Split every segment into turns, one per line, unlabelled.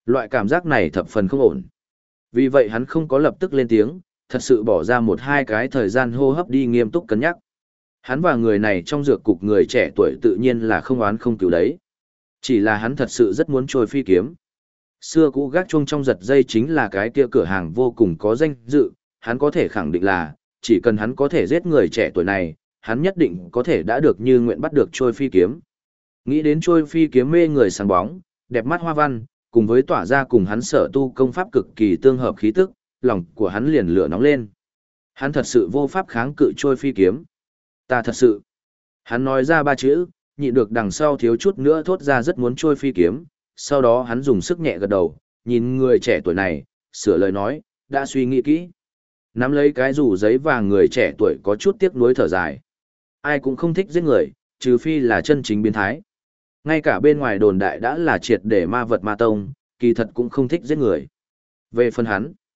Loại cảm giác này thập phần không ổn. Vì vậy hắn không có lập tức lên tiếng, thật sự bỏ ra một hai cái thời gian hô hấp đi nghiêm túc cân nhắc. Hắn và người này trong dược cục người trẻ tuổi tự nhiên là không oán không cừu đấy. Chỉ là hắn thật sự rất muốn trôi phi kiếm. Xưa cũ gác chuông trong giật dây chính là cái kia cửa hàng vô cùng có danh dự, hắn có thể khẳng định là, chỉ cần hắn có thể giết người trẻ tuổi này, hắn nhất định có thể đã được như nguyện bắt được trôi phi kiếm. Nghĩ đến trôi phi kiếm mê người sáng bóng, đẹp mắt hoa văn, cùng với tỏa ra cùng hắn sở tu công pháp cực kỳ tương hợp khí tức, lòng của hắn liền lửa nóng lên. Hắn thật sự vô pháp kháng cự trôi phi kiếm. Ta thật sự. Hắn nói ra ba chữ, nhịn được đằng sau thiếu chút nữa thốt ra rất muốn trôi phi kiếm, sau đó hắn dùng sức nhẹ gật đầu, nhìn người trẻ tuổi này, sửa lời nói, đã suy nghĩ kỹ. Nắm lấy cái rủ giấy vàng người trẻ tuổi có chút tiếc nuối thở dài. Ai cũng không thích giết người, trừ phi là chân chính biến thái. Ngay cả bên ngoài đồn đại đã là triệt để ma vật ma tông, kỳ thật cũng không thích giết người. Về phần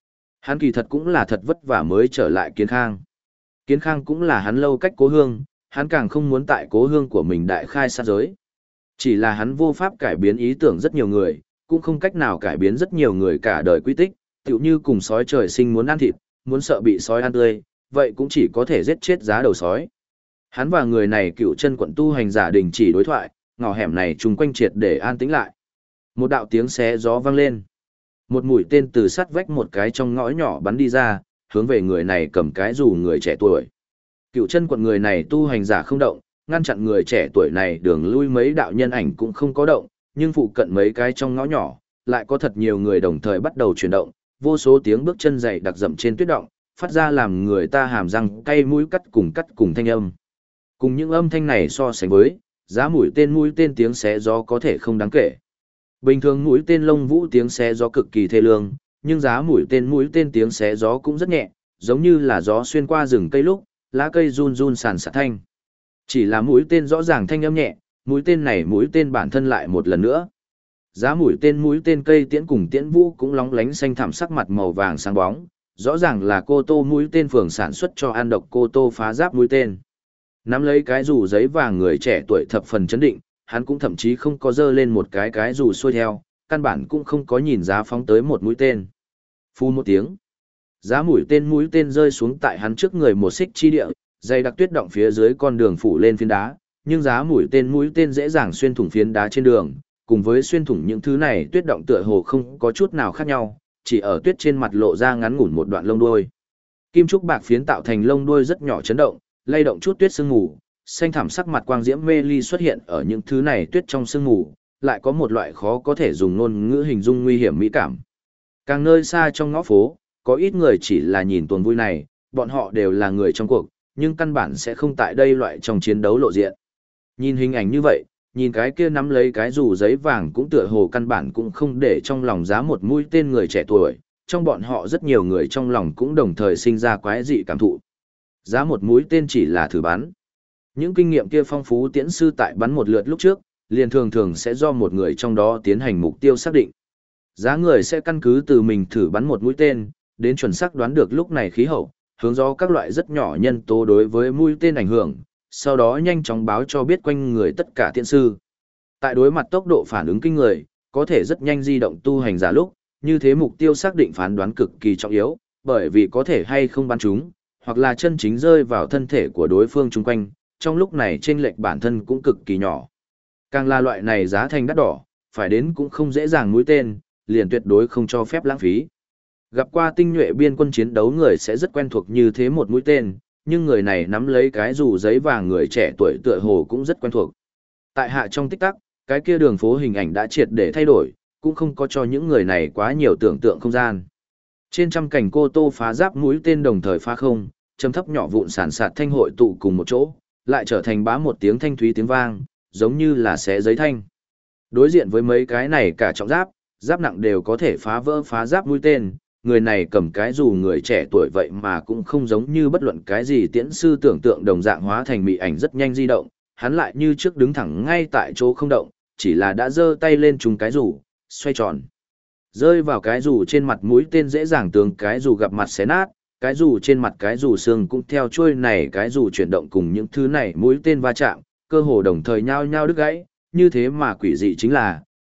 hắn kỳ thật cũng là thật vất vả mới trở lại Kiến Khang. Kiến Khang cũng là hắn lâu cách cố hương, hắn càng không muốn tại cố hương của mình đại khai sát giới. Chỉ là hắn vô pháp cải biến ý tưởng rất nhiều người, cũng không cách nào cải biến rất nhiều người cả đời quy tích, tựu như cùng sói trời sinh muốn ăn thịt, muốn sợ bị sói ăn tươi, vậy cũng chỉ có thể giết chết giá đầu sói. Hắn và người này cựu chân quận tu hành giả đình chỉ đối thoại, ngõ hẻm này chung quanh triệt để an tĩnh lại. Một đạo tiếng xé gió vang lên. Một mũi tên từ sắt vách một cái trong ngõ nhỏ bắn đi ra, hướng về người này cầm cái dù người trẻ tuổi. Cựu chân quận người này tu hành giả không động, ngăn chặn người trẻ tuổi này đường lui mấy đạo nhân ảnh cũng không có động, nhưng phụ cận mấy cái trong ngõ nhỏ, lại có thật nhiều người đồng thời bắt đầu chuyển động, vô số tiếng bước chân dày đặc dậm trên tuyết động, phát ra làm người ta hàm răng cay mũi cắt cùng thanh âm. Cùng những âm thanh này so sánh với, giá mũi tên tiếng xé gió có thể không đáng kể. Bình thường mũi tên lông vũ tiếng xé gió cực kỳ thê lương, nhưng giá mũi tên tiếng xé gió cũng rất nhẹ, giống như là gió xuyên qua rừng cây lúc, lá cây run run sàn sạt thanh. Chỉ là mũi tên rõ ràng thanh âm nhẹ, mũi tên bản thân lại một lần nữa. Giá mũi tên cây tiễn cùng tiễn vũ cũng lóng lánh xanh thẳm sắc mặt màu vàng sáng bóng, rõ ràng là cô tô mũi tên phường sản xuất cho an độc cô tô phá giáp mũi tên. Nắm lấy cái dù giấy vàng người trẻ tuổi thập phần chấn định, hắn cũng thậm chí không có dơ lên một cái dù xuôi theo, căn bản cũng không có nhìn giá phóng tới một mũi tên. Phu một tiếng, giá mũi tên rơi xuống tại hắn trước người một xích chi địa, dày đặc tuyết động phía dưới con đường phủ lên phiến đá, nhưng giá mũi tên dễ dàng xuyên thủng phiến đá trên đường, cùng với xuyên thủng những thứ này tuyết động tựa hồ không có chút nào khác nhau, chỉ ở tuyết trên mặt lộ ra ngắn ngủn một đoạn lông đuôi. Kim trúc bạc phiến tạo thành lông đuôi rất nhỏ chấn động, lay động chút tuyết sương mù, xanh thẳm sắc mặt quang diễm mê ly xuất hiện ở những thứ này tuyết trong sương mù, lại có một loại khó có thể dùng ngôn ngữ hình dung nguy hiểm mỹ cảm. Càng nơi xa trong ngõ phố, có ít người chỉ là nhìn tuần vui này, bọn họ đều là người trong cuộc, nhưng căn bản sẽ không tại đây loại trong chiến đấu lộ diện. Nhìn hình ảnh như vậy, nhìn cái kia nắm lấy cái dù giấy vàng cũng tựa hồ căn bản cũng không để trong lòng giá một mũi tên người trẻ tuổi, trong bọn họ rất nhiều người trong lòng cũng đồng thời sinh ra quái dị cảm thụ. Giá một mũi tên chỉ là thử bắn. Những kinh nghiệm kia phong phú tiễn sư tại bắn một lượt lúc trước, liền thường sẽ do một người trong đó tiến hành mục tiêu xác định. Giá người sẽ căn cứ từ mình thử bắn một mũi tên, đến chuẩn xác đoán được lúc này khí hậu, hướng do các loại rất nhỏ nhân tố đối với mũi tên ảnh hưởng, sau đó nhanh chóng báo cho biết quanh người tất cả tiễn sư. Tại đối mặt tốc độ phản ứng kinh người, có thể rất nhanh di động tu hành giả lúc, như thế mục tiêu xác định phán đoán cực kỳ trọng yếu, bởi vì có thể hay không bắn chúng, hoặc là chân chính rơi vào thân thể của đối phương chung quanh, trong lúc này chênh lệch bản thân cũng cực kỳ nhỏ. Càng là loại này giá thành đắt đỏ, phải đến cũng không dễ dàng mũi tên, liền tuyệt đối không cho phép lãng phí. Gặp qua tinh nhuệ biên quân chiến đấu người sẽ rất quen thuộc như thế một mũi tên, nhưng người này nắm lấy cái dù giấy vàng người trẻ tuổi tựa hồ cũng rất quen thuộc. Tại hạ trong tích tắc, cái kia đường phố hình ảnh đã triệt để thay đổi, cũng không có cho những người này quá nhiều tưởng tượng không gian. Trên trăm cảnh cô tô phá giáp mũi tên đồng thời phá không, chấm thấp nhỏ vụn sản sạt thanh hội tụ cùng một chỗ, lại trở thành bá một tiếng thanh thúy tiếng vang, giống như là xé giấy thanh. Đối diện với mấy cái này cả trọng giáp, giáp nặng đều có thể phá vỡ phá giáp mũi tên, người này cầm cái dù người trẻ tuổi vậy mà cũng không giống như bất luận cái gì tiễn sư tưởng tượng đồng dạng hóa thành mị ảnh rất nhanh di động, hắn lại như trước đứng thẳng ngay tại chỗ không động, chỉ là đã giơ tay lên trúng cái dù, xoay tròn. Rơi vào cái dù trên mặt mũi tên dễ dàng tướng cái dù gặp mặt xé nát, cái dù trên mặt cái dù xương cũng theo chuôi này cái dù chuyển động cùng những thứ này mũi tên va chạm, cơ hồ đồng thời nhao nhao đứt gãy, như thế mà quỷ dị chính là,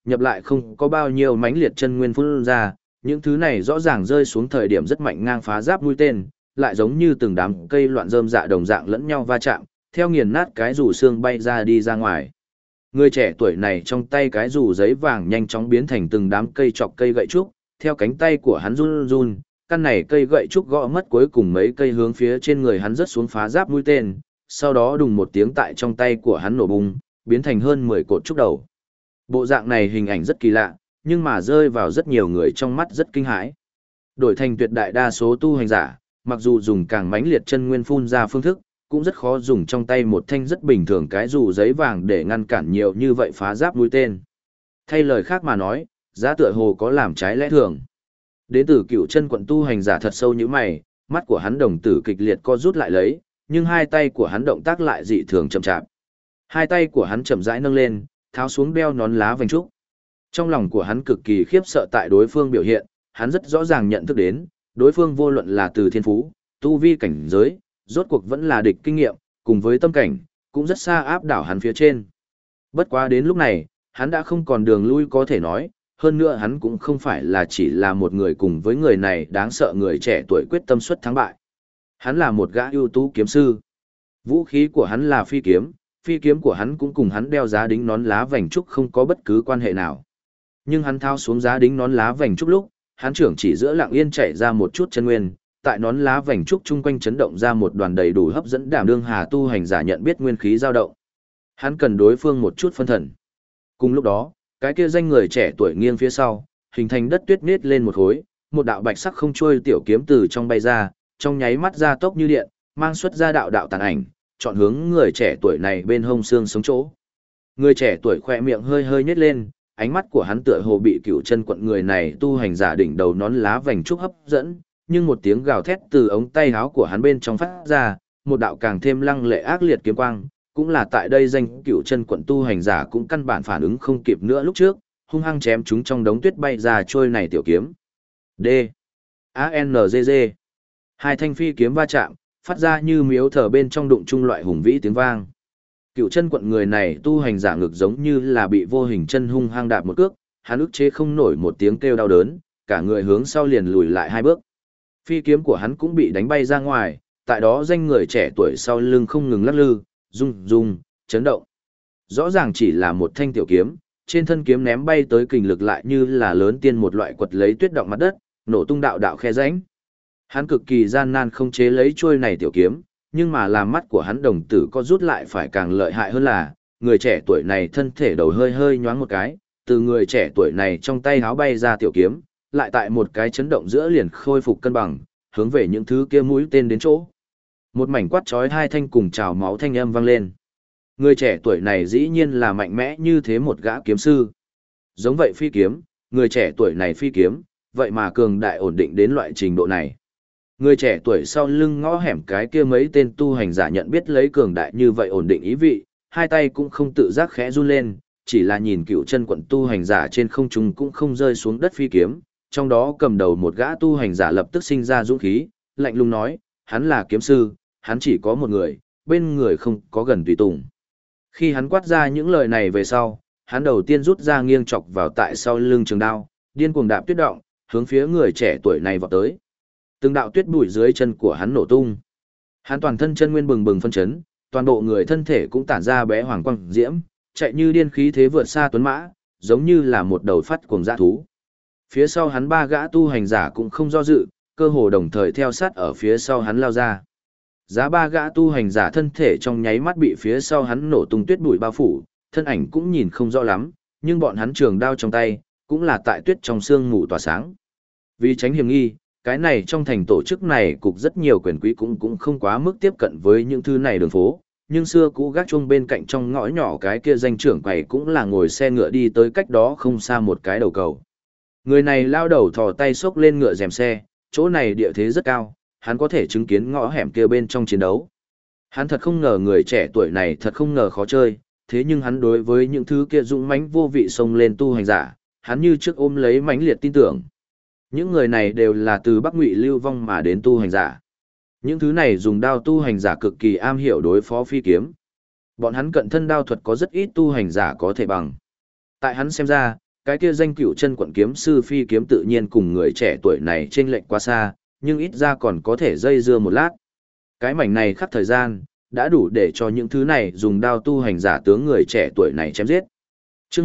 nhập lại không có bao nhiêu mãnh liệt chân nguyên phun ra, những thứ này rõ ràng rơi xuống thời điểm rất mạnh ngang phá giáp mũi tên, lại giống như từng đám cây loạn rơm dạ đồng dạng lẫn nhau va chạm, theo nghiền nát cái dù xương bay ra đi ra ngoài. Người trẻ tuổi này trong tay cái dù giấy vàng nhanh chóng biến thành từng đám cây chọc cây gậy trúc, theo cánh tay của hắn run run, căn này cây gậy trúc gõ mất cuối cùng mấy cây hướng phía trên người hắn rớt xuống phá giáp mũi tên, sau đó đùng một tiếng tại trong tay của hắn nổ bung, biến thành hơn 10 cột trúc đầu. Bộ dạng này hình ảnh rất kỳ lạ, nhưng mà rơi vào rất nhiều người trong mắt rất kinh hãi. Đổi thành tuyệt đại đa số tu hành giả, mặc dù dùng càng mãnh liệt chân nguyên phun ra phương thức, cũng rất khó dùng trong tay một thanh rất bình thường cái dù giấy vàng để ngăn cản nhiều như vậy phá giáp mũi tên. Thay lời khác mà nói, giá tựa hồ có làm trái lẽ thường. Đến từ Cựu Chân Quận tu hành giả thật sâu như mày, mắt của hắn đồng tử kịch liệt co rút lại lấy, nhưng hai tay của hắn động tác lại dị thường chậm chạp. Hai tay của hắn chậm rãi nâng lên, tháo xuống đeo nón lá vành trúc. Trong lòng của hắn cực kỳ khiếp sợ tại đối phương biểu hiện, hắn rất rõ ràng nhận thức đến, đối phương vô luận là từ thiên phú, tu vi cảnh giới, rốt cuộc vẫn là địch kinh nghiệm, cùng với tâm cảnh, cũng rất xa áp đảo hắn phía trên. Bất quá đến lúc này, hắn đã không còn đường lui có thể nói, hơn nữa hắn cũng không phải là chỉ là một người cùng với người này đáng sợ người trẻ tuổi quyết tâm xuất thắng bại. Hắn là một gã ưu tú kiếm sư. Vũ khí của hắn là phi kiếm của hắn cũng cùng hắn đeo giá đính nón lá vành trúc không có bất cứ quan hệ nào. Nhưng hắn thao xuống giá đính nón lá vành trúc lúc, hắn trưởng chỉ giữa lặng yên chạy ra một chút chân nguyên, tại nón lá vành trúc chung quanh chấn động ra một đoàn đầy đủ hấp dẫn đảm đương hà tu hành giả nhận biết nguyên khí dao động. Hắn cần đối phương một chút phân thần. Cùng lúc đó, cái kia danh người trẻ tuổi nghiêng phía sau, hình thành đất tuyết nết lên một khối, một đạo bạch sắc không trôi tiểu kiếm từ trong bay ra, trong nháy mắt ra tốc như điện, mang xuất ra đạo đạo tàn ảnh, chọn hướng người trẻ tuổi này bên hông xương sống chỗ. Người trẻ tuổi khỏe miệng hơi hơi nhếch lên, ánh mắt của hắn tựa hồ bị Cựu Chân Quận người này tu hành giả đỉnh đầu nón lá vành trúc hấp dẫn, nhưng một tiếng gào thét từ ống tay áo của hắn bên trong phát ra, một đạo càng thêm lăng lệ ác liệt kiếm quang, cũng là tại đây danh Cựu Chân Quận tu hành giả cũng căn bản phản ứng không kịp nữa lúc trước, hung hăng chém chúng trong đống tuyết bay ra trôi này tiểu kiếm. D. A-N-G-G. Hai thanh phi kiếm va chạm, phát ra như miếu thờ bên trong đụng chung loại hùng vĩ tiếng vang. Cựu Chân Quận người này tu hành giả ngực giống như là bị vô hình chân hung hăng đạp một cước, hắn ức chế không nổi một tiếng kêu đau đớn, cả người hướng sau liền lùi lại hai bước. Phi kiếm của hắn cũng bị đánh bay ra ngoài, tại đó danh người trẻ tuổi sau lưng không ngừng lắc lư, rung rung, chấn động. Rõ ràng chỉ là một thanh tiểu kiếm, trên thân kiếm ném bay tới kình lực lại như là lớn tiên một loại quật lấy tuyết động mặt đất, nổ tung đạo đạo khe rãnh. Hắn cực kỳ gian nan không chế lấy chuôi này tiểu kiếm, nhưng mà làm mắt của hắn đồng tử có rút lại phải càng lợi hại hơn là, người trẻ tuổi này thân thể đầu hơi hơi nhoáng một cái, từ người trẻ tuổi này trong tay háo bay ra tiểu kiếm, lại tại một cái chấn động giữa liền khôi phục cân bằng, hướng về những thứ kia mũi tên đến chỗ. Một mảnh quát chói hai thanh cùng trào máu thanh âm vang lên. Người trẻ tuổi này dĩ nhiên là mạnh mẽ như thế một gã kiếm sư. Giống vậy phi kiếm, người trẻ tuổi này phi kiếm, vậy mà cường đại ổn định đến loại trình độ này. Người trẻ tuổi sau lưng ngõ hẻm cái kia mấy tên tu hành giả nhận biết lấy cường đại như vậy ổn định ý vị, hai tay cũng không tự giác khẽ run lên, chỉ là nhìn Cựu Chân Quận tu hành giả trên không trung cũng không rơi xuống đất phi kiếm, trong đó cầm đầu một gã tu hành giả lập tức sinh ra dũng khí, lạnh lùng nói, hắn là kiếm sư, hắn chỉ có một người, bên người không có gần tùy tùng. Khi hắn quát ra những lời này về sau, hắn đầu tiên rút ra nghiêng chọc vào tại sau lưng trường đao, điên cuồng đạp tuyết động, hướng phía người trẻ tuổi này vọt tới. Từng đạo tuyết bụi dưới chân của hắn nổ tung. Hắn toàn thân chân nguyên bừng bừng phân chấn, toàn bộ người thân thể cũng tản ra bé hoàng quang diễm, chạy như điên khí thế vượt xa tuấn mã, giống như là một đầu phát cuồng dã thú. Phía sau hắn ba gã tu hành giả cũng không do dự, cơ hồ đồng thời theo sát ở phía sau hắn lao ra. Giá ba gã tu hành giả thân thể trong nháy mắt bị phía sau hắn nổ tung tuyết bụi bao phủ, thân ảnh cũng nhìn không rõ lắm, nhưng bọn hắn trường đao trong tay, cũng là tại tuyết trong sương mù tỏa sáng. Vì tránh hiểm nghi, cái này trong thành tổ chức này cục rất nhiều quyền quý cũng không quá mức tiếp cận với những thứ này đường phố, nhưng xưa cũ gác chuông bên cạnh trong ngõ nhỏ cái kia danh trưởng quầy cũng là ngồi xe ngựa đi tới cách đó không xa một cái đầu cầu. Người này lao đầu thò tay xốc lên ngựa rèm xe, chỗ này địa thế rất cao, hắn có thể chứng kiến ngõ hẻm kia bên trong chiến đấu. Hắn thật không ngờ người trẻ tuổi này thật không ngờ khó chơi, thế nhưng hắn đối với những thứ kia dũng mãnh vô vị xông lên tu hành giả, hắn như trước ôm lấy mãnh liệt tin tưởng. Những người này đều là từ Bắc Ngụy Lưu Vong mà đến tu hành giả. Những thứ này dùng đao tu hành giả cực kỳ am hiểu đối phó phi kiếm. Bọn hắn cận thân đao thuật có rất ít tu hành giả có thể bằng. Tại hắn xem ra, cái kia danh cửu chân quận kiếm sư phi kiếm tự nhiên cùng người trẻ tuổi này chênh lệch quá xa, nhưng ít ra còn có thể dây dưa một lát. Cái mảnh này khắc thời gian, đã đủ để cho những thứ này dùng đao tu hành giả tướng người trẻ tuổi này chém giết. Chương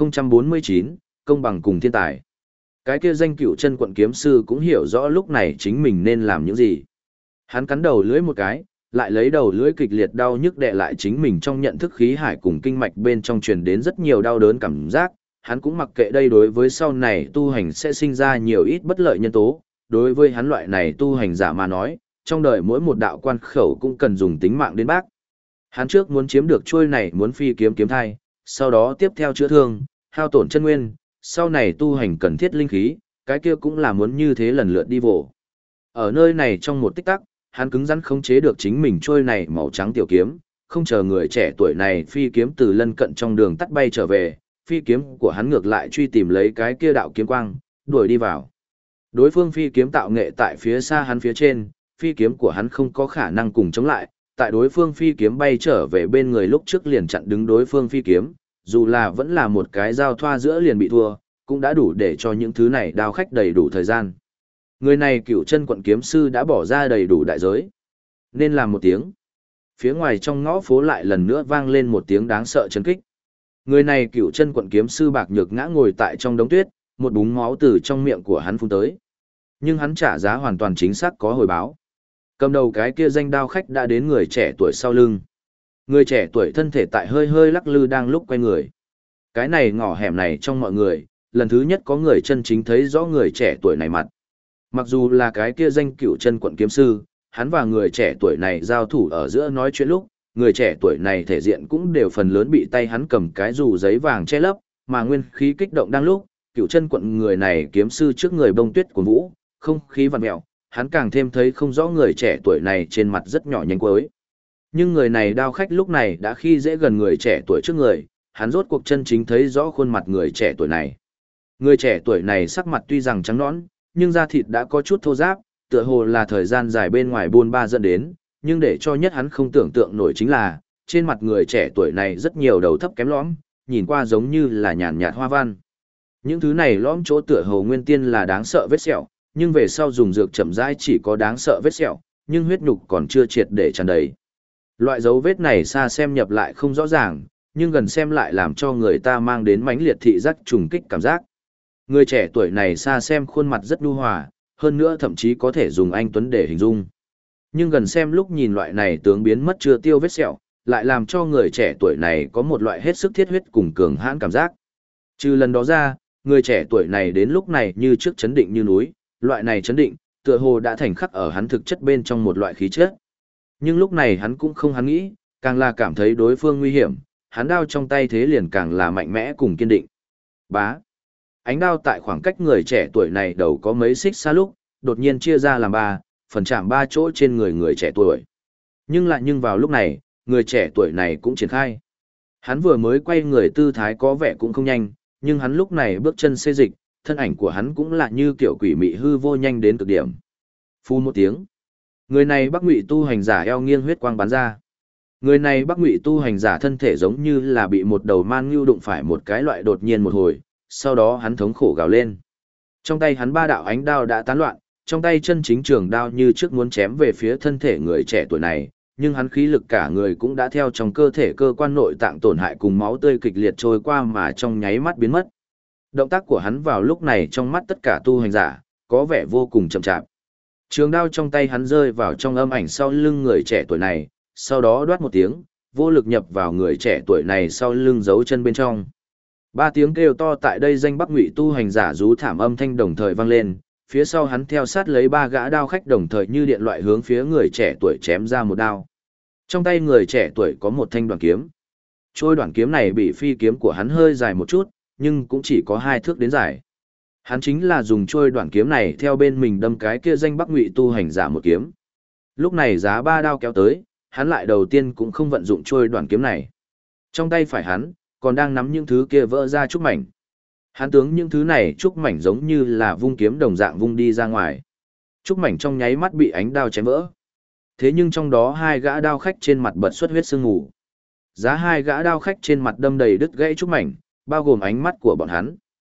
1049, công bằng cùng thiên tài. Cái kia danh cửu chân quận kiếm sư cũng hiểu rõ lúc này chính mình nên làm những gì. Hắn cắn đầu lưỡi một cái, lại lấy đầu lưỡi kịch liệt đau nhức đè lại chính mình trong nhận thức khí hải cùng kinh mạch bên trong truyền đến rất nhiều đau đớn cảm giác. Hắn cũng mặc kệ đây đối với sau này tu hành sẽ sinh ra nhiều ít bất lợi nhân tố. Đối với hắn loại này tu hành giả mà nói, trong đời mỗi một đạo quan khẩu cũng cần dùng tính mạng đến bác. Hắn trước muốn chiếm được chuôi này muốn phi kiếm kiếm thai, sau đó tiếp theo chữa thương, hao tổn chân nguyên, sau này tu hành cần thiết linh khí, cái kia cũng là muốn như thế lần lượt đi vồ. Ở nơi này trong một tích tắc, hắn cứng rắn khống chế được chính mình trôi này màu trắng tiểu kiếm, không chờ người trẻ tuổi này phi kiếm từ lân cận trong đường tắt bay trở về, phi kiếm của hắn ngược lại truy tìm lấy cái kia đạo kiếm quang, đuổi đi vào. Đối phương phi kiếm tạo nghệ tại phía xa hắn phía trên, phi kiếm của hắn không có khả năng cùng chống lại, tại đối phương phi kiếm bay trở về bên người lúc trước liền chặn đứng đối phương phi kiếm, dù là vẫn là một cái giao thoa giữa liền bị thua, cũng đã đủ để cho những thứ này đao khách đầy đủ thời gian. Người này cựu chân quận kiếm sư đã bỏ ra đầy đủ đại giới. Nên làm một tiếng. Phía ngoài trong ngõ phố lại lần nữa vang lên một tiếng đáng sợ chấn kích. Người này cựu chân quận kiếm sư bạc nhược ngã ngồi tại trong đống tuyết, một búng máu từ trong miệng của hắn phun tới. Nhưng hắn trả giá hoàn toàn chính xác có hồi báo. Cầm đầu cái kia danh đao khách đã đến người trẻ tuổi sau lưng. Người trẻ tuổi thân thể tại hơi hơi lắc lư đang lúc quay người. Cái này ngõ hẻm này trong mọi người, lần thứ nhất có người chân chính thấy rõ người trẻ tuổi này mặt. Mặc dù là cái kia danh cựu chân quận kiếm sư, hắn và người trẻ tuổi này giao thủ ở giữa nói chuyện lúc, người trẻ tuổi này thể diện cũng đều phần lớn bị tay hắn cầm cái dù giấy vàng che lấp, mà nguyên khí kích động đang lúc, cựu chân quận người này kiếm sư trước người bông tuyết của vũ, không khí vặn mẹo, hắn càng thêm thấy không rõ người trẻ tuổi này trên mặt rất nhỏ nhánh quới. Nhưng người này đao khách lúc này đã khi dễ gần người trẻ tuổi trước người, hắn rốt cuộc chân chính thấy rõ khuôn mặt người trẻ tuổi này. Người trẻ tuổi này sắc mặt tuy rằng trắng nõn, nhưng da thịt đã có chút thô ráp, tựa hồ là thời gian dài bên ngoài buôn ba dẫn đến, nhưng để cho nhất hắn không tưởng tượng nổi chính là, trên mặt người trẻ tuổi này rất nhiều đầu thấp kém lõm, nhìn qua giống như là nhàn nhạt hoa văn. Những thứ này lõm chỗ tựa hồ nguyên tiên là đáng sợ vết sẹo, nhưng về sau dùng dược chậm rãi chỉ có đáng sợ vết sẹo, nhưng huyết nhục còn chưa triệt để tràn đầy. Loại dấu vết này xa xem nhập lại không rõ ràng, nhưng gần xem lại làm cho người ta mang đến mãnh liệt thị giác trùng kích cảm giác. Người trẻ tuổi này xa xem khuôn mặt rất nhu hòa, hơn nữa thậm chí có thể dùng anh tuấn để hình dung. Nhưng gần xem lúc nhìn loại này tướng biến mất chưa tiêu vết sẹo, lại làm cho người trẻ tuổi này có một loại hết sức thiết huyết cùng cường hãn cảm giác. Trừ lần đó ra, người trẻ tuổi này đến lúc này như trước chấn định như núi, loại này chấn định, tựa hồ đã thành khắc ở hắn thực chất bên trong một loại khí chất. Nhưng lúc này hắn cũng không hắn nghĩ, càng là cảm thấy đối phương nguy hiểm, hắn đao trong tay thế liền càng là mạnh mẽ cùng kiên định. Bá. Ánh đao tại khoảng cách người trẻ tuổi này đầu có mấy xích xa lúc, đột nhiên chia ra làm ba, phần chạm ba chỗ trên người trẻ tuổi. Nhưng vào lúc này, người trẻ tuổi này cũng triển khai. Hắn vừa mới quay người tư thái có vẻ cũng không nhanh, nhưng hắn lúc này bước chân xê dịch, thân ảnh của hắn cũng là như kiểu quỷ mị hư vô nhanh đến cực điểm. Phun một tiếng. Người này Bắc Ngụy tu hành giả eo nghiêng huyết quang bắn ra. Người này Bắc Ngụy tu hành giả thân thể giống như là bị một đầu man ngưu đụng phải một cái loại đột nhiên một hồi, sau đó hắn thống khổ gào lên. Trong tay hắn ba đạo ánh đao đã tán loạn, trong tay chân chính trường đao như trước muốn chém về phía thân thể người trẻ tuổi này, nhưng hắn khí lực cả người cũng đã theo trong cơ thể cơ quan nội tạng tổn hại cùng máu tươi kịch liệt trôi qua mà trong nháy mắt biến mất. Động tác của hắn vào lúc này trong mắt tất cả tu hành giả, có vẻ vô cùng chậm chạp. Trường đao trong tay hắn rơi vào trong âm ảnh sau lưng người trẻ tuổi này, sau đó đoát một tiếng, vô lực nhập vào người trẻ tuổi này sau lưng giấu chân bên trong. Ba tiếng kêu to tại đây danh Bắc Ngụy tu hành giả rú thảm âm thanh đồng thời vang lên, phía sau hắn theo sát lấy ba gã đao khách đồng thời như điện loại hướng phía người trẻ tuổi chém ra một đao. Trong tay người trẻ tuổi có một thanh đoạn kiếm. Trôi đoạn kiếm này bị phi kiếm của hắn hơi dài một chút, nhưng cũng chỉ có 2 thước đến dài. Hắn chính là dùng trôi đoạn kiếm này theo bên mình đâm cái kia danh Bắc Ngụy tu hành giả một kiếm. Lúc này giá ba đao kéo tới, hắn lại đầu tiên cũng không vận dụng trôi đoạn kiếm này. Trong tay phải hắn, còn đang nắm những thứ kia vỡ ra trúc mảnh. Hắn tướng những thứ này trúc mảnh giống như là vung kiếm đồng dạng vung đi ra ngoài. Trúc mảnh trong nháy mắt bị ánh đao chém vỡ. Thế nhưng trong đó 2 gã đao khách trên mặt bật xuất huyết sương mù. Giá 2 gã đao khách trên mặt đâm đầy đứt gãy trúc mảnh, bao gồm ánh mắt của bọn hắn.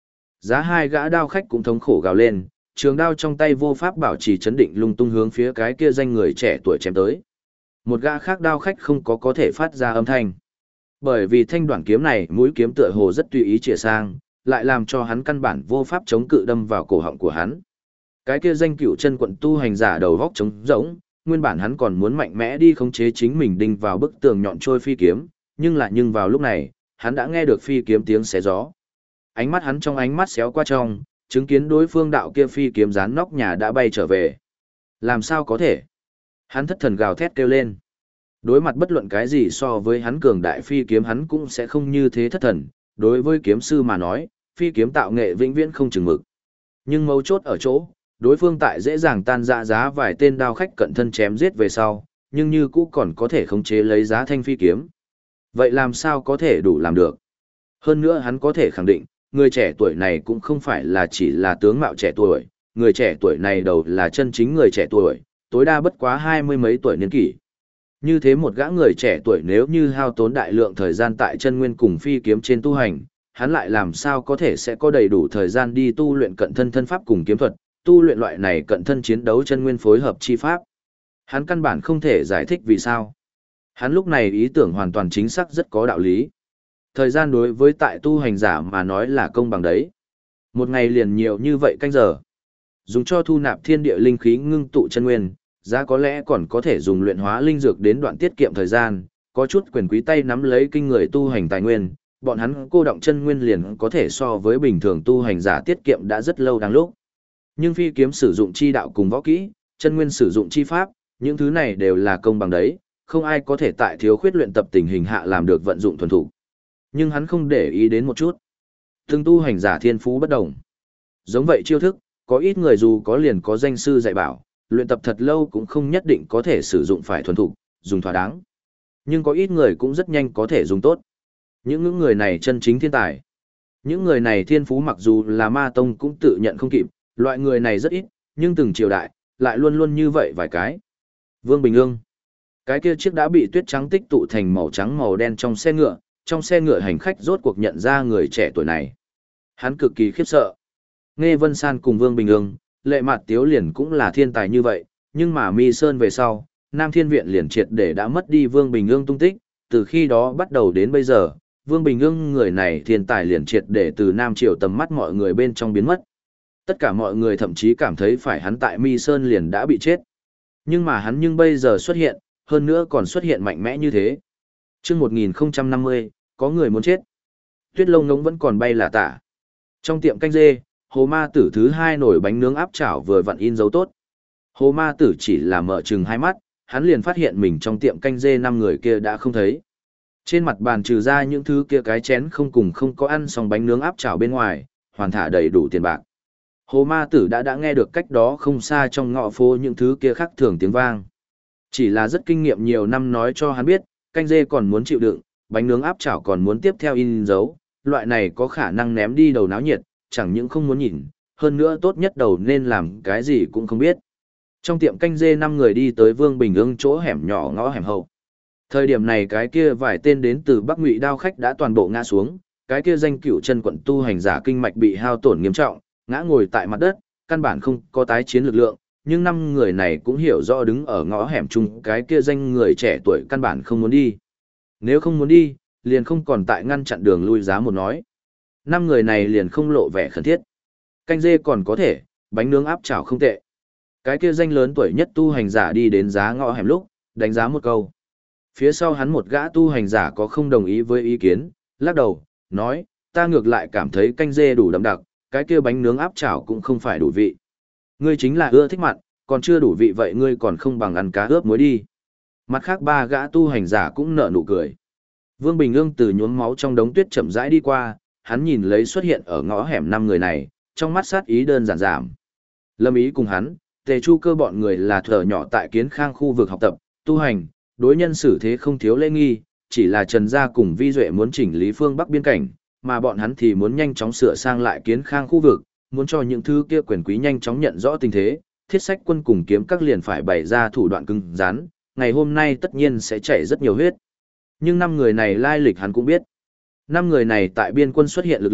Giá hai gã đao khách cũng thống khổ gào lên, trường đao trong tay vô pháp bảo trì chấn định lung tung hướng phía cái kia danh người trẻ tuổi chém tới. Một gã khác đao khách không có thể phát ra âm thanh. Bởi vì thanh đoạn kiếm này mũi kiếm tựa hồ rất tùy ý chĩa sang, lại làm cho hắn căn bản vô pháp chống cự đâm vào cổ họng của hắn. Cái kia danh cựu chân quận tu hành giả đầu góc trống rỗng, nguyên bản hắn còn muốn mạnh mẽ đi khống chế chính mình đinh vào bức tường nhọn trôi phi kiếm, nhưng vào lúc này, hắn đã nghe được phi kiếm tiếng xé gió. Ánh mắt hắn trong ánh mắt xéo qua trong, chứng kiến đối phương đạo kia phi kiếm dán nóc nhà đã bay trở về. Làm sao có thể? Hắn thất thần gào thét kêu lên. Đối mặt bất luận cái gì so với hắn cường đại phi kiếm hắn cũng sẽ không như thế thất thần, đối với kiếm sư mà nói, phi kiếm tạo nghệ vĩnh viễn không chừng mực. Nhưng mấu chốt ở chỗ, đối phương tại dễ dàng tan dạ giá vài tên đao khách cận thân chém giết về sau, nhưng như cũ còn có thể khống chế lấy giá thanh phi kiếm. Vậy làm sao có thể đủ làm được? Hơn nữa hắn có thể khẳng định, người trẻ tuổi này cũng không phải là chỉ là tướng mạo trẻ tuổi, người trẻ tuổi này đầu là chân chính người trẻ tuổi, tối đa bất quá 20 mấy tuổi niên kỷ. Như thế một gã người trẻ tuổi nếu như hao tốn đại lượng thời gian tại chân nguyên cùng phi kiếm trên tu hành, hắn lại làm sao có thể sẽ có đầy đủ thời gian đi tu luyện cận thân thân pháp cùng kiếm thuật, tu luyện loại này cận thân chiến đấu chân nguyên phối hợp chi pháp. Hắn căn bản không thể giải thích vì sao. Hắn lúc này ý tưởng hoàn toàn chính xác rất có đạo lý. Thời gian đối với tại tu hành giả mà nói là công bằng đấy. Một ngày liền nhiều như vậy canh giờ. Dùng cho thu nạp thiên địa linh khí ngưng tụ chân nguyên, giá có lẽ còn có thể dùng luyện hóa linh dược đến đoạn tiết kiệm thời gian, có chút quyền quý tay nắm lấy kinh người tu hành tài nguyên, bọn hắn cô động chân nguyên liền có thể so với bình thường tu hành giả tiết kiệm đã rất lâu đang lúc. Nhưng phi kiếm sử dụng chi đạo cùng võ kỹ, chân nguyên sử dụng chi pháp, những thứ này đều là công bằng đấy, không ai có thể tại thiếu khuyết luyện tập tình hình hạ làm được vận dụng thuần thủ. Nhưng hắn không để ý đến một chút. Từng tu hành giả thiên phú bất đồng. Giống vậy chiêu thức, có ít người dù có liền có danh sư dạy bảo, luyện tập thật lâu cũng không nhất định có thể sử dụng phải thuần thục, dùng thỏa đáng. Nhưng có ít người cũng rất nhanh có thể dùng tốt. Những người này chân chính thiên tài. Những người này thiên phú mặc dù là ma tông cũng tự nhận không kịp, loại người này rất ít, nhưng từng triều đại, lại luôn luôn như vậy vài cái. Vương Bình Ương. Cái kia chiếc đã bị tuyết trắng tích tụ thành màu trắng màu đen trong xe ngựa hành khách rốt cuộc nhận ra người trẻ tuổi này. Hắn cực kỳ khiếp sợ. Nghe Vân San cùng Vương Bình Ương, Lệ Mạt Tiếu liền cũng là thiên tài như vậy, nhưng mà Mi Sơn về sau, Nam Thiên Viện liền triệt để đã mất đi Vương Bình Ương tung tích, từ khi đó bắt đầu đến bây giờ, Vương Bình Ương người này thiên tài liền triệt để từ Nam Triều tầm mắt mọi người bên trong biến mất. Tất cả mọi người thậm chí cảm thấy phải hắn tại Mi Sơn liền đã bị chết. Nhưng mà hắn bây giờ xuất hiện, hơn nữa còn xuất hiện mạnh mẽ như thế. Trước 1050, có người muốn chết. Tuyết lông ngỗng vẫn còn bay lả tả. Trong tiệm canh dê, Hồ Ma Tử thứ hai nổi bánh nướng áp chảo vừa vặn in dấu tốt. Hồ Ma Tử chỉ là mở chừng hai mắt, hắn liền phát hiện mình trong tiệm canh dê 5 người kia đã không thấy. Trên mặt bàn trừ ra những thứ kia cái chén không có ăn xong bánh nướng áp chảo bên ngoài, hoàn thả đầy đủ tiền bạc. Hồ Ma Tử đã nghe được cách đó không xa trong ngõ phố những thứ kia khác thường tiếng vang. Chỉ là rất kinh nghiệm nhiều năm nói cho hắn biết, canh dê còn muốn chịu đựng, bánh nướng áp chảo còn muốn tiếp theo in dấu, loại này có khả năng ném đi đầu náo nhiệt, chẳng những không muốn nhìn, hơn nữa tốt nhất đầu nên làm cái gì cũng không biết. Trong tiệm canh dê 5 người đi tới Vương Bình Ương chỗ hẻm nhỏ ngõ hẻm hậu. Thời điểm này cái kia vài tên đến từ Bắc Ngụy đao khách đã toàn bộ ngã xuống, cái kia danh cửu chân quận tu hành giả kinh mạch bị hao tổn nghiêm trọng, ngã ngồi tại mặt đất, căn bản không có tái chiến lực lượng, nhưng 5 người này cũng hiểu rõ đứng ở ngõ hẻm chung cái kia danh người trẻ tuổi căn bản không muốn đi. Nếu không muốn đi, liền không còn tại ngăn chặn đường lui giá một nói. 5 người này liền không lộ vẻ khẩn thiết. Canh dê còn có thể, bánh nướng áp chảo không tệ. Cái kia danh lớn tuổi nhất tu hành giả đi đến giá ngõ hẻm lúc, đánh giá một câu. Phía sau hắn một gã tu hành giả có không đồng ý với ý kiến, lắc đầu, nói, ta ngược lại cảm thấy canh dê đủ đậm đặc, cái kia bánh nướng áp chảo cũng không phải đủ vị. Ngươi chính là ưa thích mặn, còn chưa đủ vị vậy ngươi còn không bằng ăn cá ướp muối đi. Mặt khác 3 gã tu hành giả cũng nở nụ cười. Vương Bình Ương từ nhuốm máu trong đống tuyết chậm rãi đi qua, hắn nhìn lấy xuất hiện ở ngõ hẻm 5 người này, trong mắt sát ý đơn giản giảm. Lâm Ý cùng hắn, Tề Chu Cơ bọn người là thở nhỏ tại Kiến Khang khu vực học tập, tu hành, đối nhân xử thế không thiếu lễ nghi, chỉ là Trần Gia cùng Vi Duệ muốn chỉnh lý phương Bắc biên cảnh, mà bọn hắn thì muốn nhanh chóng sửa sang lại Kiến Khang khu vực, muốn cho những thứ kia quyền quý nhanh chóng nhận rõ tình thế, Thiết Sách Quân cùng kiếm các liền phải bày ra thủ đoạn cứng rắn, ngày hôm nay tất nhiên sẽ chảy rất nhiều huyết. Nhưng 5 người này lai lịch hắn cũng biết. 5 người này tại biên quân xuất hiện lực lượng,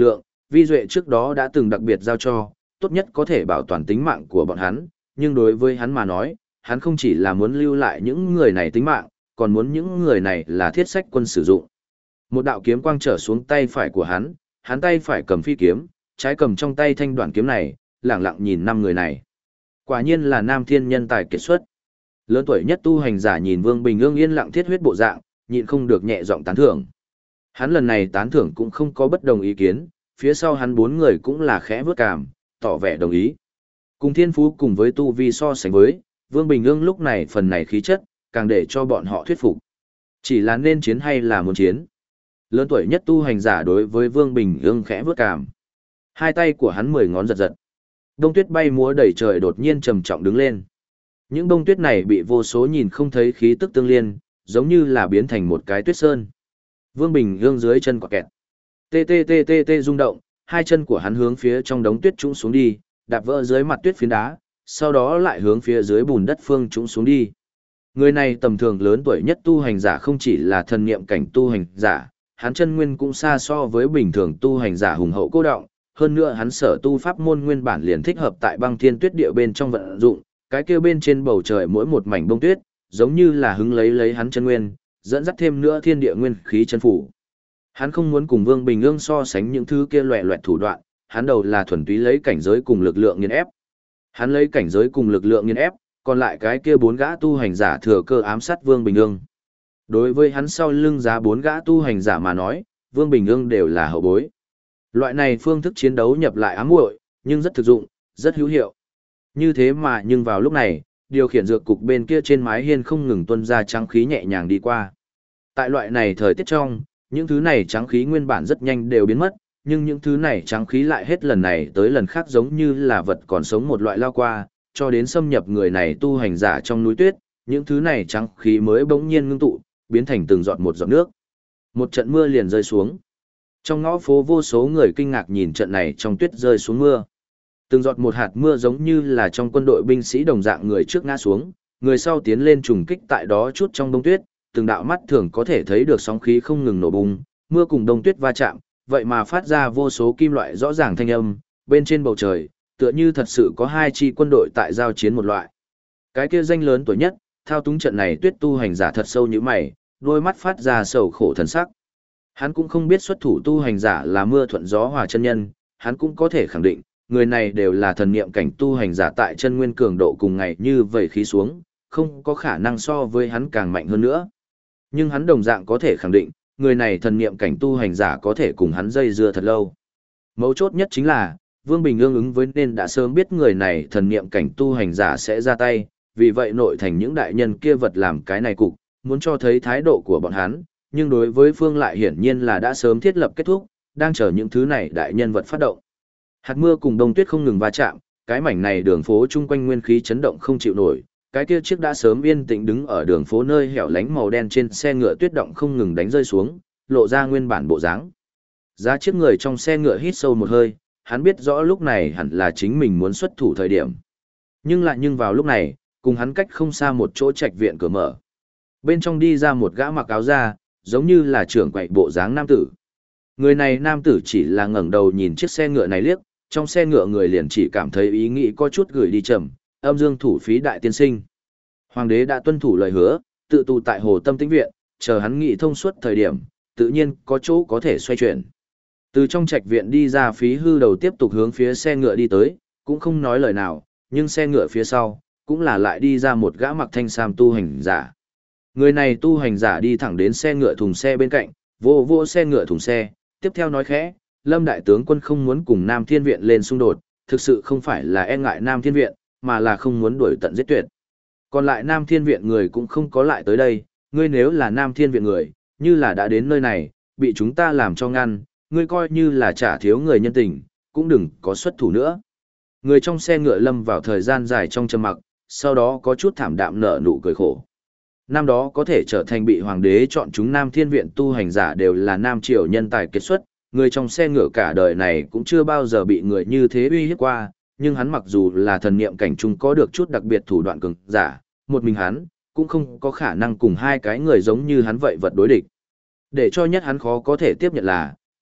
Vi Duệ trước đó đã từng đặc biệt giao cho, tốt nhất có thể bảo toàn tính mạng của bọn hắn, nhưng đối với hắn mà nói, hắn không chỉ là muốn lưu lại những người này tính mạng, còn muốn những người này là thiết sách quân sử dụng. Một đạo kiếm quang trở xuống tay phải của hắn tay phải cầm phi kiếm, trái cầm trong tay thanh đoạn kiếm này, lẳng lặng nhìn năm người này. Quả nhiên là nam thiên nhân tài kiệt xuất. Lớn tuổi nhất tu hành giả nhìn Vương Bình Ương yên lặng thiết huyết bộ dạng, nhịn không được nhẹ giọng tán thưởng. Hắn lần này tán thưởng cũng không có bất đồng ý kiến, phía sau hắn bốn người cũng là khẽ vớt cảm, tỏ vẻ đồng ý. Cùng thiên phú cùng với tu vi so sánh với, Vương Bình Ương lúc này phần này khí chất, càng để cho bọn họ thuyết phục. Chỉ là nên chiến hay là muốn chiến. Lớn tuổi nhất tu hành giả đối với Vương Bình Ương khẽ vớt cảm. Hai tay của hắn 10 ngón giật giật. Đông tuyết bay múa đầy trời đột nhiên trầm trọng đứng lên. Những bông tuyết này bị vô số nhìn không thấy khí tức tương liên, giống như là biến thành một cái tuyết sơn. Vương Bình Ương dưới chân quả kẹt. Tê tê tê tê tê rung động, hai chân của hắn hướng phía trong đống tuyết trũng xuống đi, đạp vỡ dưới mặt tuyết phiến đá, sau đó lại hướng phía dưới bùn đất phương trũng xuống đi. Người này tầm thường lớn tuổi nhất tu hành giả không chỉ là thần niệm cảnh tu hành giả, hắn chân nguyên cũng xa so với bình thường tu hành giả hùng hậu cô đọng, hơn nữa hắn sở tu pháp môn nguyên bản liền thích hợp tại băng thiên tuyết địa bên trong vận dụng, cái kia bên trên bầu trời mỗi một mảnh bông tuyết, giống như là hứng lấy hắn chân nguyên, dẫn dắt thêm nữa thiên địa nguyên khí chân phủ. Hắn không muốn cùng Vương Bình Ương so sánh những thứ kia loẻ loẹt thủ đoạn, hắn đầu là thuần túy lấy cảnh giới cùng lực lượng nghiền ép. Hắn lấy cảnh giới cùng lực lượng nghiền ép, còn lại cái kia bốn gã tu hành giả thừa cơ ám sát Vương Bình Ương. Đối với hắn sau lưng giá bốn gã tu hành giả mà nói, Vương Bình Ương đều là hậu bối. Loại này phương thức chiến đấu nhập lại ám muội, nhưng rất thực dụng, rất hữu hiệu. Như thế mà nhưng vào lúc này, điều khiển dược cục bên kia trên mái hiên không ngừng tuôn ra trắng khí nhẹ nhàng đi qua. Tại loại này thời tiết trong, những thứ này trắng khí nguyên bản rất nhanh đều biến mất, nhưng những thứ này trắng khí lại hết lần này tới lần khác giống như là vật còn sống một loại lao qua, cho đến xâm nhập người này tu hành giả trong núi tuyết, những thứ này trắng khí mới bỗng nhiên ngưng tụ, biến thành từng giọt một giọt nước. Một trận mưa liền rơi xuống. Trong ngõ phố vô số người kinh ngạc nhìn trận này trong tuyết rơi xuống mưa. Từng giọt một hạt mưa giống như là trong quân đội binh sĩ đồng dạng, người trước ngã xuống, người sau tiến lên trùng kích tại đó chút trong đông tuyết, từng đạo mắt thường có thể thấy được sóng khí không ngừng nổ bùng, mưa cùng đông tuyết va chạm, vậy mà phát ra vô số kim loại rõ ràng thanh âm, bên trên bầu trời, tựa như thật sự có hai chi quân đội tại giao chiến một loại. Cái kia danh lớn tuổi nhất, thao túng trận này tuyết tu hành giả thật sâu như mày, đôi mắt phát ra sầu khổ thần sắc. Hắn cũng không biết xuất thủ tu hành giả là mưa thuận gió hòa chân nhân, hắn cũng có thể khẳng định, người này đều là thần niệm cảnh tu hành giả tại chân nguyên cường độ cùng ngày như vậy khí xuống, không có khả năng so với hắn càng mạnh hơn nữa. Nhưng hắn đồng dạng có thể khẳng định, người này thần niệm cảnh tu hành giả có thể cùng hắn dây dưa thật lâu. Mấu chốt nhất chính là, Vương Bình Ương ứng với nên đã sớm biết người này thần niệm cảnh tu hành giả sẽ ra tay, vì vậy nội thành những đại nhân kia vật làm cái này cục, muốn cho thấy thái độ của bọn hắn, nhưng đối với Phương lại hiển nhiên là đã sớm thiết lập kết thúc, đang chờ những thứ này đại nhân vật phát động. Hạt mưa cùng đông tuyết không ngừng va chạm, cái mảnh này đường phố chung quanh nguyên khí chấn động không chịu nổi, cái kia chiếc đã sớm yên tĩnh đứng ở đường phố nơi hẻo lánh màu đen trên xe ngựa tuyết động không ngừng đánh rơi xuống, lộ ra nguyên bản bộ dáng. Giá chiếc người trong xe ngựa hít sâu một hơi, hắn biết rõ lúc này hẳn là chính mình muốn xuất thủ thời điểm. Nhưng vào lúc này, cùng hắn cách không xa một chỗ trạch viện cửa mở. Bên trong đi ra một gã mặc áo da, giống như là trưởng quậy bộ dáng nam tử. Người này nam tử chỉ là ngẩng đầu nhìn chiếc xe ngựa này liếc, trong xe ngựa người liền chỉ cảm thấy ý nghĩ có chút gửi đi chậm, âm dương thủ phí đại tiên sinh. Hoàng đế đã tuân thủ lời hứa, tự tù tại Hồ Tâm Tĩnh viện, chờ hắn nghị thông suốt thời điểm, tự nhiên có chỗ có thể xoay chuyển. Từ trong trạch viện đi ra, Phí Hư đầu tiếp tục hướng phía xe ngựa đi tới, cũng không nói lời nào, nhưng xe ngựa phía sau, cũng là lại đi ra một gã mặc thanh sam tu hành giả. Người này tu hành giả đi thẳng đến xe ngựa thùng xe bên cạnh, vô xe ngựa thùng xe, tiếp theo nói khẽ, Lâm đại tướng quân không muốn cùng Nam Thiên viện lên xung đột, thực sự không phải là e ngại Nam Thiên viện, mà là không muốn đuổi tận giết tuyệt. Còn lại Nam Thiên viện người cũng không có lại tới đây, ngươi nếu là Nam Thiên viện người, như là đã đến nơi này, bị chúng ta làm cho ngăn, ngươi coi như là trả thiếu người nhân tình, cũng đừng có xuất thủ nữa. Người trong xe ngựa lâm vào thời gian dài trong trầm mặc, sau đó có chút thảm đạm nở nụ cười khổ. Năm đó có thể trở thành bị hoàng đế chọn chúng Nam Thiên viện tu hành giả đều là Nam Triều nhân tài kiệt xuất, người trong xe ngựa cả đời này cũng chưa bao giờ bị người như thế uy hiếp qua, nhưng hắn mặc dù là thần niệm cảnh trung có được chút đặc biệt thủ đoạn cường giả, một mình hắn cũng không có khả năng cùng hai cái người giống như hắn vậy vật đối địch. Để cho nhất hắn khó có thể tiếp nhận là,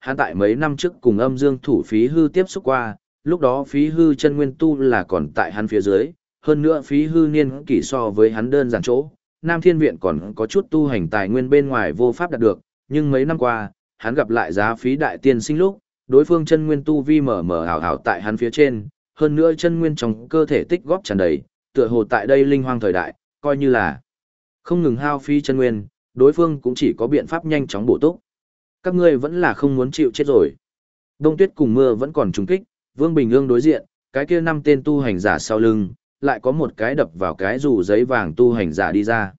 hắn tại mấy năm trước cùng âm dương thủ phí hư tiếp xúc qua, lúc đó phí hư chân nguyên tu là còn tại hắn phía dưới, hơn nữa phí hư niên kỷ so với hắn đơn giản chỗ, Nam Thiên Viện còn có chút tu hành tài nguyên bên ngoài vô pháp đạt được, nhưng mấy năm qua, hắn gặp lại giá phí đại tiên sinh lúc, đối phương chân nguyên tu vi mở mở ảo ảo tại hắn phía trên, hơn nữa chân nguyên trong cơ thể tích góp tràn đầy, tựa hồ tại đây linh hoang thời đại, coi như là không ngừng hao phí chân nguyên, đối phương cũng chỉ có biện pháp nhanh chóng bổ túc. Các ngươi vẫn là không muốn chịu chết rồi. Đông tuyết cùng mưa vẫn còn trùng kích, Vương Bình Ương đối diện, cái kia 5 tên tu hành giả sau lưng, lại có một cái đập vào cái dù giấy vàng tu hành giả đi ra.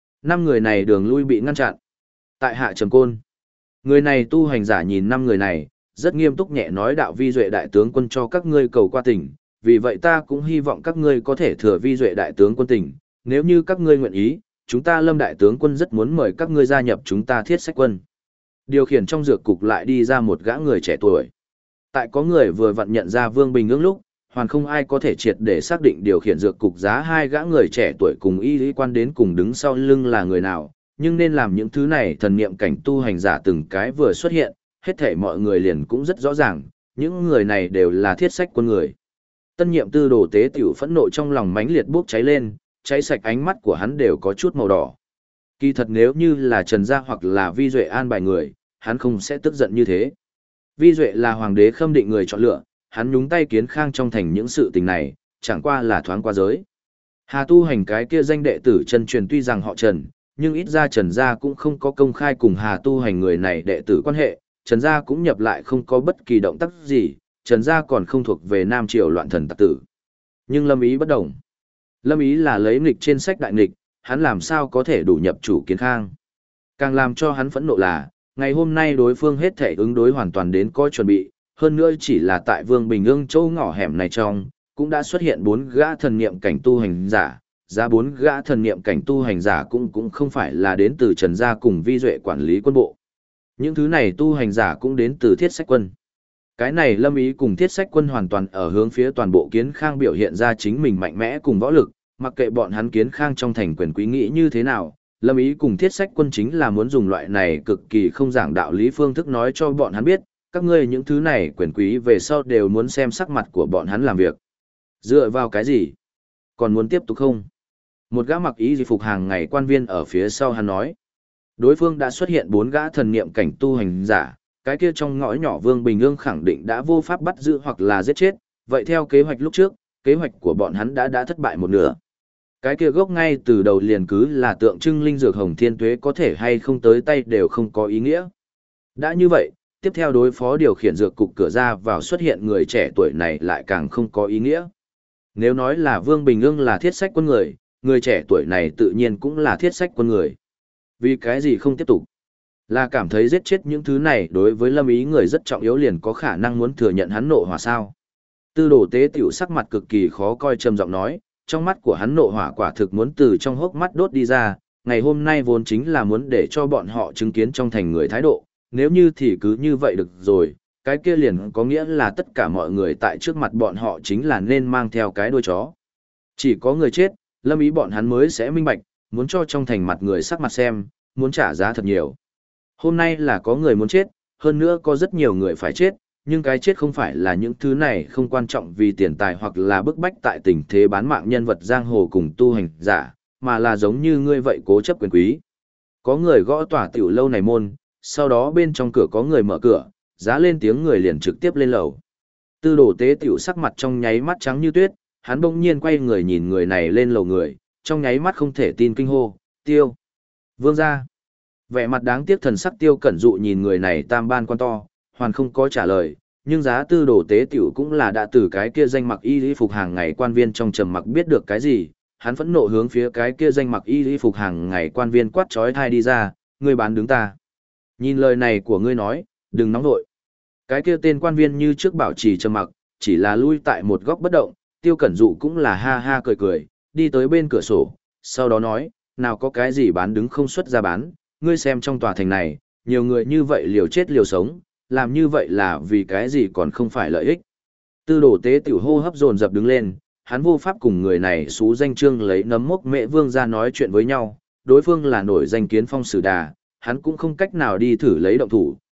5 người này đường lui bị ngăn chặn. Tại hạ trầm côn, người này tu hành giả nhìn 5 người này, rất nghiêm túc nhẹ nói đạo vi duệ đại tướng quân cho các ngươi cầu qua tỉnh, vì vậy ta cũng hy vọng các ngươi có thể thừa vi duệ đại tướng quân tỉnh, nếu như các ngươi nguyện ý, chúng ta Lâm đại tướng quân rất muốn mời các ngươi gia nhập chúng ta Thiết Sách quân. Điều khiển trong dược cục lại đi ra một gã người trẻ tuổi. Tại có người vừa vặn nhận ra Vương Bình Ương lúc, hoàn không ai có thể triệt để xác định điều khiển dược cục giá hai gã người trẻ tuổi cùng y lý quan đến cùng đứng sau lưng là người nào, nhưng nên làm những thứ này thần niệm cảnh tu hành giả từng cái vừa xuất hiện, hết thảy mọi người liền cũng rất rõ ràng, những người này đều là Thiết Sách quân người. Tân nhiệm tư đồ tế tiểu phẫn nộ trong lòng mãnh liệt bốc cháy lên, cháy sạch ánh mắt của hắn đều có chút màu đỏ. Kỳ thật nếu như là Trần Gia hoặc là Vi Duệ an bài người, hắn không sẽ tức giận như thế. Vi Duệ là hoàng đế khâm định người chọn lựa, hắn nhúng tay Kiến Khang trong thành những sự tình này, chẳng qua là thoáng qua giới. Hà tu hành cái kia danh đệ tử Trần truyền tuy rằng họ Trần, nhưng ít ra Trần Gia cũng không có công khai cùng Hà tu hành người này đệ tử quan hệ, Trần Gia cũng nhập lại không có bất kỳ động tác gì, Trần Gia còn không thuộc về Nam Triều loạn thần tặc tử. Nhưng Lâm Ý bất đồng. Lâm Ý là lấy nghịch trên sách đại nghịch, hắn làm sao có thể đủ nhập chủ Kiến Khang. Càng làm cho hắn phẫn nộ là, ngày hôm nay đối phương hết thể ứng đối hoàn toàn đến có chuẩn bị, hơn nữa chỉ là tại Vương Bình Ương châu ngõ hẻm này trong, cũng đã xuất hiện 4 gã thần niệm cảnh tu hành giả, ra 4 gã thần niệm cảnh tu hành giả cũng không phải là đến từ Trần Gia cùng Vi Duệ quản lý quân bộ. Những thứ này tu hành giả cũng đến từ Thiết Sách quân. Cái này Lâm Ý cùng Thiết Sách quân hoàn toàn ở hướng phía toàn bộ Kiến Khang biểu hiện ra chính mình mạnh mẽ cùng võ lực, mặc kệ bọn hắn Kiến Khang trong thành quyền quý nghĩ như thế nào, Lâm Ý cùng Thiết Sách quân chính là muốn dùng loại này cực kỳ không giảng đạo lý phương thức nói cho bọn hắn biết, các ngươi những thứ này quyền quý về sau đều muốn xem sắc mặt của bọn hắn làm việc. Dựa vào cái gì? Còn muốn tiếp tục không? Một gã mặc y phục hàng ngày quan viên ở phía sau hắn nói. Đối phương đã xuất hiện 4 gã thần niệm cảnh tu hành giả, cái kia trong ngõ nhỏ Vương Bình Ương khẳng định đã vô pháp bắt giữ hoặc là giết chết, vậy theo kế hoạch lúc trước, kế hoạch của bọn hắn đã thất bại một nửa. Cái kia gốc ngay từ đầu liền cứ là tượng trưng linh dược hồng thiên tuế có thể hay không tới tay đều không có ý nghĩa. Đã như vậy, tiếp theo đối phó điều khiển dược cục cửa ra vào xuất hiện người trẻ tuổi này lại càng không có ý nghĩa. Nếu nói là Vương Bình Ương là Thiết Sách quân người trẻ tuổi này tự nhiên cũng là Thiết Sách quân người. Vì cái gì không tiếp tục? Là cảm thấy giết chết những thứ này đối với Lâm Ý người rất trọng yếu liền có khả năng muốn thừa nhận hắn nộ hỏa sao. Tư đồ tế tiểu sắc mặt cực kỳ khó coi trầm giọng nói, trong mắt của hắn nộ hỏa quả thực muốn từ trong hốc mắt đốt đi ra, ngày hôm nay vốn chính là muốn để cho bọn họ chứng kiến trong thành người thái độ, nếu như thì cứ như vậy được rồi, cái kia liền có nghĩa là tất cả mọi người tại trước mặt bọn họ chính là nên mang theo cái đuôi chó. Chỉ có người chết, Lâm Ý bọn hắn mới sẽ minh bạch, muốn cho trong thành mặt người sắc mặt xem, muốn trả giá thật nhiều. Hôm nay là có người muốn chết, hơn nữa có rất nhiều người phải chết, nhưng cái chết không phải là những thứ này không quan trọng vì tiền tài hoặc là bức bách tại tình thế bán mạng nhân vật giang hồ cùng tu hành giả, mà là giống như ngươi vậy cố chấp quyền quý. Có người gõ tòa tiểu lâu này môn, sau đó bên trong cửa có người mở cửa, giá lên tiếng người liền trực tiếp lên lầu. Tư đồ tế tiểu sắc mặt trong nháy mắt trắng như tuyết, hắn bỗng nhiên quay người nhìn người này lên lầu người, trong nháy mắt không thể tin kinh hô, Tiêu. Vương gia. Vẻ mặt đáng tiếc thần sắc Tiêu Cẩn Dụ nhìn người này tam ban quan to, hoàn không có trả lời, nhưng giá tư đồ tế tiểu cũng là đã từ cái kia danh mặc y lý phục hàng ngày quan viên trong trầm mặc biết được cái gì, hắn phẫn nộ hướng phía cái kia danh mặc y lý phục hàng ngày quan viên quát chói tai đi ra, ngươi bán đứng ta. Nhìn lời này của ngươi nói, đừng nóng nội. Cái kia tên quan viên như trước bảo trì trầm mặc, chỉ là lui tại một góc bất động, Tiêu Cẩn Dụ cũng là ha ha cười cười, đi tới bên cửa sổ, sau đó nói, nào có cái gì bán đứng không xuất ra bán, ngươi xem trong tòa thành này, nhiều người như vậy liều chết liều sống, làm như vậy là vì cái gì còn không phải lợi ích. Tư đồ tế tiểu hô hấp dồn dập đứng lên, hắn vô pháp cùng người này xú danh trương lấy nấm mốc mẹ vương ra nói chuyện với nhau, đối phương là nổi danh Kiến Phong Sử Đà, hắn cũng không cách nào đi thử lấy động thủ,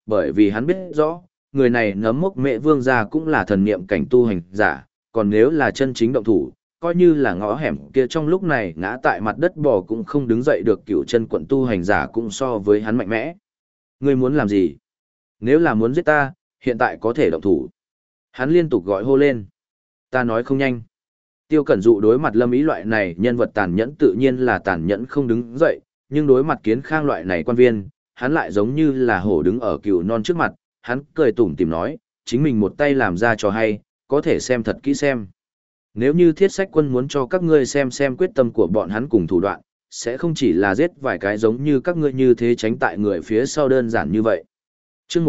bởi vì hắn biết rõ, người này Nấm Mốc Mệ Vương gia cũng là thần niệm cảnh tu hành giả, còn nếu là chân chính động thủ, coi như là ngõ hẻm kia trong lúc này ngã tại mặt đất bò cũng không đứng dậy được, cựu chân quận tu hành giả cũng so với hắn mạnh mẽ. Ngươi muốn làm gì? Nếu là muốn giết ta, hiện tại có thể động thủ. Hắn liên tục gọi hô lên. Ta nói không nhanh. Tiêu Cẩn Dụ đối mặt Lâm Ý loại này nhân vật tàn nhẫn tự nhiên là tàn nhẫn không đứng dậy, nhưng đối mặt Kiến Khang loại này quan viên, hắn lại giống như là hổ đứng ở cừu non trước mặt, hắn cười tủm tỉm nói, chính mình một tay làm ra trò hay, có thể xem thật kỹ xem. Nếu như Thiết Sách Quân muốn cho các ngươi xem quyết tâm của bọn hắn cùng thủ đoạn, sẽ không chỉ là giết vài cái giống như các ngươi như thế tránh tại người phía sau đơn giản như vậy. Chương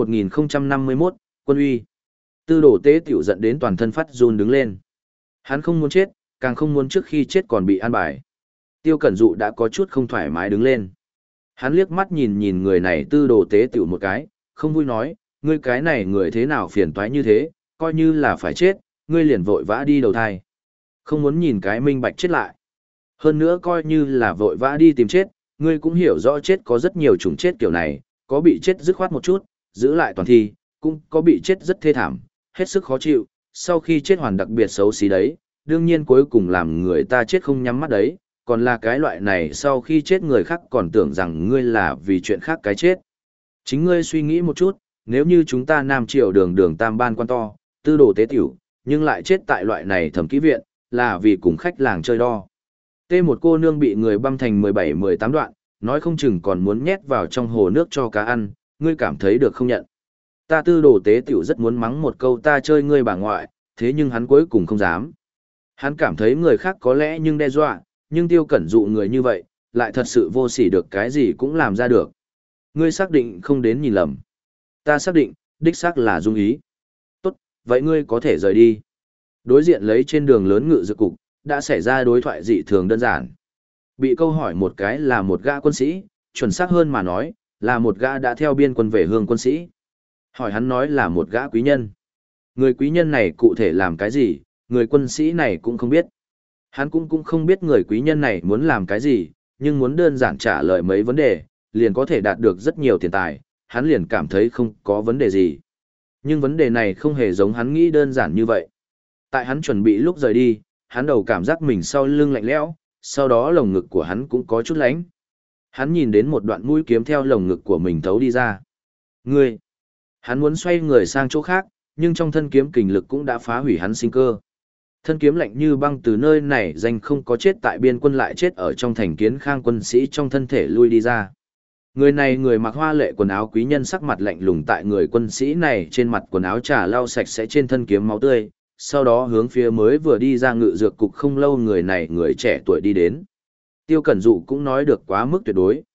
1051, Quân uy. Tư Đồ Tế Tiểu giận đến toàn thân phát run đứng lên. Hắn không muốn chết, càng không muốn trước khi chết còn bị an bài. Tiêu Cẩn Dụ đã có chút không thoải mái đứng lên. Hắn liếc mắt nhìn người này Tư Đồ Tế Tiểu một cái, không vui nói, ngươi cái này người thế nào phiền toái như thế, coi như là phải chết, ngươi liền vội vã đi đầu thai. Không muốn nhìn cái minh bạch chết lại. Hơn nữa coi như là vội vã đi tìm chết, ngươi cũng hiểu rõ chết có rất nhiều chủng chết kiểu này, có bị chết dứt khoát một chút, giữ lại toàn thi, cũng có bị chết rất thê thảm, hết sức khó chịu, sau khi chết hoàn đặc biệt xấu xí đấy, đương nhiên cuối cùng làm người ta chết không nhắm mắt đấy, còn là cái loại này sau khi chết người khác còn tưởng rằng ngươi là vì chuyện khác cái chết. Chính ngươi suy nghĩ một chút, nếu như chúng ta Nam Triều đường tam ban quan to, Tư Đồ Tế Tiểu, nhưng lại chết tại loại này thẩm kỹ viện, là vì cùng khách làng chơi đo. Một cô nương bị người băm thành 17-18 đoạn, nói không chừng còn muốn nhét vào trong hồ nước cho cá ăn, ngươi cảm thấy được không nhận. Ta Tư Đồ Tế Tiểu rất muốn mắng một câu ta chơi ngươi bà ngoại, thế nhưng hắn cuối cùng không dám. Hắn cảm thấy người khác có lẽ nhưng đe dọa, nhưng Tiêu Cẩn Dụ người như vậy, lại thật sự vô sỉ được cái gì cũng làm ra được. Ngươi xác định không đến nhìn lầm. Ta xác định, đích xác là Dung Ý. Tốt, vậy ngươi có thể rời đi. Đối diện lấy trên đường lớn Ngự Dược Cục, đã xảy ra đối thoại dị thường đơn giản. Bị câu hỏi một cái là một gã quân sĩ, chuẩn xác hơn mà nói, là một gã đã theo biên quân về hương quân sĩ. Hỏi hắn nói là một gã quý nhân. Người quý nhân này cụ thể làm cái gì, người quân sĩ này cũng không biết. Hắn cũng không biết người quý nhân này muốn làm cái gì, nhưng muốn đơn giản trả lời mấy vấn đề, liền có thể đạt được rất nhiều tiền tài, hắn liền cảm thấy không có vấn đề gì. Nhưng vấn đề này không hề giống hắn nghĩ đơn giản như vậy. Tại hắn chuẩn bị lúc rời đi, hắn đầu cảm giác mình sau lưng lạnh lẽo, sau đó lồng ngực của hắn cũng có chút lạnh. Hắn nhìn đến một đoạn mũi kiếm theo lồng ngực của mình thấu đi ra. Ngươi! Hắn muốn xoay người sang chỗ khác, nhưng trong thân kiếm kình lực cũng đã phá hủy hắn sinh cơ. Thân kiếm lạnh như băng từ nơi này danh không có chết tại biên quân lại chết ở trong thành Kiến Khang quân sĩ trong thân thể lui đi ra. Người này người mặc hoa lệ quần áo quý nhân sắc mặt lạnh lùng tại người quân sĩ này trên mặt quần áo trà lau sạch sẽ trên thân kiếm máu tươi, sau đó hướng phía mới vừa đi ra Ngự Dược Cục không lâu người này người trẻ tuổi đi đến. Tiêu Cẩn Dụ cũng nói được quá mức tuyệt đối.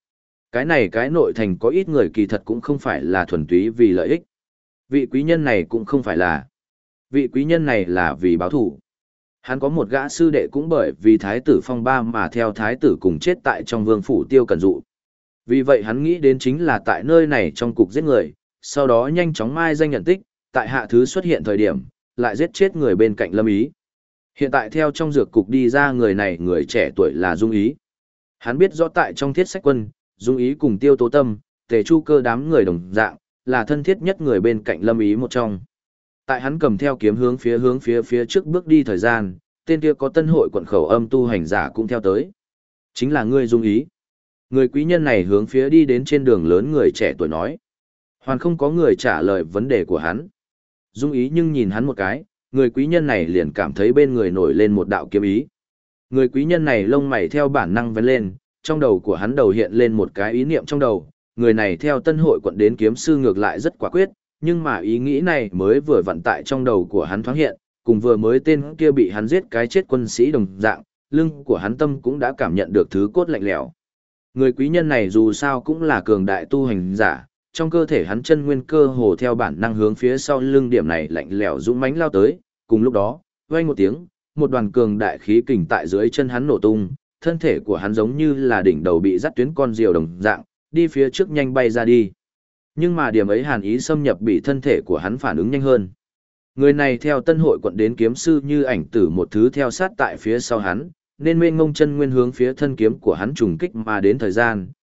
Cái nội thành có ít người kỳ thật cũng không phải là thuần túy vì lợi ích. Vị quý nhân này cũng không phải là. Vị quý nhân này là vì báo thủ. Hắn có một gã sư đệ cũng bởi vì thái tử phong ba mà theo thái tử cùng chết tại trong vương phủ Tiêu Cẩn Dụ. Vì vậy hắn nghĩ đến chính là tại nơi này trong cục giết người, sau đó nhanh chóng mai danh nhận tích, tại hạ thứ xuất hiện thời điểm, lại giết chết người bên cạnh Lâm Ý. Hiện tại theo trong dược cục đi ra người này người trẻ tuổi là Dung Ý. Hắn biết rõ tại trong Thiết Sách Quân, Dung Ý cùng Tiêu Tố Tâm, Tề Chu Cơ đám người đồng dạng, là thân thiết nhất người bên cạnh Lâm Ý một trong. Tại hắn cầm theo kiếm hướng phía trước bước đi thời gian, tên kia có Tân Hội quận khẩu âm tu hành giả cũng theo tới. Chính là ngươi Dung Ý. Người quý nhân này hướng phía đi đến trên đường lớn người trẻ tuổi nói. Hoàn không có người trả lời vấn đề của hắn. Dung Ý nhưng nhìn hắn một cái, người quý nhân này liền cảm thấy bên người nổi lên một đạo kiếm ý. Người quý nhân này lông mày theo bản năng vén lên, trong đầu của hắn đầu hiện lên một cái ý niệm trong đầu. Người này theo Tân Hội quận đến kiếm sư ngược lại rất quả quyết, nhưng mà ý nghĩ này mới vừa vặn tại trong đầu của hắn thoáng hiện, cùng vừa mới tên kia bị hắn giết cái chết quân sĩ đồng dạng, lưng của hắn tâm cũng đã cảm nhận được thứ cốt lạnh lẽo. Người quý nhân này dù sao cũng là cường đại tu hành giả, trong cơ thể hắn chân nguyên cơ hồ theo bản năng hướng phía sau lưng điểm này lạnh lẽo dũng mãnh lao tới, cùng lúc đó, vang một tiếng, một đoàn cường đại khí kình tại dưới chân hắn nổ tung, thân thể của hắn giống như là đỉnh đầu bị dắt tuyến con diều đồng dạng, đi phía trước nhanh bay ra đi. Nhưng mà điểm ấy hàn ý xâm nhập bị thân thể của hắn phản ứng nhanh hơn. Người này theo Tân Hội quận đến kiếm sư như ảnh tử một thứ theo sát tại phía sau hắn, nên mênh ngông chân nguyên hướng phía thân kiếm của hắn trùng kích mà đến thời gian,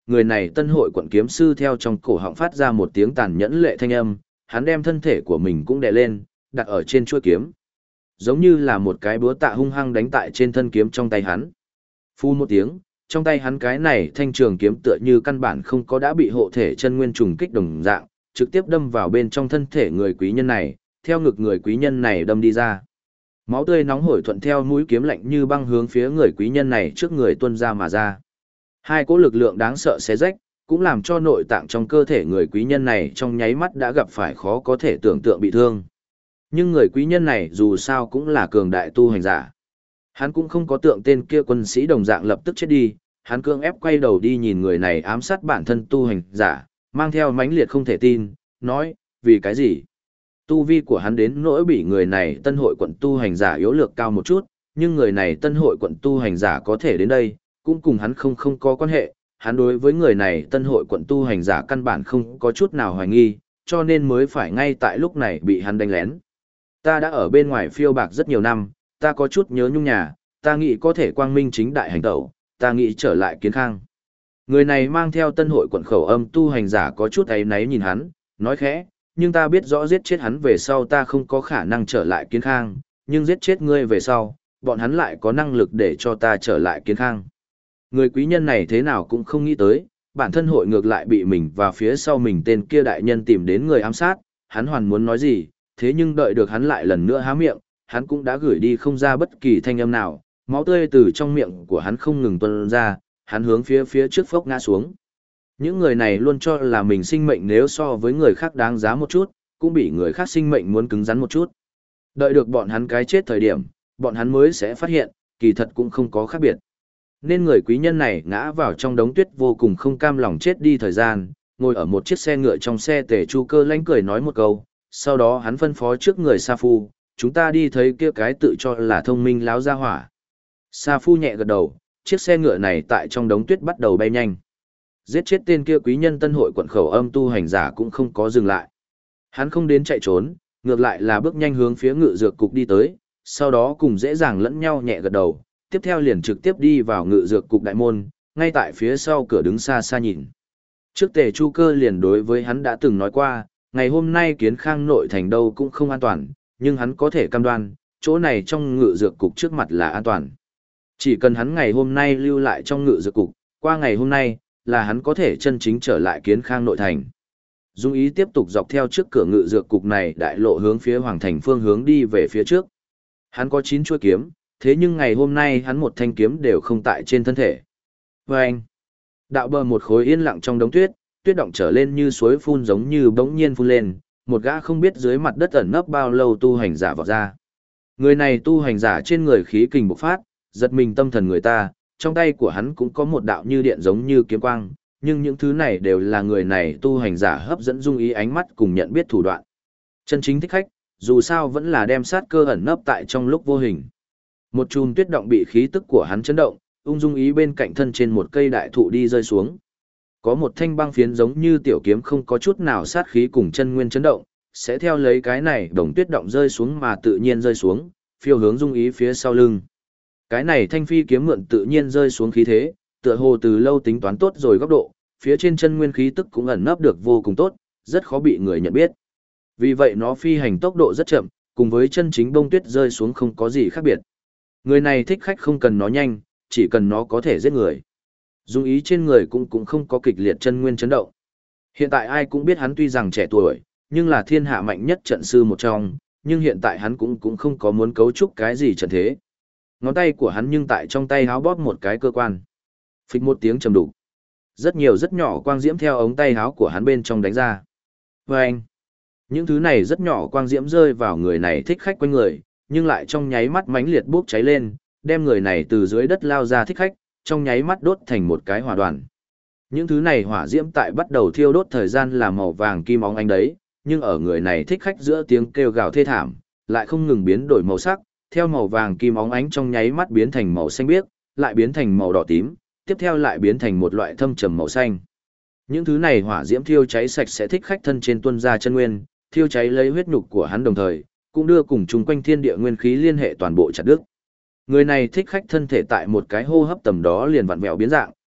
người này tân hội quận kiếm sư theo trong cổ họng phát ra một tiếng tàn nhẫn lệ thanh âm, hắn đem thân thể của mình cũng đè lên, đặt ở trên chuôi kiếm. Giống như là một cái búa tạ hung hăng đánh tại trên thân kiếm trong tay hắn. Phun một tiếng, trong tay hắn cái này thanh trường kiếm tựa như căn bản không có đã bị hộ thể chân nguyên trùng kích đồng dạng, trực tiếp đâm vào bên trong thân thể người quý nhân này, theo ngực người quý nhân này đâm đi ra. Máu tươi nóng hổi thuận theo mũi kiếm lạnh như băng hướng phía người quý nhân này trước người tuôn ra mà ra. Hai cỗ lực lượng đáng sợ xé rách, cũng làm cho nội tạng trong cơ thể người quý nhân này trong nháy mắt đã gặp phải khó có thể tưởng tượng bị thương. Nhưng người quý nhân này dù sao cũng là cường đại tu hành giả. Hắn cũng không có tượng tên kia quân sĩ đồng dạng lập tức chết đi, hắn cương ép quay đầu đi nhìn người này ám sát bản thân tu hành giả, mang theo mãnh liệt không thể tin, nói, vì cái gì? Tu vi của hắn đến nỗi bị người này tân hội quận tu hành giả yếu lược cao một chút, nhưng người này tân hội quận tu hành giả có thể đến đây, cũng cùng hắn không có quan hệ, hắn đối với người này tân hội quận tu hành giả căn bản không có chút nào hoài nghi, cho nên mới phải ngay tại lúc này bị hắn đánh lén. Ta đã ở bên ngoài phiêu bạc rất nhiều năm, ta có chút nhớ nhung nhà, ta nghĩ có thể quang minh chính đại hành tẩu, ta nghĩ trở lại Kiến Khang. Người này mang theo tân hội quận khẩu âm tu hành giả có chút áy náy nhìn hắn, nói khẽ, nhưng ta biết rõ giết chết hắn về sau ta không có khả năng trở lại Kiến Khang, nhưng giết chết ngươi về sau, bọn hắn lại có năng lực để cho ta trở lại Kiến Khang. Người quý nhân này thế nào cũng không nghĩ tới, bản thân hội ngược lại bị mình và phía sau mình tên kia đại nhân tìm đến người ám sát, hắn hoàn muốn nói gì, thế nhưng đợi được hắn lại lần nữa há miệng, hắn cũng đã gửi đi không ra bất kỳ thanh âm nào, máu tươi từ trong miệng của hắn không ngừng tuôn ra, hắn hướng phía trước phốc ngã xuống. Những người này luôn cho là mình sinh mệnh nếu so với người khác đáng giá một chút, cũng bị người khác sinh mệnh muốn cứng rắn một chút. Đợi được bọn hắn cái chết thời điểm, bọn hắn mới sẽ phát hiện, kỳ thật cũng không có khác biệt. Nên người quý nhân này ngã vào trong đống tuyết vô cùng không cam lòng chết đi thời gian, ngồi ở một chiếc xe ngựa trong xe Tề Chu Cơ lánh cười nói một câu, sau đó hắn phân phó trước người Sa Phu, chúng ta đi thấy kia cái tự cho là thông minh láo ra hỏa. Sa Phu nhẹ gật đầu, chiếc xe ngựa này tại trong đống tuyết bắt đầu bay nhanh. Giết chết tên kia quý nhân tân hội quận khẩu âm tu hành giả cũng không có dừng lại. Hắn không đến chạy trốn, ngược lại là bước nhanh hướng phía ngự dược cục đi tới, sau đó cùng dễ dàng lẫn nhau nhẹ gật đầu, tiếp theo liền trực tiếp đi vào ngự dược cục đại môn, ngay tại phía sau cửa đứng xa xa nhìn. Trước Tề Chu Cơ liền đối với hắn đã từng nói qua, ngày hôm nay Kiến Khang nội thành đâu cũng không an toàn, nhưng hắn có thể cam đoan, chỗ này trong ngự dược cục trước mặt là an toàn. Chỉ cần hắn ngày hôm nay lưu lại trong ngự dược cục, qua ngày hôm nay, là hắn có thể chân chính trở lại Kiến Khang nội thành. Dung Ý tiếp tục dọc theo trước cửa ngự dược cục này đại lộ hướng phía Hoàng Thành phương hướng đi về phía trước. Hắn có 9 chuôi kiếm, thế nhưng ngày hôm nay hắn một thanh kiếm đều không tại trên thân thể. Vâng! Đạo bờ một khối yên lặng trong đống tuyết, tuyết động trở lên như suối phun giống như bỗng nhiên phun lên, một gã không biết dưới mặt đất ẩn nấp bao lâu tu hành giả vọt ra. Người này tu hành giả trên người khí kình bộc phát, giật mình tâm thần người ta, trong tay của hắn cũng có một đạo như điện giống như kiếm quang, nhưng những thứ này đều là người này tu hành giả hấp dẫn Dung Ý ánh mắt cùng nhận biết thủ đoạn. Chân chính thích khách, dù sao vẫn là đem sát cơ ẩn nấp tại trong lúc vô hình. Một chùm tuyết động bị khí tức của hắn chấn động, ung Dung Ý bên cạnh thân trên một cây đại thụ đi rơi xuống. Có một thanh băng phiến giống như tiểu kiếm không có chút nào sát khí cùng chân nguyên chấn động, sẽ theo lấy cái này đồng tuyết động rơi xuống mà tự nhiên rơi xuống, phiêu hướng Dung Ý phía sau lưng. Cái này thanh phi kiếm mượn tự nhiên rơi xuống khí thế, tựa hồ từ lâu tính toán tốt rồi góc độ, phía trên chân nguyên khí tức cũng ẩn nấp được vô cùng tốt, rất khó bị người nhận biết. Vì vậy nó phi hành tốc độ rất chậm, cùng với chân chính bông tuyết rơi xuống không có gì khác biệt. Người này thích khách không cần nó nhanh, chỉ cần nó có thể giết người. Dung Ý trên người cũng không có kịch liệt chân nguyên chấn động. Hiện tại ai cũng biết hắn tuy rằng trẻ tuổi, nhưng là thiên hạ mạnh nhất trận sư một trong, nhưng hiện tại hắn cũng không có muốn cấu trúc cái gì trận thế. Ngón tay của hắn nhưng tại trong tay háo bóp một cái cơ quan. Phịch một tiếng trầm đục. Rất nhiều rất nhỏ quang diễm theo ống tay háo của hắn bên trong đánh ra. Vâng! Những thứ này rất nhỏ quang diễm rơi vào người này thích khách quanh người, nhưng lại trong nháy mắt mãnh liệt bốc cháy lên, đem người này từ dưới đất lao ra thích khách, trong nháy mắt đốt thành một cái hỏa đoàn. Những thứ này hỏa diễm tại bắt đầu thiêu đốt thời gian là màu vàng kim óng ánh đấy, nhưng ở người này thích khách giữa tiếng kêu gào thê thảm, lại không ngừng biến đổi màu sắc, theo màu vàng kim óng ánh trong nháy mắt biến thành màu xanh biếc, lại biến thành màu đỏ tím, tiếp theo lại biến thành một loại thâm trầm màu xanh. Những thứ này hỏa diễm thiêu cháy sạch sẽ thích khách thân trên tuôn ra chân nguyên, thiêu cháy lấy huyết nhục của hắn đồng thời, cũng đưa cùng chung quanh thiên địa nguyên khí liên hệ toàn bộ chặt đứt. Người này thích khách thân thể tại một cái hô hấp tầm đó liền vặn vẹo biến dạng,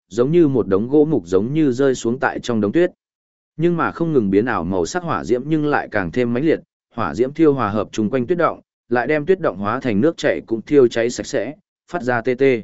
giống như một đống gỗ mục giống như rơi xuống tại trong đống tuyết. Nhưng mà không ngừng biến ảo màu sắc hỏa diễm nhưng lại càng thêm mãnh liệt, hỏa diễm thiêu hòa hợp chung quanh tuyết động, lại đem tuyết động hóa thành nước chảy cũng thiêu cháy sạch sẽ, phát ra tê tê.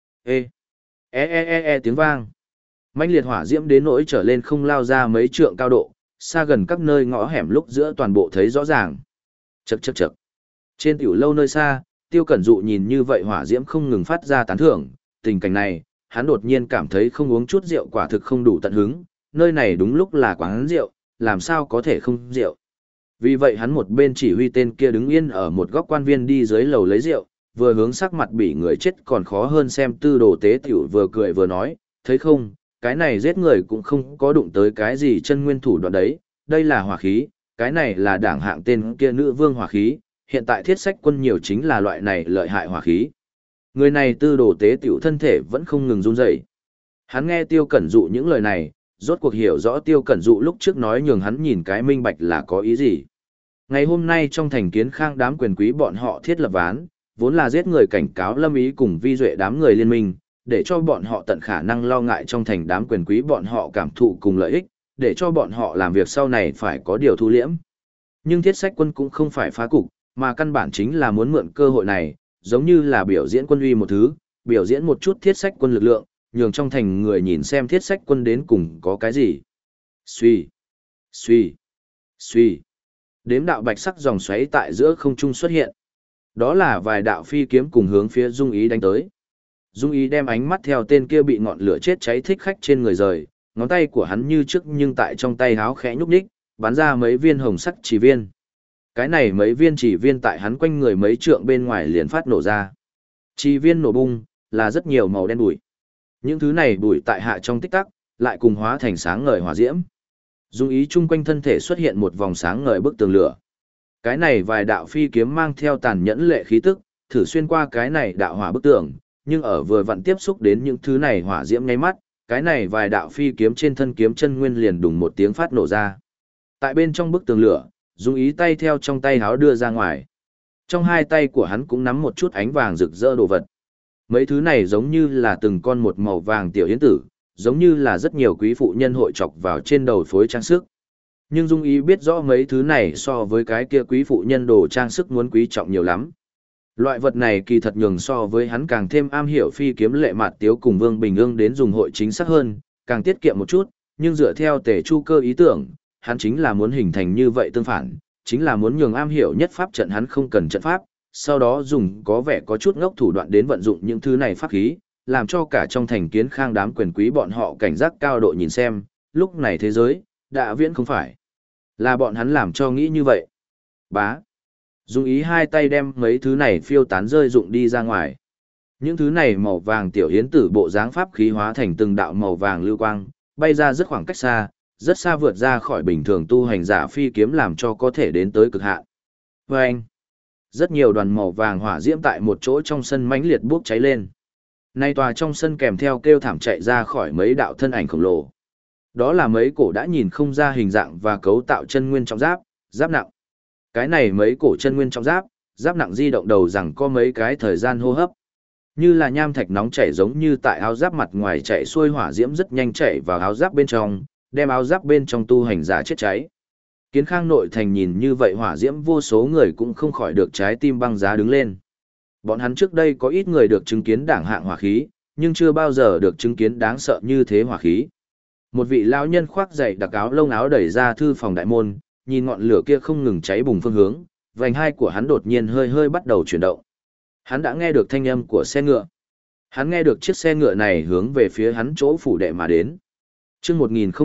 Tiếng vang. Mãnh liệt hỏa diễm đến nỗi trở lên không lao ra mấy trượng cao độ, xa gần các nơi ngõ hẻm lúc giữa toàn bộ thấy rõ ràng. Chậc chậc chậc. Trên tiểu lâu nơi xa, Tiêu Cẩn Dụ nhìn như vậy hỏa diễm không ngừng phát ra tán thưởng, tình cảnh này, hắn đột nhiên cảm thấy không uống chút rượu quả thực không đủ tận hứng, nơi này đúng lúc là quán rượu, làm sao có thể không rượu. Vì vậy hắn một bên chỉ huy tên kia đứng yên ở một góc quan viên đi dưới lầu lấy rượu, vừa hướng sắc mặt bị người chết còn khó hơn xem tư đồ tế tiểu vừa cười vừa nói, thấy không, cái này giết người cũng không có đụng tới cái gì chân nguyên thủ đoạn đấy, đây là hỏa khí, cái này là đảng hạng tên kia nữ vương hỏa khí, hiện tại thiết sách quân nhiều chính là loại này lợi hại hỏa khí. Người này tư đồ tế tiểu thân thể vẫn không ngừng run rẩy. Hắn nghe Tiêu Cẩn Dụ những lời này, rốt cuộc hiểu rõ Tiêu Cẩn Dụ lúc trước nói nhường hắn nhìn cái minh bạch là có ý gì. Ngày hôm nay trong thành Kiến Khang đám quyền quý bọn họ thiết lập ván, vốn là giết người cảnh cáo Lâm Ý cùng Vi Duệ đám người liên minh, để cho bọn họ tận khả năng lo ngại trong thành đám quyền quý bọn họ cảm thụ cùng lợi ích, để cho bọn họ làm việc sau này phải có điều thu liễm. Nhưng thiết sách quân cũng không phải phá cục, mà căn bản chính là muốn mượn cơ hội này, giống như là biểu diễn quân uy một thứ, biểu diễn một chút thiết sách quân lực lượng, nhường trong thành người nhìn xem thiết sách quân đến cùng có cái gì. Xuy, xuy, xuy. Đếm đạo bạch sắc dòng xoáy tại giữa không trung xuất hiện. Đó là vài đạo phi kiếm cùng hướng phía Dung Ý đánh tới. Dung Ý đem ánh mắt theo tên kia bị ngọn lửa chết cháy thích khách trên người rời, ngón tay của hắn như trước nhưng tại trong tay háo khẽ nhúc nhích, bắn ra mấy viên hồng sắc chỉ viên. Cái này mấy viên chỉ viên tại hắn quanh người mấy trượng bên ngoài liền phát nổ ra. Chỉ viên nổ bung, là rất nhiều màu đen bụi. Những thứ này bụi tại hạ trong tích tắc, lại cùng hóa thành sáng ngời hỏa diễm. Dung Ý chung quanh thân thể xuất hiện một vòng sáng ngời bức tường lửa. Cái này vài đạo phi kiếm mang theo tàn nhẫn lệ khí tức, thử xuyên qua cái này đạo hỏa bức tường, nhưng ở vừa vặn tiếp xúc đến những thứ này hỏa diễm nháy mắt, cái này vài đạo phi kiếm trên thân kiếm chân nguyên liền đùng một tiếng phát nổ ra. Tại bên trong bức tường lửa, Dung Ý tay theo trong tay háo đưa ra ngoài. Trong hai tay của hắn cũng nắm một chút ánh vàng rực rỡ đồ vật. Mấy thứ này giống như là từng con một màu vàng tiểu yến tử, giống như là rất nhiều quý phụ nhân hội chọc vào trên đầu phối trang sức. Nhưng Dung Ý biết rõ mấy thứ này so với cái kia quý phụ nhân đồ trang sức muốn quý trọng nhiều lắm. Loại vật này kỳ thật nhường so với hắn càng thêm am hiểu phi kiếm Lệ Mạt Tiếu cùng Vương Bình Ương đến dùng hội chính xác hơn, càng tiết kiệm một chút, nhưng dựa theo Tề Chu Cơ ý tưởng, hắn chính là muốn hình thành như vậy tương phản, chính là muốn nhường am hiểu nhất pháp trận hắn không cần trận pháp, sau đó dùng có vẻ có chút ngốc thủ đoạn đến vận dụng những thứ này pháp khí, làm cho cả trong thành Kiến Khang đám quyền quý bọn họ cảnh giác cao độ nhìn xem, lúc này thế giới, đã viễn không phải là bọn hắn làm cho nghĩ như vậy. Bá. Dung Ý hai tay đem mấy thứ này phiêu tán rơi dụng đi ra ngoài. Những thứ này màu vàng tiểu hiến tử bộ dáng pháp khí hóa thành từng đạo màu vàng lưu quang, bay ra rất khoảng cách xa, rất xa vượt ra khỏi bình thường tu hành giả phi kiếm làm cho có thể đến tới cực hạn. Và anh, rất nhiều đoàn màu vàng hỏa diễm tại một chỗ trong sân mãnh liệt bốc cháy lên. Nay tòa trong sân kèm theo kêu thảm chạy ra khỏi mấy đạo thân ảnh khổng lồ. Đó là mấy cổ đã nhìn không ra hình dạng và cấu tạo chân nguyên trọng giáp, giáp nặng. Cái này mấy cổ chân nguyên trọng giáp, giáp nặng di động đầu rằng có mấy cái thời gian hô hấp. Như là nham thạch nóng chảy giống như tại áo giáp mặt ngoài chạy xuôi hỏa diễm rất nhanh chảy vào áo giáp bên trong, đem áo giáp bên trong tu hành giả chết cháy. Kiến Khang nội thành nhìn như vậy hỏa diễm vô số người cũng không khỏi được trái tim băng giá đứng lên. Bọn hắn trước đây có ít người được chứng kiến đảng hạng hỏa khí, nhưng chưa bao giờ được chứng kiến đáng sợ như thế hỏa khí. Một vị lão nhân khoác dày đặc áo lông áo đẩy ra thư phòng đại môn, nhìn ngọn lửa kia không ngừng cháy bùng phương hướng, vành hai của hắn đột nhiên hơi hơi bắt đầu chuyển động. Hắn đã nghe được thanh âm của xe ngựa. Hắn nghe được chiếc xe ngựa này hướng về phía hắn chỗ phủ đệ mà đến. Chương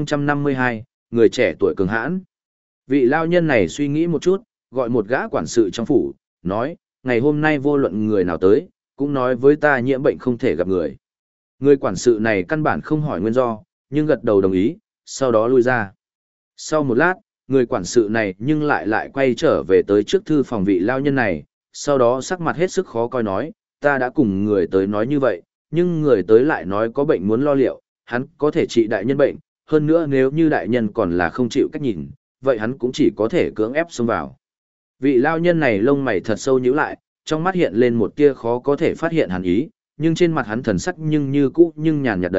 1052, người trẻ tuổi cường hãn. Vị lao nhân này suy nghĩ một chút, gọi một gã quản sự trong phủ, nói, ngày hôm nay vô luận người nào tới, cũng nói với ta nhiễm bệnh không thể gặp người. Người quản sự này căn bản không hỏi nguyên do, nhưng gật đầu đồng ý, sau đó lui ra. Sau một lát, người quản sự này nhưng lại quay trở về tới trước thư phòng vị lao nhân này, sau đó sắc mặt hết sức khó coi nói, ta đã cùng người tới nói như vậy, nhưng người tới lại nói có bệnh muốn lo liệu, hắn có thể trị đại nhân bệnh, hơn nữa nếu như đại nhân còn là không chịu cách nhìn, vậy hắn cũng chỉ có thể cưỡng ép xông vào. Vị lao nhân này lông mày thật sâu nhíu lại, trong mắt hiện lên một tia khó có thể phát hiện hàn ý, nhưng trên mặt hắn thần sắc nhưng như cũ nhưng nhàn nhạt đấy,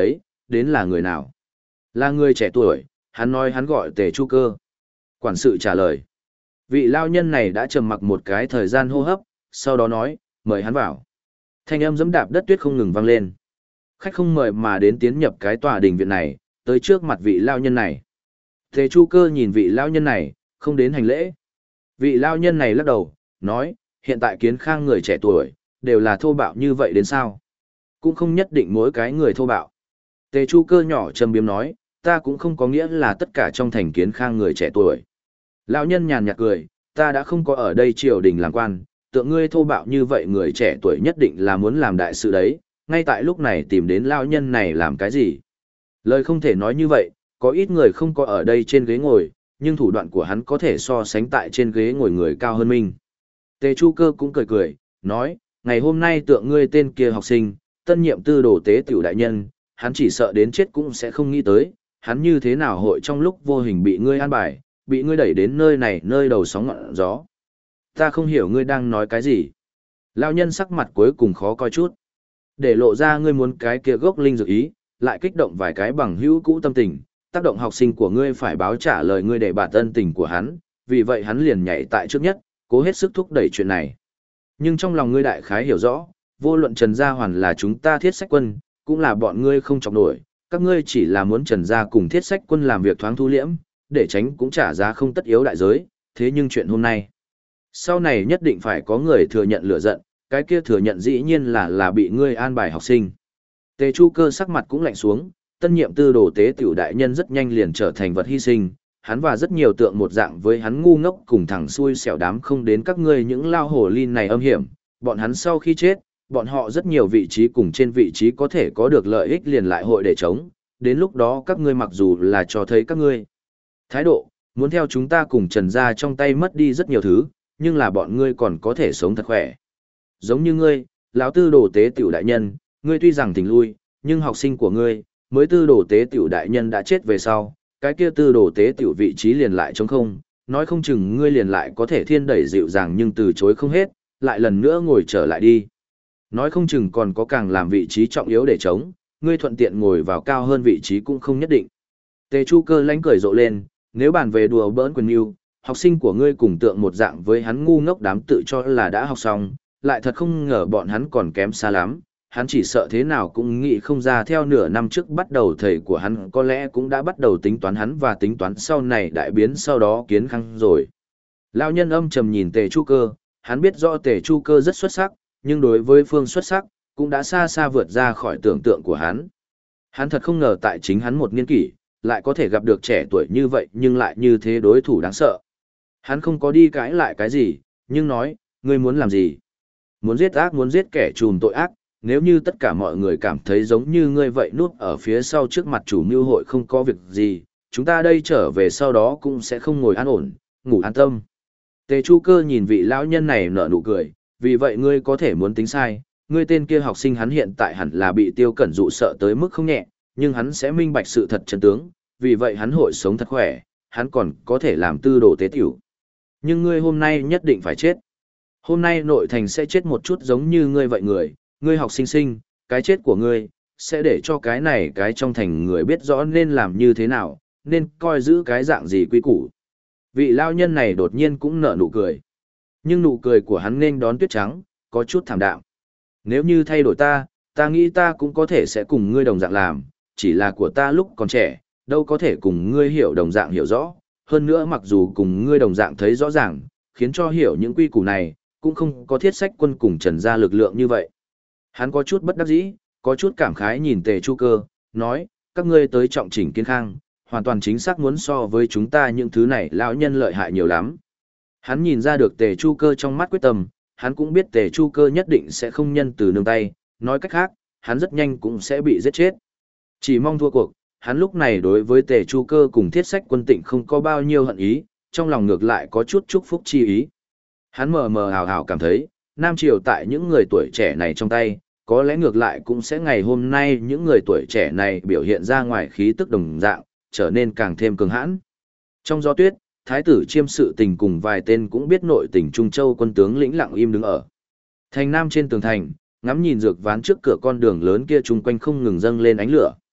đến là người nào? Là người trẻ tuổi, hắn nói hắn gọi Tề Chu Cơ. Quản sự trả lời. Vị lao nhân này đã trầm mặc một cái thời gian hô hấp, sau đó nói, mời hắn vào. Thanh âm giẫm đạp đất tuyết không ngừng vang lên. Khách không mời mà đến tiến nhập cái tòa đình viện này, tới trước mặt vị lao nhân này. Tề Chu Cơ nhìn vị lao nhân này, không đến hành lễ. Vị lao nhân này lắc đầu, nói, hiện tại Kiến Khang người trẻ tuổi, đều là thô bạo như vậy đến sao? Cũng không nhất định mỗi cái người thô bạo. Tề Chu Cơ nhỏ trầm biếm nói, ta cũng không có nghĩa là tất cả trong thành Kiến Khang người trẻ tuổi. Lão nhân nhàn nhạt cười, ta đã không có ở đây triều đình làm quan, tượng ngươi thô bạo như vậy người trẻ tuổi nhất định là muốn làm đại sự đấy, ngay tại lúc này tìm đến lão nhân này làm cái gì? Lời không thể nói như vậy, có ít người không có ở đây trên ghế ngồi, nhưng thủ đoạn của hắn có thể so sánh tại trên ghế ngồi người cao hơn mình. Tề Chu Cơ cũng cười cười, nói, ngày hôm nay tượng ngươi tên kia học sinh, tân nhiệm tư đồ tế tiểu đại nhân, hắn chỉ sợ đến chết cũng sẽ không nghĩ tới, hắn như thế nào hội trong lúc vô hình bị ngươi an bài, bị ngươi đẩy đến nơi này nơi đầu sóng ngọn gió. Ta không hiểu ngươi đang nói cái gì. Lão nhân sắc mặt cuối cùng khó coi chút. Để lộ ra ngươi muốn cái kia gốc linh dược ý, lại kích động vài cái bằng hữu cũ tâm tình, tác động học sinh của ngươi phải báo trả lời ngươi để bạt ân tình của hắn, vì vậy hắn liền nhảy tại trước nhất, cố hết sức thúc đẩy chuyện này. Nhưng trong lòng ngươi đại khái hiểu rõ, vô luận Trần Gia Hoàn là chúng ta Thiết Sách Quân, cũng là bọn ngươi không chọc nổi, các ngươi chỉ là muốn Trần Gia cùng Thiết Sách Quân làm việc thoáng thu liễm, để tránh cũng trả giá không tất yếu đại giới, thế nhưng chuyện hôm nay, sau này nhất định phải có người thừa nhận lửa giận, cái kia thừa nhận dĩ nhiên là bị ngươi an bài học sinh. Tề Chu Cơ sắc mặt cũng lạnh xuống, tân nhiệm tư đồ tế tiểu đại nhân rất nhanh liền trở thành vật hy sinh, hắn và rất nhiều tượng một dạng với hắn ngu ngốc cùng thằng xui xẻo đám không đến các ngươi những lao hồ ly này âm hiểm, bọn hắn sau khi chết, bọn họ rất nhiều vị trí cùng trên vị trí có thể có được lợi ích liền lại hội để chống, đến lúc đó các ngươi mặc dù là cho thấy các ngươi thái độ, muốn theo chúng ta cùng Trần Gia trong tay mất đi rất nhiều thứ, nhưng là bọn ngươi còn có thể sống thật khỏe. Giống như ngươi, lão tư đồ tế tiểu đại nhân, ngươi tuy rằng thỉnh lui, nhưng học sinh của ngươi, mới tư đồ tế tiểu đại nhân đã chết về sau, cái kia tư đồ tế tiểu vị trí liền lại trống không, nói không chừng ngươi liền lại có thể thiên đẩy dịu dàng nhưng từ chối không hết, lại lần nữa ngồi trở lại đi. Nói không chừng còn có càng làm vị trí trọng yếu để chống, ngươi thuận tiện ngồi vào cao hơn vị trí cũng không nhất định. Tề Chu Cơ lánh cười rộ lên, nếu bàn về đùa bỡn quyền yêu, học sinh của ngươi cùng tượng một dạng với hắn ngu ngốc đám tự cho là đã học xong, lại thật không ngờ bọn hắn còn kém xa lắm, hắn chỉ sợ thế nào cũng nghĩ không ra theo nửa năm trước bắt đầu thầy của hắn có lẽ cũng đã bắt đầu tính toán hắn và tính toán sau này đại biến sau đó Kiến Khang rồi. Lão nhân âm trầm nhìn Tề Chu Cơ, hắn biết rõ Tề Chu Cơ rất xuất sắc, nhưng đối với phương xuất sắc, cũng đã xa xa vượt ra khỏi tưởng tượng của hắn. Hắn thật không ngờ tại chính hắn một niên kỷ, lại có thể gặp được trẻ tuổi như vậy nhưng lại như thế đối thủ đáng sợ. Hắn không có đi cãi lại cái gì, nhưng nói, ngươi muốn làm gì? Muốn giết ác, muốn giết kẻ trùm tội ác, nếu như tất cả mọi người cảm thấy giống như ngươi vậy núp ở phía sau trước mặt chủ mưu hội không có việc gì, chúng ta đây trở về sau đó cũng sẽ không ngồi an ổn, ngủ an tâm. Tề Chu Cơ nhìn vị lão nhân này nở nụ cười, vì vậy ngươi có thể muốn tính sai, ngươi tên kia học sinh hắn hiện tại hẳn là bị Tiêu Cẩn dụ sợ tới mức không nhẹ, nhưng hắn sẽ minh bạch sự thật chân tướng, vì vậy hắn hội sống thật khỏe, hắn còn có thể làm tư đồ tế tiểu. Nhưng ngươi hôm nay nhất định phải chết. Hôm nay nội thành sẽ chết một chút giống như ngươi vậy người, ngươi học sinh sinh, cái chết của ngươi, sẽ để cho cái này cái trong thành người biết rõ nên làm như thế nào, nên coi giữ cái dạng gì quy củ. Vị lao nhân này đột nhiên cũng nở nụ cười. Nhưng nụ cười của hắn nên đón tuyết trắng, có chút thảm đạm. Nếu như thay đổi ta nghĩ ta cũng có thể sẽ cùng ngươi đồng dạng làm, chỉ là của ta lúc còn trẻ, đâu có thể cùng ngươi hiểu đồng dạng hiểu rõ. Hơn nữa mặc dù cùng ngươi đồng dạng thấy rõ ràng, khiến cho hiểu những quy củ này, cũng không có Thiết Sách Quân cùng Trần Gia lực lượng như vậy. Hắn có chút bất đắc dĩ, có chút cảm khái nhìn Tề Chu Cơ, nói, các ngươi tới trọng chỉnh Kiến Khang, hoàn toàn chính xác muốn so với chúng ta những thứ này lão nhân lợi hại nhiều lắm. Hắn nhìn ra được Tề Chu Cơ trong mắt quyết tâm, hắn cũng biết Tề Chu Cơ nhất định sẽ không nhân từ nương tay, nói cách khác, hắn rất nhanh cũng sẽ bị giết chết. Chỉ mong thua cuộc, hắn lúc này đối với Tề Chu Cơ cùng Thiết Sách Quân Tịnh không có bao nhiêu hận ý, trong lòng ngược lại có chút chúc phúc chi ý. Hắn mờ mờ ảo ảo cảm thấy, Nam Triều tại những người tuổi trẻ này trong tay, có lẽ ngược lại cũng sẽ ngày hôm nay những người tuổi trẻ này biểu hiện ra ngoài khí tức đồng dạng, trở nên càng thêm cường hãn. Trong gió tuyết, Thái tử Chiêm Sự Tình cùng vài tên cũng biết nội tình Trung Châu quân tướng lĩnh lặng im đứng ở. Thành Nam trên tường thành, ngắm nhìn dược ván trước cửa con đường lớn kia chung quanh không ngừng dâng lên ánh lửa.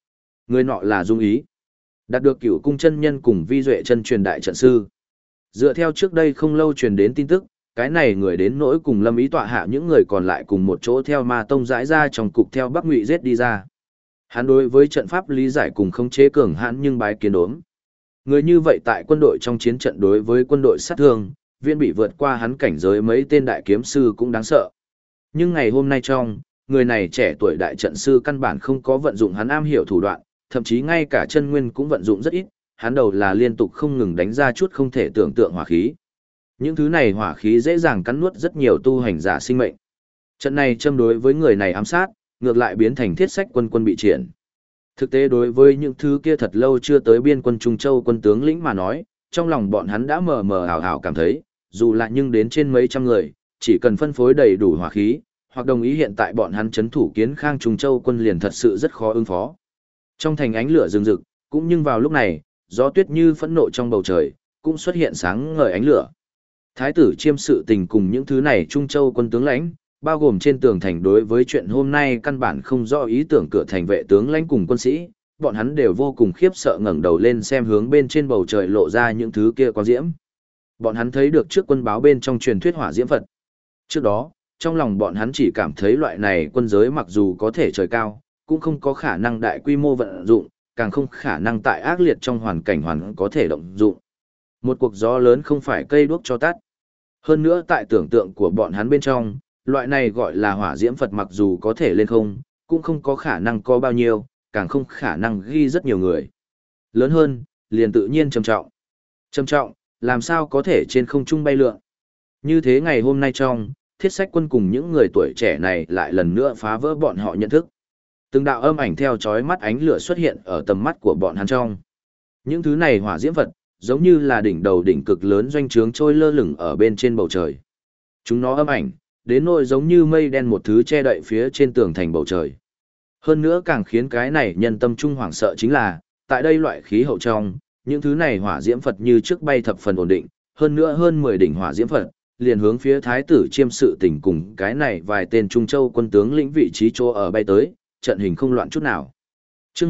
Người nọ là Dung Ý, đạt được Cửu Cung chân nhân cùng Vi Duệ chân truyền đại trận sư. Dựa theo trước đây không lâu truyền đến tin tức, cái này người đến nỗi cùng Lâm Ý tọa hạ những người còn lại cùng một chỗ theo Ma Tông rãi ra trong cục theo Bắc Ngụy giết đi ra. Hắn đối với trận pháp lý giải cùng khống chế cường hãn nhưng bái kiến đốm. Người như vậy tại quân đội trong chiến trận đối với quân đội sát thương, viên bị vượt qua hắn cảnh giới mấy tên đại kiếm sư cũng đáng sợ. Nhưng ngày hôm nay trong, người này trẻ tuổi đại trận sư căn bản không có vận dụng hắn am hiểu thủ đoạn, thậm chí ngay cả chân nguyên cũng vận dụng rất ít, hắn đầu là liên tục không ngừng đánh ra chút không thể tưởng tượng hỏa khí. Những thứ này hỏa khí dễ dàng cắn nuốt rất nhiều tu hành giả sinh mệnh. Trận này châm đối với người này ám sát, ngược lại biến thành thiết sách quân bị triển. Thực tế đối với những thứ kia thật lâu chưa tới biên quân Trung Châu quân tướng lĩnh mà nói, trong lòng bọn hắn đã mờ mờ ảo ảo cảm thấy, dù là nhưng đến trên mấy trăm người, chỉ cần phân phối đầy đủ hỏa khí, hoặc đồng ý hiện tại bọn hắn chấn thủ Kiến Khang Trung Châu quân liền thật sự rất khó ứng phó. Trong thành ánh lửa rừng rực, cũng nhưng vào lúc này, gió tuyết như phẫn nộ trong bầu trời, cũng xuất hiện sáng ngời ánh lửa. Thái tử Chiêm sự tình cùng những thứ này Trung Châu quân tướng lãnh, bao gồm trên tường thành đối với chuyện hôm nay căn bản không rõ ý tưởng cửa thành vệ tướng lãnh cùng quân sĩ, bọn hắn đều vô cùng khiếp sợ ngẩng đầu lên xem hướng bên trên bầu trời lộ ra những thứ kia quang diễm. Bọn hắn thấy được trước quân báo bên trong truyền thuyết hỏa diễm Phật. Trước đó, trong lòng bọn hắn chỉ cảm thấy loại này quân giới mặc dù có thể trời cao, cũng không có khả năng đại quy mô vận dụng, càng không khả năng tại ác liệt trong hoàn cảnh hoàn có thể động dụng. Một cuộc gió lớn không phải cây đuốc cho tắt. Hơn nữa tại tưởng tượng của bọn hắn bên trong, loại này gọi là hỏa diễm Phật mặc dù có thể lên không, cũng không có khả năng có bao nhiêu, càng không khả năng ghi rất nhiều người. Lớn hơn, liền tự nhiên trầm trọng. Trầm trọng, làm sao có thể trên không trung bay lượn. Như thế ngày hôm nay trong, thiết sách quân cùng những người tuổi trẻ này lại lần nữa phá vỡ bọn họ nhận thức. Từng đạo âm ảnh theo chói mắt ánh lửa xuất hiện ở tầm mắt của bọn hắn trong. Những thứ này hỏa diễm Phật, giống như là đỉnh đầu đỉnh cực lớn doanh trướng trôi lơ lửng ở bên trên bầu trời. Chúng nó âm ảnh, đến nỗi giống như mây đen một thứ che đậy phía trên tường thành bầu trời. Hơn nữa càng khiến cái này nhân tâm trung hoảng sợ chính là, tại đây loại khí hậu trong, những thứ này hỏa diễm Phật như trước bay thập phần ổn định, hơn nữa hơn 10 đỉnh hỏa diễm Phật, liền hướng phía thái tử Chiêm sự tình cùng cái này vài tên Trung Châu quân tướng lĩnh vị trí chỗ ở bay tới, trận hình không loạn chút nào. Chương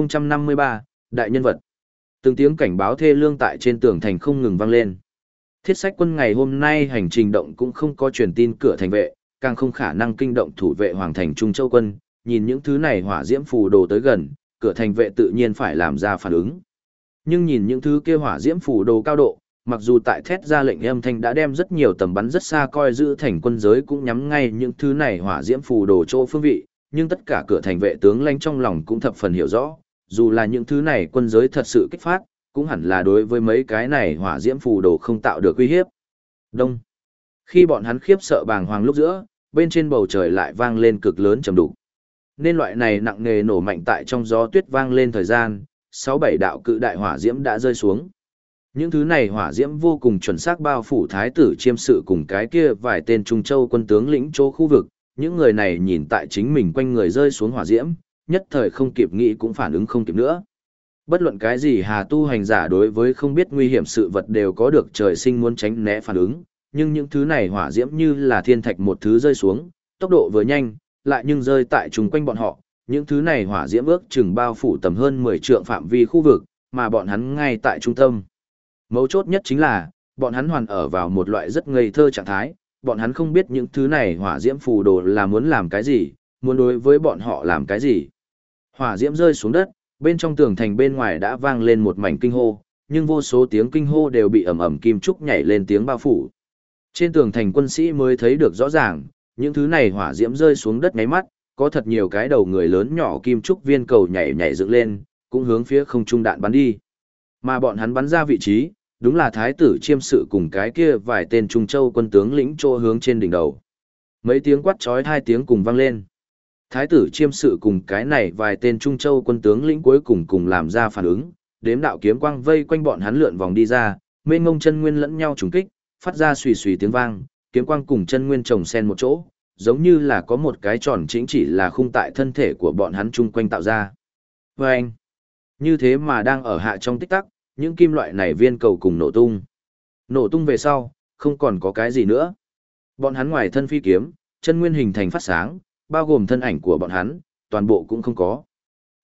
1053, đại nhân vật. Từng tiếng cảnh báo thê lương tại trên tường thành không ngừng vang lên. Thiết sách quân ngày hôm nay hành trình động cũng không có truyền tin cửa thành vệ, càng không khả năng kinh động thủ vệ hoàng thành Trung Châu quân, nhìn những thứ này hỏa diễm phù đồ tới gần, cửa thành vệ tự nhiên phải làm ra phản ứng. Nhưng nhìn những thứ kia hỏa diễm phù đồ cao độ, mặc dù tại thét ra lệnh âm thanh đã đem rất nhiều tầm bắn rất xa coi giữ thành quân giới cũng nhắm ngay những thứ này hỏa diễm phù đồ chỗ phương vị, nhưng tất cả cửa thành vệ tướng lãnh trong lòng cũng thập phần hiểu rõ, dù là những thứ này quân giới thật sự kích phát, cũng hẳn là đối với mấy cái này hỏa diễm phù đồ không tạo được uy hiếp. Đông. Khi bọn hắn khiếp sợ bàng hoàng lúc giữa, bên trên bầu trời lại vang lên cực lớn trầm đục. Nên loại này nặng nề nổ mạnh tại trong gió tuyết vang lên thời gian, 6-7 đạo cự đại hỏa diễm đã rơi xuống. Những thứ này hỏa diễm vô cùng chuẩn xác bao phủ thái tử Chiêm sự cùng cái kia vài tên Trung Châu quân tướng lĩnh chỗ khu vực, những người này nhìn tại chính mình quanh người rơi xuống hỏa diễm, nhất thời không kịp nghĩ cũng phản ứng không kịp nữa. Bất luận cái gì hà tu hành giả đối với không biết nguy hiểm sự vật đều có được trời sinh muốn tránh né phản ứng, nhưng những thứ này hỏa diễm như là thiên thạch một thứ rơi xuống, tốc độ vừa nhanh, lại nhưng rơi tại chung quanh bọn họ, những thứ này hỏa diễm ước chừng bao phủ tầm hơn 10 trượng phạm vi khu vực, mà bọn hắn ngay tại trung tâm. Mấu chốt nhất chính là, bọn hắn hoàn ở vào một loại rất ngây thơ trạng thái, bọn hắn không biết những thứ này hỏa diễm phù đồ là muốn làm cái gì, muốn đối với bọn họ làm cái gì. Hỏa diễm rơi xuống đất, bên trong tường thành bên ngoài đã vang lên một mảnh kinh hô, nhưng vô số tiếng kinh hô đều bị ầm ầm kim trúc nhảy lên tiếng bao phủ. Trên tường thành quân sĩ mới thấy được rõ ràng, những thứ này hỏa diễm rơi xuống đất nháy mắt, có thật nhiều cái đầu người lớn nhỏ kim trúc viên cầu nhảy nhảy dựng lên, cũng hướng phía không trung đạn bắn đi. Mà bọn hắn bắn ra vị trí, đúng là thái tử Chiêm sự cùng cái kia vài tên Trung Châu quân tướng lĩnh chỗ hướng trên đỉnh đầu. Mấy tiếng quát chói hai tiếng cùng vang lên. Thái tử Chiêm sự cùng cái này vài tên Trung Châu quân tướng lĩnh cuối cùng làm ra phản ứng, đếm đạo kiếm quang vây quanh bọn hắn lượn vòng đi ra, mênh mông chân nguyên lẫn nhau trùng kích, phát ra xùy xùy tiếng vang, kiếm quang cùng chân nguyên chồng xen một chỗ, giống như là có một cái tròn chính chỉ là khung tại thân thể của bọn hắn chung quanh tạo ra. Và anh, như thế mà đang ở hạ trong tích tắc, những kim loại này viên cầu cùng nổ tung. Nổ tung về sau, không còn có cái gì nữa. Bọn hắn ngoài thân phi kiếm, chân nguyên hình thành phát sáng, bao gồm thân ảnh của bọn hắn, toàn bộ cũng không có.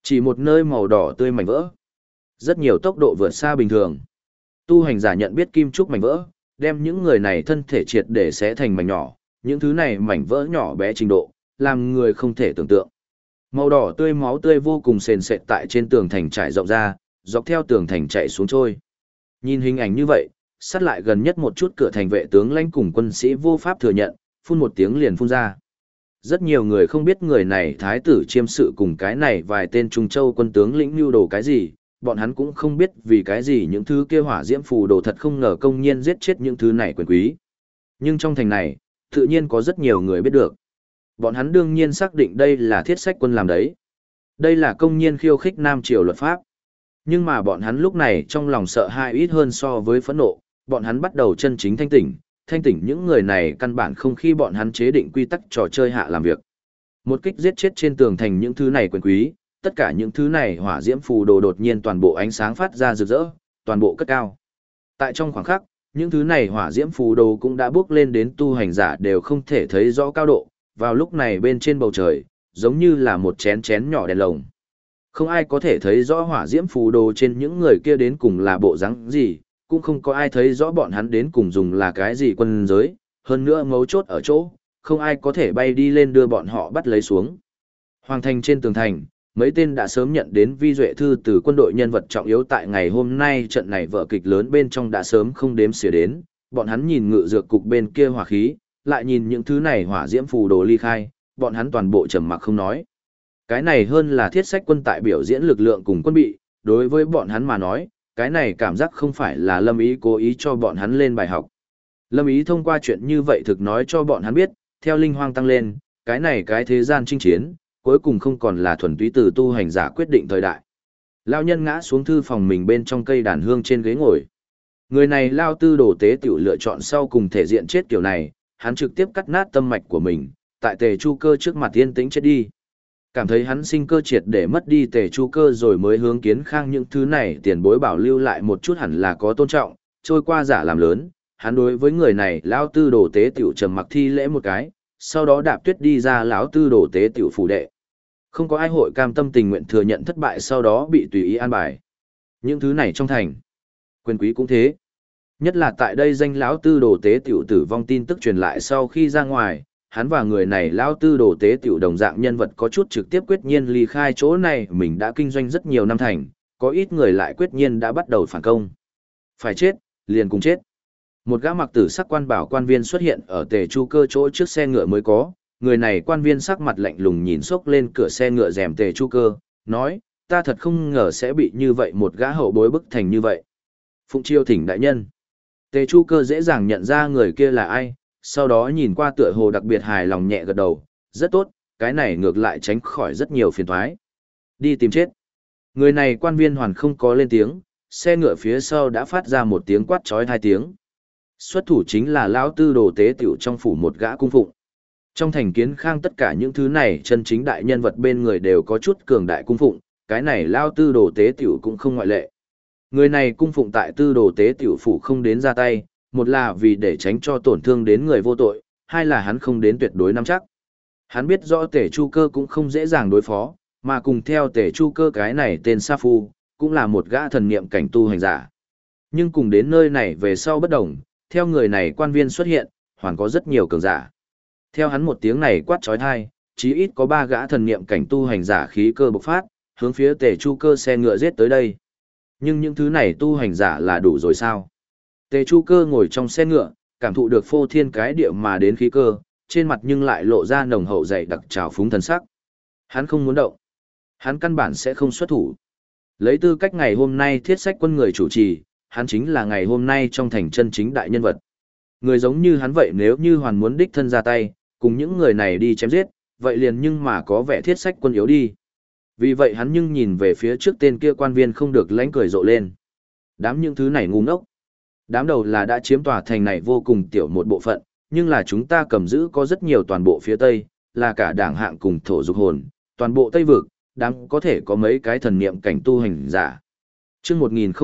Chỉ một nơi màu đỏ tươi mảnh vỡ. Rất nhiều tốc độ vượt xa bình thường. Tu hành giả nhận biết kim trúc mảnh vỡ, đem những người này thân thể triệt để xé thành mảnh nhỏ, những thứ này mảnh vỡ nhỏ bé trình độ, làm người không thể tưởng tượng. Màu đỏ tươi máu tươi vô cùng sền sệt tại trên tường thành trải rộng ra, dọc theo tường thành chạy xuống trôi. Nhìn hình ảnh như vậy, sát lại gần nhất một chút cửa thành vệ tướng lãnh cùng quân sĩ vô pháp thừa nhận, phun một tiếng liền phun ra. Rất nhiều người không biết người này thái tử chiêm sự cùng cái này vài tên Trung Châu quân tướng lĩnh mưu đồ cái gì, bọn hắn cũng không biết vì cái gì những thứ kia hỏa diễm phù đồ thật không ngờ công nhiên giết chết những thứ này quyền quý. Nhưng trong thành này, tự nhiên có rất nhiều người biết được. Bọn hắn đương nhiên xác định đây là thiết sách quân làm đấy. Đây là công nhiên khiêu khích Nam Triều luật pháp. Nhưng mà bọn hắn lúc này trong lòng sợ hãi ít hơn so với phẫn nộ, bọn hắn bắt đầu chân chính thanh tỉnh những người này căn bản không khi bọn hắn chế định quy tắc trò chơi hạ làm việc. Một kích giết chết trên tường thành những thứ này quyền quý, tất cả những thứ này hỏa diễm phù đồ đột nhiên toàn bộ ánh sáng phát ra rực rỡ, toàn bộ cất cao. Tại trong khoảng khắc, những thứ này hỏa diễm phù đồ cũng đã bước lên đến tu hành giả đều không thể thấy rõ cao độ, vào lúc này bên trên bầu trời, giống như là một chén chén nhỏ đèn lồng. Không ai có thể thấy rõ hỏa diễm phù đồ trên những người kia đến cùng là bộ dáng gì, cũng không có ai thấy rõ bọn hắn đến cùng dùng là cái gì quân giới, hơn nữa mấu chốt ở chỗ, không ai có thể bay đi lên đưa bọn họ bắt lấy xuống. Hoàng thành trên tường thành, mấy tên đã sớm nhận đến vi duệ thư từ quân đội nhân vật trọng yếu tại ngày hôm nay trận này vở kịch lớn bên trong đã sớm không đếm xỉa đến, bọn hắn nhìn ngự dược cục bên kia hỏa khí, lại nhìn những thứ này hỏa diễm phù đồ ly khai, bọn hắn toàn bộ trầm mặc không nói. Cái này hơn là thiết sách quân tại biểu diễn lực lượng cùng quân bị, đối với bọn hắn mà nói, cái này cảm giác không phải là Lâm Ý cố ý cho bọn hắn lên bài học. Lâm Ý thông qua chuyện như vậy thực nói cho bọn hắn biết, theo linh hoang tăng lên, cái thế gian chinh chiến, cuối cùng không còn là thuần túy từ tu hành giả quyết định thời đại. Lão nhân ngã xuống thư phòng mình bên trong cây đàn hương trên ghế ngồi. Người này Lao Tư Đồ Tế Tiểu lựa chọn sau cùng thể diện chết kiểu này, hắn trực tiếp cắt nát tâm mạch của mình, tại Tề Chu Cơ trước mặt yên tĩnh chết đi. Cảm thấy hắn sinh cơ triệt để mất đi Tề Chu Cơ rồi mới hướng Kiến Khang những thứ này tiền bối bảo lưu lại một chút hẳn là có tôn trọng, trôi qua giả làm lớn, hắn đối với người này Lão Tư Đồ Tế Tiểu trầm mặc thi lễ một cái, sau đó đạp tuyết đi ra Lão Tư Đồ Tế Tiểu phủ đệ. Không có ai hội cam tâm tình nguyện thừa nhận thất bại sau đó bị tùy ý an bài. Những thứ này trong thành, quyền quý cũng thế. Nhất là tại đây danh Lão Tư Đồ Tế Tiểu tử vong tin tức truyền lại sau khi ra ngoài, hắn và người này Lão Tư Đồ Tế Tiểu đồng dạng nhân vật có chút trực tiếp quyết nhiên ly khai chỗ này, mình đã kinh doanh rất nhiều năm thành, có ít người lại quyết nhiên đã bắt đầu phản công. Phải chết, liền cùng chết. Một gã mặc tử sắc quan bảo quan viên xuất hiện ở Tề Chu Cơ chỗ trước xe ngựa mới có, người này quan viên sắc mặt lạnh lùng nhìn xốc lên cửa xe ngựa rèm Tề Chu Cơ, nói, ta thật không ngờ sẽ bị như vậy một gã hậu bối bức thành như vậy. Phụng chiêu thỉnh đại nhân. Tề Chu Cơ dễ dàng nhận ra người kia là ai, sau đó nhìn qua tựa hồ đặc biệt hài lòng nhẹ gật đầu, rất tốt, cái này ngược lại tránh khỏi rất nhiều phiền toái. Đi tìm chết. Người này quan viên hoàn không có lên tiếng, xe ngựa phía sau đã phát ra một tiếng quát chói hai tiếng. Xuất thủ chính là Lão Tư Đồ Tế Tiểu trong phủ một gã cung phụng. Trong thành Kiến Khang tất cả những thứ này chân chính đại nhân vật bên người đều có chút cường đại cung phụng, cái này Lão Tư Đồ Tế Tiểu cũng không ngoại lệ. Người này cung phụng tại Tư Đồ Tế Tiểu phủ không đến ra tay, một là vì để tránh cho tổn thương đến người vô tội, hai là hắn không đến tuyệt đối nắm chắc. Hắn biết rõ Tề Chu Cơ cũng không dễ dàng đối phó, mà cùng theo Tề Chu Cơ cái này tên Sa Phu, cũng là một gã thần niệm cảnh tu hành giả. Nhưng cùng đến nơi này về sau bất đồng, theo người này quan viên xuất hiện, hoàn có rất nhiều cường giả. Theo hắn một tiếng này quát chói tai, chí ít có 3 gã thần niệm cảnh tu hành giả khí cơ bộc phát, hướng phía Tề Chu Cơ xe ngựa giết tới đây. Nhưng những thứ này tu hành giả là đủ rồi sao? Tề Chu Cơ ngồi trong xe ngựa, cảm thụ được phô thiên cái địa mà đến khí cơ, trên mặt nhưng lại lộ ra nồng hậu dày đặc trào phúng thần sắc. Hắn không muốn động. Hắn căn bản sẽ không xuất thủ. Lấy tư cách ngày hôm nay thiết sách quân người chủ trì, hắn chính là ngày hôm nay trong thành chân chính đại nhân vật. Người giống như hắn vậy nếu như hoàn muốn đích thân ra tay, cùng những người này đi chém giết, vậy liền nhưng mà có vẻ thiết sách quân yếu đi. Vì vậy hắn nhưng nhìn về phía trước tên kia quan viên không được lánh cười rộ lên. Đám những thứ này ngu ngốc. Đám đầu là đã chiếm tòa thành này vô cùng tiểu một bộ phận, nhưng là chúng ta cầm giữ có rất nhiều toàn bộ phía Tây, là cả đảng hạng cùng thổ dục hồn, toàn bộ Tây vực, đám có thể có mấy cái thần niệm cảnh tu hành giả. Chương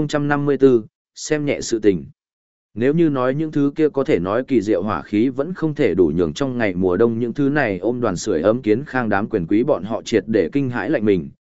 1054, xem nhẹ sự tình. Nếu như nói những thứ kia có thể nói kỳ diệu hỏa khí vẫn không thể đủ nhường trong ngày mùa đông những thứ này ôm đoàn sưởi ấm Kiến Khang đám quyền quý bọn họ triệt để kinh hãi lạnh mình,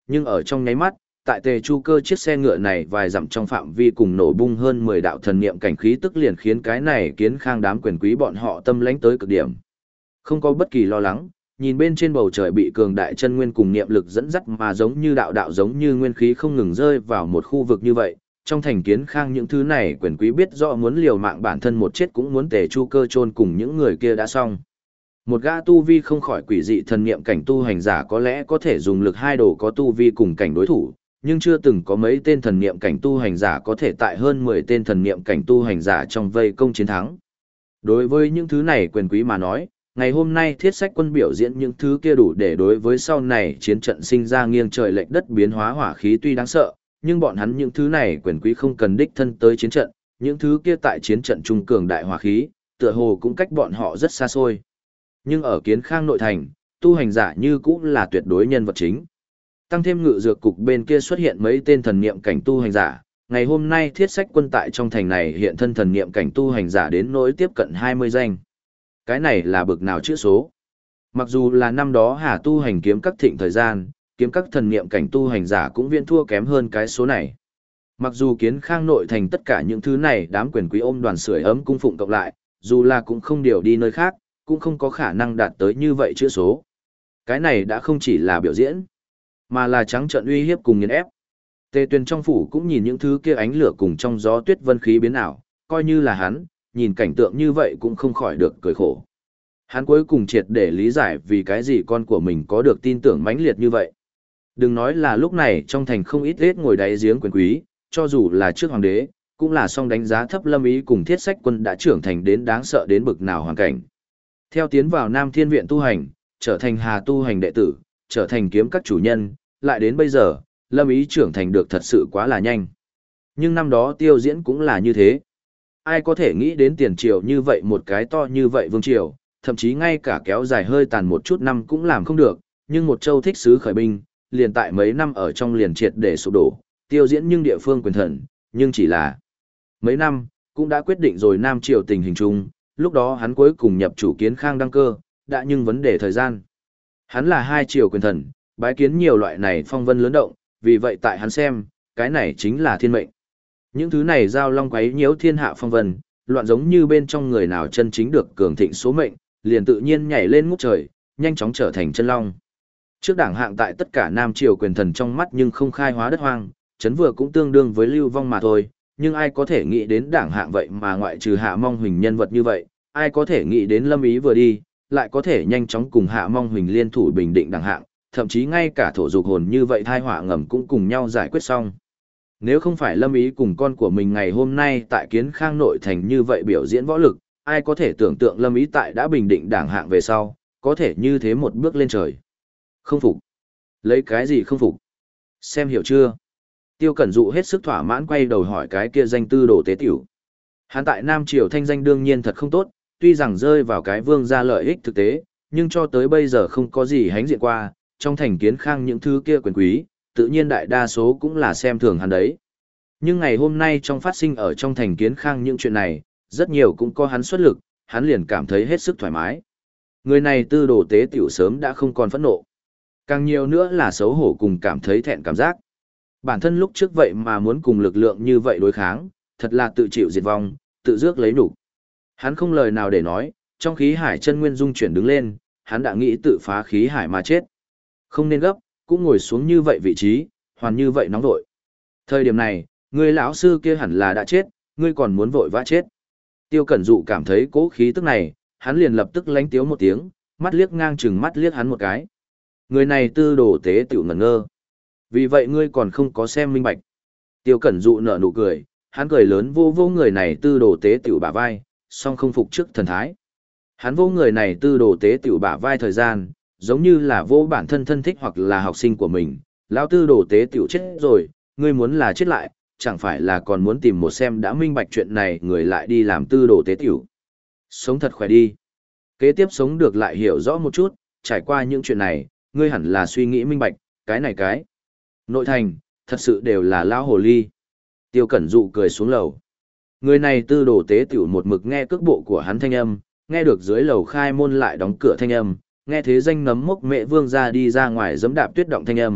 Nhưng ở trong nháy mắt, tại Tề Chu Cơ chiếc xe ngựa này vài dặm trong phạm vi cùng nổ bung hơn 10 đạo thần niệm cảnh khí tức liền khiến cái này Kiến Khang đám quyền quý bọn họ tâm lãnh tới cực điểm. Không có bất kỳ lo lắng, nhìn bên trên bầu trời bị cường đại chân nguyên cùng niệm lực dẫn dắt mà giống như đạo đạo giống như nguyên khí không ngừng rơi vào một khu vực như vậy. Trong thành Kiến Khang những thứ này quyền quý biết rõ muốn liều mạng bản thân một chết cũng muốn Tề Chu Cơ chôn cùng những người kia đã xong. Một gã tu vi không khỏi quỷ dị thần niệm cảnh tu hành giả có lẽ có thể dùng lực hai đồ có tu vi cùng cảnh đối thủ, nhưng chưa từng có mấy tên thần niệm cảnh tu hành giả có thể tại hơn 10 tên thần niệm cảnh tu hành giả trong vây công chiến thắng. Đối với những thứ này quyền quý mà nói, ngày hôm nay Thiết Sách Quân biểu diễn những thứ kia đủ để đối với sau này chiến trận sinh ra nghiêng trời lệch đất biến hóa hỏa khí tuy đáng sợ, nhưng bọn hắn những thứ này quyền quý không cần đích thân tới chiến trận, những thứ kia tại chiến trận trung cường đại hỏa khí, tựa hồ cũng cách bọn họ rất xa xôi. Nhưng ở Kiến Khang nội thành, tu hành giả như cũng là tuyệt đối nhân vật chính. Tăng thêm ngự dược cục bên kia xuất hiện mấy tên thần niệm cảnh tu hành giả, ngày hôm nay Thiết Sách Quân tại trong thành này hiện thân thần niệm cảnh tu hành giả đến nỗi tiếp cận 20 danh. Cái này là bực nào chữ số? Mặc dù là năm đó Hà tu hành kiếm các thịnh thời gian, kiếm các thần niệm cảnh tu hành giả cũng viễn thua kém hơn cái số này. Mặc dù Kiến Khang nội thành tất cả những thứ này đám quyền quý ôm đoàn sưởi ấm cung phụng cộng lại, dù là cũng không điều đi nơi khác, cũng không có khả năng đạt tới như vậy chữ số. Cái này đã không chỉ là biểu diễn, mà là trắng trợn uy hiếp cùng nghiền ép. Tề Tuyền trong phủ cũng nhìn những thứ kia ánh lửa cùng trong gió tuyết vân khí biến ảo, coi như là hắn, nhìn cảnh tượng như vậy cũng không khỏi được cười khổ. Hắn cuối cùng triệt để lý giải vì cái gì con của mình có được tin tưởng mãnh liệt như vậy. Đừng nói là lúc này trong thành không ít lết ngồi đáy giếng quyền quý, cho dù là trước hoàng đế, cũng là song đánh giá thấp Lâm Ý cùng Thiết Sách Quân đã trưởng thành đến đáng sợ đến bực nào hoàn cảnh. Theo tiến vào Nam Thiên Viện tu hành, trở thành Hà tu hành đệ tử, trở thành kiếm các chủ nhân, lại đến bây giờ, Lâm Ý trưởng thành được thật sự quá là nhanh. Nhưng năm đó Tiêu Diễn cũng là như thế. Ai có thể nghĩ đến tiền triều như vậy một cái to như vậy vương triều, thậm chí ngay cả kéo dài hơi tàn một chút năm cũng làm không được, nhưng một châu thích sứ khởi binh, liền tại mấy năm ở trong liền triệt để sụp đổ, Tiêu Diễn nhưng địa phương quyền thần, nhưng chỉ là mấy năm, cũng đã quyết định rồi Nam triều tình hình chung, lúc đó hắn cuối cùng nhập chủ Kiến Khang đăng cơ, đã nhưng vấn đề thời gian. Hắn là hai triều quyền thần, bái kiến nhiều loại này phong vân lớn động, vì vậy tại hắn xem, cái này chính là thiên mệnh. Những thứ này giao long quấy nhiễu thiên hạ phong vân, loạn giống như bên trong người nào chân chính được cường thịnh số mệnh, liền tự nhiên nhảy lên ngút trời, nhanh chóng trở thành chân long. Trước đảng hạng tại tất cả Nam triều quyền thần trong mắt nhưng không khai hóa đất hoang, chấn vừa cũng tương đương với lưu vong mà thôi, nhưng ai có thể nghĩ đến đảng hạng vậy mà ngoại trừ Hạ Mong Huỳnh nhân vật như vậy, ai có thể nghĩ đến Lâm Ý vừa đi, lại có thể nhanh chóng cùng Hạ Mong Huỳnh liên thủ bình định đảng hạng, thậm chí ngay cả thổ dục hồn như vậy thai họa ngầm cũng cùng nhau giải quyết xong. Nếu không phải Lâm Ý cùng con của mình ngày hôm nay tại Kiến Khang nội thành như vậy biểu diễn võ lực, ai có thể tưởng tượng Lâm Ý tại đã bình định đảng hạng về sau, có thể như thế một bước lên trời. Không phục. Lấy cái gì không phục? Xem hiểu chưa? Tiêu Cẩn Dụ hết sức thỏa mãn quay đầu hỏi cái kia danh tư đồ tế tiểu. Hắn tại Nam Triều thanh danh đương nhiên thật không tốt, tuy rằng rơi vào cái vương gia lợi ích thực tế, nhưng cho tới bây giờ không có gì hánh diện qua, trong thành Kiến Khang những thứ kia quyền quý, tự nhiên đại đa số cũng là xem thường hắn đấy. Nhưng ngày hôm nay trong phát sinh ở trong thành Kiến Khang những chuyện này, rất nhiều cũng có hắn xuất lực, hắn liền cảm thấy hết sức thoải mái. Người này tư đồ tế tiểu sớm đã không còn phẫn nộ. Càng nhiều nữa là xấu hổ cùng cảm thấy thẹn cảm giác. Bản thân lúc trước vậy mà muốn cùng lực lượng như vậy đối kháng, thật là tự chịu diệt vong, tự rước lấy nhục. Hắn không lời nào để nói, trong khí hải chân nguyên dung chuyển đứng lên, hắn đã nghĩ tự phá khí hải mà chết. Không nên gấp, cũng ngồi xuống như vậy vị trí, hoàn như vậy nóng vội. Thời điểm này, người lão sư kia hẳn là đã chết, ngươi còn muốn vội vã chết. Tiêu Cẩn Dụ cảm thấy cố khí tức này, hắn liền lập tức lánh tiếu một tiếng, mắt liếc ngang chừng mắt liếc hắn một cái. Người này tư đồ tế tiểu ngẩn ngơ. Vì vậy ngươi còn không có xem minh bạch. Tiêu Cẩn Dụ nở nụ cười, hắn cười lớn vô vô người này tư đồ tế tiểu bả vai, song không phục trước thần thái. Hắn vô người này tư đồ tế tiểu bả vai thời gian, giống như là vô bản thân thân thích hoặc là học sinh của mình. Lão tư đồ tế tiểu chết rồi, ngươi muốn là chết lại, chẳng phải là còn muốn tìm một xem đã minh bạch chuyện này người lại đi làm tư đồ tế tiểu. Sống thật khỏe đi. Kế tiếp sống được lại hiểu rõ một chút, trải qua những chuyện này, ngươi hẳn là suy nghĩ minh bạch, cái này cái. Nội thành, thật sự đều là lão hồ ly. Tiêu Cẩn Dụ cười xuống lầu. Người này tư đồ tế tiểu một mực nghe cước bộ của hắn thanh âm, nghe được dưới lầu khai môn lại đóng cửa thanh âm, nghe thế danh nấm mốc mẹ vương ra đi ra ngoài giẫm đạp tuyết động thanh âm,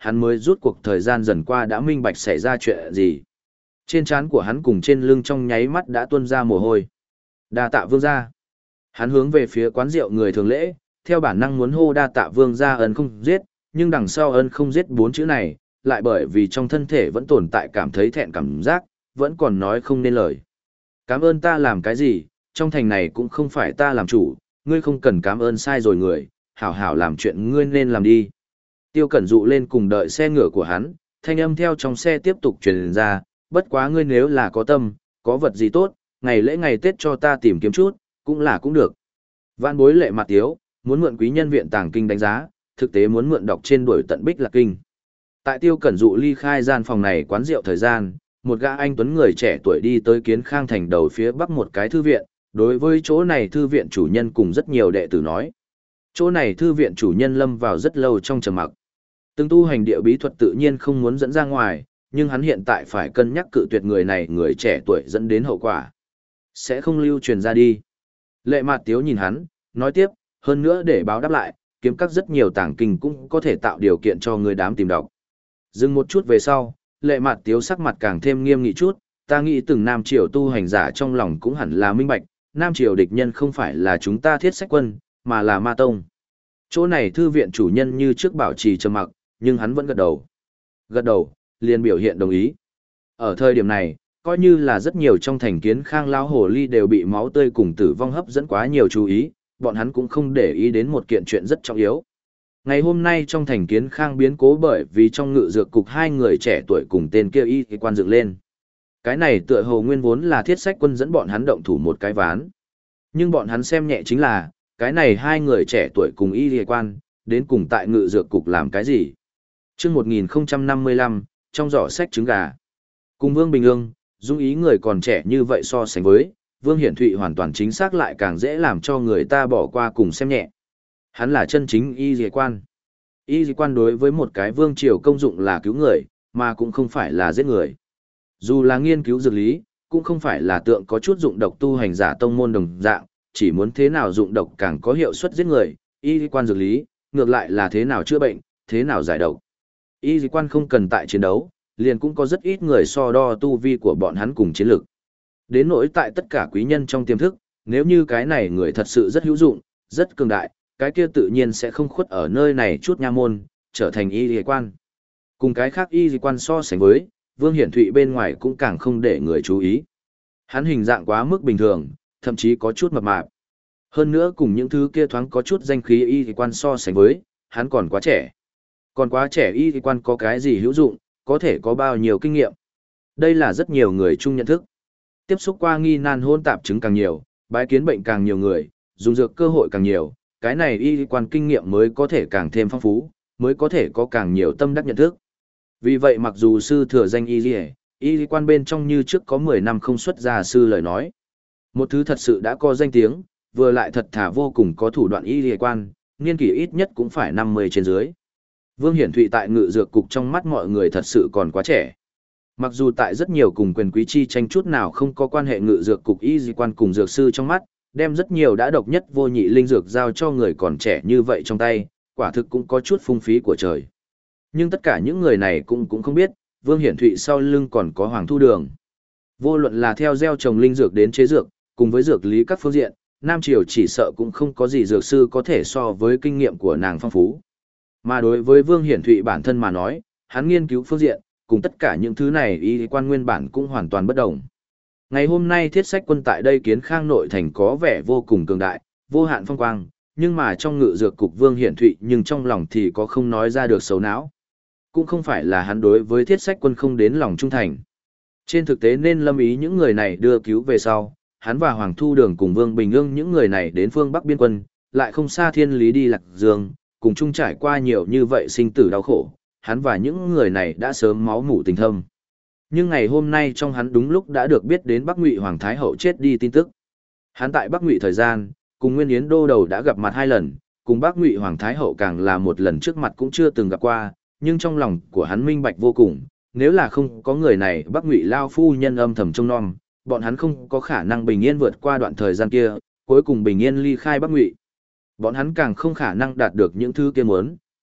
hắn mới rút cuộc thời gian dần qua đã minh bạch xảy ra chuyện gì. Trên trán của hắn cùng trên lưng trong nháy mắt đã tuôn ra mồ hôi. Đa tạ vương gia. Hắn hướng về phía quán rượu người thường lễ, theo bản năng muốn hô đa tạ vương gia ân không giết, nhưng đằng sau ân không giết 4 chữ này, lại bởi vì trong thân thể vẫn tồn tại cảm thấy thẹn cảm giác, vẫn còn nói không nên lời. Cảm ơn ta làm cái gì, trong thành này cũng không phải ta làm chủ, ngươi không cần cảm ơn sai rồi người, hảo hảo làm chuyện ngươi nên làm đi. Tiêu Cẩn dụ lên cùng đợi xe ngựa của hắn, thanh âm theo trong xe tiếp tục truyền ra, bất quá ngươi nếu là có tâm, có vật gì tốt, ngày lễ ngày Tết cho ta tìm kiếm chút, cũng là cũng được. Vạn Bối Lệ Mặt Tiếu, muốn mượn quý nhân viện tàng kinh đánh giá, thực tế muốn mượn đọc trên đuổi tận bích lạc kinh. Tại Tiêu Cẩn dụ ly khai gian phòng này quán rượu thời gian, một gã anh tuấn người trẻ tuổi đi tới Kiến Khang thành đầu phía bắc một cái thư viện, đối với chỗ này thư viện chủ nhân cùng rất nhiều đệ tử nói. Chỗ này thư viện chủ nhân lâm vào rất lâu trong trầm mặc. Từng tu hành địa bí thuật tự nhiên không muốn dẫn ra ngoài, nhưng hắn hiện tại phải cân nhắc cự tuyệt người này người trẻ tuổi dẫn đến hậu quả. Sẽ không lưu truyền ra đi. Lệ Mạt Tiếu nhìn hắn, nói tiếp, hơn nữa để báo đáp lại, kiếm các rất nhiều tàng kinh cũng có thể tạo điều kiện cho người đám tìm đọc. Dừng một chút về sau, Lệ Mạt Tiếu sắc mặt càng thêm nghiêm nghị chút, ta nghĩ từng Nam Triều tu hành giả trong lòng cũng hẳn là minh bạch, Nam Triều địch nhân không phải là chúng ta Thiết Sách Quân, mà là Ma Tông. Chỗ này thư viện chủ nhân như trước bảo trì trầm mặc, nhưng hắn vẫn gật đầu. Gật đầu, liền biểu hiện đồng ý. Ở thời điểm này, coi như là rất nhiều trong thành Kiến Khang lão hồ ly đều bị máu tươi cùng tử vong hấp dẫn quá nhiều chú ý, bọn hắn cũng không để ý đến một kiện chuyện rất trọng yếu. Ngày hôm nay trong thành Kiến Khang biến cố bởi vì trong ngự dược cục 2 người trẻ tuổi cùng tên kia y thì quan dựng lên. Cái này tựa hồ nguyên vốn là Thiết Sách Quân dẫn bọn hắn động thủ một cái ván. Nhưng bọn hắn xem nhẹ chính là, cái này 2 người trẻ tuổi cùng y thì quan, đến cùng tại ngự dược cục làm cái gì. Chương 1055, trong giỏ sách trứng gà. Cùng Vương Bình Ương, dung ý người còn trẻ như vậy so sánh với, Vương Hiển Thụy hoàn toàn chính xác lại càng dễ làm cho người ta bỏ qua cùng xem nhẹ. Hắn là chân chính y dì quan. Y dì quan đối với một cái vương triều công dụng là cứu người, mà cũng không phải là giết người. Dù là nghiên cứu dược lý, cũng không phải là tượng có chút dụng độc tu hành giả tông môn đồng dạng, chỉ muốn thế nào dụng độc càng có hiệu suất giết người, y dì quan dược lý, ngược lại là thế nào chữa bệnh, thế nào giải độc. Y dì quan không cần tại chiến đấu, liền cũng có rất ít người so đo tu vi của bọn hắn cùng chiến lược. Đến nỗi tại tất cả quý nhân trong tiềm thức, nếu như cái này người thật sự rất hữu dụng, rất cường đại, cái kia tự nhiên sẽ không khuất ở nơi này chút nha môn, trở thành y dì quan. Cùng cái khác y dì quan so sánh với, Vương Hiển Thụy bên ngoài cũng càng không để người chú ý. Hắn hình dạng quá mức bình thường, thậm chí có chút mập mạp. Hơn nữa cùng những thứ kia thoáng có chút danh khí y dì quan so sánh với, hắn còn quá trẻ. Còn quá trẻ y dì quan có cái gì hữu dụng, có thể có bao nhiêu kinh nghiệm. Đây là rất nhiều người chung nhận thức. Tiếp xúc qua nghi nan hôn tạp chứng càng nhiều, bái kiến bệnh càng nhiều người, dùng dược cơ hội càng nhiều, cái này y quan kinh nghiệm mới có thể càng thêm phong phú, mới có thể có càng nhiều tâm đắc nhận thức. Vì vậy mặc dù sư thừa danh y quan bên trong như trước có 10 năm không xuất ra sư lời nói. Một thứ thật sự đã có danh tiếng, vừa lại thật thà vô cùng có thủ đoạn y quan, niên kỷ ít nhất cũng phải 50 trên dưới. Vương Hiển Thụy tại ngự dược cục trong mắt mọi người thật sự còn quá trẻ. Mặc dù tại rất nhiều cùng quyền quý chi tranh chút nào không có quan hệ ngự dược cục y quan cùng dược sư trong mắt, đem rất nhiều đã độc nhất vô nhị linh dược giao cho người còn trẻ như vậy trong tay, quả thực cũng có chút phung phí của trời. Nhưng tất cả những người này cũng không biết, Vương Hiển Thụy sau lưng còn có Hoàng Thu Đường. Vô luận là theo gieo trồng linh dược đến chế dược, cùng với dược lý các phương diện, Nam Triều chỉ sợ cũng không có gì dược sư có thể so với kinh nghiệm của nàng phong phú. Mà đối với Vương Hiển Thụy bản thân mà nói, hắn nghiên cứu phương diện, cùng tất cả những thứ này y quan nguyên bản cũng hoàn toàn bất đồng. Ngày hôm nay Thiết Sách Quân tại đây Kiến Khang nội thành có vẻ vô cùng cường đại, vô hạn phong quang, nhưng mà trong ngự dược cục Vương Hiển Thụy nhưng trong lòng thì có không nói ra được xấu não. Cũng không phải là hắn đối với Thiết Sách Quân không đến lòng trung thành. Trên thực tế nên lâm ý những người này đưa cứu về sau, hắn và Hoàng Thu Đường cùng Vương Bình Ương những người này đến phương Bắc biên quân, lại không xa thiên lý đi Lạc Dương, cùng chung trải qua nhiều như vậy sinh tử đau khổ, hắn và những người này đã sớm máu mủ tình thâm. Nhưng ngày hôm nay trong hắn đúng lúc đã được biết đến Bắc Ngụy Hoàng Thái Hậu chết đi tin tức. Hắn tại Bắc Ngụy thời gian, cùng Nguyên Yến Đô đầu đã gặp mặt 2 lần, cùng Bắc Ngụy Hoàng Thái Hậu càng là một lần trước mặt cũng chưa từng gặp qua, nhưng trong lòng của hắn minh bạch vô cùng, nếu là không có người này Bắc Ngụy lao phu nhân âm thầm trông nom, bọn hắn không có khả năng bình yên vượt qua đoạn thời gian kia, cuối cùng bình yên ly khai Bắc Ngụy. Bọn hắn càng không khả năng đạt được những thứ kia muốn,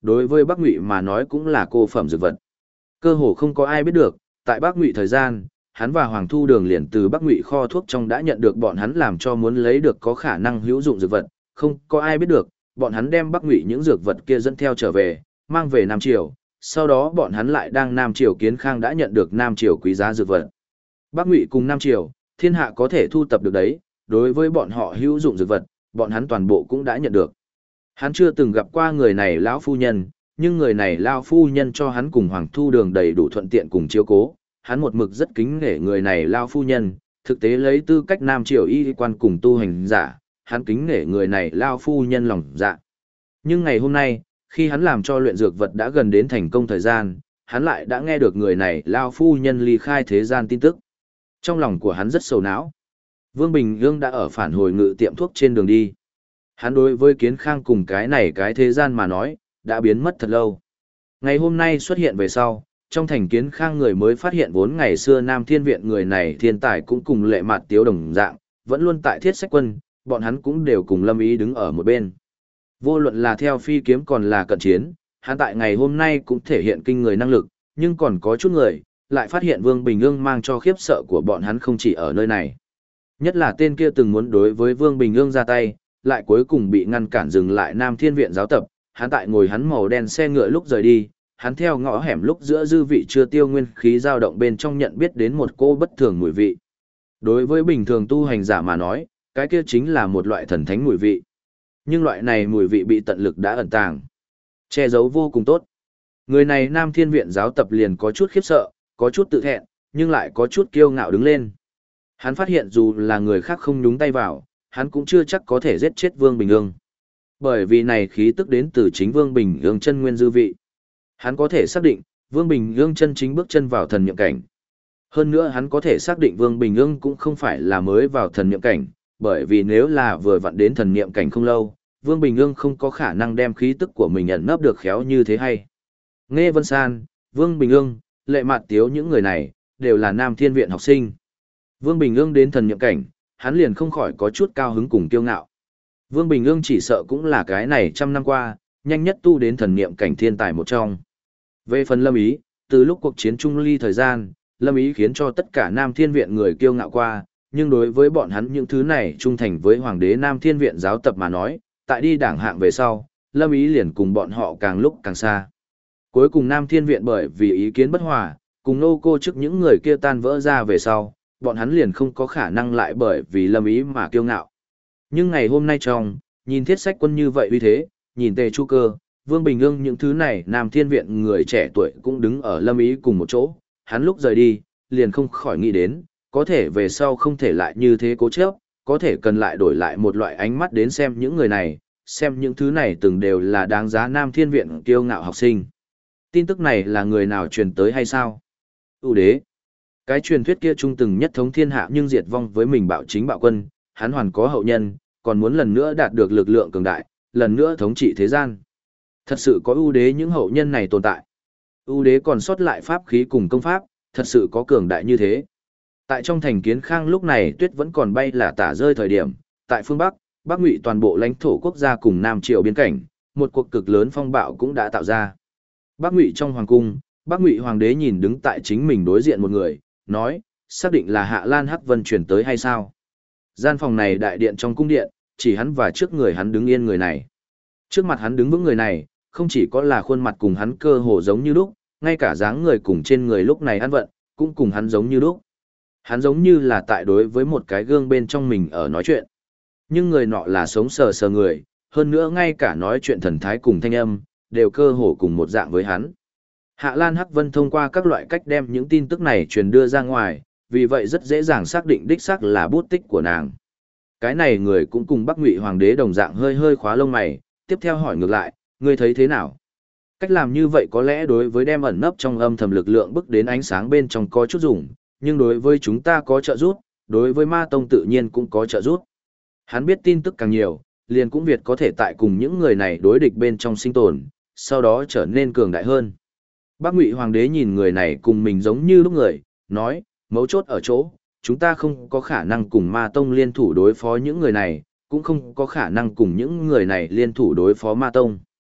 đối với Bắc Ngụy mà nói cũng là cô phẩm dược vật. Cơ hồ không có ai biết được, tại Bắc Ngụy thời gian, hắn và Hoàng Thu Đường liền từ Bắc Ngụy kho thuốc trong đã nhận được bọn hắn làm cho muốn lấy được có khả năng hữu dụng dược vật, không có ai biết được, bọn hắn đem Bắc Ngụy những dược vật kia dẫn theo trở về, mang về Nam Triều, sau đó bọn hắn lại đang Nam Triều Kiến Khang đã nhận được Nam Triều quý giá dược vật. Bắc Ngụy cùng Nam Triều, thiên hạ có thể thu tập được đấy, đối với bọn họ hữu dụng dược vật, bọn hắn toàn bộ cũng đã nhận được. Hắn chưa từng gặp qua người này lão phu nhân, nhưng người này lão phu nhân cho hắn cùng Hoàng Thu Đường đầy đủ thuận tiện cùng chiếu cố, hắn một mực rất kính nể người này lão phu nhân, thực tế lấy tư cách Nam Triều y quan cùng tu hành giả, hắn kính nể người này lão phu nhân lòng dạ. Nhưng ngày hôm nay, khi hắn làm cho luyện dược vật đã gần đến thành công thời gian, hắn lại đã nghe được người này lão phu nhân ly khai thế gian tin tức. Trong lòng của hắn rất sầu não. Vương Bình Ương đã ở phản hồi ngự tiệm thuốc trên đường đi. Hắn đối với Kiến Khang cùng cái này cái thế gian mà nói, đã biến mất thật lâu. Ngày hôm nay xuất hiện về sau, trong thành Kiến Khang người mới phát hiện vốn ngày xưa Nam Thiên Viện người này thiên tài cũng cùng Lệ Mạt Tiếu đồng dạng, vẫn luôn tại Thiết Sách Quân, bọn hắn cũng đều cùng Lâm Ý đứng ở một bên. Vô luận là theo phi kiếm còn là cận chiến, hắn tại ngày hôm nay cũng thể hiện kinh người năng lực, nhưng còn có chút người, lại phát hiện Vương Bình Ương mang cho khiếp sợ của bọn hắn không chỉ ở nơi này. Nhất là tên kia từng muốn đối với Vương Bình Ương ra tay, lại cuối cùng bị ngăn cản dừng lại Nam Thiên Viện giáo tập, hắn tại ngồi hắn màu đen xe ngựa lúc rời đi, hắn theo ngõ hẻm lúc giữa dư vị chưa tiêu nguyên khí dao động bên trong nhận biết đến một cô bất thường mùi vị. Đối với bình thường tu hành giả mà nói, cái kia chính là một loại thần thánh mùi vị. Nhưng loại này mùi vị bị tận lực đã ẩn tàng, che giấu vô cùng tốt. Người này Nam Thiên Viện giáo tập liền có chút khiếp sợ, có chút tự thẹn, nhưng lại có chút kiêu ngạo đứng lên. Hắn phát hiện dù là người khác không nhúng tay vào, hắn cũng chưa chắc có thể giết chết Vương Bình Ương. Bởi vì này khí tức đến từ chính Vương Bình Ương chân nguyên dư vị. Hắn có thể xác định, Vương Bình Ương chân chính bước chân vào thần niệm cảnh. Hơn nữa hắn có thể xác định Vương Bình Ương cũng không phải là mới vào thần niệm cảnh, bởi vì nếu là vừa vặn đến thần niệm cảnh không lâu, Vương Bình Ương không có khả năng đem khí tức của mình ẩn nấp được khéo như thế hay. Nghe Vân San, Vương Bình Ương, Lệ Mạt Tiếu những người này, đều là Nam Thiên Viện học sinh. Vương Bình Ương đến thần niệm cảnh, hắn liền không khỏi có chút cao hứng cùng kiêu ngạo. Vương Bình Ương chỉ sợ cũng là cái này trăm năm qua, nhanh nhất tu đến thần niệm cảnh thiên tài một trong. Về phần Lâm Ý, từ lúc cuộc chiến Trung Ly thời gian, Lâm Ý khiến cho tất cả Nam Thiên Viện người kiêu ngạo qua, nhưng đối với bọn hắn những thứ này trung thành với Hoàng đế Nam Thiên Viện giáo tập mà nói, tại đi đảng hạng về sau, Lâm Ý liền cùng bọn họ càng lúc càng xa. Cuối cùng Nam Thiên Viện bởi vì ý kiến bất hòa, cùng nô cô trước những người kia tan vỡ ra về sau, bọn hắn liền không có khả năng lại bởi vì Lâm Ý mà kiêu ngạo. Nhưng ngày hôm nay nhìn Thiết Sách Quân như vậy uy thế, nhìn Tề Chu Cơ, Vương Bình Ương những thứ này Nam Thiên Viện người trẻ tuổi cũng đứng ở Lâm Ý cùng một chỗ, hắn lúc rời đi, liền không khỏi nghĩ đến, có thể về sau không thể lại như thế cố chấp, có thể cần lại đổi lại một loại ánh mắt đến xem những người này, xem những thứ này từng đều là đáng giá Nam Thiên Viện kiêu ngạo học sinh. Tin tức này là người nào truyền tới hay sao? Ưu đế. Cái truyền thuyết kia trung từng nhất thống thiên hạ nhưng diệt vong với mình bạo chính bạo quân, hắn hoàn có hậu nhân, còn muốn lần nữa đạt được lực lượng cường đại, lần nữa thống trị thế gian. Thật sự có ưu đế những hậu nhân này tồn tại. Ưu đế còn sót lại pháp khí cùng công pháp, thật sự có cường đại như thế. Tại trong thành Kiến Khang lúc này tuyết vẫn còn bay là tả rơi thời điểm, tại phương Bắc, Bắc Ngụy toàn bộ lãnh thổ quốc gia cùng Nam Triều biên cảnh, một cuộc cực lớn phong bạo cũng đã tạo ra. Bắc Ngụy trong hoàng cung, Bắc Ngụy hoàng đế nhìn đứng tại chính mình đối diện một người, nói, xác định là Hạ Lan Hắc Vân chuyển tới hay sao? Gian phòng này đại điện trong cung điện, chỉ hắn và trước người hắn đứng yên người này. Trước mặt hắn đứng vững người này, không chỉ có là khuôn mặt cùng hắn cơ hồ giống như lúc, ngay cả dáng người cùng trên người lúc này ăn vận, cũng cùng hắn giống như lúc. Hắn giống như là tại đối với một cái gương bên trong mình ở nói chuyện. Nhưng người nọ là sống sờ sờ người, hơn nữa ngay cả nói chuyện thần thái cùng thanh âm, đều cơ hồ cùng một dạng với hắn. Hạ Lan Hắc Vân thông qua các loại cách đem những tin tức này truyền đưa ra ngoài, vì vậy rất dễ dàng xác định đích xác là bút tích của nàng. Cái này người cũng cùng Bắc Ngụy hoàng đế đồng dạng hơi hơi khóa lông mày, tiếp theo hỏi ngược lại, ngươi thấy thế nào? Cách làm như vậy có lẽ đối với đem ẩn nấp trong âm thầm lực lượng bước đến ánh sáng bên trong có chút dùng, nhưng đối với chúng ta có trợ giúp, đối với Ma Tông tự nhiên cũng có trợ giúp. Hắn biết tin tức càng nhiều, liền cũng Việt có thể tại cùng những người này đối địch bên trong sinh tồn, sau đó trở nên cường đại hơn. Bắc Ngụy hoàng đế nhìn người này cùng mình giống như lúc người, nói, mấu chốt ở chỗ, chúng ta không có khả năng cùng Ma Tông liên thủ đối phó những người này, cũng không có khả năng cùng những người này liên thủ đối phó Ma Tông.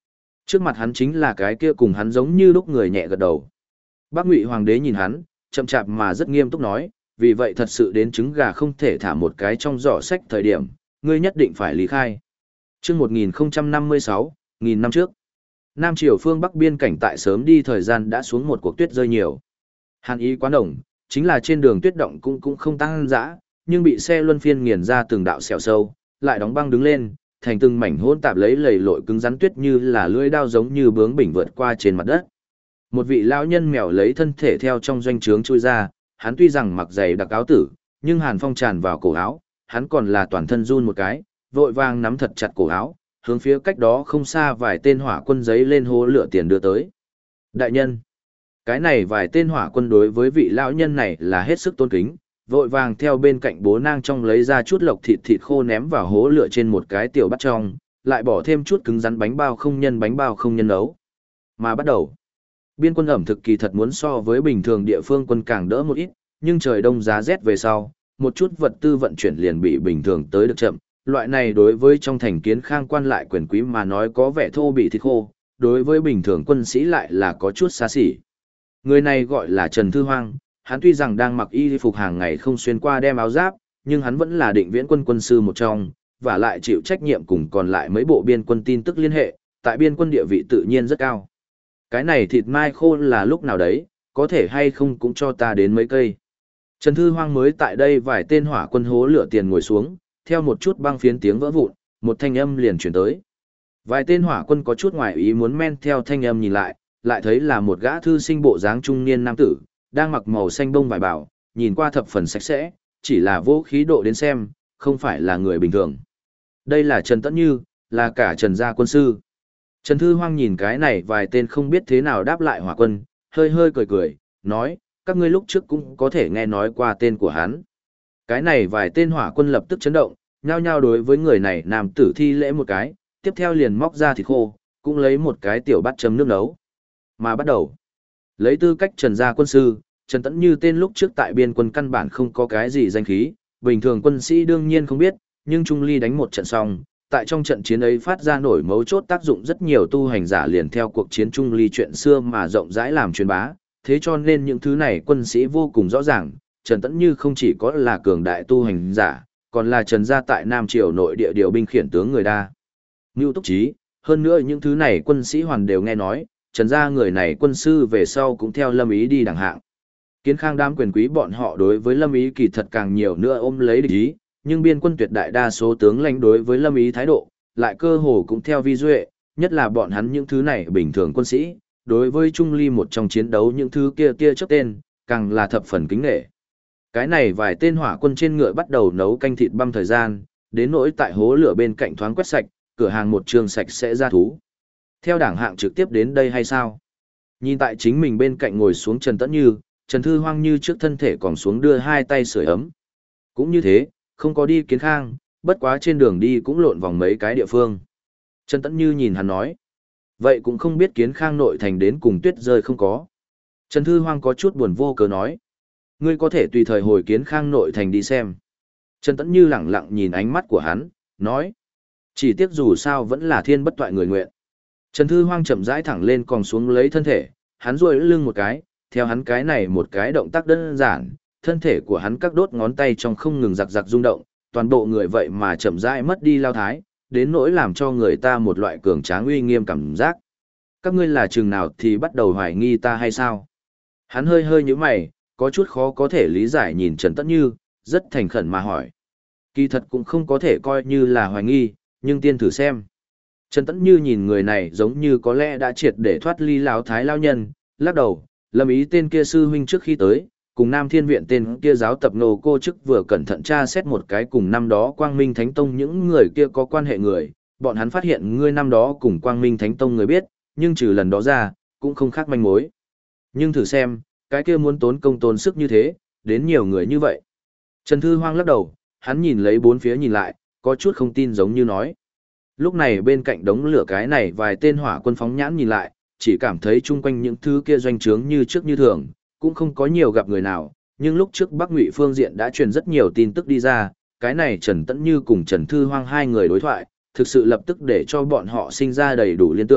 Trước mặt hắn chính là cái kia cùng hắn giống như lúc người nhẹ gật đầu. Bác Ngụy Hoàng đế nhìn hắn, chậm chạp mà rất nghiêm túc nói, vì vậy thật sự đến trứng gà không thể thả một cái trong giỏ sách thời điểm, ngươi nhất định phải lý khai. Trước 1056, nghìn năm trước, Nam Triều phương Bắc biên cảnh tại sớm đi thời gian đã xuống một cuộc tuyết rơi nhiều. Hàn ý quá đồng, chính là trên đường tuyết động cũng không tăng dã, nhưng bị xe luân phiên nghiền ra từng đạo xẻo sâu, lại đóng băng đứng lên, thành từng mảnh hỗn tạp lấy lầy lội cứng rắn tuyết như là lưỡi dao giống như bướng bỉnh vượt qua trên mặt đất. Một vị lão nhân mèo lấy thân thể theo trong doanh trướng chui ra, hắn tuy rằng mặc giày đặc áo tử, nhưng hàn phong tràn vào cổ áo, hắn còn là toàn thân run một cái, vội vàng nắm thật chặt cổ áo, hướng phía cách đó không xa vài tên hỏa quân giấy lên hố lửa tiền đưa tới. Đại nhân, cái này vài tên hỏa quân đối với vị lão nhân này là hết sức tôn kính, vội vàng theo bên cạnh bố nang trong lấy ra chút lộc thịt thịt khô ném vào hố lửa trên một cái tiểu bát trong, lại bỏ thêm chút cứng rắn bánh bao không nhân nấu. Mà bắt đầu, biên quân ẩm thực kỳ thật muốn so với bình thường địa phương quân càng đỡ một ít, nhưng trời đông giá rét về sau, một chút vật tư vận chuyển liền bị bình thường tới được chậm. Loại này đối với trong thành kiến khang quan lại quyền quý mà nói có vẻ thô bị thịt khô, đối với bình thường quân sĩ lại là có chút xa xỉ. Người này gọi là Trần Thư Hoang, hắn tuy rằng đang mặc y phục hàng ngày không xuyên qua đem áo giáp, nhưng hắn vẫn là định viễn quân quân sư một trong, và lại chịu trách nhiệm cùng còn lại mấy bộ biên quân tin tức liên hệ, tại biên quân địa vị tự nhiên rất cao. Cái này thịt mai khô là lúc nào đấy, có thể hay không cũng cho ta đến mấy cây. Trần Thư Hoang mới tại đây vài tên hỏa quân hố lửa tiền ngồi xuống, theo một chút băng phiến tiếng vỡ vụn, một thanh âm liền chuyển tới. Vài tên hỏa quân có chút ngoài ý muốn men theo thanh âm nhìn lại, lại thấy là một gã thư sinh bộ dáng trung niên nam tử, đang mặc màu xanh bông vải bảo, nhìn qua thập phần sạch sẽ, chỉ là vô khí độ đến xem, không phải là người bình thường. Đây là Trần Tẫn Như, là cả Trần gia quân sư. Trần Thư Hoang nhìn cái này vài tên không biết thế nào đáp lại hỏa quân, hơi hơi cười cười, nói, các ngươi lúc trước cũng có thể nghe nói qua tên của hắn. Cái này vài tên hỏa quân lập tức chấn động, nhao nhao đối với người này nam tử thi lễ một cái, tiếp theo liền móc ra thịt khô, cũng lấy một cái tiểu bát chấm nước nấu. Mà bắt đầu, lấy tư cách Trần gia quân sư, Trần Tẫn Như tên lúc trước tại biên quân căn bản không có cái gì danh khí, bình thường quân sĩ đương nhiên không biết, nhưng Trung Ly đánh một trận xong, tại trong trận chiến ấy phát ra nổi mấu chốt tác dụng rất nhiều tu hành giả liền theo cuộc chiến Trung Ly chuyện xưa mà rộng rãi làm truyền bá, thế cho nên những thứ này quân sĩ vô cùng rõ ràng, Trần Tẫn Như không chỉ có là cường đại tu hành giả, còn là Trần gia tại Nam Triều nội địa điều binh khiển tướng người đa. Ngưu Túc Trí, hơn nữa những thứ này quân sĩ hoàn đều nghe nói, Trần gia người này quân sư về sau cũng theo Lâm Ý đi đẳng hạng. Kiến Khang đám quyền quý bọn họ đối với Lâm Ý kỳ thật càng nhiều nữa ôm lấy địch ý, nhưng biên quân tuyệt đại đa số tướng lãnh đối với Lâm Ý thái độ, lại cơ hồ cũng theo vi duệ, nhất là bọn hắn những thứ này bình thường quân sĩ, đối với Trung Ly một trong chiến đấu những thứ kia trước tên, càng là thập phần kính nể. Cái này vài tên hỏa quân trên ngựa bắt đầu nấu canh thịt băm thời gian, đến nỗi tại hố lửa bên cạnh thoáng quét sạch, cửa hàng một trường sạch sẽ ra thú. Theo đảng hạng trực tiếp đến đây hay sao? Nhìn tại chính mình bên cạnh ngồi xuống Trần Tẫn Như, Trần Thư Hoang như trước thân thể còn xuống đưa hai tay sưởi ấm. Cũng như thế, không có đi Kiến Khang, bất quá trên đường đi cũng lộn vòng mấy cái địa phương. Trần Tẫn Như nhìn hắn nói. Vậy cũng không biết Kiến Khang nội thành đến cùng tuyết rơi không có. Trần Thư Hoang có chút buồn vô cớ nói. Ngươi có thể tùy thời hồi Kiến Khang nội thành đi xem. Trần Tẫn Như lẳng lặng nhìn ánh mắt của hắn, nói. Chỉ tiếc dù sao vẫn là thiên bất toại người nguyện. Trần Thư Hoang chậm rãi thẳng lên còn xuống lấy thân thể, hắn duỗi lưng một cái, theo hắn cái này một cái động tác đơn giản, thân thể của hắn các đốt ngón tay trong không ngừng giặc giặc rung động, toàn bộ người vậy mà chậm rãi mất đi lao thái, đến nỗi làm cho người ta một loại cường tráng uy nghiêm cảm giác. Các ngươi là chừng nào thì bắt đầu hoài nghi ta hay sao? Hắn hơi hơi nhíu mày, có chút khó có thể lý giải nhìn Trần Tẫn Như, rất thành khẩn mà hỏi. Kỳ thật cũng không có thể coi như là hoài nghi, nhưng tiên thử xem. Trần Tẫn Như nhìn người này giống như có lẽ đã triệt để thoát ly lão thái lao nhân, lắc đầu, Lâm Ý tên kia sư huynh trước khi tới, cùng Nam Thiên Viện tên kia giáo tập nô cô chức vừa cẩn thận tra xét một cái cùng năm đó Quang Minh Thánh Tông những người kia có quan hệ người, bọn hắn phát hiện ngươi năm đó cùng Quang Minh Thánh Tông người biết, nhưng trừ lần đó ra, cũng không khác manh mối. Nhưng thử xem, cái kia muốn tốn công tốn sức như thế, đến nhiều người như vậy. Trần Thư Hoang lắc đầu, hắn nhìn lấy bốn phía nhìn lại, có chút không tin giống như nói. Lúc này bên cạnh đống lửa cái này vài tên hỏa quân phóng nhãn nhìn lại, chỉ cảm thấy chung quanh những thứ kia doanh trướng như trước như thường, cũng không có nhiều gặp người nào, nhưng lúc trước Bắc Ngụy phương diện đã truyền rất nhiều tin tức đi ra, cái này Trần Tẫn Như cùng Trần Thư Hoang hai người đối thoại, thực sự lập tức để cho bọn họ sinh ra đầy đủ liên tưởng,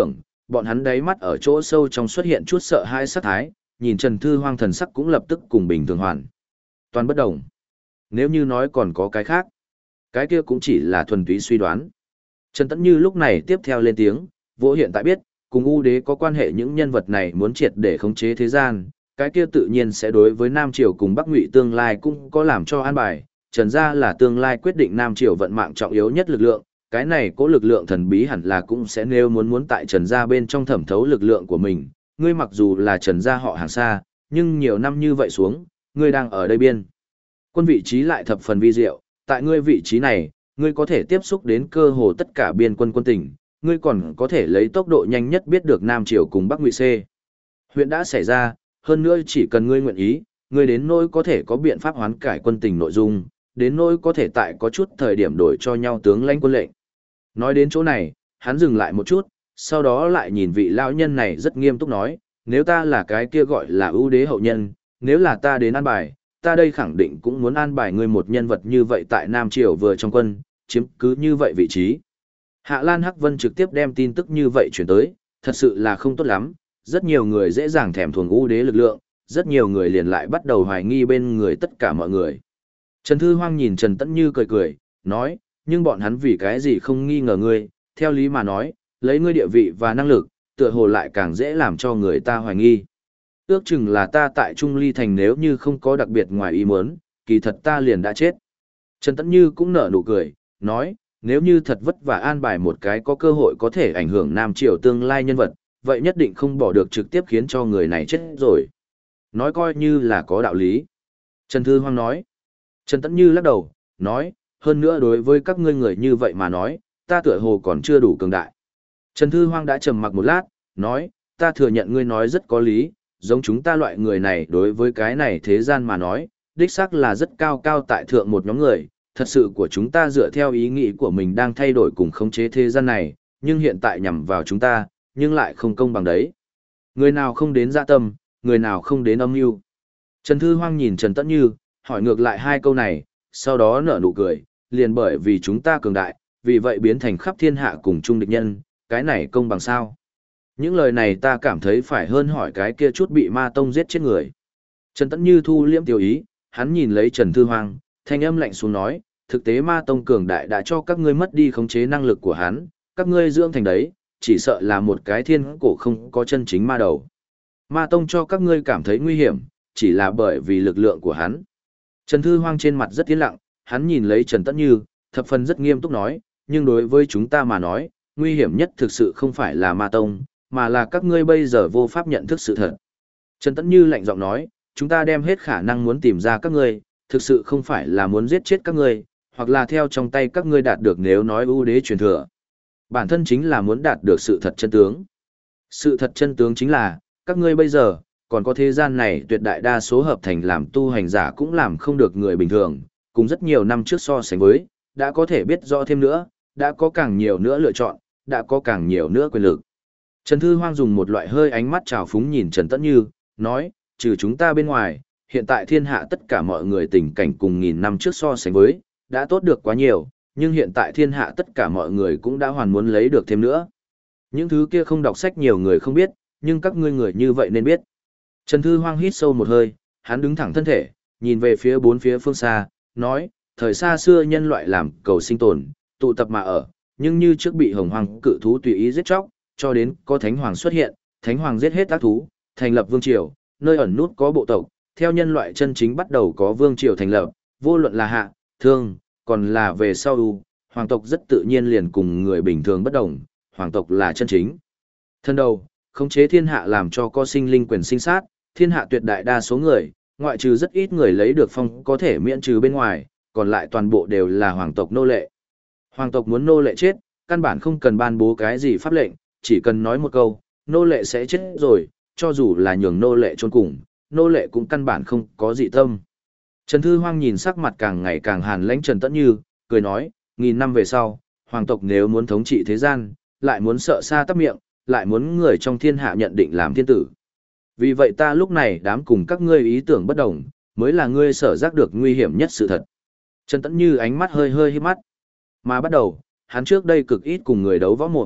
bọn hắn đáy mắt ở chỗ sâu trong xuất hiện chút sợ hãi sắc thái, nhìn Trần Thư Hoang thần sắc cũng lập tức cùng bình thường hoàn. Toàn bất đồng. Nếu như nói còn có cái khác, cái kia cũng chỉ là thuần túy suy đoán. Trần Tẫn Như lúc này tiếp theo lên tiếng, vỗ hiện tại biết, cùng U Đế có quan hệ những nhân vật này muốn triệt để khống chế thế gian, cái kia tự nhiên sẽ đối với Nam Triều cùng Bắc Ngụy tương lai cũng có làm cho an bài. Trần gia là tương lai quyết định Nam Triều vận mạng trọng yếu nhất lực lượng, cái này có lực lượng thần bí hẳn là cũng sẽ nếu muốn tại Trần gia bên trong thẩm thấu lực lượng của mình. Ngươi mặc dù là Trần gia họ hàng xa, nhưng nhiều năm như vậy xuống, ngươi đang ở đây biên. Quân vị trí lại thập phần vi diệu, tại ngươi vị trí này, ngươi có thể tiếp xúc đến cơ hồ tất cả biên quân quân tỉnh, ngươi còn có thể lấy tốc độ nhanh nhất biết được Nam Triều cùng Bắc Ngụy C. Huyện đã xảy ra, hơn nữa chỉ cần ngươi nguyện ý, ngươi đến nỗi có thể có biện pháp hoán cải quân tình nội dung, đến nỗi có thể tại có chút thời điểm đổi cho nhau tướng lãnh quân lệnh. Nói đến chỗ này, hắn dừng lại một chút, sau đó lại nhìn vị lão nhân này rất nghiêm túc nói, nếu ta là cái kia gọi là ưu đế hậu nhân, nếu là ta đến an bài, ta đây khẳng định cũng muốn an bài ngươi một nhân vật như vậy tại Nam Triều vừa trong quân, chiếm cứ như vậy vị trí. Hạ Lan Hắc Vân trực tiếp đem tin tức như vậy chuyển tới, thật sự là không tốt lắm, rất nhiều người dễ dàng thèm thuồng ưu đế lực lượng, rất nhiều người liền lại bắt đầu hoài nghi bên người tất cả mọi người. Trần Thư Hoang nhìn Trần Tẫn Như cười cười, nói, nhưng bọn hắn vì cái gì không nghi ngờ ngươi, theo lý mà nói, lấy ngươi địa vị và năng lực, tựa hồ lại càng dễ làm cho người ta hoài nghi. Ước chừng là ta tại Trung Ly Thành nếu như không có đặc biệt ngoài ý muốn, kỳ thật ta liền đã chết. Trần Tẫn Như cũng nở nụ cười, nói, nếu như thật vất vả an bài một cái có cơ hội có thể ảnh hưởng Nam Triều tương lai nhân vật, vậy nhất định không bỏ được trực tiếp khiến cho người này chết rồi. Nói coi như là có đạo lý. Trần Thư Hoang nói. Trần Tẫn Như lắc đầu, nói, hơn nữa đối với các ngươi người như vậy mà nói, ta tựa hồ còn chưa đủ cường đại. Trần Thư Hoang đã trầm mặc một lát, nói, ta thừa nhận ngươi nói rất có lý, giống chúng ta loại người này đối với cái này thế gian mà nói, đích xác là rất cao cao tại thượng một nhóm người, thật sự của chúng ta dựa theo ý nghĩ của mình đang thay đổi cùng khống chế thế gian này, nhưng hiện tại nhằm vào chúng ta, nhưng lại không công bằng đấy. Người nào không đến dạ tâm, người nào không đến âm mưu. Trần Thư Hoang nhìn Trần Tẫn Như, hỏi ngược lại hai câu này, sau đó nở nụ cười, liền bởi vì chúng ta cường đại, vì vậy biến thành khắp thiên hạ cùng chung địch nhân, cái này công bằng sao? Những lời này ta cảm thấy phải hơn hỏi cái kia chút bị ma tông giết chết người. Trần Tẫn Như thu liễm tiêu ý, hắn nhìn lấy Trần Thư Hoang, thanh âm lạnh xuống nói, thực tế ma tông cường đại đã cho các ngươi mất đi khống chế năng lực của hắn, các ngươi dưỡng thành đấy, chỉ sợ là một cái thiên cổ không có chân chính ma đầu. Ma tông cho các ngươi cảm thấy nguy hiểm, chỉ là bởi vì lực lượng của hắn. Trần Thư Hoang trên mặt rất yên lặng, hắn nhìn lấy Trần Tẫn Như, thập phần rất nghiêm túc nói, nhưng đối với chúng ta mà nói, nguy hiểm nhất thực sự không phải là ma tông, mà là các ngươi bây giờ vô pháp nhận thức sự thật. Trần Tẫn Như lạnh giọng nói, chúng ta đem hết khả năng muốn tìm ra các ngươi, thực sự không phải là muốn giết chết các ngươi, hoặc là theo trong tay các ngươi đạt được nếu nói ưu đế truyền thừa. Bản thân chính là muốn đạt được sự thật chân tướng. Sự thật chân tướng chính là, các ngươi bây giờ, còn có thế gian này tuyệt đại đa số hợp thành làm tu hành giả cũng làm không được người bình thường, cùng rất nhiều năm trước so sánh với, đã có thể biết rõ thêm nữa, đã có càng nhiều nữa lựa chọn, đã có càng nhiều nữa quyền lực. Trần Thư Hoang dùng một loại hơi ánh mắt trào phúng nhìn Trần Tẫn Như, nói, trừ chúng ta bên ngoài, hiện tại thiên hạ tất cả mọi người tình cảnh cùng nghìn năm trước so sánh với, đã tốt được quá nhiều, nhưng hiện tại thiên hạ tất cả mọi người cũng đã hoàn muốn lấy được thêm nữa. Những thứ kia không đọc sách nhiều người không biết, nhưng các ngươi người như vậy nên biết. Trần Thư Hoang hít sâu một hơi, hắn đứng thẳng thân thể, nhìn về phía bốn phía phương xa, nói, thời xa xưa nhân loại làm cầu sinh tồn, tụ tập mà ở, nhưng như trước bị hồng hoàng cự thú tùy ý giết chóc, cho đến có thánh hoàng xuất hiện, thánh hoàng giết hết ác thú, thành lập vương triều, nơi ẩn nút có bộ tộc, theo nhân loại chân chính bắt đầu có vương triều thành lập, vô luận là hạ, thương, còn là về sau hoàng tộc rất tự nhiên liền cùng người bình thường bất đồng, hoàng tộc là chân chính. Thân đầu, khống chế thiên hạ làm cho có sinh linh quyền sinh sát, thiên hạ tuyệt đại đa số người, ngoại trừ rất ít người lấy được phong có thể miễn trừ bên ngoài, còn lại toàn bộ đều là hoàng tộc nô lệ. Hoàng tộc muốn nô lệ chết, căn bản không cần ban bố cái gì pháp lệnh, chỉ cần nói một câu, nô lệ sẽ chết rồi, cho dù là nhường nô lệ chôn cùng, nô lệ cũng căn bản không có dị tâm. Trần Thư Hoang nhìn sắc mặt càng ngày càng hàn lãnh Trần Tẫn Như, cười nói, nghìn năm về sau, hoàng tộc nếu muốn thống trị thế gian, lại muốn sợ xa tắp miệng, lại muốn người trong thiên hạ nhận định làm thiên tử. Vì vậy ta lúc này đám cùng các ngươi ý tưởng bất đồng, mới là ngươi sở giác được nguy hiểm nhất sự thật. Trần Tẫn Như ánh mắt hơi hơi híp mắt. Mà bắt đầu, hắn trước đây cực ít cùng người đấu võ mồm,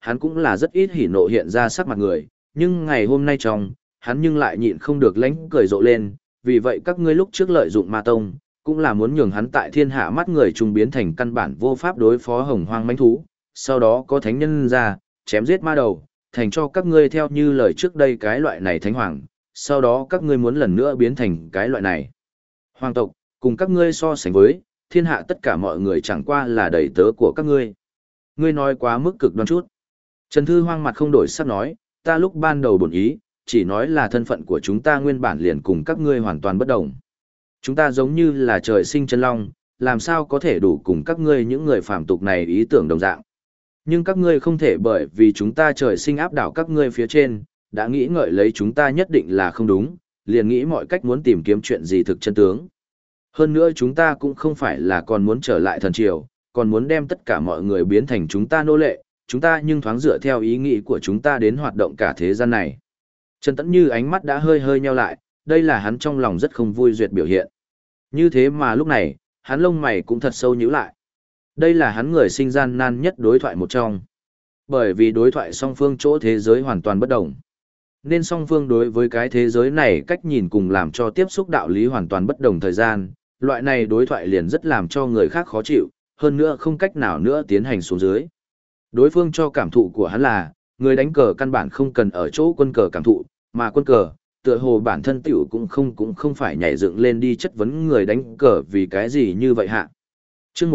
hắn cũng là rất ít hỉ nộ hiện ra sắc mặt người, nhưng ngày hôm nay trong, hắn nhưng lại nhịn không được lánh cười rộ lên, vì vậy các ngươi lúc trước lợi dụng ma tông, cũng là muốn nhường hắn tại thiên hạ mắt người trung biến thành căn bản vô pháp đối phó hồng hoang mãnh thú, sau đó có thánh nhân ra, chém giết ma đầu, thành cho các ngươi theo như lời trước đây cái loại này thánh hoàng, sau đó các ngươi muốn lần nữa biến thành cái loại này. Hoàng tộc, cùng các ngươi so sánh với, thiên hạ tất cả mọi người chẳng qua là đầy tớ của các ngươi. Ngươi nói quá mức cực đoan chút. Trần Thư Hoang mặt không đổi sắc nói, ta lúc ban đầu bổn ý, chỉ nói là thân phận của chúng ta nguyên bản liền cùng các ngươi hoàn toàn bất đồng. Chúng ta giống như là trời sinh chân long, làm sao có thể đủ cùng các ngươi những người phàm tục này ý tưởng đồng dạng. Nhưng các ngươi không thể bởi vì chúng ta trời sinh áp đảo các ngươi phía trên, đã nghĩ ngợi lấy chúng ta nhất định là không đúng, liền nghĩ mọi cách muốn tìm kiếm chuyện gì thực chân tướng. Hơn nữa chúng ta cũng không phải là còn muốn trở lại thần triều, còn muốn đem tất cả mọi người biến thành chúng ta nô lệ, chúng ta nhưng thoáng dựa theo ý nghĩ của chúng ta đến hoạt động cả thế gian này. Trần Tẫn Như ánh mắt đã hơi hơi nheo lại, đây là hắn trong lòng rất không vui duyệt biểu hiện. Như thế mà lúc này, hắn lông mày cũng thật sâu nhíu lại. Đây là hắn người sinh gian nan nhất đối thoại một trong. Bởi vì đối thoại song phương chỗ thế giới hoàn toàn bất đồng. Nên song phương đối với cái thế giới này cách nhìn cùng làm cho tiếp xúc đạo lý hoàn toàn bất đồng thời gian, loại này đối thoại liền rất làm cho người khác khó chịu, hơn nữa không cách nào nữa tiến hành xuống dưới. Đối phương cho cảm thụ của hắn là, người đánh cờ căn bản không cần ở chỗ quân cờ cảm thụ, mà quân cờ, tựa hồ bản thân tiểu cũng không phải nhảy dựng lên đi chất vấn người đánh cờ vì cái gì như vậy hạ. Trước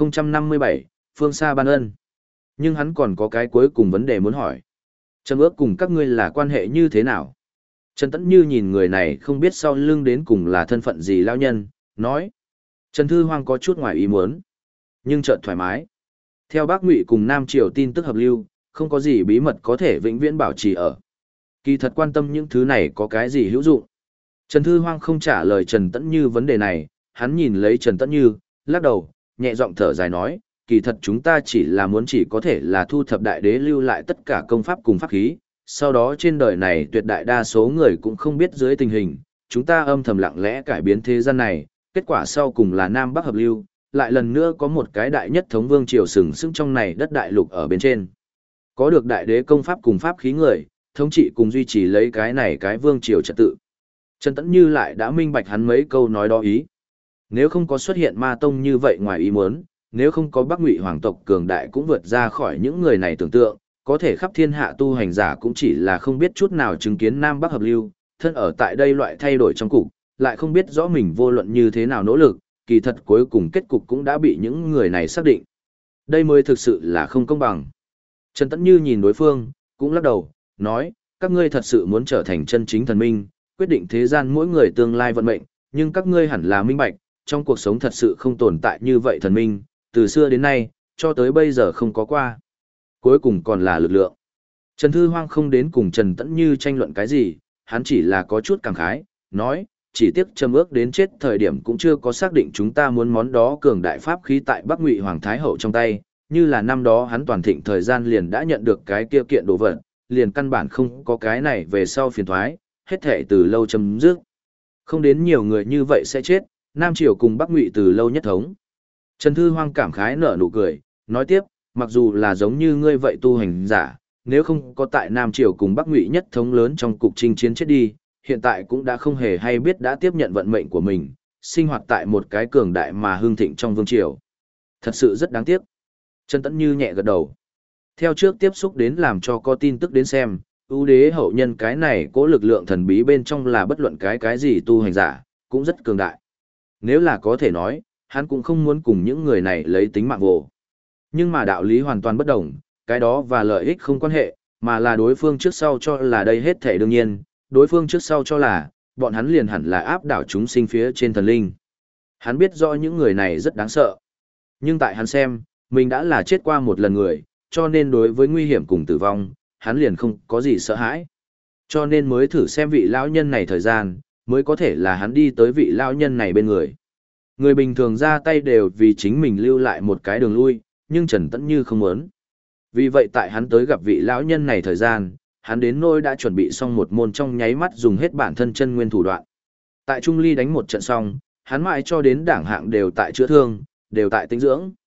1057, Phương Sa ban ân. Nhưng hắn còn có cái cuối cùng vấn đề muốn hỏi. Trầm ước cùng các ngươi là quan hệ như thế nào? Trần Tẫn Như nhìn người này không biết sau lưng đến cùng là thân phận gì lao nhân, nói. Trần Thư Hoang có chút ngoài ý muốn, nhưng chợt thoải mái. Theo Bắc Ngụy cùng Nam Triều tin tức hợp lưu, không có gì bí mật có thể vĩnh viễn bảo trì ở. Kỳ thật quan tâm những thứ này có cái gì hữu dụng. Trần Thư Hoang không trả lời Trần Tẫn Như vấn đề này, hắn nhìn lấy Trần Tẫn Như, lắc đầu, nhẹ giọng thở dài nói, kỳ thật chúng ta chỉ là muốn chỉ có thể là thu thập đại đế lưu lại tất cả công pháp cùng pháp khí, sau đó trên đời này tuyệt đại đa số người cũng không biết dưới tình hình, chúng ta âm thầm lặng lẽ cải biến thế gian này, kết quả sau cùng là Nam Bắc hợp lưu, lại lần nữa có một cái đại nhất thống vương triều sừng sững trong này đất đại lục ở bên trên. Có được đại đế công pháp cùng pháp khí người, thống trị cùng duy trì lấy cái này cái vương triều trật tự. Trần Tẫn Như lại đã minh bạch hắn mấy câu nói đó ý. Nếu không có xuất hiện ma tông như vậy ngoài ý muốn, nếu không có Bắc Ngụy hoàng tộc cường đại cũng vượt ra khỏi những người này tưởng tượng, có thể khắp thiên hạ tu hành giả cũng chỉ là không biết chút nào chứng kiến Nam Bắc hợp lưu, thân ở tại đây loại thay đổi trong cục, lại không biết rõ mình vô luận như thế nào nỗ lực, kỳ thật cuối cùng kết cục cũng đã bị những người này xác định. Đây mới thực sự là không công bằng. Trần Tẫn Như nhìn đối phương, cũng lắc đầu, nói, các ngươi thật sự muốn trở thành chân chính thần minh, quyết định thế gian mỗi người tương lai vận mệnh, nhưng các ngươi hẳn là minh bạch, trong cuộc sống thật sự không tồn tại như vậy thần minh, từ xưa đến nay, cho tới bây giờ không có qua. Cuối cùng còn là lực lượng. Trần Thư Hoang không đến cùng Trần Tẫn Như tranh luận cái gì, hắn chỉ là có chút cảm khái, nói, chỉ tiếc Trầm Ước đến chết thời điểm cũng chưa có xác định chúng ta muốn món đó cường đại pháp khí tại Bắc Ngụy Hoàng Thái Hậu trong tay, như là năm đó hắn toàn thịnh thời gian liền đã nhận được cái kia kiện đồ vật, liền căn bản không có cái này về sau phiền thoái, hết thệ từ lâu chấm dứt. Không đến nhiều người như vậy sẽ chết, Nam Triều cùng Bắc Ngụy từ lâu nhất thống. Trần Thư Hoang cảm khái nở nụ cười, nói tiếp, mặc dù là giống như ngươi vậy tu hành giả, nếu không có tại Nam Triều cùng Bắc Ngụy nhất thống lớn trong cuộc chinh chiến chết đi, hiện tại cũng đã không hề hay biết đã tiếp nhận vận mệnh của mình, sinh hoạt tại một cái cường đại mà hưng thịnh trong vương triều. Thật sự rất đáng tiếc. Trần Tẫn Như nhẹ gật đầu. Theo trước tiếp xúc đến làm cho có tin tức đến xem, ưu đế hậu nhân cái này cố lực lượng thần bí bên trong là bất luận cái gì tu hành giả, cũng rất cường đại. Nếu là có thể nói, hắn cũng không muốn cùng những người này lấy tính mạng vô. Nhưng mà đạo lý hoàn toàn bất đồng, cái đó và lợi ích không quan hệ, mà là đối phương trước sau cho là đây hết thể đương nhiên, đối phương trước sau cho là, bọn hắn liền hẳn là áp đảo chúng sinh phía trên thần linh. Hắn biết rõ những người này rất đáng sợ. Nhưng tại hắn xem, mình đã là chết qua một lần người, cho nên đối với nguy hiểm cùng tử vong, hắn liền không có gì sợ hãi. Cho nên mới thử xem vị lão nhân này thời gian, mới có thể là hắn đi tới vị lão nhân này bên người. Người bình thường ra tay đều vì chính mình lưu lại một cái đường lui, nhưng Trần Tẫn Như không muốn. Vì vậy tại hắn tới gặp vị lão nhân này thời gian, hắn đến nỗi đã chuẩn bị xong một môn trong nháy mắt dùng hết bản thân chân nguyên thủ đoạn. Tại Trung Ly đánh một trận xong, hắn mãi cho đến đảng hạng đều tại chữa thương, đều tại tinh dưỡng.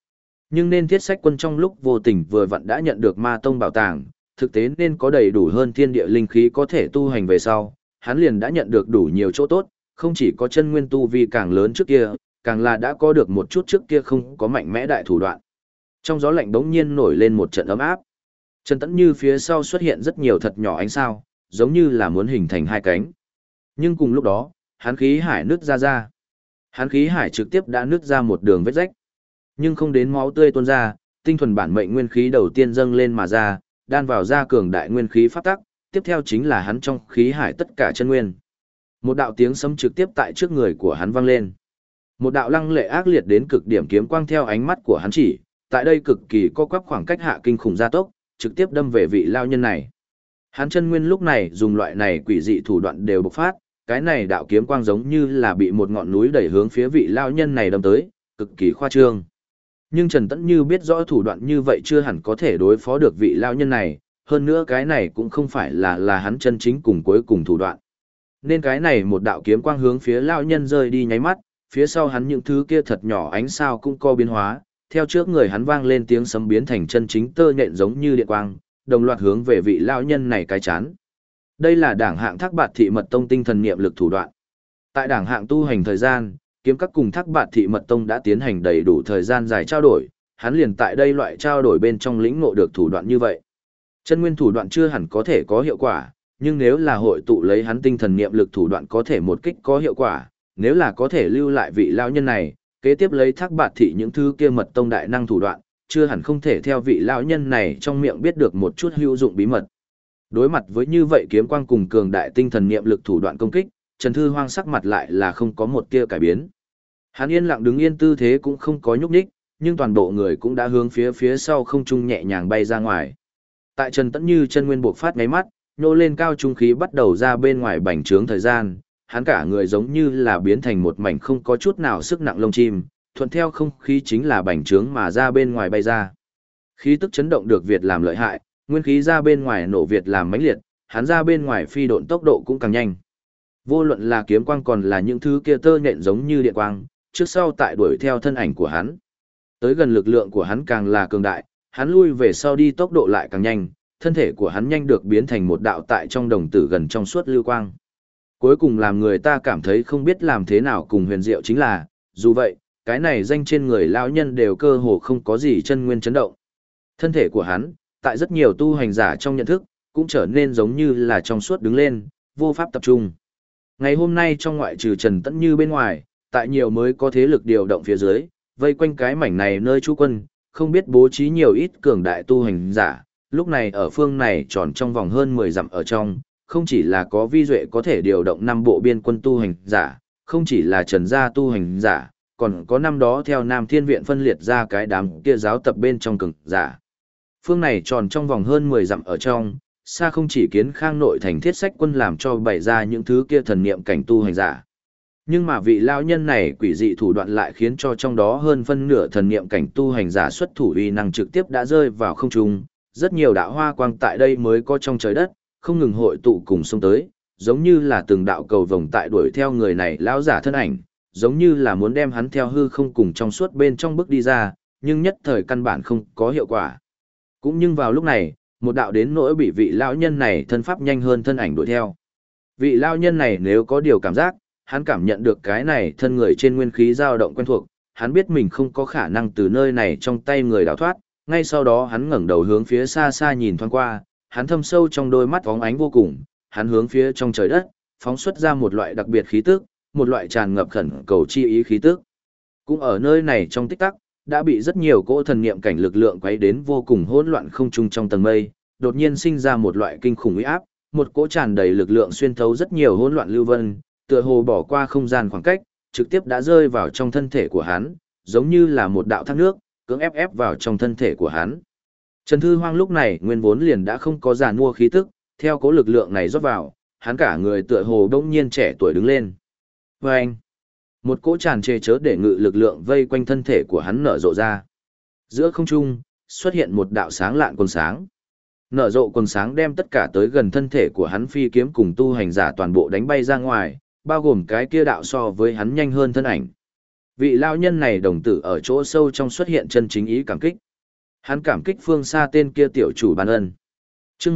Nhưng nên Thiết Sách Quân trong lúc vô tình vừa vặn đã nhận được ma tông bảo tàng, thực tế nên có đầy đủ hơn thiên địa linh khí có thể tu hành về sau, hắn liền đã nhận được đủ nhiều chỗ tốt, không chỉ có chân nguyên tu vi càng lớn trước kia, càng là đã có được một chút trước kia không có mạnh mẽ đại thủ đoạn. Trong gió lạnh bỗng nhiên nổi lên một trận ấm áp. Trần Tẫn Như phía sau xuất hiện rất nhiều thật nhỏ ánh sao, giống như là muốn hình thành hai cánh. Nhưng cùng lúc đó, hắn khí hải nứt ra. Hắn khí hải trực tiếp đã nứt ra một đường vết rách. Nhưng không đến máu tươi tuôn ra, tinh thuần bản mệnh nguyên khí đầu tiên dâng lên mà ra, đan vào ra cường đại nguyên khí pháp tắc, tiếp theo chính là hắn trong khí hải tất cả chân nguyên. Một đạo tiếng sấm trực tiếp tại trước người của hắn vang lên. Một đạo lăng lệ ác liệt đến cực điểm kiếm quang theo ánh mắt của hắn chỉ, tại đây cực kỳ co quắp khoảng cách hạ kinh khủng gia tốc, trực tiếp đâm về vị lao nhân này. Hắn chân nguyên lúc này dùng loại này quỷ dị thủ đoạn đều bộc phát, cái này đạo kiếm quang giống như là bị một ngọn núi đẩy hướng phía vị lao nhân này đâm tới, cực kỳ khoa trương. Nhưng Trần Tẫn Như biết rõ thủ đoạn như vậy chưa hẳn có thể đối phó được vị lao nhân này, hơn nữa cái này cũng không phải là hắn chân chính cùng cuối cùng thủ đoạn. Nên cái này một đạo kiếm quang hướng phía lao nhân rơi đi nháy mắt, phía sau hắn những thứ kia thật nhỏ ánh sao cũng co biến hóa, theo trước người hắn vang lên tiếng sấm biến thành chân chính tơ nhện giống như điện quang, đồng loạt hướng về vị lao nhân này cái chán. Đây là đảng hạng Thác Bạt Thị Mật Tông tinh thần niệm lực thủ đoạn. Tại đảng hạng tu hành thời gian, kiếm các cùng Thác Bạt Thị Mật Tông đã tiến hành đầy đủ thời gian dài trao đổi, hắn liền tại đây loại trao đổi bên trong lĩnh ngộ được thủ đoạn như vậy. Chân nguyên thủ đoạn chưa hẳn có thể có hiệu quả, nhưng nếu là hội tụ lấy hắn tinh thần niệm lực thủ đoạn có thể một kích có hiệu quả, nếu là có thể lưu lại vị lão nhân này, kế tiếp lấy Thác Bạt Thị những thứ kia Mật Tông đại năng thủ đoạn, chưa hẳn không thể theo vị lão nhân này trong miệng biết được một chút hữu dụng bí mật. Đối mặt với như vậy kiếm quang cùng cường đại tinh thần niệm lực thủ đoạn công kích, Trần Thư Hoang sắc mặt lại là không có một tia cải biến. Hắn yên lặng đứng yên tư thế cũng không có nhúc nhích, nhưng toàn bộ người cũng đã hướng phía sau không trung nhẹ nhàng bay ra ngoài. Tại Trần Tẫn Như chân nguyên bộc phát ngáy mắt, nô lên cao trung khí bắt đầu ra bên ngoài bành trướng thời gian, hắn cả người giống như là biến thành một mảnh không có chút nào sức nặng lông chim, thuận theo không khí chính là bành trướng mà ra bên ngoài bay ra. Khí tức chấn động được Việt làm lợi hại, nguyên khí ra bên ngoài nổ Việt làm mãnh liệt, hắn ra bên ngoài phi độn tốc độ cũng càng nhanh. Vô luận là kiếm quang còn là những thứ kia tơ nhện giống như điện quang, trước sau tại đuổi theo thân ảnh của hắn. Tới gần lực lượng của hắn càng là cường đại, hắn lui về sau đi tốc độ lại càng nhanh, thân thể của hắn nhanh được biến thành một đạo tại trong đồng tử gần trong suốt lưu quang. Cuối cùng làm người ta cảm thấy không biết làm thế nào cùng huyền diệu chính là, dù vậy, cái này danh trên người lão nhân đều cơ hồ không có gì chân nguyên chấn động. Thân thể của hắn, tại rất nhiều tu hành giả trong nhận thức, cũng trở nên giống như là trong suốt đứng lên, vô pháp tập trung. Ngày hôm nay trong ngoại trừ Trần Tẫn Như bên ngoài, tại nhiều mới có thế lực điều động phía dưới, vây quanh cái mảnh này nơi trú quân, không biết bố trí nhiều ít cường đại tu hành giả, lúc này ở phương này tròn trong vòng hơn 10 dặm ở trong, không chỉ là có vi duệ có thể điều động 5 bộ biên quân tu hành giả, không chỉ là Trần gia tu hành giả, còn có năm đó theo Nam Thiên Viện phân liệt ra cái đám kia giáo tập bên trong cường giả. Phương này tròn trong vòng hơn 10 dặm ở trong, xa không chỉ kiến khang nội thành Thiết Sách Quân làm cho bày ra những thứ kia thần niệm cảnh tu hành giả. Nhưng mà vị lão nhân này quỷ dị thủ đoạn lại khiến cho trong đó hơn phân nửa thần niệm cảnh tu hành giả xuất thủ uy năng trực tiếp đã rơi vào không trung, rất nhiều đạo hoa quang tại đây mới có trong trời đất, không ngừng hội tụ cùng xông tới, giống như là từng đạo cầu vồng tại đuổi theo người này lão giả thân ảnh, giống như là muốn đem hắn theo hư không cùng trong suốt bên trong bước đi ra, nhưng nhất thời căn bản không có hiệu quả. Cũng nhưng vào lúc này, một đạo đến nỗi bị vị lão nhân này thân pháp nhanh hơn thân ảnh đuổi theo. Vị lão nhân này nếu có điều cảm giác, hắn cảm nhận được cái này thân người trên nguyên khí dao động quen thuộc, hắn biết mình không có khả năng từ nơi này trong tay người đào thoát, ngay sau đó hắn ngẩng đầu hướng phía xa xa nhìn thoáng qua, hắn thâm sâu trong đôi mắt bóng ánh vô cùng, hắn hướng phía trong trời đất, phóng xuất ra một loại đặc biệt khí tức, một loại tràn ngập khẩn cầu chi ý khí tức. Cũng ở nơi này trong tích tắc, đã bị rất nhiều cỗ thần niệm cảnh lực lượng quấy đến vô cùng hỗn loạn không trung trong tầng mây, đột nhiên sinh ra một loại kinh khủng uy áp, một cỗ tràn đầy lực lượng xuyên thấu rất nhiều hỗn loạn lưu vân, tựa hồ bỏ qua không gian khoảng cách, trực tiếp đã rơi vào trong thân thể của hắn, giống như là một đạo thác nước, cưỡng ép vào trong thân thể của hắn. Trần Thư Hoang lúc này nguyên vốn liền đã không có giàn mua khí tức, theo cỗ lực lượng này rót vào, hắn cả người tựa hồ bỗng nhiên trẻ tuổi đứng lên. Và anh, một cỗ tràn trề chớ để ngự lực lượng vây quanh thân thể của hắn nở rộ ra. Giữa không trung, xuất hiện một đạo sáng lạn quần sáng. Nở rộ quần sáng đem tất cả tới gần thân thể của hắn phi kiếm cùng tu hành giả toàn bộ đánh bay ra ngoài, bao gồm cái kia đạo so với hắn nhanh hơn thân ảnh. Vị lão nhân này đồng tử ở chỗ sâu trong xuất hiện chân chính ý cảm kích. Hắn cảm kích phương xa tên kia tiểu chủ ban ân. Chương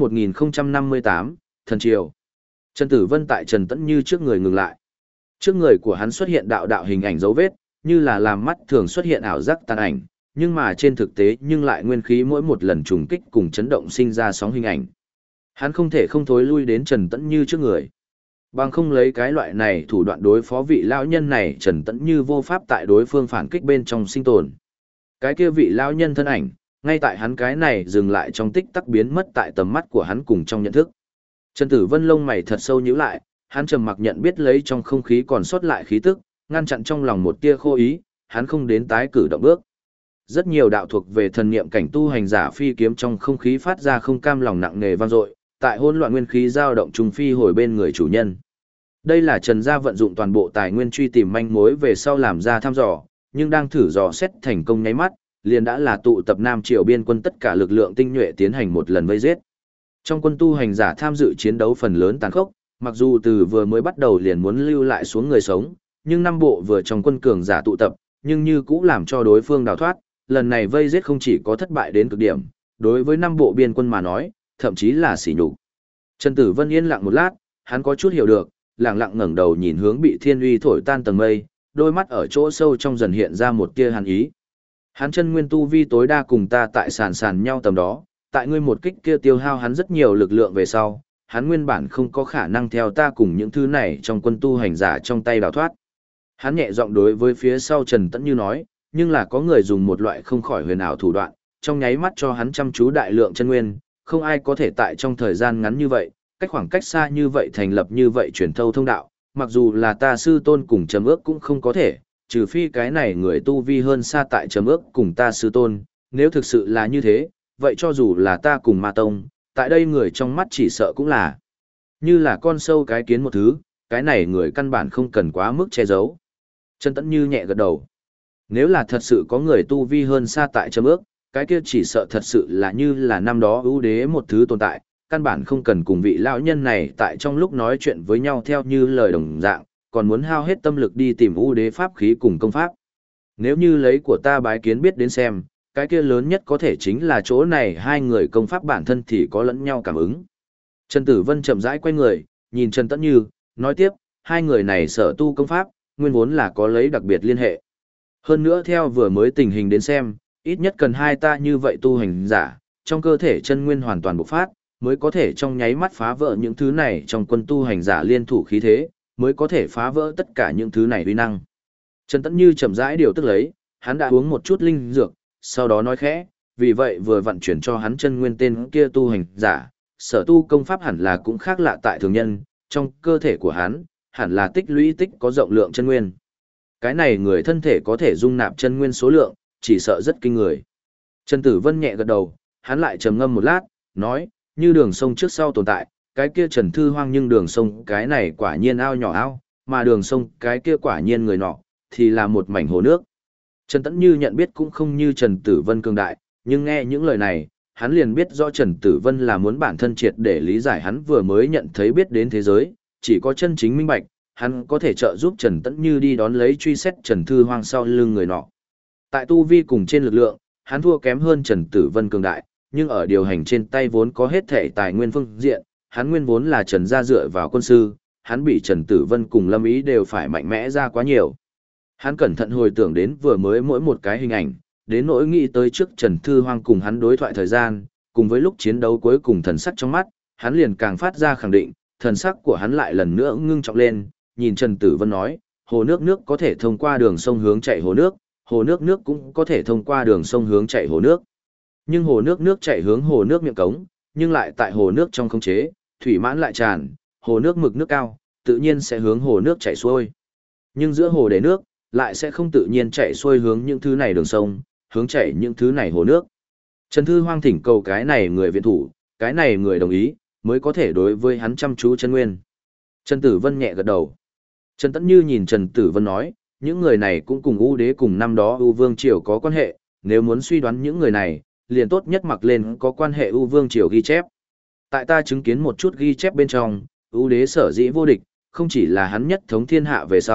1058, Thần Triều. Trần Tử Vân tại Trần Tẫn Như trước người ngừng lại. Trước người của hắn xuất hiện đạo đạo hình ảnh dấu vết, như là làm mắt thường xuất hiện ảo giác tàn ảnh, nhưng mà trên thực tế nhưng lại nguyên khí mỗi một lần trùng kích cùng chấn động sinh ra sóng hình ảnh. Hắn không thể không thối lui đến Trần Tẫn Như trước người. Bằng không lấy cái loại này thủ đoạn đối phó vị lão nhân này, Trần Tẫn Như vô pháp tại đối phương phản kích bên trong sinh tồn. Cái kia vị lão nhân thân ảnh, ngay tại hắn cái này dừng lại trong tích tắc biến mất tại tầm mắt của hắn cùng trong nhận thức. Trần Tử Vân lông mày thật sâu nhíu lại, hắn trầm mặc nhận biết lấy trong không khí còn sót lại khí tức, ngăn chặn trong lòng một tia khô ý, hắn không đến tái cử động bước. Rất nhiều đạo thuộc về thần niệm cảnh tu hành giả phi kiếm trong không khí phát ra không cam lòng nặng nề vang dội, tại hỗn loạn nguyên khí dao động trùng phi hồi bên người chủ nhân. Đây là Trần gia vận dụng toàn bộ tài nguyên truy tìm manh mối về sau làm ra thăm dò, nhưng đang thử dò xét thành công nháy mắt, liền đã là tụ tập Nam Triều biên quân tất cả lực lượng tinh nhuệ tiến hành một lần vây giết. Trong quân tu hành giả tham dự chiến đấu phần lớn tàn khốc, mặc dù từ vừa mới bắt đầu liền muốn lưu lại xuống người sống, nhưng năm bộ vừa trong quân cường giả tụ tập, nhưng như cũng làm cho đối phương đào thoát, lần này vây giết không chỉ có thất bại đến cực điểm, đối với năm bộ biên quân mà nói, thậm chí là sỉ nhục. Trần Tử Vân yên lặng một lát, hắn có chút hiểu được, lặng lặng ngẩng đầu nhìn hướng bị thiên uy thổi tan tầng mây, đôi mắt ở chỗ sâu trong dần hiện ra một tia hàn ý. Hắn chân nguyên tu vi tối đa cùng ta tại sàn nhau tầm đó, tại ngươi một kích kia tiêu hao hắn rất nhiều lực lượng về sau, hắn nguyên bản không có khả năng theo ta cùng những thứ này trong quân tu hành giả trong tay đào thoát. Hắn nhẹ giọng đối với phía sau Trần Tẫn Như nói, nhưng là có người dùng một loại không khỏi huyền ảo thủ đoạn, trong nháy mắt cho hắn chăm chú đại lượng chân nguyên, không ai có thể tại trong thời gian ngắn như vậy, cách khoảng cách xa như vậy thành lập như vậy truyền thâu thông đạo, mặc dù là ta sư tôn cùng chấm ước cũng không có thể, trừ phi cái này người tu vi hơn xa tại chấm ước cùng ta sư tôn, nếu thực sự là như thế, vậy cho dù là ta cùng ma tông, tại đây người trong mắt chỉ sợ cũng là như là con sâu cái kiến một thứ, cái này người căn bản không cần quá mức che giấu. Trần Tẫn Như nhẹ gật đầu. Nếu là thật sự có người tu vi hơn xa tại chấm ước, cái kia chỉ sợ thật sự là như là năm đó ưu đế một thứ tồn tại, căn bản không cần cùng vị lão nhân này tại trong lúc nói chuyện với nhau theo như lời đồng dạng, còn muốn hao hết tâm lực đi tìm ưu đế pháp khí cùng công pháp. Nếu như lấy của ta bái kiến biết đến xem, cái kia lớn nhất có thể chính là chỗ này hai người công pháp bản thân thì có lẫn nhau cảm ứng. Trần Tử Vân chậm rãi quay người, nhìn Trần Tẫn Như, nói tiếp, hai người này sở tu công pháp, nguyên vốn là có lấy đặc biệt liên hệ. Hơn nữa theo vừa mới tình hình đến xem, ít nhất cần hai ta như vậy tu hành giả, trong cơ thể chân nguyên hoàn toàn bộc phát, mới có thể trong nháy mắt phá vỡ những thứ này trong quân tu hành giả liên thủ khí thế, mới có thể phá vỡ tất cả những thứ này uy năng. Trần Tẫn Như chậm rãi điều tức lấy, hắn đã uống một chút linh dược, sau đó nói khẽ, vì vậy vừa vận chuyển cho hắn chân nguyên tên kia tu hành giả, sở tu công pháp hẳn là cũng khác lạ tại thường nhân, trong cơ thể của hắn, hẳn là tích lũy tích có rộng lượng chân nguyên. Cái này người thân thể có thể dung nạp chân nguyên số lượng, chỉ sợ rất kinh người. Trần Tử Vân nhẹ gật đầu, hắn lại trầm ngâm một lát, nói, như đường sông trước sau tồn tại, cái kia Trần Thư Hoang nhưng đường sông cái này quả nhiên ao nhỏ ao, mà đường sông cái kia quả nhiên người nọ, thì là một mảnh hồ nước. Trần Tẫn Như nhận biết cũng không như Trần Tử Vân cường đại, nhưng nghe những lời này, hắn liền biết rõ Trần Tử Vân là muốn bản thân triệt để lý giải hắn vừa mới nhận thấy biết đến thế giới, chỉ có chân chính minh bạch, hắn có thể trợ giúp Trần Tẫn Như đi đón lấy truy xét Trần Thư Hoang sau lưng người nọ. Tại tu vi cùng trên lực lượng, hắn thua kém hơn Trần Tử Vân cường đại, nhưng ở điều hành trên tay vốn có hết thể tài nguyên phương diện, hắn nguyên vốn là Trần gia dựa vào quân sư, hắn bị Trần Tử Vân cùng Lâm Ý đều phải mạnh mẽ ra quá nhiều. Hắn cẩn thận hồi tưởng đến vừa mới mỗi một cái hình ảnh, đến nỗi nghĩ tới trước Trần Thư Hoang cùng hắn đối thoại thời gian, cùng với lúc chiến đấu cuối cùng thần sắc trong mắt, hắn liền càng phát ra khẳng định, thần sắc của hắn lại lần nữa ngưng trọng lên, nhìn Trần Tử Vân nói, hồ nước nước có thể thông qua đường sông hướng chạy hồ nước, hồ nước nước cũng có thể thông qua đường sông hướng chạy hồ nước. Nhưng hồ nước nước chạy hướng hồ nước miệng cống, nhưng lại tại hồ nước trong khống chế, thủy mãn lại tràn, hồ nước mực nước cao, tự nhiên sẽ hướng hồ nước chạy xuôi. Nhưng giữa hồ để nước, lại sẽ không tự nhiên chạy xuôi hướng những thứ này đường sông, hướng chạy những thứ này hồ nước. Trần Thư Hoang thỉnh cầu cái này người viện thủ, cái này người đồng ý, mới có thể đối với hắn chăm chú chân nguyên. Trần Tử Vân nhẹ gật đầu. Trần Tẫn Như nhìn Trần Tử Vân nói, những người này cũng cùng U Đế cùng năm đó U Vương Triều có quan hệ, nếu muốn suy đoán những người này, liền tốt nhất mặc lên có quan hệ U Vương Triều ghi chép. Tại ta chứng kiến một chút ghi chép bên trong, U Đế sở dĩ vô địch, không chỉ là hắn nhất thống thiên hạ về sau,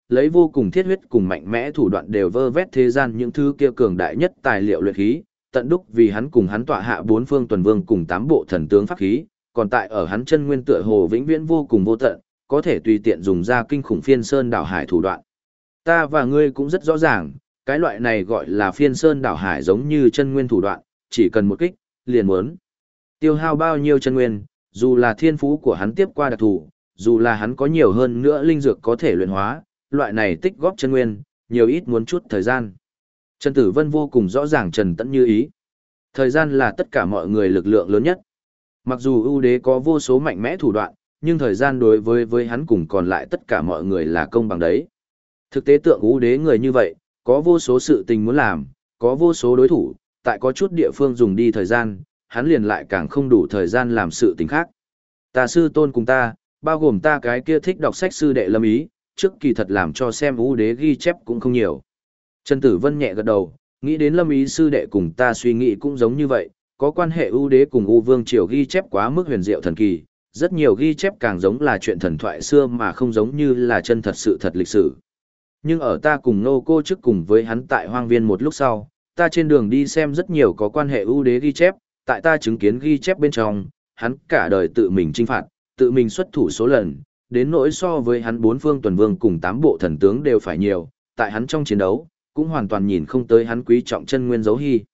lấy vô cùng thiết huyết cùng mạnh mẽ thủ đoạn đều vơ vét thế gian những thứ kia cường đại nhất tài liệu luyện khí, tận đúc vì hắn cùng hắn tọa hạ bốn phương tuần vương cùng tám bộ thần tướng pháp khí, còn tại ở hắn chân nguyên tựa hồ vĩnh viễn vô cùng vô tận, có thể tùy tiện dùng ra kinh khủng phiên sơn đảo hải thủ đoạn. Ta và ngươi cũng rất rõ ràng, cái loại này gọi là phiên sơn đảo hải giống như chân nguyên thủ đoạn, chỉ cần một kích, liền muốn tiêu hao bao nhiêu chân nguyên, dù là thiên phú của hắn tiếp qua đặc thù, dù là hắn có nhiều hơn nữa linh dược có thể luyện hóa, loại này tích góp chân nguyên, nhiều ít muốn chút thời gian. Trần Tử Vân vô cùng rõ ràng Trần Tẫn như ý. Thời gian là tất cả mọi người lực lượng lớn nhất. Mặc dù ưu đế có vô số mạnh mẽ thủ đoạn, nhưng thời gian đối với hắn cùng còn lại tất cả mọi người là công bằng đấy. Thực tế tượng ưu đế người như vậy, có vô số sự tình muốn làm, có vô số đối thủ, tại có chút địa phương dùng đi thời gian, hắn liền lại càng không đủ thời gian làm sự tình khác. Ta sư tôn cùng ta, bao gồm ta cái kia thích đọc sách sư đệ Lâm Ý, trước kỳ thật làm cho xem ưu đế ghi chép cũng không nhiều. Trần Tử Vân nhẹ gật đầu, nghĩ đến Lâm Ý sư đệ cùng ta suy nghĩ cũng giống như vậy, có quan hệ ưu đế cùng ưu vương triều ghi chép quá mức huyền diệu thần kỳ, rất nhiều ghi chép càng giống là chuyện thần thoại xưa mà không giống như là chân thật sự thật lịch sử. Nhưng ở ta cùng nô cô trước cùng với hắn tại hoang viên một lúc sau, ta trên đường đi xem rất nhiều có quan hệ ưu đế ghi chép, tại ta chứng kiến ghi chép bên trong, hắn cả đời tự mình chinh phạt, tự mình xuất thủ số lần, đến nỗi so với hắn bốn phương tuần vương cùng tám bộ thần tướng đều phải nhiều, tại hắn trong chiến đấu, cũng hoàn toàn nhìn không tới hắn quý trọng chân nguyên dấu hy.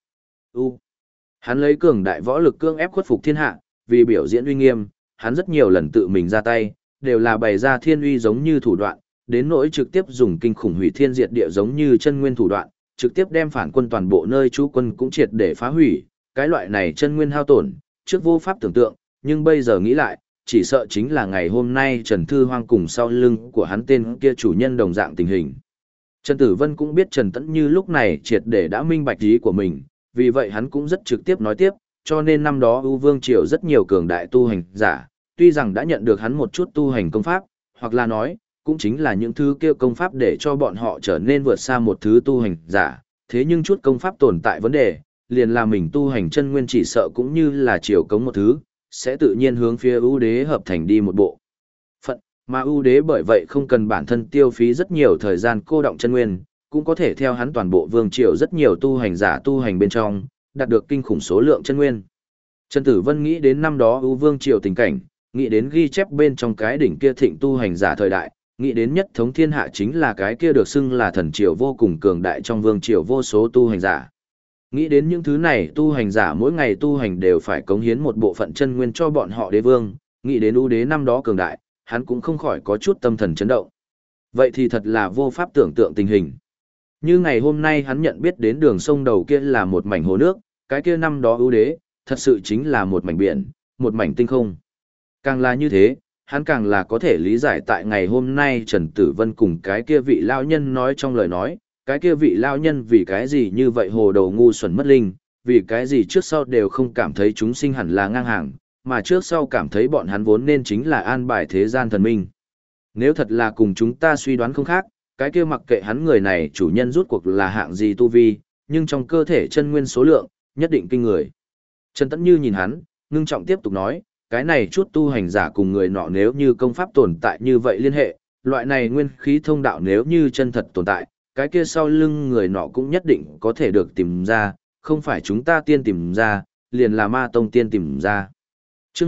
Hắn lấy cường đại võ lực cương ép khuất phục thiên hạ, vì biểu diễn uy nghiêm, hắn rất nhiều lần tự mình ra tay, đều là bày ra thiên uy giống như thủ đoạn, đến nỗi trực tiếp dùng kinh khủng hủy thiên diệt địa giống như chân nguyên thủ đoạn, trực tiếp đem phản quân toàn bộ nơi trú quân cũng triệt để phá hủy, cái loại này chân nguyên hao tổn, trước vô pháp tưởng tượng, nhưng bây giờ nghĩ lại, chỉ sợ chính là ngày hôm nay Trần Thư Hoang cùng sau lưng của hắn tên kia chủ nhân đồng dạng tình hình. Trần Tử Vân cũng biết Trần Tẫn Như lúc này triệt để đã minh bạch ý của mình, vì vậy hắn cũng rất trực tiếp nói tiếp, cho nên năm đó ưu vương triều rất nhiều cường đại tu hành giả, tuy rằng đã nhận được hắn một chút tu hành công pháp, hoặc là nói, cũng chính là những thứ kia công pháp để cho bọn họ trở nên vượt xa một thứ tu hành giả, thế nhưng chút công pháp tồn tại vấn đề, liền là mình tu hành chân nguyên chỉ sợ cũng như là chiều cống một thứ, sẽ tự nhiên hướng phía ưu đế hợp thành đi một bộ phận, mà ưu đế bởi vậy không cần bản thân tiêu phí rất nhiều thời gian cô động chân nguyên, cũng có thể theo hắn toàn bộ vương triều rất nhiều tu hành giả tu hành bên trong, đạt được kinh khủng số lượng chân nguyên. Trần Tử Vân nghĩ đến năm đó ưu vương triều tình cảnh, nghĩ đến ghi chép bên trong cái đỉnh kia thịnh tu hành giả thời đại, nghĩ đến nhất thống thiên hạ chính là cái kia được xưng là thần triều vô cùng cường đại trong vương triều vô số tu hành giả. Nghĩ đến những thứ này tu hành giả mỗi ngày tu hành đều phải cống hiến một bộ phận chân nguyên cho bọn họ đế vương, nghĩ đến ưu đế năm đó cường đại, hắn cũng không khỏi có chút tâm thần chấn động. Vậy thì thật là vô pháp tưởng tượng tình hình. Như ngày hôm nay hắn nhận biết đến đường sông đầu kia là một mảnh hồ nước, cái kia năm đó ưu đế, thật sự chính là một mảnh biển, một mảnh tinh không. Càng là như thế, hắn càng là có thể lý giải tại ngày hôm nay Trần Tử Vân cùng cái kia vị lao nhân nói trong lời nói, cái kia vị lao nhân vì cái gì như vậy hồ đầu ngu xuẩn mất linh, vì cái gì trước sau đều không cảm thấy chúng sinh hẳn là ngang hàng, mà trước sau cảm thấy bọn hắn vốn nên chính là an bài thế gian thần minh. Nếu thật là cùng chúng ta suy đoán không khác, cái kia mặc kệ hắn người này chủ nhân rút cuộc là hạng gì tu vi, nhưng trong cơ thể chân nguyên số lượng, nhất định kinh người. Trần Tẫn Như nhìn hắn, ngưng trọng tiếp tục nói, cái này chút tu hành giả cùng người nọ nếu như công pháp tồn tại như vậy liên hệ, loại này nguyên khí thông đạo nếu như chân thật tồn tại, cái kia sau lưng người nọ cũng nhất định có thể được tìm ra, không phải chúng ta tiên tìm ra, liền là ma tông tiên tìm ra. Trước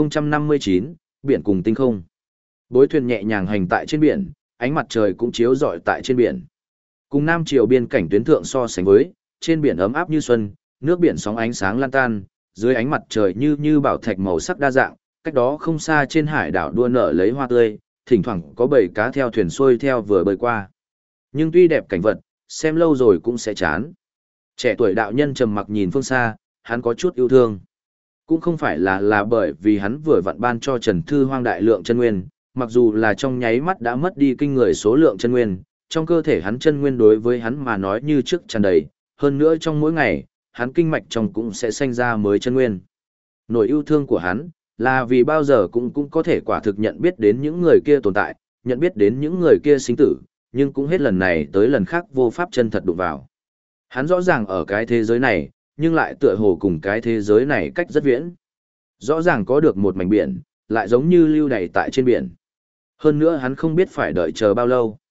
1059, biển cùng tinh không. Bối thuyền nhẹ nhàng hành tại trên biển, ánh mặt trời cũng chiếu rọi tại trên biển. Cùng Nam Triều biên cảnh tuyến thượng so sánh với, trên biển ấm áp như xuân, nước biển sóng ánh sáng lan tan, dưới ánh mặt trời như bảo thạch màu sắc đa dạng, cách đó không xa trên hải đảo đua nở lấy hoa tươi, thỉnh thoảng có bầy cá theo thuyền xuôi theo vừa bơi qua. Nhưng tuy đẹp cảnh vật, xem lâu rồi cũng sẽ chán. Trẻ tuổi đạo nhân trầm mặc nhìn phương xa, hắn có chút yêu thương. Cũng không phải là bởi vì hắn vừa vặn ban cho Trần Thư Hoang đại lượng chân nguyên, mặc dù là trong nháy mắt đã mất đi kinh người số lượng chân nguyên, trong cơ thể hắn chân nguyên đối với hắn mà nói như trước tràn đầy, hơn nữa trong mỗi ngày, hắn kinh mạch trong cũng sẽ sinh ra mới chân nguyên. Nỗi yêu thương của hắn, là vì bao giờ cũng có thể quả thực nhận biết đến những người kia tồn tại, nhận biết đến những người kia sinh tử, nhưng cũng hết lần này tới lần khác vô pháp chân thật đụng vào. Hắn rõ ràng ở cái thế giới này, nhưng lại tựa hồ cùng cái thế giới này cách rất viễn. Rõ ràng có được một mảnh biển, lại giống như lưu đày tại trên biển. Hơn nữa hắn không biết phải đợi chờ bao lâu.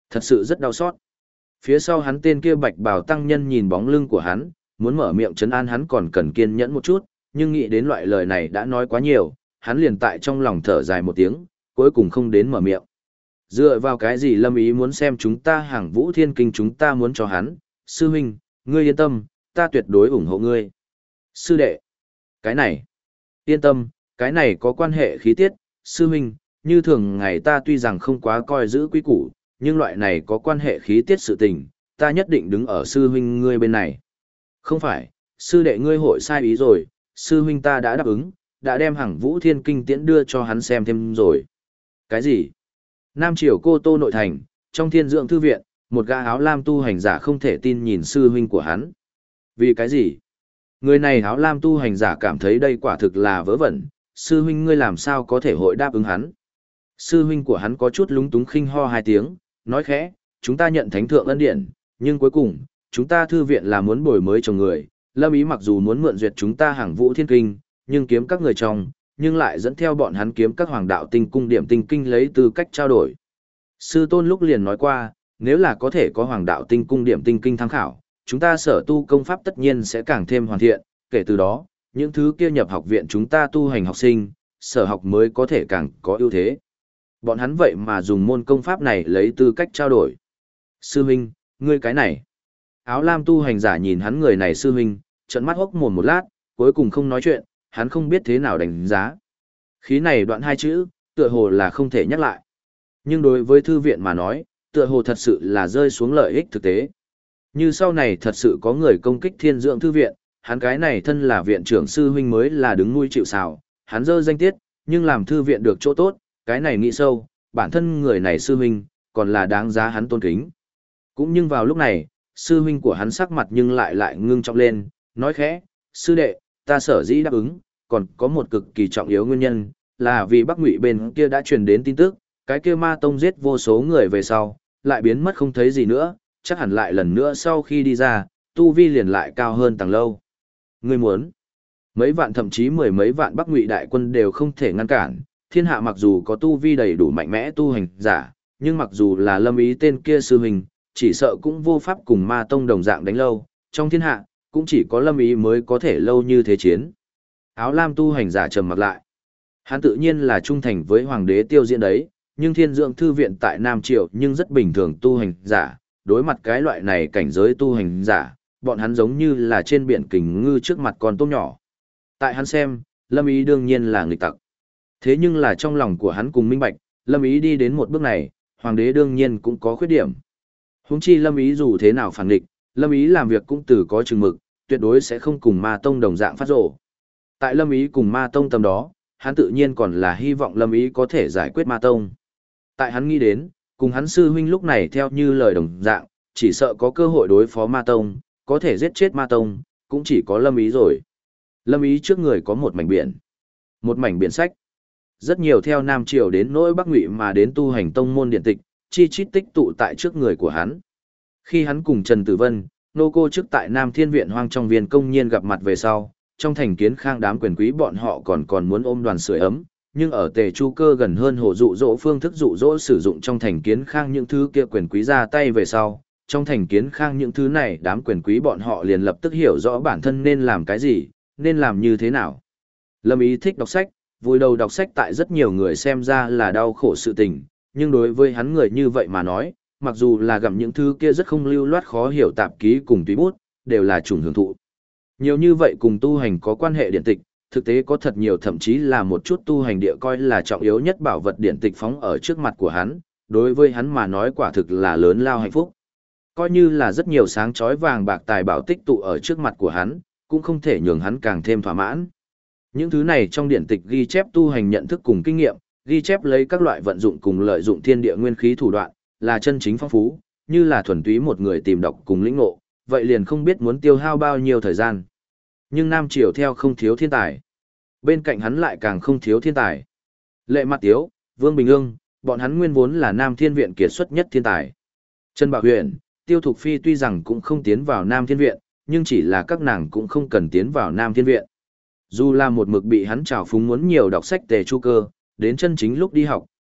Thật sự rất đau xót. Phía sau hắn tên kia bạch bào tăng nhân nhìn bóng lưng của hắn, muốn mở miệng trấn an hắn còn cần kiên nhẫn một chút, nhưng nghĩ đến loại lời này đã nói quá nhiều, hắn liền tại trong lòng thở dài một tiếng, cuối cùng không đến mở miệng. Dựa vào cái gì Lâm Ý muốn xem chúng ta hàng Vũ Thiên Kinh chúng ta muốn cho hắn, sư huynh, ngươi yên tâm, ta tuyệt đối ủng hộ ngươi. Sư đệ, cái này, yên tâm, cái này có quan hệ khí tiết, sư huynh, như thường ngày ta tuy rằng không quá coi giữ quý củ, nhưng loại này có quan hệ khí tiết sự tình, ta nhất định đứng ở sư huynh ngươi bên này. Không phải, sư đệ ngươi hội sai ý rồi, sư huynh ta đã đáp ứng, đã đem hàng Vũ Thiên Kinh tiễn đưa cho hắn xem thêm rồi. Cái gì? Nam Triều Cô Tô nội thành, trong Thiên Dưỡng Thư Viện, một gã áo lam tu hành giả không thể tin nhìn sư huynh của hắn. Vì cái gì? Người này áo lam tu hành giả cảm thấy đây quả thực là vớ vẩn, sư huynh ngươi làm sao có thể hội đáp ứng hắn. Sư huynh của hắn có chút lúng túng khinh ho hai tiếng, nói khẽ, chúng ta nhận thánh thượng ân điển, nhưng cuối cùng, chúng ta thư viện là muốn bồi mới chồng người, Lâm Ý mặc dù muốn mượn duyệt chúng ta hàng Vũ Thiên Kinh, nhưng kiếm các người chồng, nhưng lại dẫn theo bọn hắn kiếm các hoàng đạo tinh cung điểm tinh kinh lấy tư cách trao đổi. Sư tôn lúc liền nói qua, nếu là có thể có hoàng đạo tinh cung điểm tinh kinh tham khảo, chúng ta sở tu công pháp tất nhiên sẽ càng thêm hoàn thiện, kể từ đó, những thứ kia nhập học viện chúng ta tu hành học sinh, sở học mới có thể càng có ưu thế. Bọn hắn vậy mà dùng môn công pháp này lấy tư cách trao đổi. Sư huynh, ngươi cái này. Áo lam tu hành giả nhìn hắn người này sư huynh, trợn mắt hốc mồm một lát, cuối cùng không nói chuyện, hắn không biết thế nào đánh giá. Khí này đoạn hai chữ, tựa hồ là không thể nhắc lại. Nhưng đối với thư viện mà nói, tựa hồ thật sự là rơi xuống lợi ích thực tế. Như sau này thật sự có người công kích Thiên Dưỡng Thư Viện, hắn cái này thân là viện trưởng sư huynh mới là đứng nuôi chịu sào, hắn dơ danh tiết, nhưng làm thư viện được chỗ tốt, cái này nghĩ sâu, bản thân người này sư huynh, còn là đáng giá hắn tôn kính. Cũng nhưng vào lúc này, sư huynh của hắn sắc mặt nhưng lại ngưng trọng lên, nói khẽ, sư đệ, ta sở dĩ đáp ứng, còn có một cực kỳ trọng yếu nguyên nhân, là vì Bắc Ngụy bên kia đã truyền đến tin tức, cái kia ma tông giết vô số người về sau, lại biến mất không thấy gì nữa, chắc hẳn lại lần nữa sau khi đi ra, tu vi liền lại cao hơn Tàng Lâu. Ngươi muốn, mấy vạn thậm chí mười mấy vạn Bắc Ngụy đại quân đều không thể ngăn cản, thiên hạ mặc dù có tu vi đầy đủ mạnh mẽ tu hành giả, nhưng mặc dù là Lâm Ý tên kia sư huynh, chỉ sợ cũng vô pháp cùng ma tông đồng dạng đánh lâu, trong thiên hạ, cũng chỉ có Lâm Ý mới có thể lâu như thế chiến. Áo lam tu hành giả trầm mặt lại. Hắn tự nhiên là trung thành với hoàng đế Tiêu Diễn đấy, nhưng Thiên Dưỡng Thư Viện tại Nam Triều nhưng rất bình thường tu hành giả, đối mặt cái loại này cảnh giới tu hành giả, bọn hắn giống như là trên biển kình ngư trước mặt con tôm nhỏ. Tại hắn xem, Lâm Ý đương nhiên là nghịch tặc. Thế nhưng là trong lòng của hắn cùng minh bạch, Lâm Ý đi đến một bước này, hoàng đế đương nhiên cũng có khuyết điểm. Huống chi Lâm Ý dù thế nào phản nghịch, Lâm Ý làm việc cũng từ có chừng mực, tuyệt đối sẽ không cùng ma tông đồng dạng phát rổ. Tại Lâm Ý cùng ma tông tầm đó, hắn tự nhiên còn là hy vọng Lâm Ý có thể giải quyết ma tông. Tại hắn nghĩ đến, cùng hắn sư huynh lúc này theo như lời đồng dạng, chỉ sợ có cơ hội đối phó ma tông, có thể giết chết ma tông, cũng chỉ có Lâm Ý rồi. Lâm Ý trước người có một mảnh biển. Một mảnh biển sách. Rất nhiều theo Nam Triều đến nỗi Bắc Ngụy mà đến tu hành tông môn điện tịch, chi chít tích tụ tại trước người của hắn. Khi hắn cùng Trần Tử Vân, nô cô trước tại Nam Thiên Viện Hoang trong viên công nhiên gặp mặt về sau, trong thành Kiến Khang đám quyền quý bọn họ còn muốn ôm đoàn sưởi ấm, nhưng ở Tề Chu Cơ gần hơn hồ dụ dỗ phương thức dụ dỗ sử dụng trong thành Kiến Khang những thứ kia quyền quý ra tay về sau, trong thành Kiến Khang những thứ này đám quyền quý bọn họ liền lập tức hiểu rõ bản thân nên làm cái gì, nên làm như thế nào. Lâm Ý thích đọc sách, vui đầu đọc sách tại rất nhiều người xem ra là đau khổ sự tình, nhưng đối với hắn người như vậy mà nói, mặc dù là gặm những thứ kia rất không lưu loát khó hiểu tạp ký cùng tùy bút, đều là chủng hưởng thụ. Nhiều như vậy cùng tu hành có quan hệ điện tịch, thực tế có thật nhiều thậm chí là một chút tu hành địa coi là trọng yếu nhất bảo vật điện tịch phóng ở trước mặt của hắn, đối với hắn mà nói quả thực là lớn lao hạnh phúc. Coi như là rất nhiều sáng chói vàng bạc tài bảo tích tụ ở trước mặt của hắn, cũng không thể nhường hắn càng thêm thỏa mãn. Những thứ này trong điện tịch ghi chép tu hành nhận thức cùng kinh nghiệm, ghi chép lấy các loại vận dụng cùng lợi dụng thiên địa nguyên khí thủ đoạn, là chân chính phong phú, như là thuần túy một người tìm đọc cùng lĩnh ngộ, vậy liền không biết muốn tiêu hao bao nhiêu thời gian. Nhưng Nam Triều theo không thiếu thiên tài. Bên cạnh hắn lại càng không thiếu thiên tài. Lệ Mạt Tiếu, Vương Bình Ương, bọn hắn nguyên vốn là Nam Thiên Viện kiệt xuất nhất thiên tài. Trần Bảo Huyền, Tiêu Thục Phi tuy rằng cũng không tiến vào Nam Thiên Viện, nhưng chỉ là các nàng cũng không cần tiến vào Nam Thiên Viện. Dù là một mực bị hắn trào phúng muốn nhiều đọc sách Tề Chu Cơ, đến chân chính lúc đi học,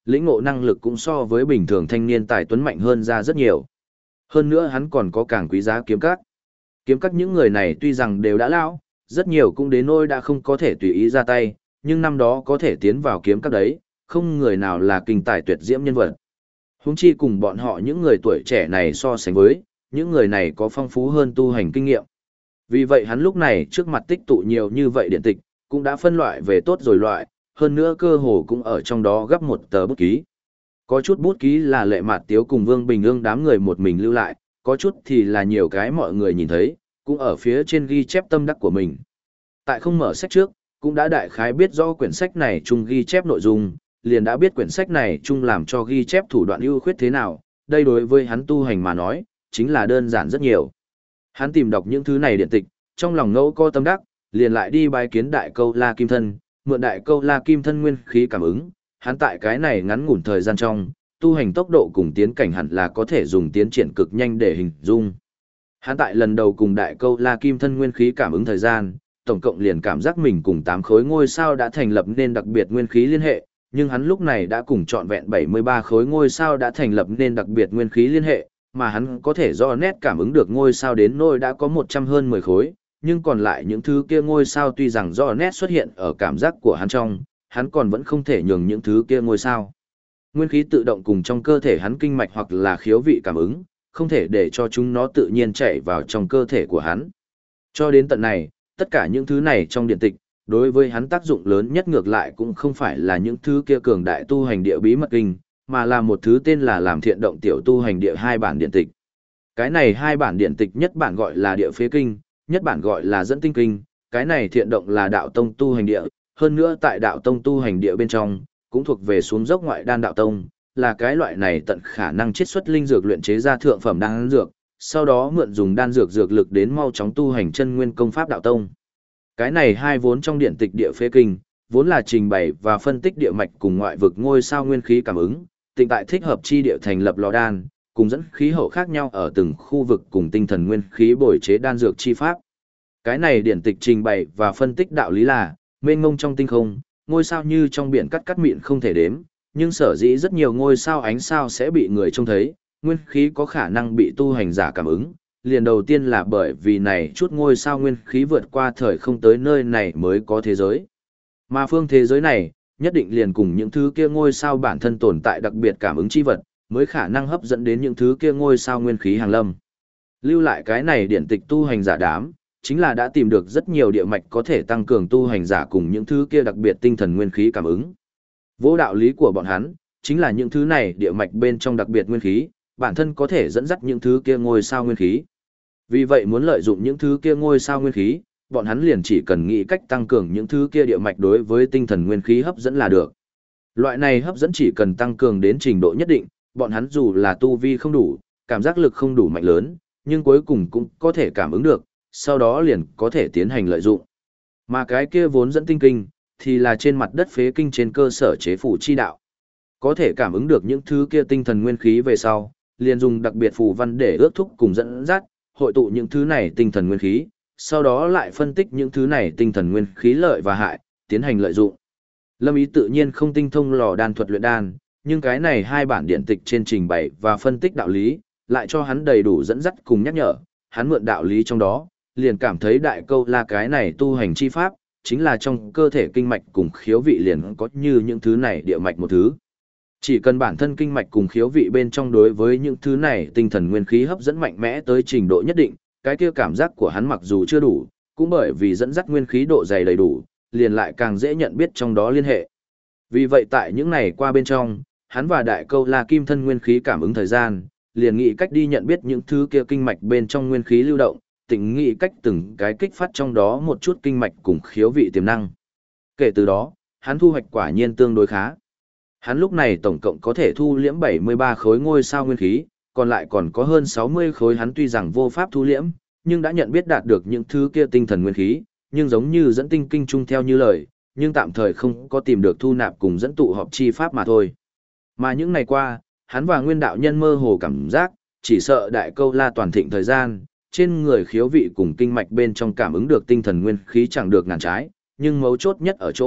lĩnh ngộ năng lực cũng so với bình thường thanh niên tài tuấn mạnh hơn ra rất nhiều. Hơn nữa hắn còn có càng quý giá kiếm các. Kiếm các những người này tuy rằng đều đã lão, rất nhiều cũng đến nỗi đã không có thể tùy ý ra tay, nhưng năm đó có thể tiến vào kiếm các đấy, không người nào là kinh tài tuyệt diễm nhân vật. Huống chi cùng bọn họ những người tuổi trẻ này so sánh với, những người này có phong phú hơn tu hành kinh nghiệm. Vì vậy hắn lúc này trước mặt tích tụ nhiều như vậy điện tịch, cũng đã phân loại về tốt rồi loại, hơn nữa cơ hồ cũng ở trong đó gấp một tờ bút ký. Có chút bút ký là Lệ Mạt Tiếu cùng Vương Bình Ương đám người một mình lưu lại, có chút thì là nhiều cái mọi người nhìn thấy, cũng ở phía trên ghi chép tâm đắc của mình. Tại không mở sách trước, cũng đã đại khái biết rõ quyển sách này chung ghi chép nội dung, liền đã biết quyển sách này chung làm cho ghi chép thủ đoạn ưu khuyết thế nào, đây đối với hắn tu hành mà nói, chính là đơn giản rất nhiều. Hắn tìm đọc những thứ này điện tịch, trong lòng ngẫu có tâm đắc, liền lại đi bái kiến Đại Câu La Kim Thân, mượn Đại Câu La Kim Thân nguyên khí cảm ứng, hắn tại cái này ngắn ngủn thời gian trong, tu hành tốc độ cùng tiến cảnh hẳn là có thể dùng tiến triển cực nhanh để hình dung. Hắn tại lần đầu cùng Đại Câu La Kim Thân nguyên khí cảm ứng thời gian, tổng cộng liền cảm giác mình cùng 8 khối ngôi sao đã thành lập nên đặc biệt nguyên khí liên hệ, nhưng hắn lúc này đã cùng trọn vẹn 73 khối ngôi sao đã thành lập nên đặc biệt nguyên khí liên hệ, mà hắn có thể do nét cảm ứng được ngôi sao đến nỗi đã có 100 hơn 10 khối, nhưng còn lại những thứ kia ngôi sao tuy rằng do nét xuất hiện ở cảm giác của hắn trong, hắn còn vẫn không thể nhường những thứ kia ngôi sao. Nguyên khí tự động cùng trong cơ thể hắn kinh mạch hoặc là khiếu vị cảm ứng, không thể để cho chúng nó tự nhiên chạy vào trong cơ thể của hắn. Cho đến tận này, tất cả những thứ này trong điện tịch, đối với hắn tác dụng lớn nhất ngược lại cũng không phải là những thứ kia cường đại tu hành địa bí mật kinh, mà là một thứ tên là làm thiện động tiểu tu hành địa 2 bản điện tịch. Cái này 2 bản điện tịch nhất bản gọi là địa phế kinh, nhất bản gọi là dẫn tinh kinh, cái này thiện động là đạo tông tu hành địa, hơn nữa tại đạo tông tu hành địa bên trong, cũng thuộc về xuống dốc ngoại đan đạo tông, là cái loại này tận khả năng chiết xuất linh dược luyện chế ra thượng phẩm đan dược, sau đó mượn dùng đan dược dược lực đến mau chóng tu hành chân nguyên công pháp đạo tông. Cái này hai vốn trong điện tịch địa phế kinh, vốn là trình bày và phân tích địa mạch cùng ngoại vực ngôi sao nguyên khí cảm ứng, tịnh tại thích hợp chi địa thành lập lò đan, cùng dẫn khí hậu khác nhau ở từng khu vực cùng tinh thần nguyên khí bồi chế đan dược chi pháp. Cái này điển tịch trình bày và phân tích đạo lý là, mênh mông trong tinh không, ngôi sao như trong biển cắt mịn không thể đếm, nhưng sở dĩ rất nhiều ngôi sao ánh sao sẽ bị người trông thấy, nguyên khí có khả năng bị tu hành giả cảm ứng. Liền đầu tiên là bởi vì này chút ngôi sao nguyên khí vượt qua thời không tới nơi này mới có thế giới. Mà phương thế giới này, nhất định liền cùng những thứ kia ngôi sao bản thân tồn tại đặc biệt cảm ứng chi vật, mới khả năng hấp dẫn đến những thứ kia ngôi sao nguyên khí hàng lâm. Lưu lại cái này điển tịch tu hành giả đám, chính là đã tìm được rất nhiều địa mạch có thể tăng cường tu hành giả cùng những thứ kia đặc biệt tinh thần nguyên khí cảm ứng. Vô đạo lý của bọn hắn, chính là những thứ này địa mạch bên trong đặc biệt nguyên khí, bản thân có thể dẫn dắt những thứ kia ngôi sao nguyên khí. Vì vậy muốn lợi dụng những thứ kia ngôi sao nguyên khí, bọn hắn liền chỉ cần nghĩ cách tăng cường những thứ kia địa mạch đối với tinh thần nguyên khí hấp dẫn là được. Loại này hấp dẫn chỉ cần tăng cường đến trình độ nhất định, bọn hắn dù là tu vi không đủ, cảm giác lực không đủ mạnh lớn, nhưng cuối cùng cũng có thể cảm ứng được, sau đó liền có thể tiến hành lợi dụng. Mà cái kia vốn dẫn tinh kinh, thì là trên mặt đất phế kinh trên cơ sở chế phủ chi đạo. Có thể cảm ứng được những thứ kia tinh thần nguyên khí về sau, liền dùng đặc biệt phù văn để ước thúc cùng dẫn dắt, hội tụ những thứ này tinh thần nguyên khí, sau đó lại phân tích những thứ này tinh thần nguyên khí lợi và hại, tiến hành lợi dụng. Lâm Ý tự nhiên không tinh thông lò đan thuật luyện đan, nhưng cái này hai bản điện tịch trên trình bày và phân tích đạo lý, lại cho hắn đầy đủ dẫn dắt cùng nhắc nhở, hắn mượn đạo lý trong đó, liền cảm thấy Đại Câu La cái này tu hành chi pháp, chính là trong cơ thể kinh mạch cùng khiếu vị liền có như những thứ này địa mạch một thứ. Chỉ cần bản thân kinh mạch cùng khiếu vị bên trong đối với những thứ này tinh thần nguyên khí hấp dẫn mạnh mẽ tới trình độ nhất định, cái kia cảm giác của hắn mặc dù chưa đủ, cũng bởi vì dẫn dắt nguyên khí độ dày đầy đủ, liền lại càng dễ nhận biết trong đó liên hệ. Vì vậy tại những này qua bên trong, hắn và Đại Câu La kim thân nguyên khí cảm ứng thời gian, liền nghĩ cách đi nhận biết những thứ kia kinh mạch bên trong nguyên khí lưu động, tỉnh nghĩ cách từng cái kích phát trong đó một chút kinh mạch cùng khiếu vị tiềm năng. Kể từ đó, hắn thu hoạch quả nhiên tương đối khá. Hắn lúc này tổng cộng có thể thu liễm 73 khối ngôi sao nguyên khí, còn lại còn có hơn 60 khối hắn tuy rằng vô pháp thu liễm, nhưng đã nhận biết đạt được những thứ kia tinh thần nguyên khí, nhưng giống như dẫn tinh kinh trung theo như lời, nhưng tạm thời không có tìm được thu nạp cùng dẫn tụ họp chi pháp mà thôi. Mà những ngày qua, hắn và nguyên đạo nhân mơ hồ cảm giác, chỉ sợ Đại Câu La toàn thịnh thời gian, trên người khiếu vị cùng kinh mạch bên trong cảm ứng được tinh thần nguyên khí chẳng được ngàn trái, nhưng mấu chốt nhất ở chỗ,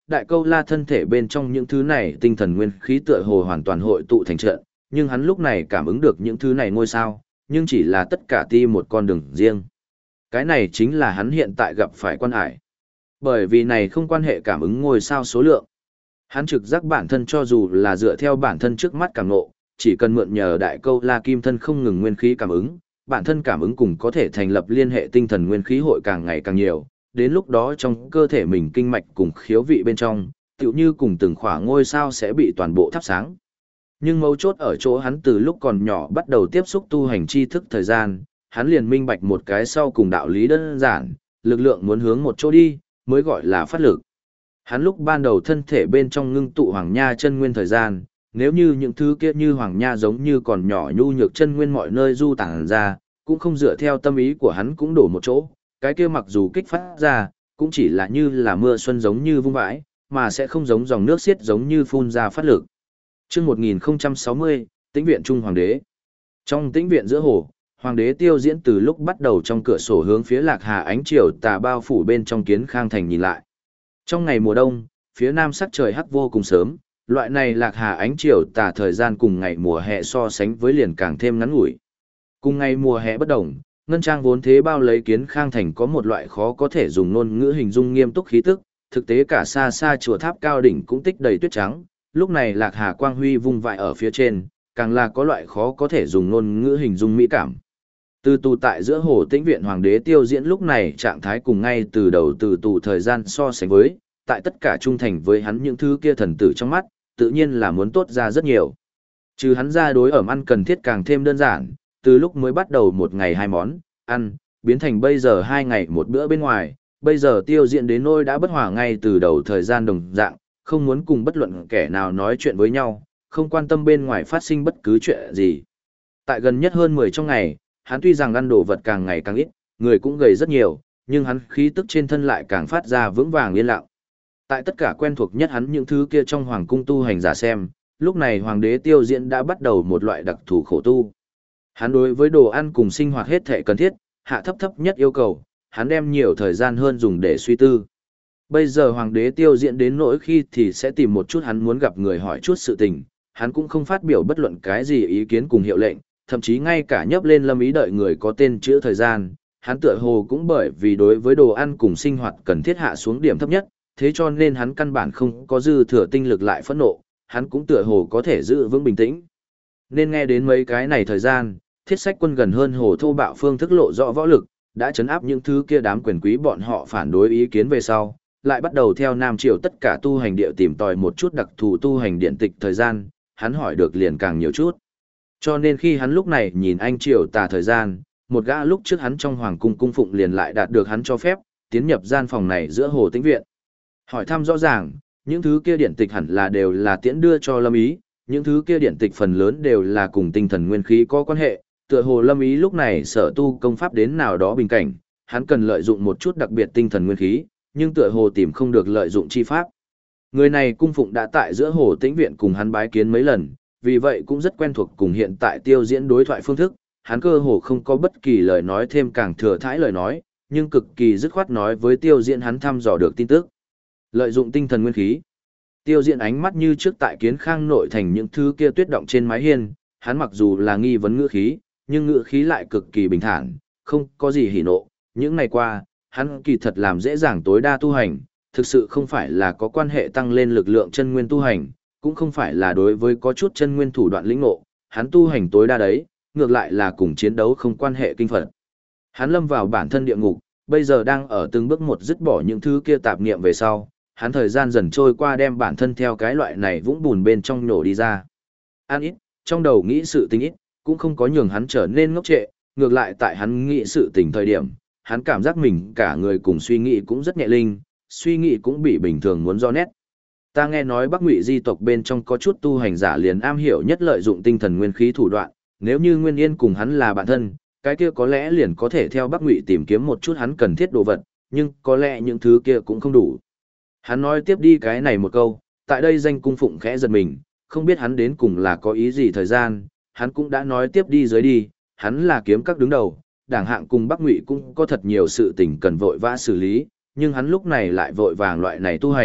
đại câu la thân thể bên trong những thứ này tinh thần nguyên khí tựa hồ hoàn toàn hội tụ thành trận, nhưng hắn lúc này cảm ứng được những thứ này ngôi sao, nhưng chỉ là tất cả ti một con đường riêng. Cái này chính là hắn hiện tại gặp phải quan hải. Bởi vì này không quan hệ cảm ứng ngôi sao số lượng. Hắn trực giác bản thân cho dù là dựa theo bản thân trước mắt cảm ngộ, chỉ cần mượn nhờ đại câu la kim thân không ngừng nguyên khí cảm ứng, bản thân cảm ứng cùng có thể thành lập liên hệ tinh thần nguyên khí hội càng ngày càng nhiều, đến lúc đó trong cơ thể mình kinh mạch cùng khiếu vị bên trong, tựu như cùng từng khỏa ngôi sao sẽ bị toàn bộ thắp sáng. Nhưng mấu chốt ở chỗ hắn từ lúc còn nhỏ bắt đầu tiếp xúc tu hành tri thức thời gian, hắn liền minh bạch một cái sau cùng đạo lý đơn giản, lực lượng muốn hướng một chỗ đi, mới gọi là phát lực. Hắn lúc ban đầu thân thể bên trong ngưng tụ hoàng nha chân nguyên thời gian, nếu như những thứ kia như hoàng nha giống như còn nhỏ nhu nhược chân nguyên mọi nơi du tản ra, cũng không dựa theo tâm ý của hắn cũng đổ một chỗ, cái kia mặc dù kích phát ra, cũng chỉ là như là mưa xuân giống như vung vãi, mà sẽ không giống dòng nước xiết giống như phun ra phát lực. Chương 1060, Tĩnh viện Trung Hoàng đế. Trong tĩnh viện giữa hồ, Hoàng đế Tiêu Diễn từ lúc bắt đầu trong cửa sổ hướng phía Lạc Hà ánh chiều tà bao phủ bên trong Kiến Khang thành nhìn lại. Trong ngày mùa đông, phía nam sắc trời hắc vô cùng sớm, loại này Lạc Hà ánh chiều tà thời gian cùng ngày mùa hè so sánh với liền càng thêm ngắn ngủi. Cùng ngày mùa hè bất đồng, ngân trang vốn thế bao lấy Kiến Khang thành có một loại khó có thể dùng ngôn ngữ hình dung nghiêm túc khí tức, thực tế cả xa xa chùa tháp cao đỉnh cũng tích đầy tuyết trắng, lúc này Lạc Hà quang huy vung vãi ở phía trên, càng là có loại khó có thể dùng ngôn ngữ hình dung mỹ cảm. Từ tù tại giữa hồ Tĩnh viện Hoàng đế Tiêu Diễn lúc này trạng thái cùng ngay từ đầu từ tù thời gian so sánh với, tại tất cả trung thành với hắn những thứ kia thần tử trong mắt, tự nhiên là muốn tốt ra rất nhiều. Trừ hắn ra đối ẩm ăn cần thiết càng thêm đơn giản, từ lúc mới bắt đầu một ngày hai món, ăn, biến thành bây giờ hai ngày một bữa bên ngoài, bây giờ Tiêu Diễn đến nỗi đã bất hòa ngay từ đầu thời gian đồng dạng, không muốn cùng bất luận kẻ nào nói chuyện với nhau, không quan tâm bên ngoài phát sinh bất cứ chuyện gì. Tại gần nhất hơn 10 trong ngày, hắn tuy rằng ăn đồ vật càng ngày càng ít, người cũng gầy rất nhiều, nhưng hắn khí tức trên thân lại càng phát ra vững vàng yên lặng. Tại tất cả quen thuộc nhất hắn những thứ kia trong hoàng cung tu hành giả xem, lúc này Hoàng đế Tiêu Diễn đã bắt đầu một loại đặc thù khổ tu. Hắn đối với đồ ăn cùng sinh hoạt hết thệ cần thiết, hạ thấp thấp nhất yêu cầu, hắn đem nhiều thời gian hơn dùng để suy tư. Bây giờ Hoàng đế Tiêu Diễn đến nỗi khi thì sẽ tìm một chút hắn muốn gặp người hỏi chút sự tình, hắn cũng không phát biểu bất luận cái gì ý kiến cùng hiệu lệnh, thậm chí ngay cả nhấp lên lâm ý đợi người có tên chữa thời gian, hắn tựa hồ cũng bởi vì đối với đồ ăn cùng sinh hoạt cần thiết hạ xuống điểm thấp nhất, thế cho nên hắn căn bản không có dư thừa tinh lực lại phẫn nộ, hắn cũng tựa hồ có thể giữ vững bình tĩnh. Nên nghe đến mấy cái này thời gian, Thiết Sách Quân gần hơn hồ thô bạo phương thức lộ rõ võ lực, đã chấn áp những thứ kia đám quyền quý bọn họ phản đối ý kiến về sau, lại bắt đầu theo Nam Triều tất cả tu hành địa tìm tòi một chút đặc thù tu hành điện tịch thời gian, hắn hỏi được liền càng nhiều chút. Cho nên khi hắn lúc này nhìn anh Triều tà thời gian, một gã lúc trước hắn trong hoàng cung cung phụng liền lại đạt được hắn cho phép, tiến nhập gian phòng này giữa hồ Tĩnh viện. Hỏi thăm rõ ràng, những thứ kia điện tịch hẳn là đều là tiễn đưa cho Lâm Ý, những thứ kia điện tịch phần lớn đều là cùng tinh thần nguyên khí có quan hệ, tựa hồ Lâm Ý lúc này sở tu công pháp đến nào đó bình cảnh, hắn cần lợi dụng một chút đặc biệt tinh thần nguyên khí, nhưng tựa hồ tìm không được lợi dụng chi pháp. Người này cung phụng đã tại giữa hồ Tĩnh viện cùng hắn bái kiến mấy lần, vì vậy cũng rất quen thuộc cùng hiện tại Tiêu Diễn đối thoại phương thức, hắn cơ hồ không có bất kỳ lời nói thêm càng thừa thãi lời nói, nhưng cực kỳ dứt khoát nói với Tiêu Diễn hắn thăm dò được tin tức. Lợi dụng tinh thần nguyên khí. Tiêu Diễn ánh mắt như trước tại Kiến Khang nội thành những thứ kia tuyết động trên mái hiên, hắn mặc dù là nghi vấn ngữ khí, nhưng ngữ khí lại cực kỳ bình thản, không có gì hỉ nộ. Những ngày qua, hắn kỳ thật làm dễ dàng tối đa tu hành, thực sự không phải là có quan hệ tăng lên lực lượng chân nguyên tu hành, cũng không phải là đối với có chút chân nguyên thủ đoạn lĩnh ngộ, hắn tu hành tối đa đấy, ngược lại là cùng chiến đấu không quan hệ kinh phật. Hắn lâm vào bản thân địa ngục, bây giờ đang ở từng bước một dứt bỏ những thứ kia tạp niệm về sau, hắn thời gian dần trôi qua đem bản thân theo cái loại này vũng bùn bên trong nhổ đi ra. Ăn ít, trong đầu nghĩ sự tình ít, cũng không có nhường hắn trở nên ngốc trệ, ngược lại tại hắn nghĩ sự tình thời điểm, hắn cảm giác mình cả người cùng suy nghĩ cũng rất nhẹ linh, suy nghĩ cũng bị bình thường muốn do nét. Ta nghe nói Bắc Ngụy di tộc bên trong có chút tu hành giả liền am hiểu nhất lợi dụng tinh thần nguyên khí thủ đoạn, nếu như Nguyên Yên cùng hắn là bạn thân, cái kia có lẽ liền có thể theo Bắc Ngụy tìm kiếm một chút hắn cần thiết đồ vật, nhưng có lẽ những thứ kia cũng không đủ. Hắn nói tiếp đi cái này một câu, tại đây danh cung phụng khẽ giật mình, không biết hắn đến cùng là có ý gì thời gian, hắn cũng đã nói tiếp đi dưới đi, hắn là kiếm các đứng đầu, đảng hạng cùng Bắc Ngụy cũng có thật nhiều sự tình cần vội vã xử lý, nhưng hắn lúc này lại vội vàng loại này tu hành,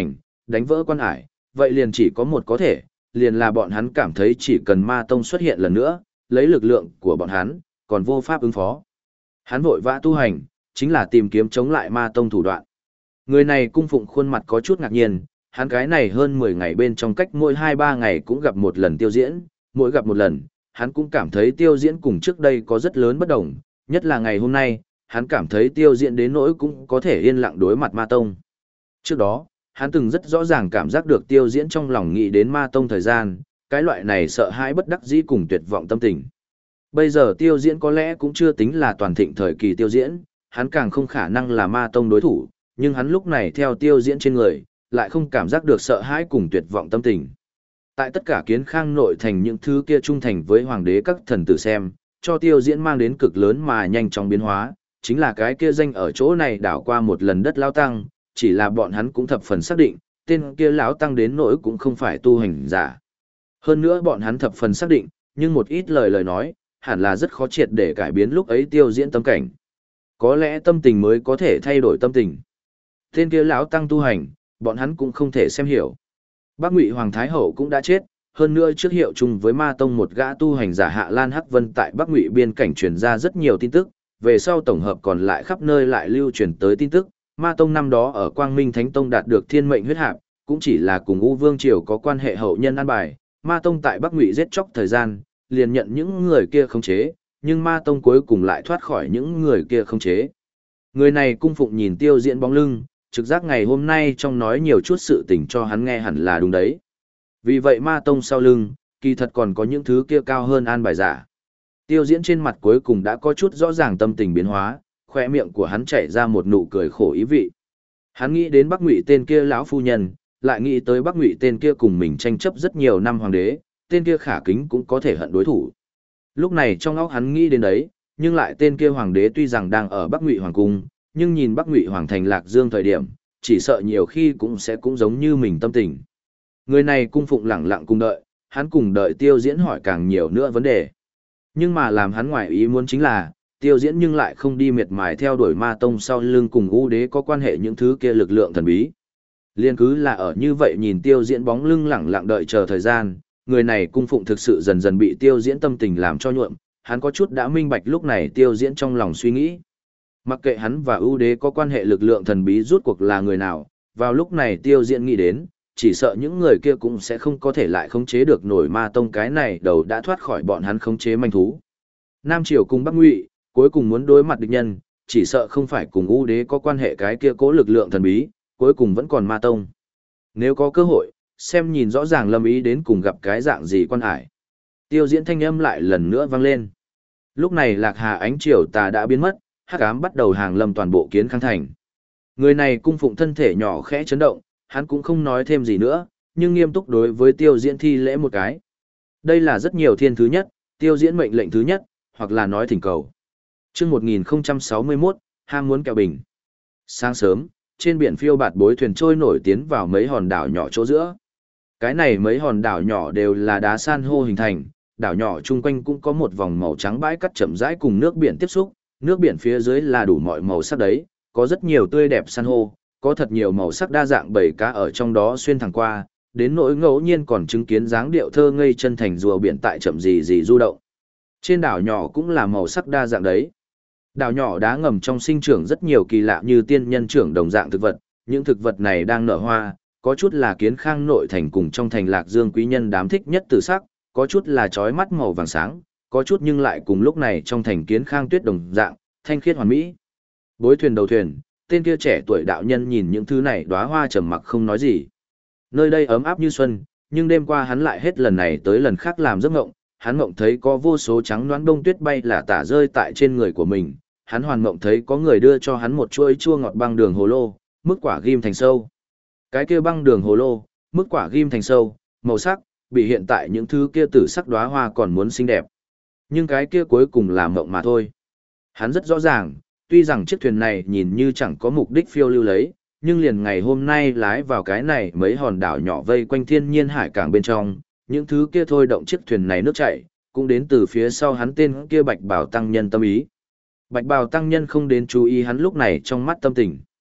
đánh vỡ quan hải, vậy liền chỉ có một có thể, liền là bọn hắn cảm thấy chỉ cần ma tông xuất hiện lần nữa, lấy lực lượng của bọn hắn, còn vô pháp ứng phó. Hắn vội vã tu hành, chính là tìm kiếm chống lại ma tông thủ đoạn. Người này cung phụng khuôn mặt có chút ngạc nhiên, hắn cái này hơn 10 ngày bên trong cách mỗi 2-3 ngày cũng gặp một lần tiêu diễn, mỗi gặp một lần, hắn cũng cảm thấy tiêu diễn cùng trước đây có rất lớn bất đồng, nhất là ngày hôm nay, hắn cảm thấy tiêu diễn đến nỗi cũng có thể yên lặng đối mặt ma tông. Trước đó, hắn từng rất rõ ràng cảm giác được tiêu diễn trong lòng nghĩ đến ma tông thời gian, cái loại này sợ hãi bất đắc dĩ cùng tuyệt vọng tâm tình. Bây giờ tiêu diễn có lẽ cũng chưa tính là toàn thịnh thời kỳ tiêu diễn, hắn càng không khả năng là ma tông đối thủ, nhưng hắn lúc này theo tiêu diễn trên người, lại không cảm giác được sợ hãi cùng tuyệt vọng tâm tình. Tại tất cả kiến khang nội thành những thứ kia trung thành với hoàng đế các thần tử xem, cho tiêu diễn mang đến cực lớn mà nhanh chóng biến hóa, chính là cái kia danh ở chỗ này đảo qua một lần đất lao tăng, chỉ là bọn hắn cũng thập phần xác định, tên kia lão tăng đến nỗi cũng không phải tu hành giả. Hơn nữa bọn hắn thập phần xác định, nhưng một ít lời nói, hẳn là rất khó triệt để cải biến lúc ấy tiêu diễn tâm cảnh. Có lẽ tâm tình mới có thể thay đổi tâm tình. Tên kia lão tăng tu hành, bọn hắn cũng không thể xem hiểu. Bắc Ngụy Hoàng Thái Hậu cũng đã chết, hơn nữa trước hiệu chung với Ma Tông một gã tu hành giả Hạ Lan Hắc Vân tại Bắc Ngụy biên cảnh truyền ra rất nhiều tin tức, về sau tổng hợp còn lại khắp nơi lại lưu truyền tới tin tức, Ma Tông năm đó ở Quang Minh Thánh Tông đạt được thiên mệnh huyết hạp, cũng chỉ là cùng U Vương Triều có quan hệ hậu nhân an bài, Ma Tông tại Bắc Ngụy giết chóc thời gian, liền nhận những người kia khống chế, nhưng Ma Tông cuối cùng lại thoát khỏi những người kia khống chế. Người này cung phụng nhìn tiêu diễn bóng lưng, trực giác ngày hôm nay trong nói nhiều chút sự tình cho hắn nghe hẳn là đúng đấy. Vì vậy Ma Tông sau lưng, kỳ thật còn có những thứ kia cao hơn an bài giả. Tiêu diễn trên mặt cuối cùng đã có chút rõ ràng tâm tình biến hóa, khoe miệng của hắn chảy ra một nụ cười khổ ý vị. Hắn nghĩ đến Bắc Ngụy tên kia lão phu nhân, lại nghĩ tới Bắc Ngụy tên kia cùng mình tranh chấp rất nhiều năm hoàng đế, tên kia khả kính cũng có thể hận đối thủ. Lúc này trong óc hắn nghĩ đến đấy, nhưng lại tên kia hoàng đế tuy rằng đang ở Bắc Ngụy hoàng cung, nhưng nhìn Bắc Ngụy hoàng thành Lạc Dương thời điểm, chỉ sợ nhiều khi cũng giống như mình tâm tình. Người này cung phụng lẳng lặng cùng đợi, hắn cùng đợi tiêu diễn hỏi càng nhiều nữa vấn đề. Nhưng mà làm hắn ngoài ý muốn chính là, tiêu diễn nhưng lại không đi miệt mài theo đuổi Ma Tông sau lưng cùng U Đế có quan hệ những thứ kia lực lượng thần bí. Liên cứ là ở như vậy nhìn tiêu diễn bóng lưng lẳng lặng đợi chờ thời gian, người này cung phụng thực sự dần dần bị tiêu diễn tâm tình làm cho nhuộm, hắn có chút đã minh bạch lúc này tiêu diễn trong lòng suy nghĩ. Mặc kệ hắn và ưu đế có quan hệ lực lượng thần bí rút cuộc là người nào, vào lúc này tiêu diễn nghĩ đến, chỉ sợ những người kia cũng sẽ không có thể lại khống chế được nổi Ma Tông cái này đầu đã thoát khỏi bọn hắn khống chế manh thú. Nam Triều cùng Bắc Ngụy, cuối cùng muốn đối mặt địch nhân, chỉ sợ không phải cùng ưu đế có quan hệ cái kia cố lực lượng thần bí, cuối cùng vẫn còn Ma Tông. Nếu có cơ hội, xem nhìn rõ ràng Lâm Ý đến cùng gặp cái dạng gì quan hải. Tiêu diễn thanh âm lại lần nữa vang lên. Lúc này Lạc Hà ánh chiều tà đã biến mất, hắc ám bắt đầu hàng lâm toàn bộ Kiến Khang thành. Người này cung phụng thân thể nhỏ khẽ chấn động, hắn cũng không nói thêm gì nữa, nhưng nghiêm túc đối với tiêu diễn thi lễ một cái. Đây là rất nhiều thiên thứ nhất, tiêu diễn mệnh lệnh thứ nhất, hoặc là nói thỉnh cầu. Chương 1061, ham muốn kẹo bình. Sáng sớm, trên biển phiêu bạt bối thuyền trôi nổi tiến vào mấy hòn đảo nhỏ chỗ giữa. Cái này mấy hòn đảo nhỏ đều là đá san hô hình thành, đảo nhỏ chung quanh cũng có một vòng màu trắng bãi cắt chậm rãi cùng nước biển tiếp xúc, nước biển phía dưới là đủ mọi màu sắc đấy, có rất nhiều tươi đẹp san hô, có thật nhiều màu sắc đa dạng bầy cá ở trong đó xuyên thẳng qua, đến nỗi ngẫu nhiên còn chứng kiến dáng điệu thơ ngây chân thành rùa biển tại chậm gì du động. Trên đảo nhỏ cũng là màu sắc đa dạng đấy. Đảo nhỏ đá ngầm trong sinh trưởng rất nhiều kỳ lạ như tiên nhân trưởng đồng dạng thực vật, những thực vật này đang nở hoa, có chút là Kiến Khang nội thành cùng trong thành Lạc Dương quý nhân đám thích nhất từ sắc, có chút là chói mắt màu vàng sáng, có chút nhưng lại cùng lúc này trong thành Kiến Khang tuyết đồng dạng, thanh khiết hoàn mỹ. Bối thuyền đầu thuyền, tên kia trẻ tuổi đạo nhân nhìn những thứ này đóa hoa trầm mặc không nói gì. Nơi đây ấm áp như xuân, nhưng đêm qua hắn lại hết lần này tới lần khác làm giấc ngộng, hắn ngộng thấy có vô số trắng loãng đông tuyết bay là tả rơi tại trên người của mình, hắn hoàn ngộng thấy có người đưa cho hắn một chuỗi chua ngọt băng đường hồ lô, mức quả ghim thành sâu. Cái kia băng đường hồ lô, mức quả ghim thành sâu, màu sắc, bị hiện tại những thứ kia tử sắc đóa hoa còn muốn xinh đẹp. Nhưng cái kia cuối cùng là mộng mà thôi. Hắn rất rõ ràng, tuy rằng chiếc thuyền này nhìn như chẳng có mục đích phiêu lưu lấy, nhưng liền ngày hôm nay lái vào cái này mấy hòn đảo nhỏ vây quanh thiên nhiên hải cảng bên trong, những thứ kia thôi động chiếc thuyền này nước chảy, cũng đến từ phía sau hắn tên kia Bạch Bào tăng nhân tâm ý. Bạch Bào tăng nhân không đến chú ý hắn lúc này trong mắt tâm tình.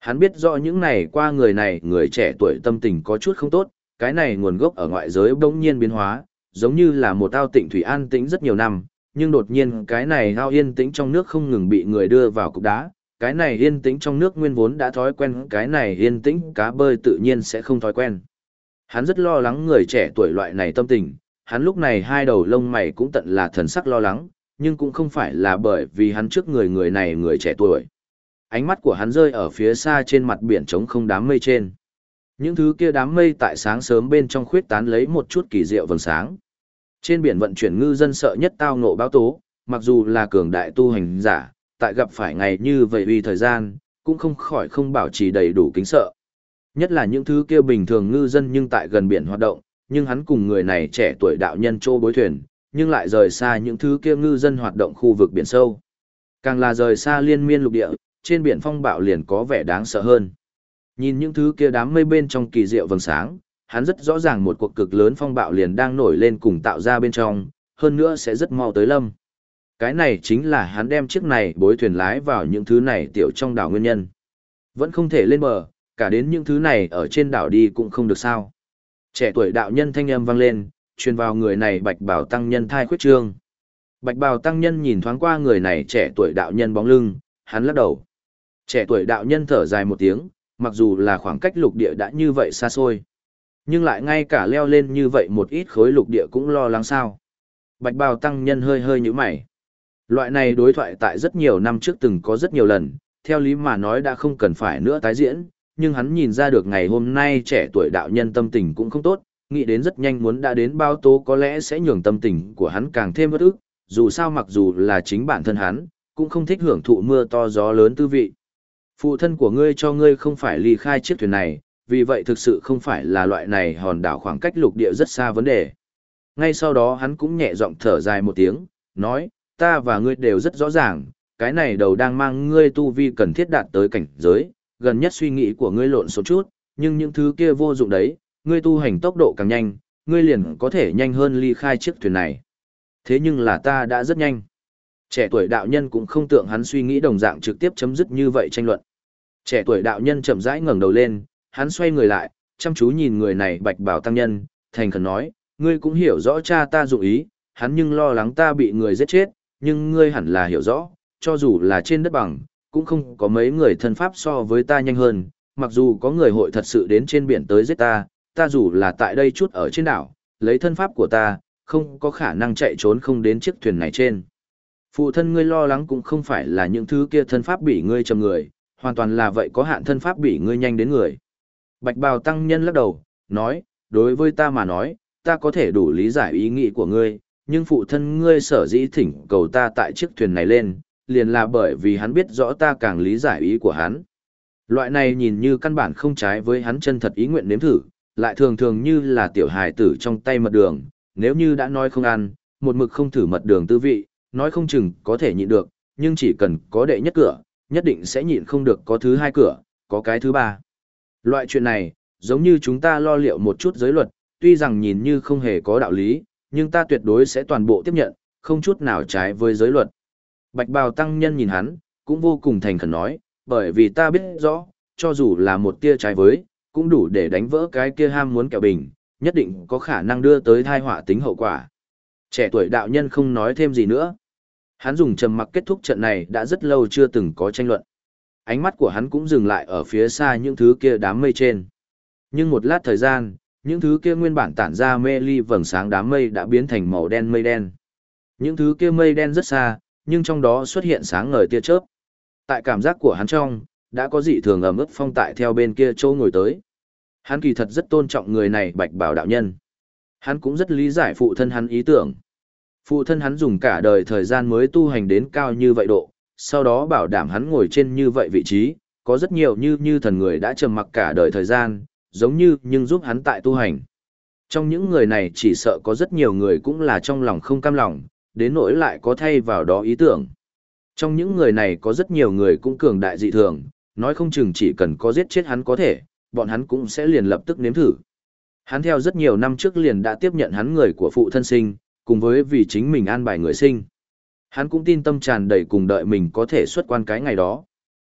Hắn biết rõ những này qua người trẻ tuổi tâm tình có chút không tốt, cái này nguồn gốc ở ngoại giới bỗng nhiên biến hóa, giống như là một ao tịnh thủy an tĩnh rất nhiều năm, nhưng đột nhiên cái này ao yên tĩnh trong nước không ngừng bị người đưa vào cục đá, cái này yên tĩnh trong nước nguyên vốn đã thói quen, cái này yên tĩnh cá bơi tự nhiên sẽ không thói quen. Hắn rất lo lắng người trẻ tuổi loại này tâm tình, hắn lúc này hai đầu lông mày cũng tận là thần sắc lo lắng, nhưng cũng không phải là bởi vì hắn trước người này người trẻ tuổi. Ánh mắt của hắn rơi ở phía xa trên mặt biển trống không đám mây trên. Những thứ kia đám mây tại sáng sớm bên trong khuyết tán lấy một chút kỳ diệu vầng sáng. Trên biển vận chuyển ngư dân sợ nhất tao ngộ báo tố, mặc dù là cường đại tu hành giả, tại gặp phải ngày như vậy vì thời gian, cũng không khỏi không bảo trì đầy đủ kính sợ. Nhất là những thứ kia bình thường ngư dân nhưng tại gần biển hoạt động, nhưng hắn cùng người này trẻ tuổi đạo nhân trô bối thuyền, nhưng lại rời xa những thứ kia ngư dân hoạt động khu vực biển sâu. Càng là rời xa liên miên lục địa, trên biển phong bạo liền có vẻ đáng sợ hơn. Nhìn những thứ kia đám mây bên trong kỳ diệu vầng sáng, hắn rất rõ ràng một cuộc cực lớn phong bạo liền đang nổi lên cùng tạo ra bên trong, hơn nữa sẽ rất mau tới lâm. Cái này chính là hắn đem chiếc này bối thuyền lái vào những thứ này tiểu trong đảo nguyên nhân. Vẫn không thể lên bờ, cả đến những thứ này ở trên đảo đi cũng không được sao. Trẻ tuổi đạo nhân thanh âm vang lên, truyền vào người này bạch bào tăng nhân thai khuyết trương. Bạch bào tăng nhân nhìn thoáng qua người này trẻ tuổi đạo nhân bóng lưng, hắn lắc đầu. Trẻ tuổi đạo nhân thở dài một tiếng, mặc dù là khoảng cách lục địa đã như vậy xa xôi, nhưng lại ngay cả leo lên như vậy một ít khối lục địa cũng lo lắng sao. Bạch bào tăng nhân hơi hơi nhíu mày. Loại này đối thoại tại rất nhiều năm trước từng có rất nhiều lần, theo lý mà nói đã không cần phải nữa tái diễn, nhưng hắn nhìn ra được ngày hôm nay trẻ tuổi đạo nhân tâm tình cũng không tốt, nghĩ đến rất nhanh muốn đã đến bao tố có lẽ sẽ nhường tâm tình của hắn càng thêm bất ức, dù sao mặc dù là chính bản thân hắn, cũng không thích hưởng thụ mưa to gió lớn tư vị. Phụ thân của ngươi cho ngươi không phải ly khai chiếc thuyền này, vì vậy thực sự không phải là loại này hòn đảo khoảng cách lục địa rất xa vấn đề. Ngay sau đó hắn cũng nhẹ giọng thở dài một tiếng, nói, ta và ngươi đều rất rõ ràng, cái này đầu đang mang ngươi tu vi cần thiết đạt tới cảnh giới, gần nhất suy nghĩ của ngươi lộn xộn chút, nhưng những thứ kia vô dụng đấy, ngươi tu hành tốc độ càng nhanh, ngươi liền có thể nhanh hơn ly khai chiếc thuyền này. Thế nhưng là ta đã rất nhanh. Trẻ tuổi đạo nhân cũng không tượng hắn suy nghĩ đồng dạng trực tiếp chấm dứt như vậy tranh luận. Trẻ tuổi đạo nhân chậm rãi ngẩng đầu lên, hắn xoay người lại, chăm chú nhìn người này bạch bào tăng nhân, thành khẩn nói, ngươi cũng hiểu rõ cha ta dụng ý, hắn nhưng lo lắng ta bị người giết chết, nhưng ngươi hẳn là hiểu rõ, cho dù là trên đất bằng, cũng không có mấy người thân pháp so với ta nhanh hơn, mặc dù có người hội thật sự đến trên biển tới giết ta, ta dù là tại đây chút ở trên đảo, lấy thân pháp của ta, không có khả năng chạy trốn không đến chiếc thuyền này trên. Phụ thân ngươi lo lắng cũng không phải là những thứ kia thân pháp bị ngươi chầm người, hoàn toàn là vậy có hạn thân pháp bị ngươi nhanh đến người. Bạch bào tăng nhân lắc đầu, nói, đối với ta mà nói, ta có thể đủ lý giải ý nghĩ của ngươi, nhưng phụ thân ngươi sở dĩ thỉnh cầu ta tại chiếc thuyền này lên, liền là bởi vì hắn biết rõ ta càng lý giải ý của hắn. Loại này nhìn như căn bản không trái với hắn chân thật ý nguyện nếm thử, lại thường thường như là tiểu hài tử trong tay mật đường, nếu như đã nói không ăn, một mực không thử mật đường tư vị, nói không chừng có thể nhịn được, nhưng chỉ cần có đệ nhất cửa, nhất định sẽ nhịn không được có thứ hai cửa, có cái thứ ba. Loại chuyện này, giống như chúng ta lo liệu một chút giới luật, tuy rằng nhìn như không hề có đạo lý, nhưng ta tuyệt đối sẽ toàn bộ tiếp nhận, không chút nào trái với giới luật. Bạch bào tăng nhân nhìn hắn, cũng vô cùng thành khẩn nói, bởi vì ta biết rõ, cho dù là một tia trái với, cũng đủ để đánh vỡ cái kia ham muốn kẹo bình, nhất định có khả năng đưa tới thai họa tính hậu quả. Trẻ tuổi đạo nhân không nói thêm gì nữa. Hắn dùng trầm mặc kết thúc trận này đã rất lâu chưa từng có tranh luận. Ánh mắt của hắn cũng dừng lại ở phía xa những thứ kia đám mây trên. Nhưng một lát thời gian, những thứ kia nguyên bản tản ra mê ly vầng sáng đám mây đã biến thành màu đen mây đen. Những thứ kia mây đen rất xa, nhưng trong đó xuất hiện sáng ngời tia chớp. Tại cảm giác của hắn trong, đã có dị thường ẩm ướt phong tại theo bên kia châu ngồi tới. Hắn kỳ thật rất tôn trọng người này bạch bào đạo nhân. Hắn cũng rất lý giải phụ thân hắn ý tưởng. Phụ thân hắn dùng cả đời thời gian mới tu hành đến cao như vậy độ, sau đó bảo đảm hắn ngồi trên như vậy vị trí, có rất nhiều như thần người đã trầm mặc cả đời thời gian, giống như nhưng giúp hắn tại tu hành. Trong những người này chỉ sợ có rất nhiều người cũng là trong lòng không cam lòng, đến nỗi lại có thay vào đó ý tưởng. Trong những người này có rất nhiều người cũng cường đại dị thường, nói không chừng chỉ cần có giết chết hắn có thể, bọn hắn cũng sẽ liền lập tức nếm thử. Hắn theo rất nhiều năm trước liền đã tiếp nhận hắn người của phụ thân sinh, cùng với vì chính mình an bài người sinh. Hắn cũng tin tâm tràn đầy cùng đợi mình có thể xuất quan cái ngày đó.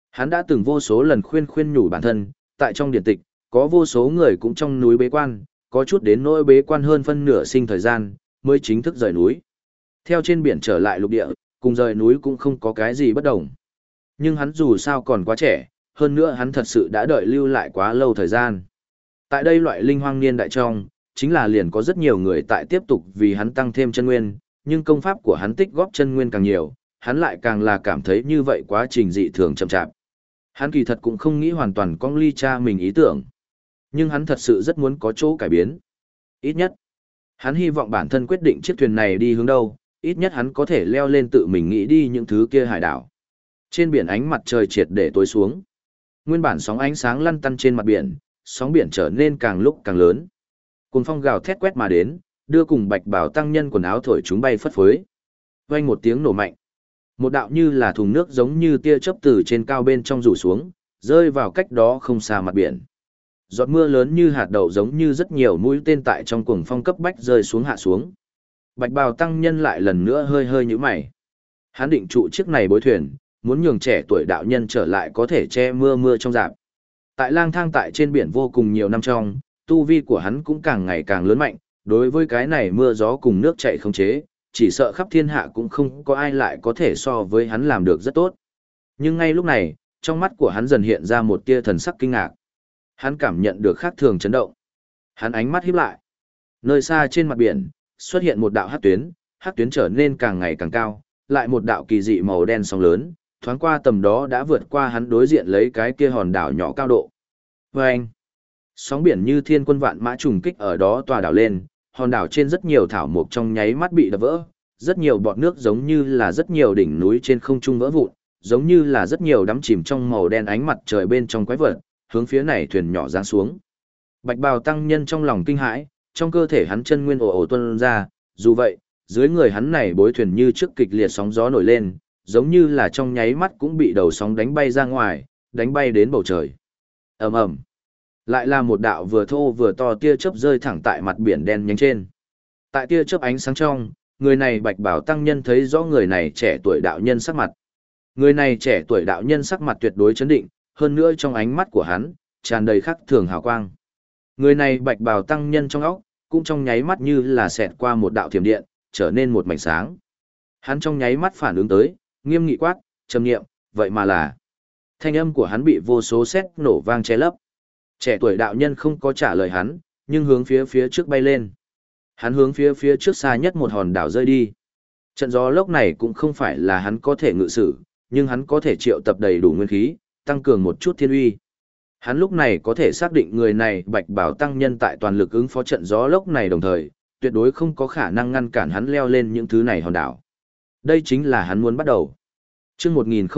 Hắn đã từng vô số lần khuyên khuyên nhủ bản thân, tại trong điển tịch, có vô số người cũng trong núi bế quan, có chút đến nỗi bế quan hơn phân nửa sinh thời gian, mới chính thức rời núi. Theo trên biển trở lại lục địa, cùng rời núi cũng không có cái gì bất đồng. Nhưng hắn dù sao còn quá trẻ, hơn nữa hắn thật sự đã đợi lưu lại quá lâu thời gian. Tại đây loại linh hoang niên đại trong, chính là liền có rất nhiều người tại tiếp tục vì hắn tăng thêm chân nguyên, nhưng công pháp của hắn tích góp chân nguyên càng nhiều, hắn lại càng là cảm thấy như vậy quá trình dị thường chậm chạp. Hắn kỳ thật cũng không nghĩ hoàn toàn cong ly cha mình ý tưởng. Nhưng hắn thật sự rất muốn có chỗ cải biến. Ít nhất, hắn hy vọng bản thân quyết định chiếc thuyền này đi hướng đâu, ít nhất hắn có thể leo lên tự mình nghĩ đi những thứ kia hải đảo. Trên biển ánh mặt trời triệt để tối xuống. Nguyên bản sóng ánh sáng lăn tăn trên mặt biển, sóng biển trở nên càng lúc càng lớn. Cuồng phong gào thét quét mà đến, đưa cùng Bạch Bào tăng nhân quần áo thổi chúng bay phất phới. Vang một tiếng nổ mạnh. Một đạo như là thùng nước giống như tia chớp từ trên cao bên trong rủ xuống, rơi vào cách đó không xa mặt biển. Giọt mưa lớn như hạt đậu giống như rất nhiều mũi tên tại trong cuồng phong cấp bách rơi xuống hạ xuống. Bạch Bào tăng nhân lại lần nữa hơi hơi nhíu mày. Hắn định trụ chiếc này bối thuyền, muốn nhường trẻ tuổi đạo nhân trở lại có thể che mưa trong rạp. Tại lang thang tại trên biển vô cùng nhiều năm trong, tu vi của hắn cũng càng ngày càng lớn mạnh, đối với cái này mưa gió cùng nước chảy không chế, chỉ sợ khắp thiên hạ cũng không có ai lại có thể so với hắn làm được rất tốt. Nhưng ngay lúc này, trong mắt của hắn dần hiện ra một tia thần sắc kinh ngạc. Hắn cảm nhận được khác thường chấn động. Hắn ánh mắt híp lại. Nơi xa trên mặt biển, xuất hiện một đạo hắc tuyến trở nên càng ngày càng cao, lại một đạo kỳ dị màu đen sóng lớn, thoáng qua tầm đó đã vượt qua hắn đối diện lấy cái kia hòn đảo nhỏ cao độ. Vâng! Sóng biển như thiên quân vạn mã trùng kích ở đó tòa đảo lên, hòn đảo trên rất nhiều thảo mộc trong nháy mắt bị đập vỡ, rất nhiều bọt nước giống như là rất nhiều đỉnh núi trên không trung vỡ vụn, giống như là rất nhiều đắm chìm trong màu đen ánh mặt trời bên trong quái vật, hướng phía này thuyền nhỏ giáng xuống. Bạch Bào tăng nhân trong lòng kinh hãi, trong cơ thể hắn chân nguyên ồ ồ tuôn ra, dù vậy, dưới người hắn này bối thuyền như trước kịch liệt sóng gió nổi lên, giống như là trong nháy mắt cũng bị đầu sóng đánh bay ra ngoài, đánh bay đến bầu trời. Ầm ầm. Lại là một đạo vừa thô vừa to tia chớp rơi thẳng tại mặt biển đen nhánh trên. Tại tia chớp ánh sáng trong, người này Bạch Bảo tăng nhân thấy rõ người này trẻ tuổi đạo nhân sắc mặt. Người này trẻ tuổi đạo nhân sắc mặt tuyệt đối chấn định, hơn nữa trong ánh mắt của hắn tràn đầy khắc thường hào quang. Người này Bạch Bảo tăng nhân trong óc cũng trong nháy mắt như là xẹt qua một đạo thiểm điện, trở nên một mảnh sáng. Hắn trong nháy mắt phản ứng tới, nghiêm nghị quát, trầm nghiệm, vậy mà là. Thanh âm của hắn bị vô số sét nổ vang che lấp. Trẻ tuổi đạo nhân không có trả lời hắn, nhưng hướng phía trước bay lên. Hắn hướng phía trước xa nhất một hòn đảo rơi đi. Trận gió lốc này cũng không phải là hắn có thể ngự sử, nhưng hắn có thể triệu tập đầy đủ nguyên khí, tăng cường một chút thiên uy. Hắn lúc này có thể xác định người này Bạch Bảo tăng nhân tại toàn lực ứng phó trận gió lốc này đồng thời, tuyệt đối không có khả năng ngăn cản hắn leo lên những thứ này hòn đảo. Đây chính là hắn muốn bắt đầu. Chương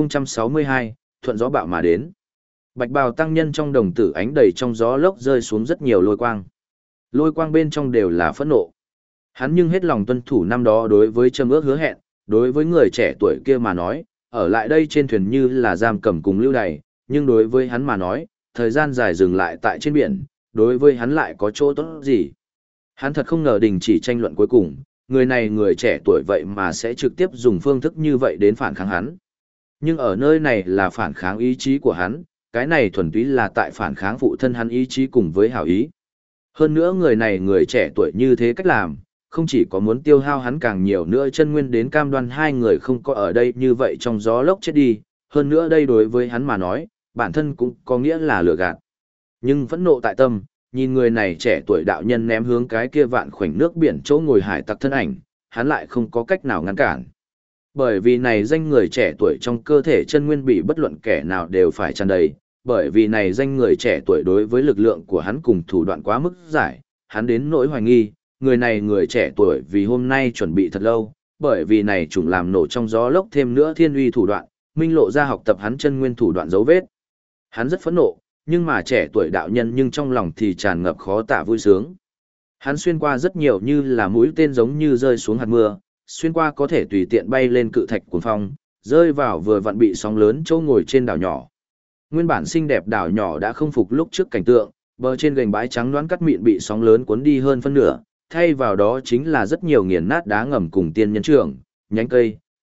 1062, thuận gió bạo mà đến. Bạch Bào tăng nhân trong đồng tử ánh đầy trong gió lốc rơi xuống rất nhiều lôi quang. Lôi quang bên trong đều là phẫn nộ. Hắn nhưng hết lòng tuân thủ năm đó đối với châm ước hứa hẹn, đối với người trẻ tuổi kia mà nói, ở lại đây trên thuyền như là giam cầm cùng lưu đày, nhưng đối với hắn mà nói, thời gian dài dừng lại tại trên biển, đối với hắn lại có chỗ tốt gì. Hắn thật không ngờ đình chỉ tranh luận cuối cùng, người này người trẻ tuổi vậy mà sẽ trực tiếp dùng phương thức như vậy đến phản kháng hắn. Nhưng ở nơi này là phản kháng ý chí của hắn, cái này thuần túy là tại phản kháng phụ thân hắn ý chí cùng với hảo ý. Hơn nữa người này người trẻ tuổi như thế cách làm, không chỉ có muốn tiêu hao hắn càng nhiều nữa chân nguyên đến cam đoan hai người không có ở đây như vậy trong gió lốc chết đi, hơn nữa đây đối với hắn mà nói, bản thân cũng có nghĩa là lừa gạt. Nhưng phẫn nộ tại tâm, nhìn người này trẻ tuổi đạo nhân ném hướng cái kia vạn khoảnh nước biển chỗ ngồi hải tặc thân ảnh, hắn lại không có cách nào ngăn cản. Bởi vì này danh người trẻ tuổi trong cơ thể chân nguyên bị bất luận kẻ nào đều phải tràn đầy, bởi vì này danh người trẻ tuổi đối với lực lượng của hắn cùng thủ đoạn quá mức giải, hắn đến nỗi hoài nghi, người này người trẻ tuổi vì hôm nay chuẩn bị thật lâu, bởi vì này chủng làm nổ trong gió lốc thêm nữa thiên uy thủ đoạn, minh lộ ra học tập hắn chân nguyên thủ đoạn dấu vết. Hắn rất phẫn nộ, nhưng mà trẻ tuổi đạo nhân nhưng trong lòng thì tràn ngập khó tả vui sướng. Hắn xuyên qua rất nhiều như là mũi tên giống như rơi xuống hạt mưa, xuyên qua có thể tùy tiện bay lên cự thạch cuồng phong, rơi vào vừa vặn bị sóng lớn chỗ ngồi trên đảo nhỏ. Nguyên bản xinh đẹp đảo nhỏ đã không phục lúc trước cảnh tượng, bờ trên gành bãi trắng đoán cắt mịn bị sóng lớn cuốn đi hơn phân nửa, thay vào đó chính là rất nhiều nghiền nát đá ngầm cùng tiên nhân trưởng, nhánh cây,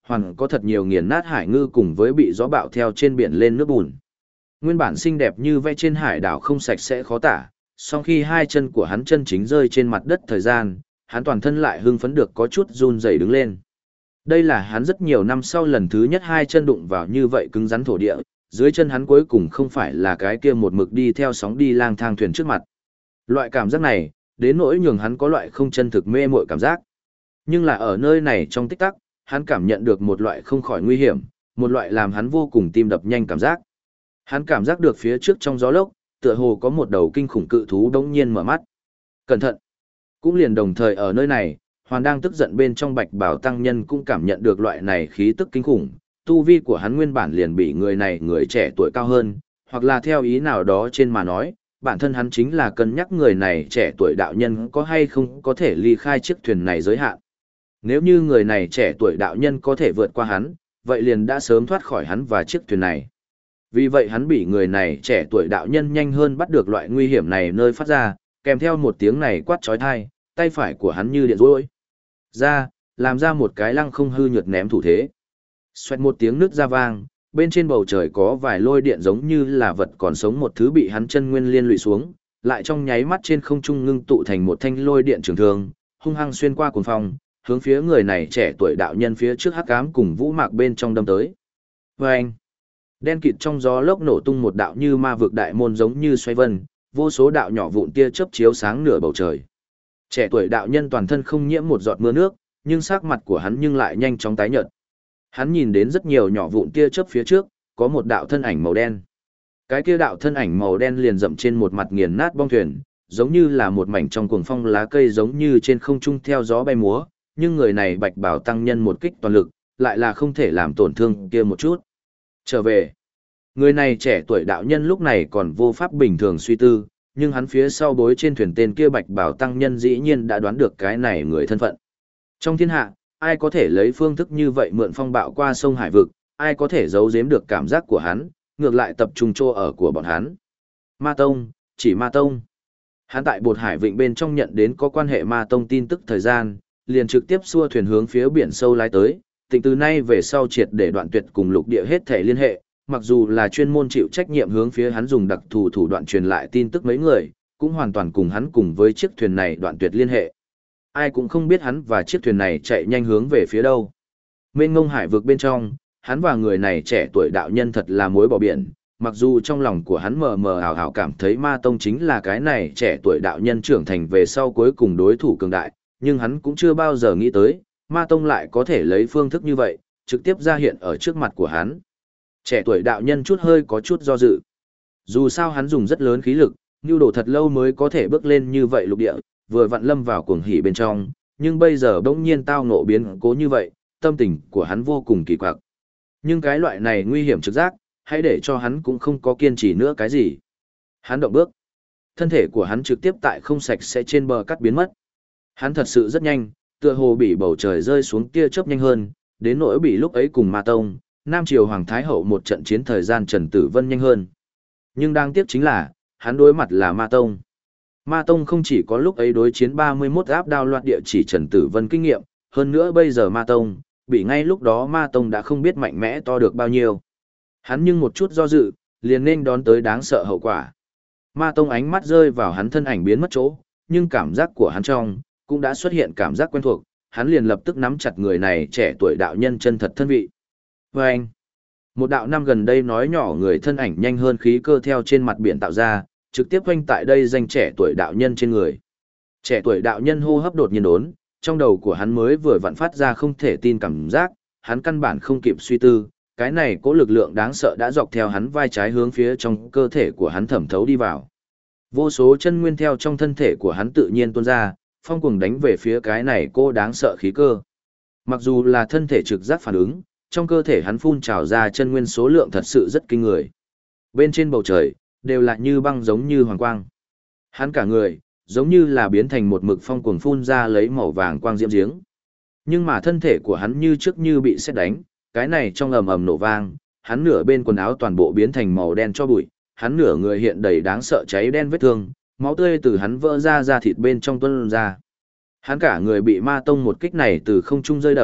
hoàn có thật nhiều nghiền nát hải ngư cùng với bị gió bạo theo trên biển lên nước bùn. Nguyên bản xinh đẹp như vẽ trên hải đảo không sạch sẽ khó tả, song khi hai chân của hắn chân chính rơi trên mặt đất thời gian, hắn toàn thân lại hưng phấn được có chút run rẩy đứng lên. Đây là hắn rất nhiều năm sau lần thứ nhất hai chân đụng vào như vậy cứng rắn thổ địa, dưới chân hắn cuối cùng không phải là cái kia một mực đi theo sóng đi lang thang thuyền trước mặt. Loại cảm giác này, đến nỗi nhường hắn có loại không chân thực mê mội cảm giác. Nhưng là ở nơi này trong tích tắc, hắn cảm nhận được một loại không khỏi nguy hiểm, một loại làm hắn vô cùng tim đập nhanh cảm giác. Hắn cảm giác được phía trước trong gió lốc, tựa hồ có một đầu kinh khủng cự thú đống nhiên mở mắt. Cẩn thận! Cũng liền đồng thời ở nơi này, Hoàn đang tức giận bên trong Bạch Bảo tăng nhân cũng cảm nhận được loại này khí tức kinh khủng, tu vi của hắn nguyên bản liền bị người này người trẻ tuổi cao hơn, hoặc là theo ý nào đó trên mà nói, bản thân hắn chính là cân nhắc người này trẻ tuổi đạo nhân có hay không có thể ly khai chiếc thuyền này giới hạn. Nếu như người này trẻ tuổi đạo nhân có thể vượt qua hắn, vậy liền đã sớm thoát khỏi hắn và chiếc thuyền này. Vì vậy hắn bị người này trẻ tuổi đạo nhân nhanh hơn bắt được loại nguy hiểm này nơi phát ra, kèm theo một tiếng này quát chói tai, tay phải của hắn như điện rối ra, làm ra một cái lăng không hư nhược ném thủ thế. Xoẹt một tiếng nước ra vang, bên trên bầu trời có vài lôi điện giống như là vật còn sống một thứ bị hắn chân nguyên liên lụy xuống, lại trong nháy mắt trên không trung ngưng tụ thành một thanh lôi điện trường thương, hung hăng xuyên qua cuồng phong, hướng phía người này trẻ tuổi đạo nhân phía trước hắc ám cùng vũ mạc bên trong đâm tới. Vâng! Đen kịt trong gió lốc nổ tung một đạo như ma vực đại môn giống như xoay vân, vô số đạo nhỏ vụn tia chớp chiếu sáng nửa bầu trời. Trẻ tuổi đạo nhân toàn thân không nhiễm một giọt mưa nước, nhưng sắc mặt của hắn nhưng lại nhanh chóng tái nhợt. Hắn nhìn đến rất nhiều nhỏ vụn tia chớp phía trước, có một đạo thân ảnh màu đen. Cái kia đạo thân ảnh màu đen liền dậm trên một mặt nghiền nát bong thuyền, giống như là một mảnh trong cuồng phong lá cây giống như trên không trung theo gió bay múa, nhưng người này Bạch Bảo tăng nhân một kích toàn lực, lại là không thể làm tổn thương kia một chút. Trở về. Người này trẻ tuổi đạo nhân lúc này còn vô pháp bình thường suy tư, nhưng hắn phía sau bối trên thuyền tên kia Bạch Bảo tăng nhân dĩ nhiên đã đoán được cái này người thân phận. Trong thiên hạ, ai có thể lấy phương thức như vậy mượn phong bạo qua sông Hải vực, ai có thể giấu giếm được cảm giác của hắn, ngược lại tập trung chỗ ở của bọn hắn. Ma Tông, chỉ Ma Tông. Hắn tại Bột Hải Vịnh bên trong nhận đến có quan hệ Ma Tông tin tức thời gian, liền trực tiếp xua thuyền hướng phía biển sâu lái tới, tỉnh từ nay về sau triệt để đoạn tuyệt cùng lục địa hết thể liên hệ, mặc dù là chuyên môn chịu trách nhiệm hướng phía hắn dùng đặc thù thủ đoạn truyền lại tin tức mấy người, cũng hoàn toàn cùng hắn cùng với chiếc thuyền này đoạn tuyệt liên hệ. Ai cũng không biết hắn và chiếc thuyền này chạy nhanh hướng về phía đâu. Mênh mông hải vực bên trong, hắn và người này trẻ tuổi đạo nhân thật là mối bỏ biển, mặc dù trong lòng của hắn mờ mờ ảo ảo cảm thấy Ma Tông chính là cái này trẻ tuổi đạo nhân trưởng thành về sau cuối cùng đối thủ cường đại, nhưng hắn cũng chưa bao giờ nghĩ tới, Ma Tông lại có thể lấy phương thức như vậy, trực tiếp ra hiện ở trước mặt của hắn. Trẻ tuổi đạo nhân chút hơi có chút do dự. Dù sao hắn dùng rất lớn khí lực, nưu đồ thật lâu mới có thể bước lên như vậy lục địa, vừa vặn lâm vào cuồng hỉ bên trong, nhưng bây giờ bỗng nhiên tao ngộ biến cố như vậy, tâm tình của hắn vô cùng kỳ quặc. Nhưng cái loại này nguy hiểm trực giác, hãy để cho hắn cũng không có kiên trì nữa cái gì. Hắn động bước. Thân thể của hắn trực tiếp tại không sạch sẽ trên bờ cắt biến mất. Hắn thật sự rất nhanh, tựa hồ bị bầu trời rơi xuống tia chớp nhanh hơn, đến nỗi bị lúc ấy cùng Ma Tông, Nam Triều Hoàng Thái Hậu một trận chiến thời gian Trần Tử Vân nhanh hơn. Nhưng đáng tiếc chính là, hắn đối mặt là Ma Tông. Ma Tông không chỉ có lúc ấy đối chiến 31 áp đao loạt địa chỉ Trần Tử Vân kinh nghiệm, hơn nữa bây giờ Ma Tông, bị ngay lúc đó Ma Tông đã không biết mạnh mẽ to được bao nhiêu. Hắn nhưng một chút do dự, liền nên đón tới đáng sợ hậu quả. Ma Tông ánh mắt rơi vào hắn thân ảnh biến mất chỗ, nhưng cảm giác của hắn trong, cũng đã xuất hiện cảm giác quen thuộc, hắn liền lập tức nắm chặt người này trẻ tuổi đạo nhân chân thật thân vị. Và anh, một đạo năm gần đây nói nhỏ người thân ảnh nhanh hơn khí cơ theo trên mặt biển tạo ra, trực tiếp quanh tại đây danh trẻ tuổi đạo nhân trên người. Trẻ tuổi đạo nhân hô hấp đột nhiên đốn, trong đầu của hắn mới vừa vặn phát ra không thể tin cảm giác, hắn căn bản không kịp suy tư, cái này có lực lượng đáng sợ đã dọc theo hắn vai trái hướng phía trong cơ thể của hắn thẩm thấu đi vào. Vô số chân nguyên theo trong thân thể của hắn tự nhiên tuôn ra, phong cuồng đánh về phía cái này cô đáng sợ khí cơ. Mặc dù là thân thể trực giác phản ứng, trong cơ thể hắn phun trào ra chân nguyên số lượng thật sự rất kinh người. Bên trên bầu trời, đều là như băng giống như hoàng quang. Hắn cả người, giống như là biến thành một mực phong cuồng phun ra lấy màu vàng quang diễm giếng. Nhưng mà thân thể của hắn như trước như bị sét đánh, cái này trong ầm ầm nổ vang, hắn nửa bên quần áo toàn bộ biến thành màu đen cho bụi, hắn nửa người hiện đầy đáng sợ cháy đen vết thương, máu tươi từ hắn vỡ ra thịt bên trong tuôn ra. Hắn cả người bị Ma Tông một kích này từ không trung rơi đập,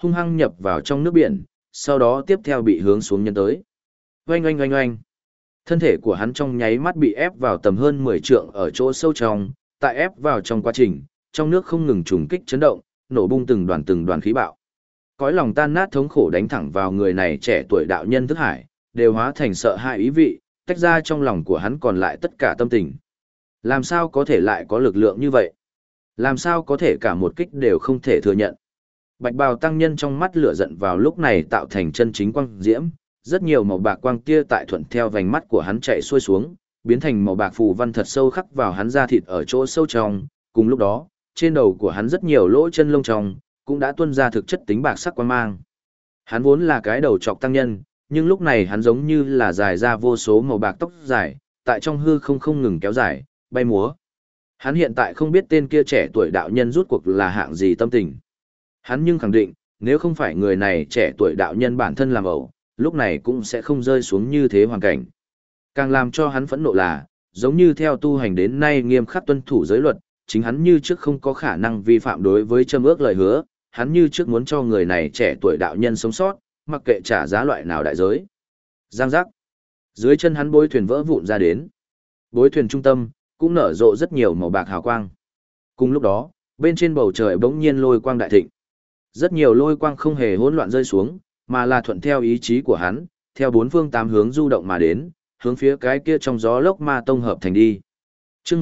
hung hăng nhập vào trong nước biển, sau đó tiếp theo bị hướng xuống nhân tới. Oanh oanh oanh oanh. Thân thể của hắn trong nháy mắt bị ép vào tầm hơn 10 trượng ở chỗ sâu trong, tại ép vào trong quá trình, trong nước không ngừng trùng kích chấn động, nổ bung từng đoàn khí bạo. Cõi lòng tan nát thống khổ đánh thẳng vào người này trẻ tuổi đạo nhân thức hải, đều hóa thành sợ hãi ý vị, tách ra trong lòng của hắn còn lại tất cả tâm tình. Làm sao có thể lại có lực lượng như vậy? Làm sao có thể cả một kích đều không thể thừa nhận? Bạch bào tăng nhân trong mắt lửa giận vào lúc này tạo thành chân chính quang diễm, rất nhiều màu bạc quang tia tại thuận theo vành mắt của hắn chạy xuôi xuống, biến thành màu bạc phù văn thật sâu khắc vào hắn da thịt ở chỗ sâu trong, cùng lúc đó, trên đầu của hắn rất nhiều lỗ chân lông trong, cũng đã tuôn ra thực chất tính bạc sắc quang mang. Hắn vốn là cái đầu trọc tăng nhân, nhưng lúc này hắn giống như là dài ra vô số màu bạc tóc dài, tại trong hư không ngừng kéo dài, bay múa. Hắn hiện tại không biết tên kia trẻ tuổi đạo nhân rút cuộc là hạng gì tâm tình. Hắn nhưng khẳng định, nếu không phải người này trẻ tuổi đạo nhân bản thân làm ẩu, lúc này cũng sẽ không rơi xuống như thế hoàn cảnh. Càng làm cho hắn phẫn nộ là, giống như theo tu hành đến nay nghiêm khắc tuân thủ giới luật, chính hắn như trước không có khả năng vi phạm đối với châm ước lời hứa, hắn như trước muốn cho người này trẻ tuổi đạo nhân sống sót, mặc kệ trả giá loại nào đại giới. Giang giác. Dưới chân hắn bối thuyền vỡ vụn ra đến. Bối thuyền trung tâm, cũng nở rộ rất nhiều màu bạc hào quang. Cùng lúc đó, bên trên bầu trời bỗng nhiên lôi quang đại thịnh. Rất nhiều lôi quang không hề hỗn loạn rơi xuống, mà là thuận theo ý chí của hắn, theo bốn phương tám hướng du động mà đến, hướng phía cái kia trong gió lốc ma tông hợp thành đi. Chương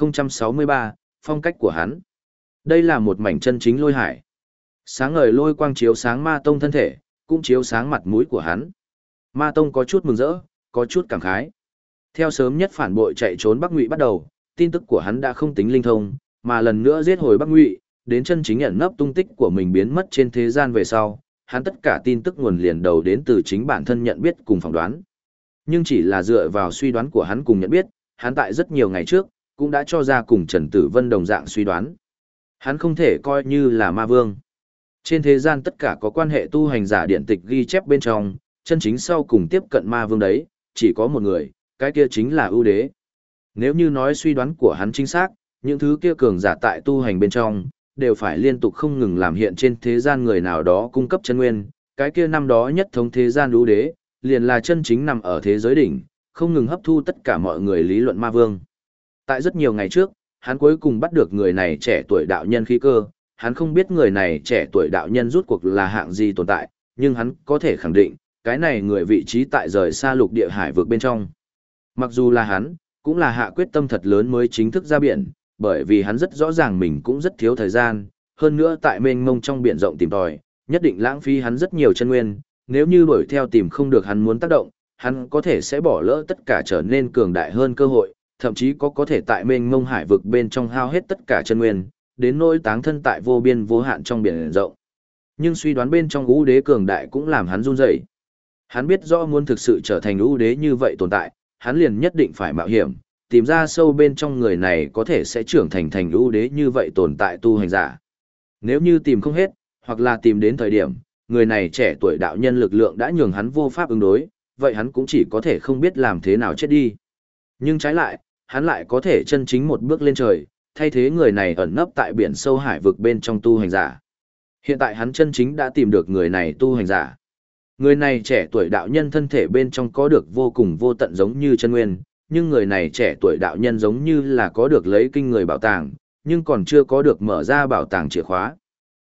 1063, phong cách của hắn. Đây là một mảnh chân chính lôi hải. Sáng ngời lôi quang chiếu sáng ma tông thân thể, cũng chiếu sáng mặt mũi của hắn. Ma tông có chút mừng rỡ, có chút cảm khái. Theo sớm nhất phản bội chạy trốn Bắc Ngụy bắt đầu, tin tức của hắn đã không tính linh thông, mà lần nữa giết hồi Bắc Ngụy, đến chân chính ẩn nấp tung tích của mình biến mất trên thế gian về sau, hắn tất cả tin tức nguồn liền đầu đến từ chính bản thân nhận biết cùng phỏng đoán. Nhưng chỉ là dựa vào suy đoán của hắn cùng nhận biết, hắn tại rất nhiều ngày trước, cũng đã cho ra cùng Trần Tử Vân đồng dạng suy đoán. Hắn không thể coi như là ma vương. Trên thế gian tất cả có quan hệ tu hành giả điện tịch ghi chép bên trong, chân chính sau cùng tiếp cận ma vương đấy, chỉ có một người, cái kia chính là ưu đế. Nếu như nói suy đoán của hắn chính xác, những thứ kia cường giả tại tu hành bên trong, đều phải liên tục không ngừng làm hiện trên thế gian người nào đó cung cấp chân nguyên, cái kia năm đó nhất thống thế gian ưu đế, liền là chân chính nằm ở thế giới đỉnh, không ngừng hấp thu tất cả mọi người lý luận ma vương. Tại rất nhiều ngày trước, hắn cuối cùng bắt được người này trẻ tuổi đạo nhân khí cơ, hắn không biết người này trẻ tuổi đạo nhân rút cuộc là hạng gì tồn tại, nhưng hắn có thể khẳng định, cái này người vị trí tại rời xa lục địa hải vực bên trong. Mặc dù là hắn, cũng là hạ quyết tâm thật lớn mới chính thức ra biển, bởi vì hắn rất rõ ràng mình cũng rất thiếu thời gian, hơn nữa tại mênh mông trong biển rộng tìm tòi, nhất định lãng phí hắn rất nhiều chân nguyên, nếu như đuổi theo tìm không được hắn muốn tác động, hắn có thể sẽ bỏ lỡ tất cả trở nên cường đại hơn cơ hội, thậm chí có thể tại mênh mông hải vực bên trong hao hết tất cả chân nguyên, đến nỗi táng thân tại vô biên vô hạn trong biển rộng. Nhưng suy đoán bên trong ưu đế cường đại cũng làm hắn run rẩy. Hắn biết rõ muốn thực sự trở thành ưu đế như vậy tồn tại, hắn liền nhất định phải mạo hiểm, tìm ra sâu bên trong người này có thể sẽ trưởng thành ưu đế như vậy tồn tại tu hành giả. Nếu như tìm không hết, hoặc là tìm đến thời điểm, người này trẻ tuổi đạo nhân lực lượng đã nhường hắn vô pháp ứng đối, vậy hắn cũng chỉ có thể không biết làm thế nào chết đi. Nhưng trái lại, hắn lại có thể chân chính một bước lên trời, thay thế người này ẩn nấp tại biển sâu hải vực bên trong tu hành giả. Hiện tại hắn chân chính đã tìm được người này tu hành giả. Người này trẻ tuổi đạo nhân thân thể bên trong có được vô cùng vô tận giống như chân nguyên, nhưng người này trẻ tuổi đạo nhân giống như là có được lấy kinh người bảo tàng, nhưng còn chưa có được mở ra bảo tàng chìa khóa.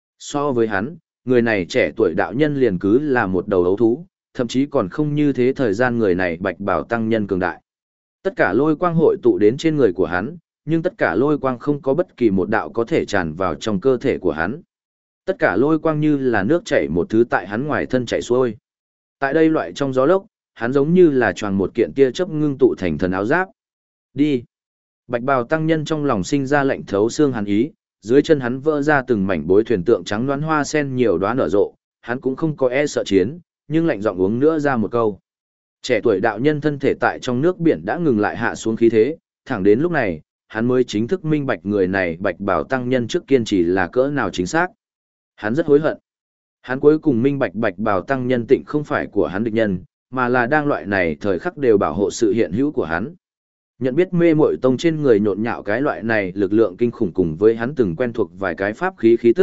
So với hắn, người này trẻ tuổi đạo nhân liền cứ là một đầu ấu thú, thậm chí còn không như thế thời gian người này bạch bảo tăng nhân cường đại. Tất cả lôi quang hội tụ đến trên người của hắn, nhưng tất cả lôi quang không có bất kỳ một đạo có thể tràn vào trong cơ thể của hắn. Tất cả lôi quang như là nước chảy một thứ tại hắn ngoài thân chảy xuôi. Tại đây loại trong gió lốc, hắn giống như là choàng một kiện tia chớp ngưng tụ thành thần áo giáp. Đi. Bạch bào tăng nhân trong lòng sinh ra lạnh thấu xương hàn ý, dưới chân hắn vỡ ra từng mảnh bối thuyền tượng trắng đoán hoa sen nhiều đóa nở rộ, hắn cũng không có e sợ chiến, nhưng lạnh giọng uống nữa ra một câu. Trẻ tuổi đạo nhân thân thể tại trong nước biển đã ngừng lại hạ xuống khí thế, thẳng đến lúc này, hắn mới chính thức minh bạch người này bạch bào tăng nhân trước kiên trì là cỡ nào chính xác. Hắn rất hối hận. Hắn cuối cùng minh bạch bạch bào tăng nhân tịnh không phải của hắn địch nhân, mà là đang loại này thời khắc đều bảo hộ sự hiện hữu của hắn. Nhận biết mê muội tông trên người nhộn nhạo cái loại này lực lượng kinh khủng cùng với hắn từng quen thuộc vài cái pháp khí khí tức,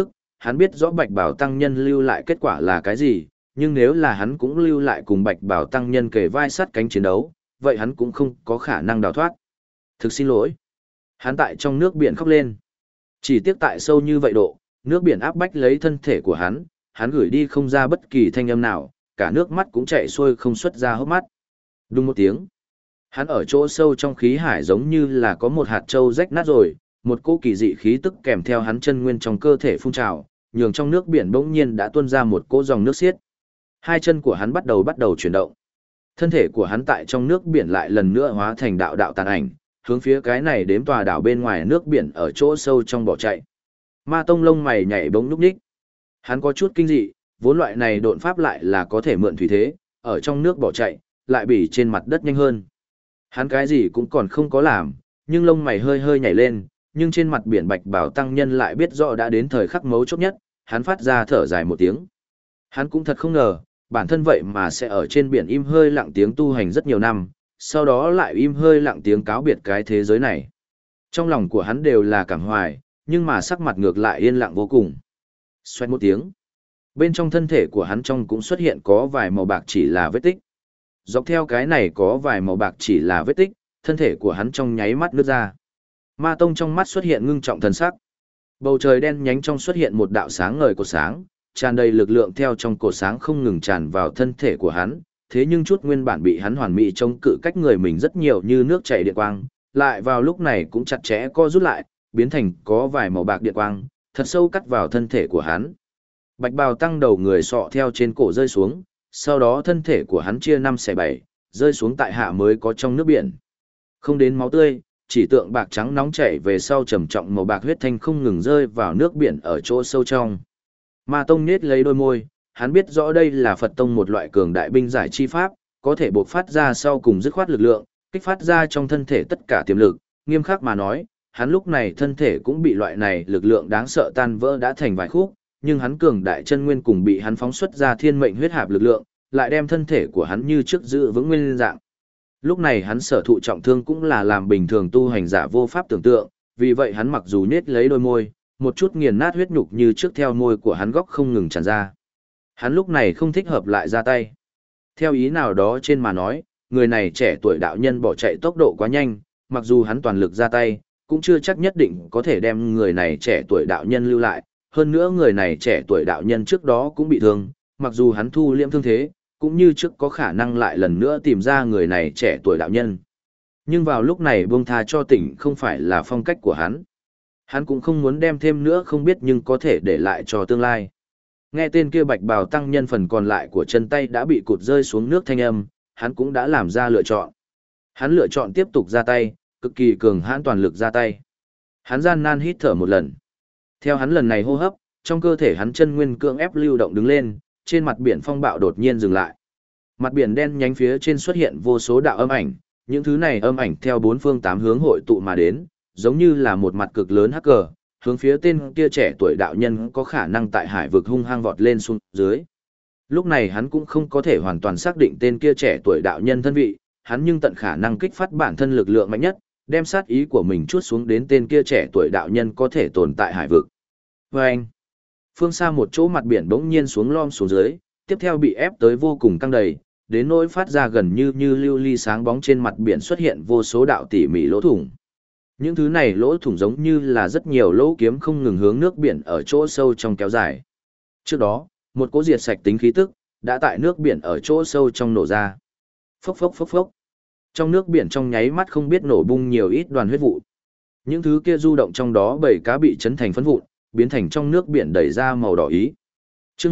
hắn biết rõ Bạch Bảo Tăng Nhân lưu lại kết quả là cái gì, nhưng nếu là hắn cũng lưu lại cùng Bạch Bảo Tăng Nhân kề vai sát cánh chiến đấu, vậy hắn cũng không có khả năng đào thoát. Thực xin lỗi. Hắn tại trong nước biển khóc lên. Chỉ tiếc tại sâu như vậy độ, nước biển áp bách lấy thân thể của hắn gửi đi không ra bất kỳ thanh âm nào, cả nước mắt cũng chạy xuôi không xuất ra hốc mắt. Đùng một tiếng. Hắn ở chỗ sâu trong khí hải giống như là có một hạt trâu rách nát rồi, một cỗ kỳ dị khí tức kèm theo hắn chân nguyên trong cơ thể phun trào, nhường trong nước biển bỗng nhiên đã tuôn ra một cỗ dòng nước xiết. Hai chân của hắn bắt đầu chuyển động. Thân thể của hắn tại trong nước biển lại lần nữa hóa thành đạo đạo tàn ảnh, hướng phía cái này đếm tòa đảo bên ngoài nước biển ở chỗ sâu trong bỏ chạy. Ma Tông lông mày nhảy bỗng nhúc nhích. Hắn có chút kinh dị, vốn loại này độn pháp lại là có thể mượn thủy thế, ở trong nước bỏ chạy, lại bị trên mặt đất nhanh hơn. Hắn cái gì cũng còn không có làm, nhưng lông mày hơi hơi nhảy lên, nhưng trên mặt biển Bạch Bảo Tăng Nhân lại biết rõ đã đến thời khắc mấu chốt nhất, hắn phát ra thở dài một tiếng. Hắn cũng thật không ngờ, bản thân vậy mà sẽ ở trên biển im hơi lặng tiếng tu hành rất nhiều năm, sau đó lại im hơi lặng tiếng cáo biệt cái thế giới này. Trong lòng của hắn đều là cảm hoài, nhưng mà sắc mặt ngược lại yên lặng vô cùng. Xoẹt một tiếng. Bên trong thân thể của hắn trong cũng xuất hiện có vài màu bạc chỉ là vết tích. Dọc theo cái này có vài màu bạc chỉ là vết tích, thân thể của hắn trong nháy mắt nứt ra. Ma Tông trong mắt xuất hiện ngưng trọng thần sắc. Bầu trời đen nhánh trong xuất hiện một đạo sáng ngời cột sáng, tràn đầy lực lượng theo trong cột sáng không ngừng tràn vào thân thể của hắn, thế nhưng chút nguyên bản bị hắn hoàn mỹ chống cự cách người mình rất nhiều như nước chảy điện quang, lại vào lúc này cũng chặt chẽ co rút lại, biến thành có vài màu bạc điện quang, thật sâu cắt vào thân thể của hắn. Bạch Bào Tăng đầu người sọ theo trên cổ rơi xuống, sau đó thân thể của hắn chia 5/7, rơi xuống tại hạ mới có trong nước biển. Không đến máu tươi, chỉ tượng bạc trắng nóng chảy về sau trầm trọng màu bạc huyết thanh không ngừng rơi vào nước biển ở chỗ sâu trong. Ma Tông nhếch lấy đôi môi, hắn biết rõ đây là Phật Tông một loại cường đại binh giải chi pháp, có thể bộc phát ra sau cùng dứt khoát lực lượng, kích phát ra trong thân thể tất cả tiềm lực, nghiêm khắc mà nói, hắn lúc này thân thể cũng bị loại này lực lượng đáng sợ tan vỡ đã thành vài khúc, nhưng hắn cường đại chân nguyên cùng bị hắn phóng xuất ra thiên mệnh huyết hạp lực lượng, lại đem thân thể của hắn như trước giữ vững nguyên dạng. Lúc này hắn sở thụ trọng thương cũng là làm bình thường tu hành giả vô pháp tưởng tượng, vì vậy hắn mặc dù nhếch lấy đôi môi, một chút nghiền nát huyết nhục như trước theo môi của hắn góc không ngừng tràn ra. Hắn lúc này không thích hợp lại ra tay. Theo ý nào đó trên mà nói, người này trẻ tuổi đạo nhân bỏ chạy tốc độ quá nhanh, mặc dù hắn toàn lực ra tay, cũng chưa chắc nhất định có thể đem người này trẻ tuổi đạo nhân lưu lại. Hơn nữa người này trẻ tuổi đạo nhân trước đó cũng bị thương, mặc dù hắn thu liễm thương thế, cũng như trước có khả năng lại lần nữa tìm ra người này trẻ tuổi đạo nhân. Nhưng vào lúc này buông tha cho tỉnh không phải là phong cách của hắn. Hắn cũng không muốn đem thêm nữa không biết nhưng có thể để lại cho tương lai. Nghe tên kia Bạch Bào Tăng Nhân phần còn lại của chân tay đã bị cụt rơi xuống nước thanh âm, hắn cũng đã làm ra lựa chọn. Hắn lựa chọn tiếp tục ra tay, cực kỳ cường hãn toàn lực ra tay. Hắn gian nan hít thở một lần. Theo hắn lần này hô hấp, trong cơ thể hắn chân nguyên cưỡng ép lưu động đứng lên, trên mặt biển phong bạo đột nhiên dừng lại. Mặt biển đen nhánh phía trên xuất hiện vô số đạo âm ảnh, những thứ này âm ảnh theo bốn phương tám hướng hội tụ mà đến, giống như là một mặt cực lớn hacker, hướng phía tên kia trẻ tuổi đạo nhân có khả năng tại hải vực hung hăng vọt lên xuống dưới. Lúc này hắn cũng không có thể hoàn toàn xác định tên kia trẻ tuổi đạo nhân thân vị, hắn nhưng tận khả năng kích phát bản thân lực lượng mạnh nhất, đem sát ý của mình chuốt xuống đến tên kia trẻ tuổi đạo nhân có thể tồn tại hải vực. Và anh, phương xa một chỗ mặt biển bỗng nhiên xuống lom xuống dưới, tiếp theo bị ép tới vô cùng căng đầy, đến nỗi phát ra gần như lưu ly sáng bóng trên mặt biển xuất hiện vô số đạo tỉ mỉ lỗ thủng. Những thứ này lỗ thủng giống như là rất nhiều lỗ kiếm không ngừng hướng nước biển ở chỗ sâu trong kéo dài. Trước đó, một cỗ diệt sạch tính khí tức đã tại nước biển ở chỗ sâu trong nổ ra. Phốc phốc phốc phốc. Trong nước biển trong nháy mắt không biết nổ bung nhiều ít đoàn huyết vụ. Những thứ kia du động trong đó bầy cá bị chấn thành phấn vụn, biến thành trong nước biển đẩy ra màu đỏ ý. Chương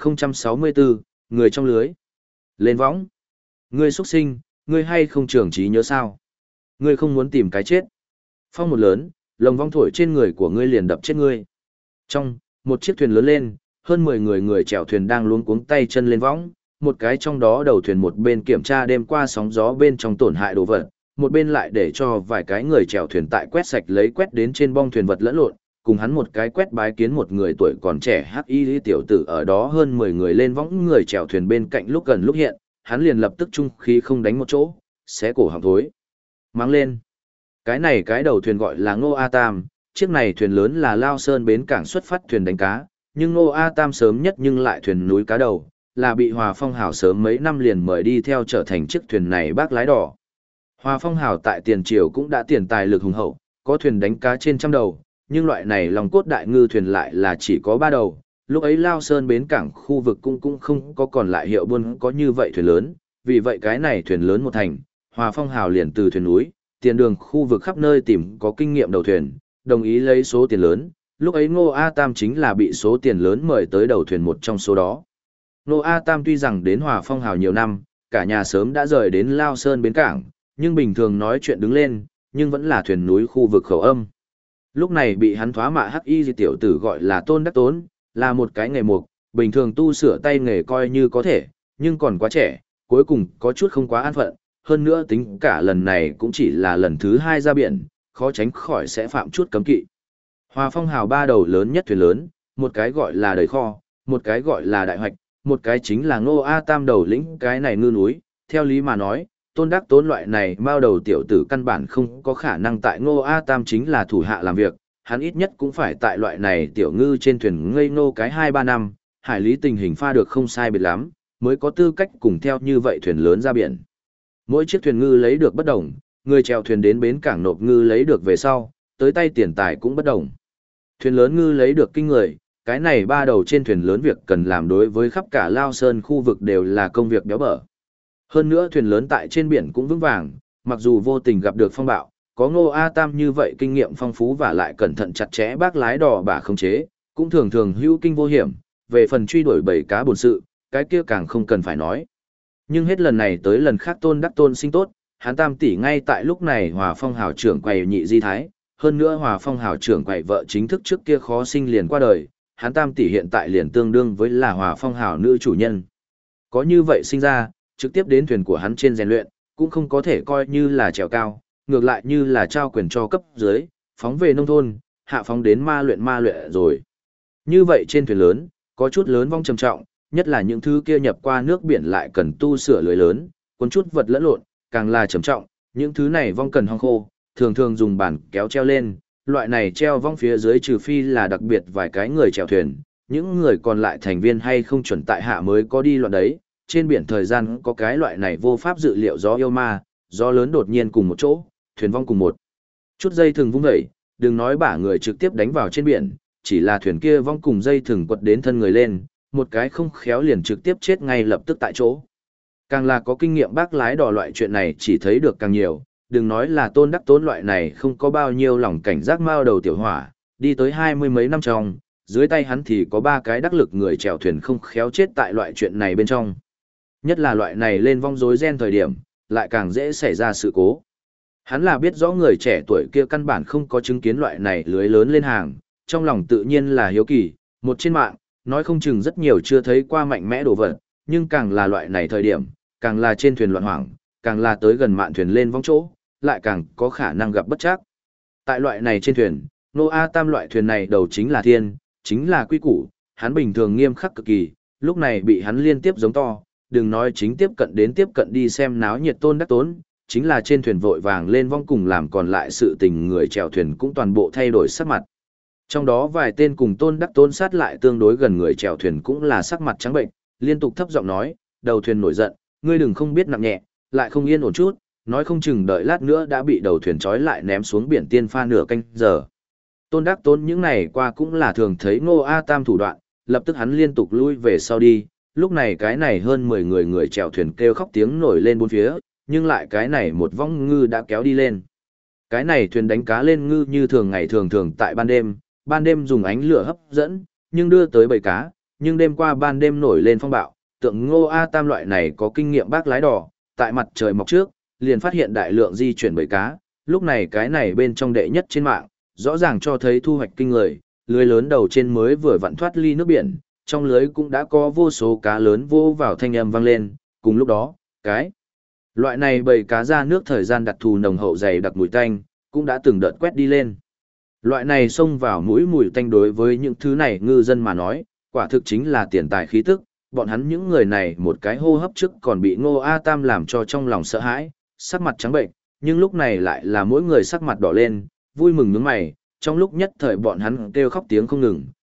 1064, người trong lưới. Lên võng. Ngươi xuất sinh, ngươi hay không trưởng trí nhớ sao? Ngươi không muốn tìm cái chết. Phong một lớn, lồng vong thổi trên người của ngươi liền đập chết ngươi. Trong, một chiếc thuyền lớn lên, hơn 10 người chèo thuyền đang luống cuống tay chân lên võng, một cái trong đó đầu thuyền một bên kiểm tra đêm qua sóng gió bên trong tổn hại đồ vật, một bên lại để cho vài cái người chèo thuyền tại quét sạch lấy quét đến trên bong thuyền vật lẫn lộn, cùng hắn một cái quét bái kiến một người tuổi còn trẻ hắc y tiểu tử ở đó hơn 10 người lên võng người chèo thuyền bên cạnh lúc gần lúc hiện, hắn liền lập tức trung khí không đánh một chỗ, xé cổ họng thối. Mang lên. Cái đầu thuyền gọi là Ngô A Tam, chiếc này thuyền lớn là Lao Sơn bến cảng xuất phát thuyền đánh cá, nhưng Ngô A Tam sớm nhất nhưng lại thuyền núi cá đầu, là bị Hòa Phong Hào sớm mấy năm liền mời đi theo trở thành chiếc thuyền này bác lái đỏ. Hòa Phong Hào tại tiền triều cũng đã tiền tài lực hùng hậu, có thuyền đánh cá trên trăm đầu, nhưng loại này lòng cốt đại ngư thuyền lại là chỉ có 3 đầu. Lúc ấy Lao Sơn bến cảng khu vực cũng không có còn lại hiệu buôn có như vậy thuyền lớn, vì vậy cái này thuyền lớn một thành, Hòa Phong Hào liền từ thuyền núi, tiền đường khu vực khắp nơi tìm có kinh nghiệm đầu thuyền, đồng ý lấy số tiền lớn. Lúc ấy Ngô A Tam chính là bị số tiền lớn mời tới đầu thuyền một trong số đó. Ngô A Tam tuy rằng đến Hòa Phong Hào nhiều năm, cả nhà sớm đã rời đến Lao Sơn bến cảng, nhưng bình thường nói chuyện đứng lên, nhưng vẫn là thuyền núi khu vực khẩu âm. Lúc này bị hắn thoá mạ hắc y tiểu tử gọi là Tôn Đắc Tốn, là một cái nghề mục, bình thường tu sửa tay nghề coi như có thể, nhưng còn quá trẻ, cuối cùng có chút không quá an phận, hơn nữa tính cả lần này cũng chỉ là lần thứ 2 ra biển, khó tránh khỏi sẽ phạm chút cấm kỵ. Hòa Phong Hào 3 đầu lớn nhất thuyền lớn, một cái gọi là Đời Kho, một cái gọi là Đại Hoạch, một cái chính là Ngô A Tam đầu lĩnh cái này ngư núi, theo lý mà nói, Tôn Đắc Tốn loại này mao đầu tiểu tử căn bản không có khả năng tại Ngô A Tam chính là thủ hạ làm việc, hắn ít nhất cũng phải tại loại này tiểu ngư trên thuyền ngây ngô cái 2-3 năm, hải lý tình hình pha được không sai biệt lắm, mới có tư cách cùng theo như vậy thuyền lớn ra biển. Mỗi chiếc thuyền ngư lấy được bất đồng, người chèo thuyền đến bến cảng nộp ngư lấy được về sau, tới tay tiền tài cũng bất đồng. Thuyền lớn ngư lấy được kinh người, cái này 3 đầu trên thuyền lớn việc cần làm đối với khắp cả Lao Sơn khu vực đều là công việc béo bở. Hơn nữa thuyền lớn tại trên biển cũng vững vàng, mặc dù vô tình gặp được phong bạo, có Ngô A Tam như vậy kinh nghiệm phong phú và lại cẩn thận chặt chẽ bác lái đò bà khống chế, cũng thường thường hữu kinh vô hiểm, về phần truy đuổi bầy cá bổn sự, cái kia càng không cần phải nói. Nhưng hết lần này tới lần khác Tôn Đắc Tôn sinh tốt, hắn Tam tỷ ngay tại lúc này Hòa Phong Hào trưởng quầy nhị di thái, hơn nữa Hòa Phong Hào trưởng quầy vợ chính thức trước kia khó sinh liền qua đời, hắn Tam tỷ hiện tại liền tương đương với là Hòa Phong Hào nữ chủ nhân. Có như vậy sinh ra, trực tiếp đến thuyền của hắn trên rèn luyện, cũng không có thể coi như là trèo cao, ngược lại như là trao quyền cho cấp dưới, phóng về nông thôn, hạ phóng đến ma luyện rồi. Như vậy trên thuyền lớn, có chút lớn vong trầm trọng, nhất là những thứ kia nhập qua nước biển lại cần tu sửa lưới lớn, cuốn chút vật lẫn lộn, càng là trầm trọng, những thứ này vong cần hong khô, thường thường dùng bản kéo treo lên, loại này treo vong phía dưới trừ phi là đặc biệt vài cái người chèo thuyền, những người còn lại thành viên hay không chuẩn tại hạ mới có đi loạn đấy. Trên biển thời gian có cái loại này vô pháp dự liệu gió yêu ma, gió lớn đột nhiên cùng một chỗ, thuyền vong cùng một chút dây thừng vung vẩy, đừng nói bả người trực tiếp đánh vào trên biển, chỉ là thuyền kia vong cùng dây thừng quật đến thân người lên, một cái không khéo liền trực tiếp chết ngay lập tức tại chỗ. Càng là có kinh nghiệm bác lái đò loại chuyện này chỉ thấy được càng nhiều, đừng nói là Tôn Đắc Tốn loại này không có bao nhiêu lòng cảnh giác mao đầu tiểu hỏa, đi tới 20 mấy năm trong, dưới tay hắn thì có 3 cái đắc lực người chèo thuyền không khéo chết tại loại chuyện này bên trong. Nhất là loại này lên vong rối ren thời điểm, lại càng dễ xảy ra sự cố. Hắn là biết rõ người trẻ tuổi kia căn bản không có chứng kiến loại này lưới lớn lên hàng, trong lòng tự nhiên là hiếu kỳ, một trên mạng, nói không chừng rất nhiều chưa thấy qua mạnh mẽ đồ vật, nhưng càng là loại này thời điểm, càng là trên thuyền loạn hoảng, càng là tới gần mạn thuyền lên vong chỗ, lại càng có khả năng gặp bất trắc. Tại loại này trên thuyền, Ngô A Tam loại thuyền này đầu chính là thiên, chính là quy củ, hắn bình thường nghiêm khắc cực kỳ, lúc này bị hắn liên tiếp giống to, đừng nói chính tiếp cận đi xem náo nhiệt Tôn Đắc Tốn, chính là trên thuyền vội vàng lên vong cùng làm còn lại sự tình người chèo thuyền cũng toàn bộ thay đổi sắc mặt. Trong đó vài tên cùng Tôn Đắc Tốn sát lại tương đối gần người chèo thuyền cũng là sắc mặt trắng bệnh, liên tục thấp giọng nói, đầu thuyền nổi giận, ngươi đừng không biết nặng nhẹ, lại không yên ổn chút, nói không chừng đợi lát nữa đã bị đầu thuyền trói lại ném xuống biển tiên pha nửa canh giờ. Tôn Đắc Tốn những này qua cũng là thường thấy Ngô A Tam thủ đoạn, lập tức hắn liên tục lui về sau đi, lúc này cái này hơn 10 người chèo thuyền kêu khóc tiếng nổi lên bốn phía, nhưng lại cái này một vong ngư đã kéo đi lên. Cái này thuyền đánh cá lên ngư như thường ngày thường tại ban đêm dùng ánh lửa hấp dẫn, nhưng đưa tới bầy cá, nhưng đêm qua ban đêm nổi lên phong bạo, tượng Ngô A Tam loại này có kinh nghiệm bác lái đò, tại mặt trời mọc trước, liền phát hiện đại lượng di chuyển bầy cá, lúc này cái này bên trong đệ nhất trên mạng, rõ ràng cho thấy thu hoạch kinh người, lưới lớn đầu trên mới vừa vặn thoát ly nước biển, trong lưới cũng đã có vô số cá lớn vô vào thanh âm vang lên, cùng lúc đó, cái loại này bầy cá ra nước thời gian đặc thù nồng hậu dày đặc mùi tanh, cũng đã từng đợt quét đi lên. Loại này xông vào mũi mùi tanh đối với những thứ này ngư dân mà nói, quả thực chính là tiền tài khí tức, bọn hắn những người này một cái hô hấp trước còn bị Ngô A Tam làm cho trong lòng sợ hãi, sắc mặt trắng bệnh, nhưng lúc này lại là mỗi người sắc mặt đỏ lên, vui mừng nhướng mày, trong lúc nhất thời bọn hắn kêu khóc tiếng không ngừng,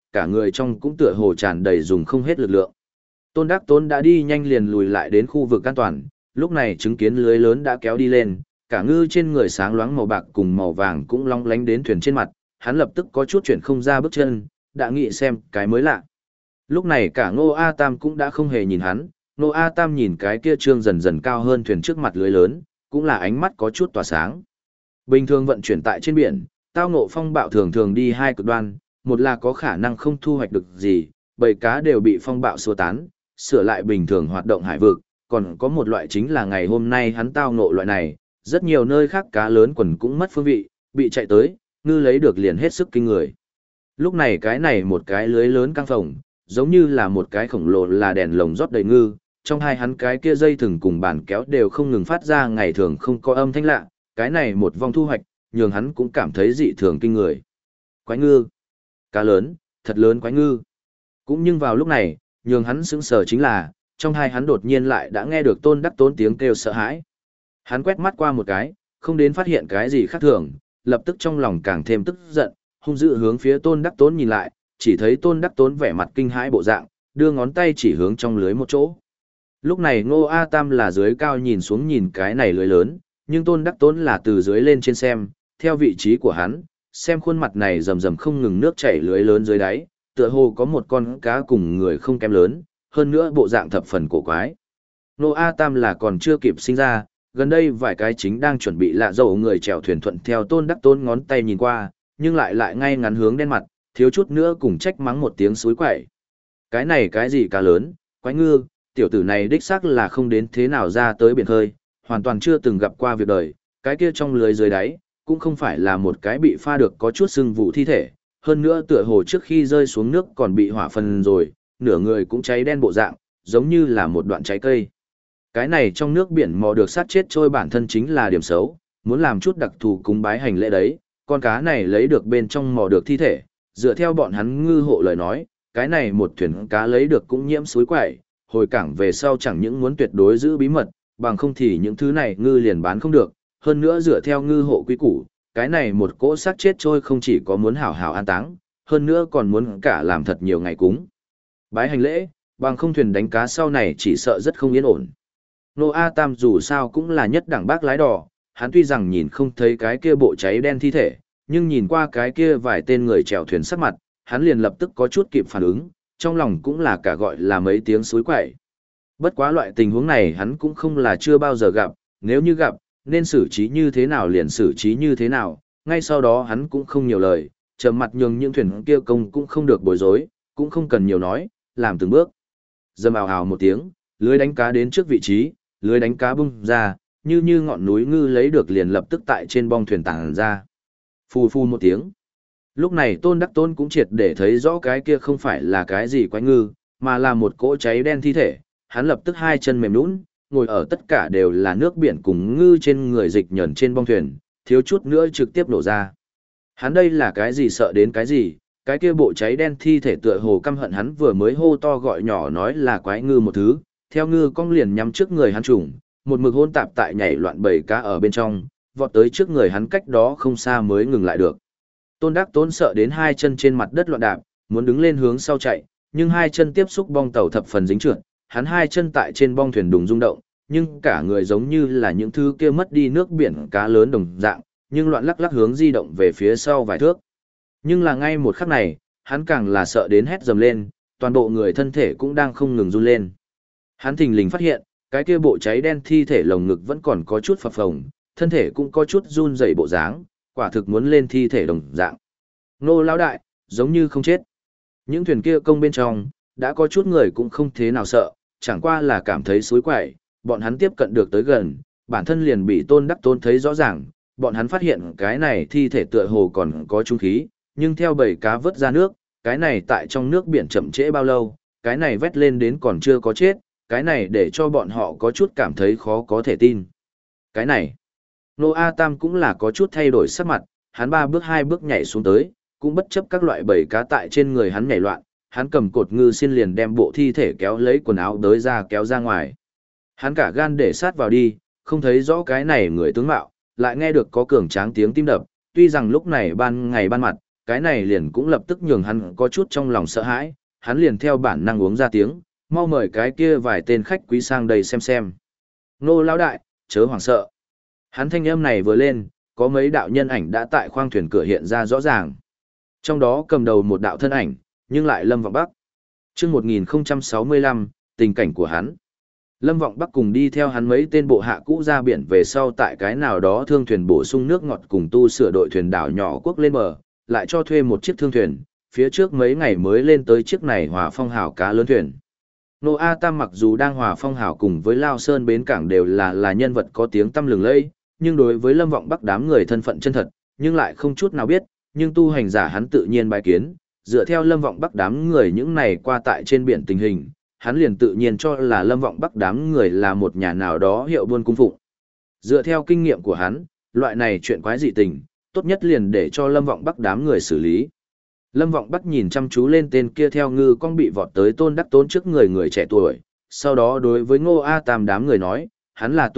cả người trong cũng tựa hồ tràn đầy dùng không hết lực lượng. Tôn Đắc Tốn đã đi nhanh liền lùi lại đến khu vực an toàn, lúc này chứng kiến lưới lớn đã kéo đi lên, cả ngư trên người sáng loáng màu bạc cùng màu vàng cũng long lánh đến thuyền trên mặt, hắn lập tức có chút chuyển không ra bước chân, đã nghĩ xem cái mới lạ. Lúc này cả Ngô A Tam cũng đã không hề nhìn hắn, Ngô A Tam nhìn cái kia trương dần dần cao hơn thuyền trước mặt lưới lớn, cũng là ánh mắt có chút tỏa sáng. Bình thường vận chuyển tại trên biển, tao ngộ phong bạo thường thường đi hai cực đoan, một là có khả năng không thu hoạch được gì, bầy cá đều bị phong bạo xua tán, sửa lại bình thường hoạt động hải vực, còn có một loại chính là ngày hôm nay hắn tao ngộ loại này, rất nhiều nơi khác cá lớn quần cũng mất phương vị, bị chạy tới, ngư lấy được liền hết sức kinh người. Lúc này cái này một cái lưới lớn căng phồng, giống như là một cái khổng lồ là đèn lồng rót đầy ngư, trong hai hắn cái kia dây thừng cùng bàn kéo đều không ngừng phát ra ngày thường không có âm thanh lạ, cái này một vòng thu hoạch, nhường hắn cũng cảm thấy dị thường kinh người. Quái ngư, cá lớn, thật lớn quái ngư. Cũng nhưng vào lúc này, nhường hắn sững sờ chính là, trong hai hắn đột nhiên lại đã nghe được Tôn Đắc Tốn tiếng kêu sợ hãi. Hắn quét mắt qua một cái, không đến phát hiện cái gì khác thường, lập tức trong lòng càng thêm tức giận, hung dữ hướng phía Tôn Đắc Tốn nhìn lại, chỉ thấy Tôn Đắc Tốn vẻ mặt kinh hãi bộ dạng, đưa ngón tay chỉ hướng trong lưới một chỗ. Lúc này Ngô A Tam là dưới cao nhìn xuống nhìn cái này lưới lớn, nhưng Tôn Đắc Tốn là từ dưới lên trên xem, theo vị trí của hắn, xem khuôn mặt này rầm rầm không ngừng nước chảy lưới lớn dưới đáy, tựa hồ có một con cá cùng người không kém lớn, hơn nữa bộ dạng thập phần cổ quái. Ngô A Tam là còn chưa kịp sinh ra, gần đây vài cái chính đang chuẩn bị lạ dầu người chèo thuyền thuận theo Tôn Đắc Tốn ngón tay nhìn qua, nhưng lại ngay ngắn hướng đen mặt, thiếu chút nữa cùng trách mắng một tiếng suối quậy. Cái này cái gì cá lớn, quái ngư, tiểu tử này đích xác là không đến thế nào ra tới biển khơi, hoàn toàn chưa từng gặp qua việc đời, cái kia trong lưới dưới đáy, cũng không phải là một cái bị pha được có chút sưng vụ thi thể, hơn nữa tựa hồ trước khi rơi xuống nước còn bị hỏa phần rồi, nửa người cũng cháy đen bộ dạng, giống như là một đoạn trái cây. Cái này trong nước biển mò được sát chết trôi bản thân chính là điểm xấu, muốn làm chút đặc thù cúng bái hành lễ đấy, con cá này lấy được bên trong mò được thi thể, dựa theo bọn hắn ngư hộ lời nói, cái này một thuyền cá lấy được cũng nhiễm suối quậy, hồi cảng về sau chẳng những muốn tuyệt đối giữ bí mật, bằng không thì những thứ này ngư liền bán không được, hơn nữa dựa theo ngư hộ quy củ, cái này một cỗ xác chết trôi không chỉ có muốn hảo hảo an táng, hơn nữa còn muốn cả làm thật nhiều ngày cúng bái hành lễ, bằng không thuyền đánh cá sau này chỉ sợ rất không yên ổn. Nô A Tam dù sao cũng là nhất đẳng bác lái đò, hắn tuy rằng nhìn không thấy cái kia bộ cháy đen thi thể, nhưng nhìn qua cái kia vài tên người chèo thuyền sắc mặt, hắn liền lập tức có chút kịp phản ứng, trong lòng cũng là cả gọi là mấy tiếng suối quậy. Bất quá loại tình huống này hắn cũng không là chưa bao giờ gặp, nếu như gặp, nên xử trí như thế nào liền xử trí như thế nào, ngay sau đó hắn cũng không nhiều lời, trầm mặt nhường những thuyền kia công cũng không được bối rối, cũng không cần nhiều nói, làm từng bước. Dầm ào ào một tiếng, lưới đánh cá đến trước vị trí, lưới đánh cá bung ra, như ngọn núi ngư lấy được liền lập tức tại trên bong thuyền tàng ra. Phù phù một tiếng. Lúc này Tôn Đắc Tôn cũng triệt để thấy rõ cái kia không phải là cái gì quái ngư, mà là một cỗ cháy đen thi thể, hắn lập tức hai chân mềm nhũn, ngồi ở tất cả đều là nước biển cùng ngư trên người dịch nhờn trên bong thuyền, thiếu chút nữa trực tiếp nổ ra. Hắn đây là cái gì sợ đến cái gì, cái kia bộ cháy đen thi thể tựa hồ căm hận hắn vừa mới hô to gọi nhỏ nói là quái ngư một thứ, theo ngư cong liền nhắm trước người hắn trùng, một mực hôn tạp tại nhảy loạn bầy cá ở bên trong, vọt tới trước người hắn cách đó không xa mới ngừng lại được. Tôn Đắc Tốn sợ đến hai chân trên mặt đất loạn đạp, muốn đứng lên hướng sau chạy, nhưng hai chân tiếp xúc bong tàu thập phần dính trượt, hắn hai chân tại trên bong thuyền đùng rung động, nhưng cả người giống như là những thứ kia mất đi nước biển cá lớn đồng dạng, nhưng loạn lắc lắc hướng di động về phía sau vài thước. Nhưng là ngay một khắc này, hắn càng là sợ đến hét dầm lên, toàn bộ người thân thể cũng đang không ngừng run lên. Hắn thình lình phát hiện, cái kia bộ cháy đen thi thể lồng ngực vẫn còn có chút phập phồng, thân thể cũng có chút run rẩy bộ dáng, quả thực muốn lên thi thể đồng dạng. Nô lão đại, giống như không chết. Những thuyền kia công bên trong, đã có chút người cũng không thế nào sợ, chẳng qua là cảm thấy suối quậy, bọn hắn tiếp cận được tới gần, bản thân liền bị Tôn Đắc Tôn thấy rõ ràng, bọn hắn phát hiện cái này thi thể tựa hồ còn có trung khí, nhưng theo bầy cá vớt ra nước, cái này tại trong nước biển chậm trễ bao lâu, cái này vét lên đến còn chưa có chết, cái này để cho bọn họ có chút cảm thấy khó có thể tin. Cái này, Nô A Tam cũng là có chút thay đổi sắc mặt, hắn ba bước hai bước nhảy xuống tới, cũng bất chấp các loại bầy cá tại trên người hắn nhảy loạn, hắn cầm cột ngư xiên liền đem bộ thi thể kéo lấy quần áo đới ra kéo ra ngoài. Hắn cả gan để sát vào đi, không thấy rõ cái này người tướng mạo, lại nghe được có cường tráng tiếng tim đập, tuy rằng lúc này ban ngày ban mặt, cái này liền cũng lập tức nhường hắn có chút trong lòng sợ hãi, hắn liền theo bản năng uống ra tiếng, mau mời cái kia vài tên khách quý sang đây xem. Nô lão đại, chớ hoảng sợ. Hắn thanh âm này vừa lên, có mấy đạo nhân ảnh đã tại khoang thuyền cửa hiện ra rõ ràng. Trong đó cầm đầu một đạo thân ảnh, nhưng lại Lâm Vọng Bắc. Chương 1065, tình cảnh của hắn. Lâm Vọng Bắc cùng đi theo hắn mấy tên bộ hạ cũ ra biển về sau tại cái nào đó thương thuyền bổ sung nước ngọt cùng tu sửa đội thuyền đảo nhỏ quốc lên bờ, lại cho thuê một chiếc thương thuyền, phía trước mấy ngày mới lên tới chiếc này Hòa Phong hảo cá lớn thuyền. Nô A Tam mặc dù đang Hòa Phong hảo cùng với Lao Sơn bến cảng đều là nhân vật có tiếng tăm lừng lẫy, nhưng đối với Lâm Vọng Bắc đám người thân phận chân thật, nhưng lại không chút nào biết, nhưng tu hành giả hắn tự nhiên bài kiến, dựa theo Lâm Vọng Bắc đám người những này qua tại trên biển tình hình, hắn liền tự nhiên cho là Lâm Vọng Bắc đám người là một nhà nào đó hiệu buôn cung phụng. Dựa theo kinh nghiệm của hắn, loại này chuyện quái dị tình, tốt nhất liền để cho Lâm Vọng Bắc đám người xử lý. Lâm Vọng Bắc nhìn chăm chú lên tên kia theo ngư con bị vọt tới Tôn Đắc Tốn trước người trẻ tuổi, sau đó đối với Ngô A Tam đám người nói, hắn là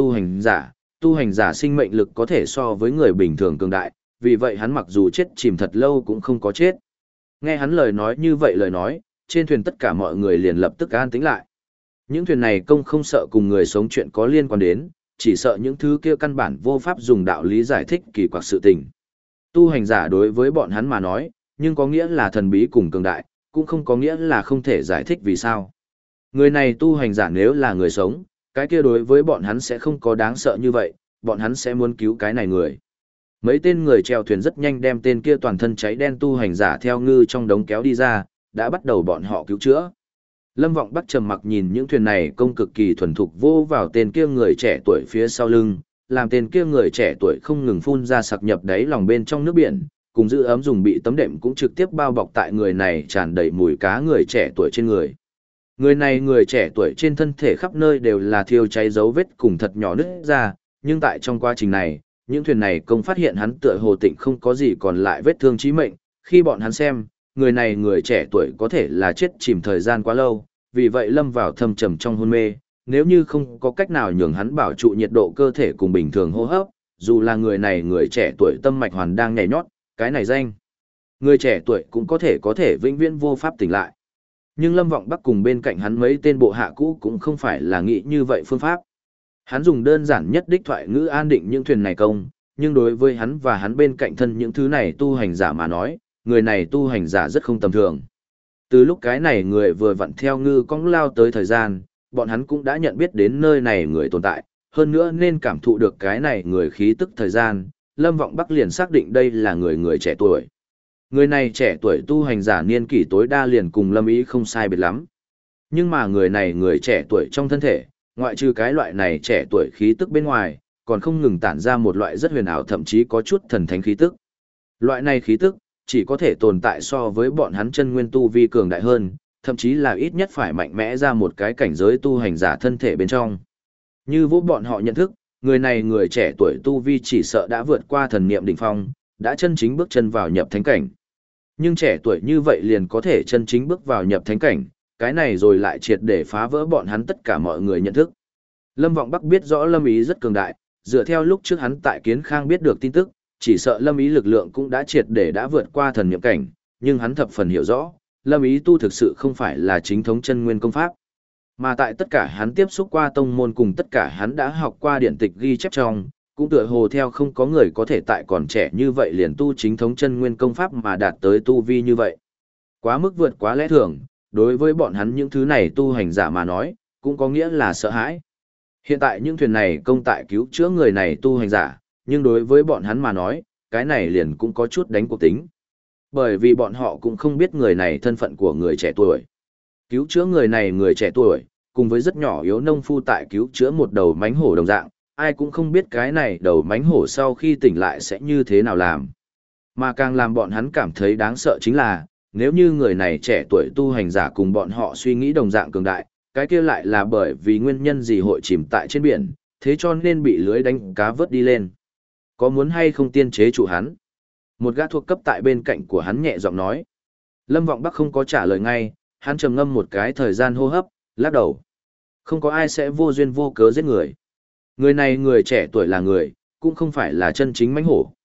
tu hành giả sinh mệnh lực có thể so với người bình thường cường đại, vì vậy hắn mặc dù chết chìm thật lâu cũng không có chết. Nghe hắn lời nói như vậy lời nói, trên thuyền tất cả mọi người liền lập tức an tĩnh lại. Những thuyền này công không sợ cùng người sống chuyện có liên quan đến, chỉ sợ những thứ kia căn bản vô pháp dùng đạo lý giải thích kỳ quặc sự tình. Tu hành giả đối với bọn hắn mà nói, nhưng có nghĩa là thần bí cùng cường đại, cũng không có nghĩa là không thể giải thích vì sao. Người này tu hành giả nếu là người sống, cái kia đối với bọn hắn sẽ không có đáng sợ như vậy, bọn hắn sẽ muốn cứu cái này người. Mấy tên người chèo thuyền rất nhanh đem tên kia toàn thân cháy đen tu hành giả theo ngư trong đống kéo đi ra, đã bắt đầu bọn họ cứu chữa. Lâm Vọng Bắc trầm mặc nhìn những thuyền này công cực kỳ thuần thục vô vào tên kia người trẻ tuổi phía sau lưng, làm tên kia người trẻ tuổi không ngừng phun ra sặc nhập đáy lòng bên trong nước biển, cùng giữ ấm dùng bị tấm đệm cũng trực tiếp bao bọc tại người này tràn đầy mùi cá người trẻ tuổi trên người. Người này người trẻ tuổi trên thân thể khắp nơi đều là thiêu cháy dấu vết cùng thật nhỏ nứt ra, nhưng tại trong quá trình này, những thuyền này công phát hiện hắn tựa hồ tịnh không có gì còn lại vết thương chí mệnh, khi bọn hắn xem, người này người trẻ tuổi có thể là chết chìm thời gian quá lâu, vì vậy lâm vào thâm trầm trong hôn mê, nếu như không có cách nào nhường hắn bảo trụ nhiệt độ cơ thể cùng bình thường hô hấp, dù là người này người trẻ tuổi tâm mạch hoàn đang nhảy nhót, cái này danh. Người trẻ tuổi cũng có thể vĩnh viễn vô pháp tỉnh lại. Nhưng Lâm Vọng Bắc cùng bên cạnh hắn mấy tên bộ hạ cũ cũng không phải là nghĩ như vậy phương pháp. Hắn dùng đơn giản nhất đích thoại ngữ an định những thuyền này công, nhưng đối với hắn và hắn bên cạnh thân những thứ này tu hành giả mà nói, người này tu hành giả rất không tầm thường. Từ lúc cái này người vừa vặn theo ngư cong lao tới thời gian, bọn hắn cũng đã nhận biết đến nơi này người tồn tại, hơn nữa nên cảm thụ được cái này người khí tức thời gian, Lâm Vọng Bắc liền xác định đây là người trẻ tuổi. Người này trẻ tuổi tu hành giả niên kỷ tối đa liền cùng Lâm Ý không sai biệt lắm. Nhưng mà người này người trẻ tuổi trong thân thể, ngoại trừ cái loại này trẻ tuổi khí tức bên ngoài, còn không ngừng tản ra một loại rất huyền ảo thậm chí có chút thần thánh khí tức. Loại này khí tức, chỉ có thể tồn tại so với bọn hắn chân nguyên tu vi cường đại hơn, thậm chí là ít nhất phải mạnh mẽ ra một cái cảnh giới tu hành giả thân thể bên trong. Như vô bọn họ nhận thức, người này người trẻ tuổi tu vi chỉ sợ đã vượt qua thần niệm đỉnh phong, đã chân chính bước chân vào nhập thánh cảnh. Nhưng trẻ tuổi như vậy liền có thể chân chính bước vào nhập thánh cảnh, cái này rồi lại triệt để phá vỡ bọn hắn tất cả mọi người nhận thức. Lâm Vọng Bắc biết rõ Lâm Ý rất cường đại, dựa theo lúc trước hắn tại Kiến Khang biết được tin tức, chỉ sợ Lâm Ý lực lượng cũng đã triệt để đã vượt qua thần niệm cảnh, nhưng hắn thập phần hiểu rõ, Lâm Ý tu thực sự không phải là chính thống chân nguyên công pháp. Mà tại tất cả hắn tiếp xúc qua tông môn cùng tất cả hắn đã học qua điển tịch ghi chép trong, cũng tựa hồ theo không có người có thể tại còn trẻ như vậy liền tu chính thống chân nguyên công pháp mà đạt tới tu vi như vậy. Quá mức vượt quá lẽ thường, đối với bọn hắn những thứ này tu hành giả mà nói, cũng có nghĩa là sợ hãi. Hiện tại những thuyền này công tại cứu chữa người này tu hành giả, nhưng đối với bọn hắn mà nói, cái này liền cũng có chút đánh cuộc tính. Bởi vì bọn họ cũng không biết người này thân phận của người trẻ tuổi. Cứu chữa người này người trẻ tuổi, cùng với rất nhỏ yếu nông phu tại cứu chữa một đầu mánh hổ đồng dạng, ai cũng không biết cái này đầu mánh hổ sau khi tỉnh lại sẽ như thế nào làm. Mà càng làm bọn hắn cảm thấy đáng sợ chính là, nếu như người này trẻ tuổi tu hành giả cùng bọn họ suy nghĩ đồng dạng cường đại, cái kia lại là bởi vì nguyên nhân gì hội chìm tại trên biển, thế cho nên bị lưới đánh cá vớt đi lên. Có muốn hay không tiên chế chủ hắn? Một gã thuộc cấp tại bên cạnh của hắn nhẹ giọng nói. Lâm Vọng Bắc không có trả lời ngay, hắn trầm ngâm một cái thời gian hô hấp, lắc đầu. Không có ai sẽ vô duyên vô cớ giết người. Người này người trẻ tuổi là người, cũng không phải là chân chính mãnh hổ.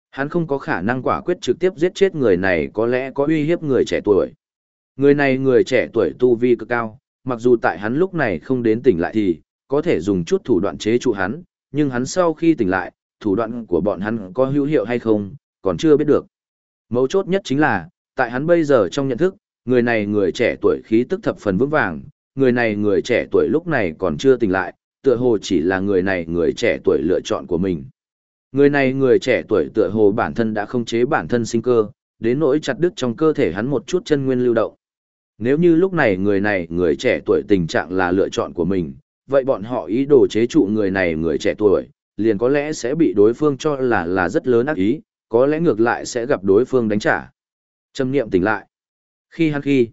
Hắn không có khả năng quả quyết trực tiếp giết chết người này, có lẽ có uy hiếp người trẻ tuổi. Người này người trẻ tuổi tu vi cực cao, mặc dù tại hắn lúc này không đến tỉnh lại thì, có thể dùng chút thủ đoạn chế trụ hắn, nhưng hắn sau khi tỉnh lại, thủ đoạn của bọn hắn có hữu hiệu hay không, còn chưa biết được. Mấu chốt nhất chính là, tại hắn bây giờ trong nhận thức, người này người trẻ tuổi khí tức thập phần vững vàng, người này người trẻ tuổi lúc này còn chưa tỉnh lại, tựa hồ chỉ là người này người trẻ tuổi lựa chọn của mình. Người này người trẻ tuổi tựa hồ bản thân đã không chế bản thân sinh cơ, đến nỗi chặt đứt trong cơ thể hắn một chút chân nguyên lưu động. Nếu như lúc này người trẻ tuổi tình trạng là lựa chọn của mình, vậy bọn họ ý đồ chế trụ người này người trẻ tuổi, liền có lẽ sẽ bị đối phương cho là rất lớn ác ý, có lẽ ngược lại sẽ gặp đối phương đánh trả. Trầm niệm tỉnh lại. Khi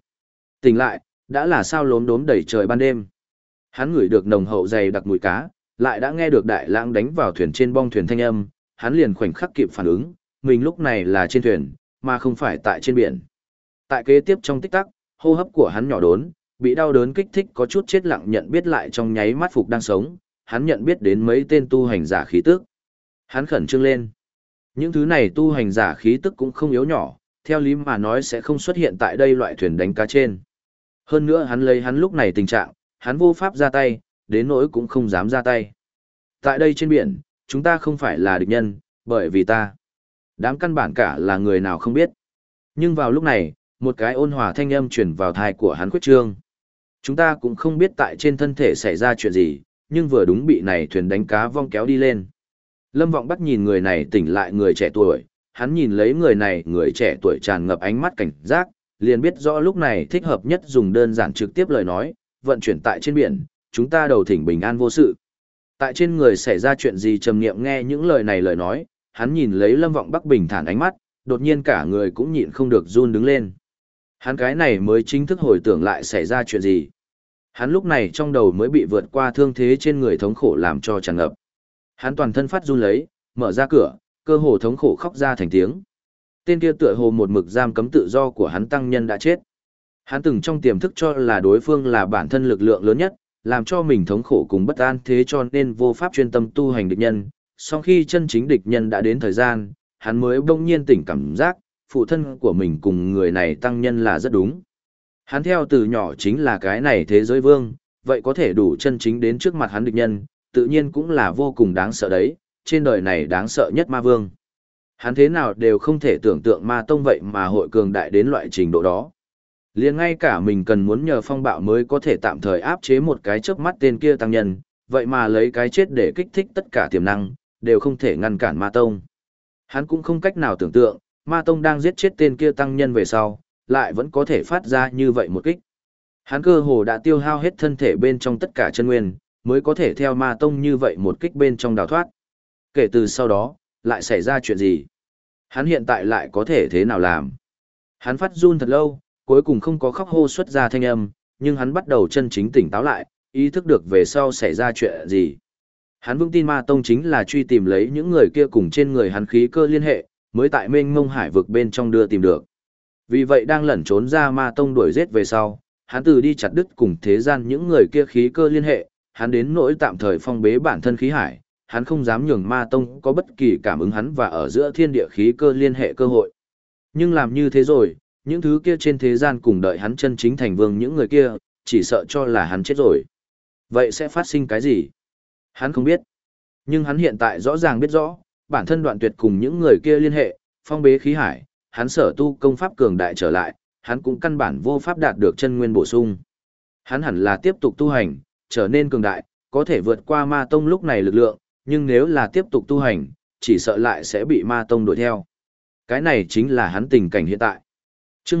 tỉnh lại, đã là sao lốm đốm đầy trời ban đêm. Hắn ngửi được nồng hậu dày đặc mùi cá, lại đã nghe được đại lãng đánh vào thuyền trên bong thuyền thanh âm, hắn liền khoảnh khắc kịp phản ứng, mình lúc này là trên thuyền, mà không phải tại trên biển. Tại kế tiếp trong tích tắc, hô hấp của hắn nhỏ đốn, bị đau đớn kích thích có chút chết lặng nhận biết lại trong nháy mắt phục đang sống, hắn nhận biết đến mấy tên tu hành giả khí tức. Hắn khẩn trương lên. Những thứ này tu hành giả khí tức cũng không yếu nhỏ, theo lý mà nói sẽ không xuất hiện tại đây loại thuyền đánh cá trên. Hơn nữa hắn lấy hắn lúc này tình trạng, hắn vô pháp ra tay, đến nỗi cũng không dám ra tay. Tại đây trên biển, chúng ta không phải là địch nhân, bởi vì ta. Đám căn bản cả là người nào không biết. Nhưng vào lúc này, một cái ôn hòa thanh âm truyền vào thai của hắn khuyết trương. Chúng ta cũng không biết tại trên thân thể xảy ra chuyện gì, nhưng vừa đúng bị này thuyền đánh cá vong kéo đi lên. Lâm Vọng Bắc nhìn người này tỉnh lại người trẻ tuổi, hắn nhìn lấy người này người trẻ tuổi tràn ngập ánh mắt cảnh giác, liền biết rõ lúc này thích hợp nhất dùng đơn giản trực tiếp lời nói, vận chuyển tại trên biển, chúng ta đầu thỉnh bình an vô sự. Tại trên người xảy ra chuyện gì trầm niệm nghe những lời này lời nói, hắn nhìn lấy Lâm Vọng Bắc bình thản ánh mắt, đột nhiên cả người cũng nhịn không được run đứng lên. Hắn cái này mới chính thức hồi tưởng lại xảy ra chuyện gì. Hắn lúc này trong đầu mới bị vượt qua thương thế trên người thống khổ làm cho tràn ngập. Hắn toàn thân phát run lấy, mở ra cửa, cơ hồ thống khổ khóc ra thành tiếng. Tên kia tựa hồ một mực giam cấm tự do của hắn tăng nhân đã chết. Hắn từng trong tiềm thức cho là đối phương là bản thân lực lượng lớn nhất, làm cho mình thống khổ cùng bất an thế cho nên vô pháp chuyên tâm tu hành địch nhân. Sau khi chân chính địch nhân đã đến thời gian, hắn mới bỗng nhiên tỉnh cảm giác, phụ thân của mình cùng người này tăng nhân là rất đúng. Hắn theo từ nhỏ chính là cái này thế giới vương, vậy có thể đủ chân chính đến trước mặt hắn địch nhân, tự nhiên cũng là vô cùng đáng sợ đấy, trên đời này đáng sợ nhất ma vương. Hắn thế nào đều không thể tưởng tượng ma tông vậy mà hội cường đại đến loại trình độ đó. Liền ngay cả mình cần muốn nhờ phong bạo mới có thể tạm thời áp chế một cái chớp mắt tên kia tăng nhân, vậy mà lấy cái chết để kích thích tất cả tiềm năng, đều không thể ngăn cản ma tông. Hắn cũng không cách nào tưởng tượng, ma tông đang giết chết tên kia tăng nhân về sau, lại vẫn có thể phát ra như vậy một kích. Hắn cơ hồ đã tiêu hao hết thân thể bên trong tất cả chân nguyên, mới có thể theo ma tông như vậy một kích bên trong đào thoát. Kể từ sau đó, lại xảy ra chuyện gì? Hắn hiện tại lại có thể thế nào làm? Hắn phát run thật lâu, cuối cùng không có khóc hô xuất ra thanh âm, nhưng hắn bắt đầu chân chính tỉnh táo lại, ý thức được về sau xảy ra chuyện gì. Hắn vững tin ma tông chính là truy tìm lấy những người kia cùng trên người hắn khí cơ liên hệ, mới tại mênh mông hải vực bên trong đưa tìm được. Vì vậy đang lẩn trốn ra ma tông đuổi giết về sau, hắn từ đi chặt đứt cùng thế gian những người kia khí cơ liên hệ, hắn đến nỗi tạm thời phong bế bản thân khí hải, hắn không dám nhường ma tông có bất kỳ cảm ứng hắn và ở giữa thiên địa khí cơ liên hệ cơ hội. Nhưng làm như thế rồi, những thứ kia trên thế gian cùng đợi hắn chân chính thành vương những người kia, chỉ sợ cho là hắn chết rồi. Vậy sẽ phát sinh cái gì? Hắn không biết. Nhưng hắn hiện tại rõ ràng biết rõ, bản thân đoạn tuyệt cùng những người kia liên hệ, phong bế khí hải, hắn sở tu công pháp cường đại trở lại, hắn cũng căn bản vô pháp đạt được chân nguyên bổ sung. Hắn hẳn là tiếp tục tu hành, trở nên cường đại, có thể vượt qua ma tông lúc này lực lượng, nhưng nếu là tiếp tục tu hành, chỉ sợ lại sẽ bị ma tông đuổi theo. Cái này chính là hắn tình cảnh hiện tại. Trước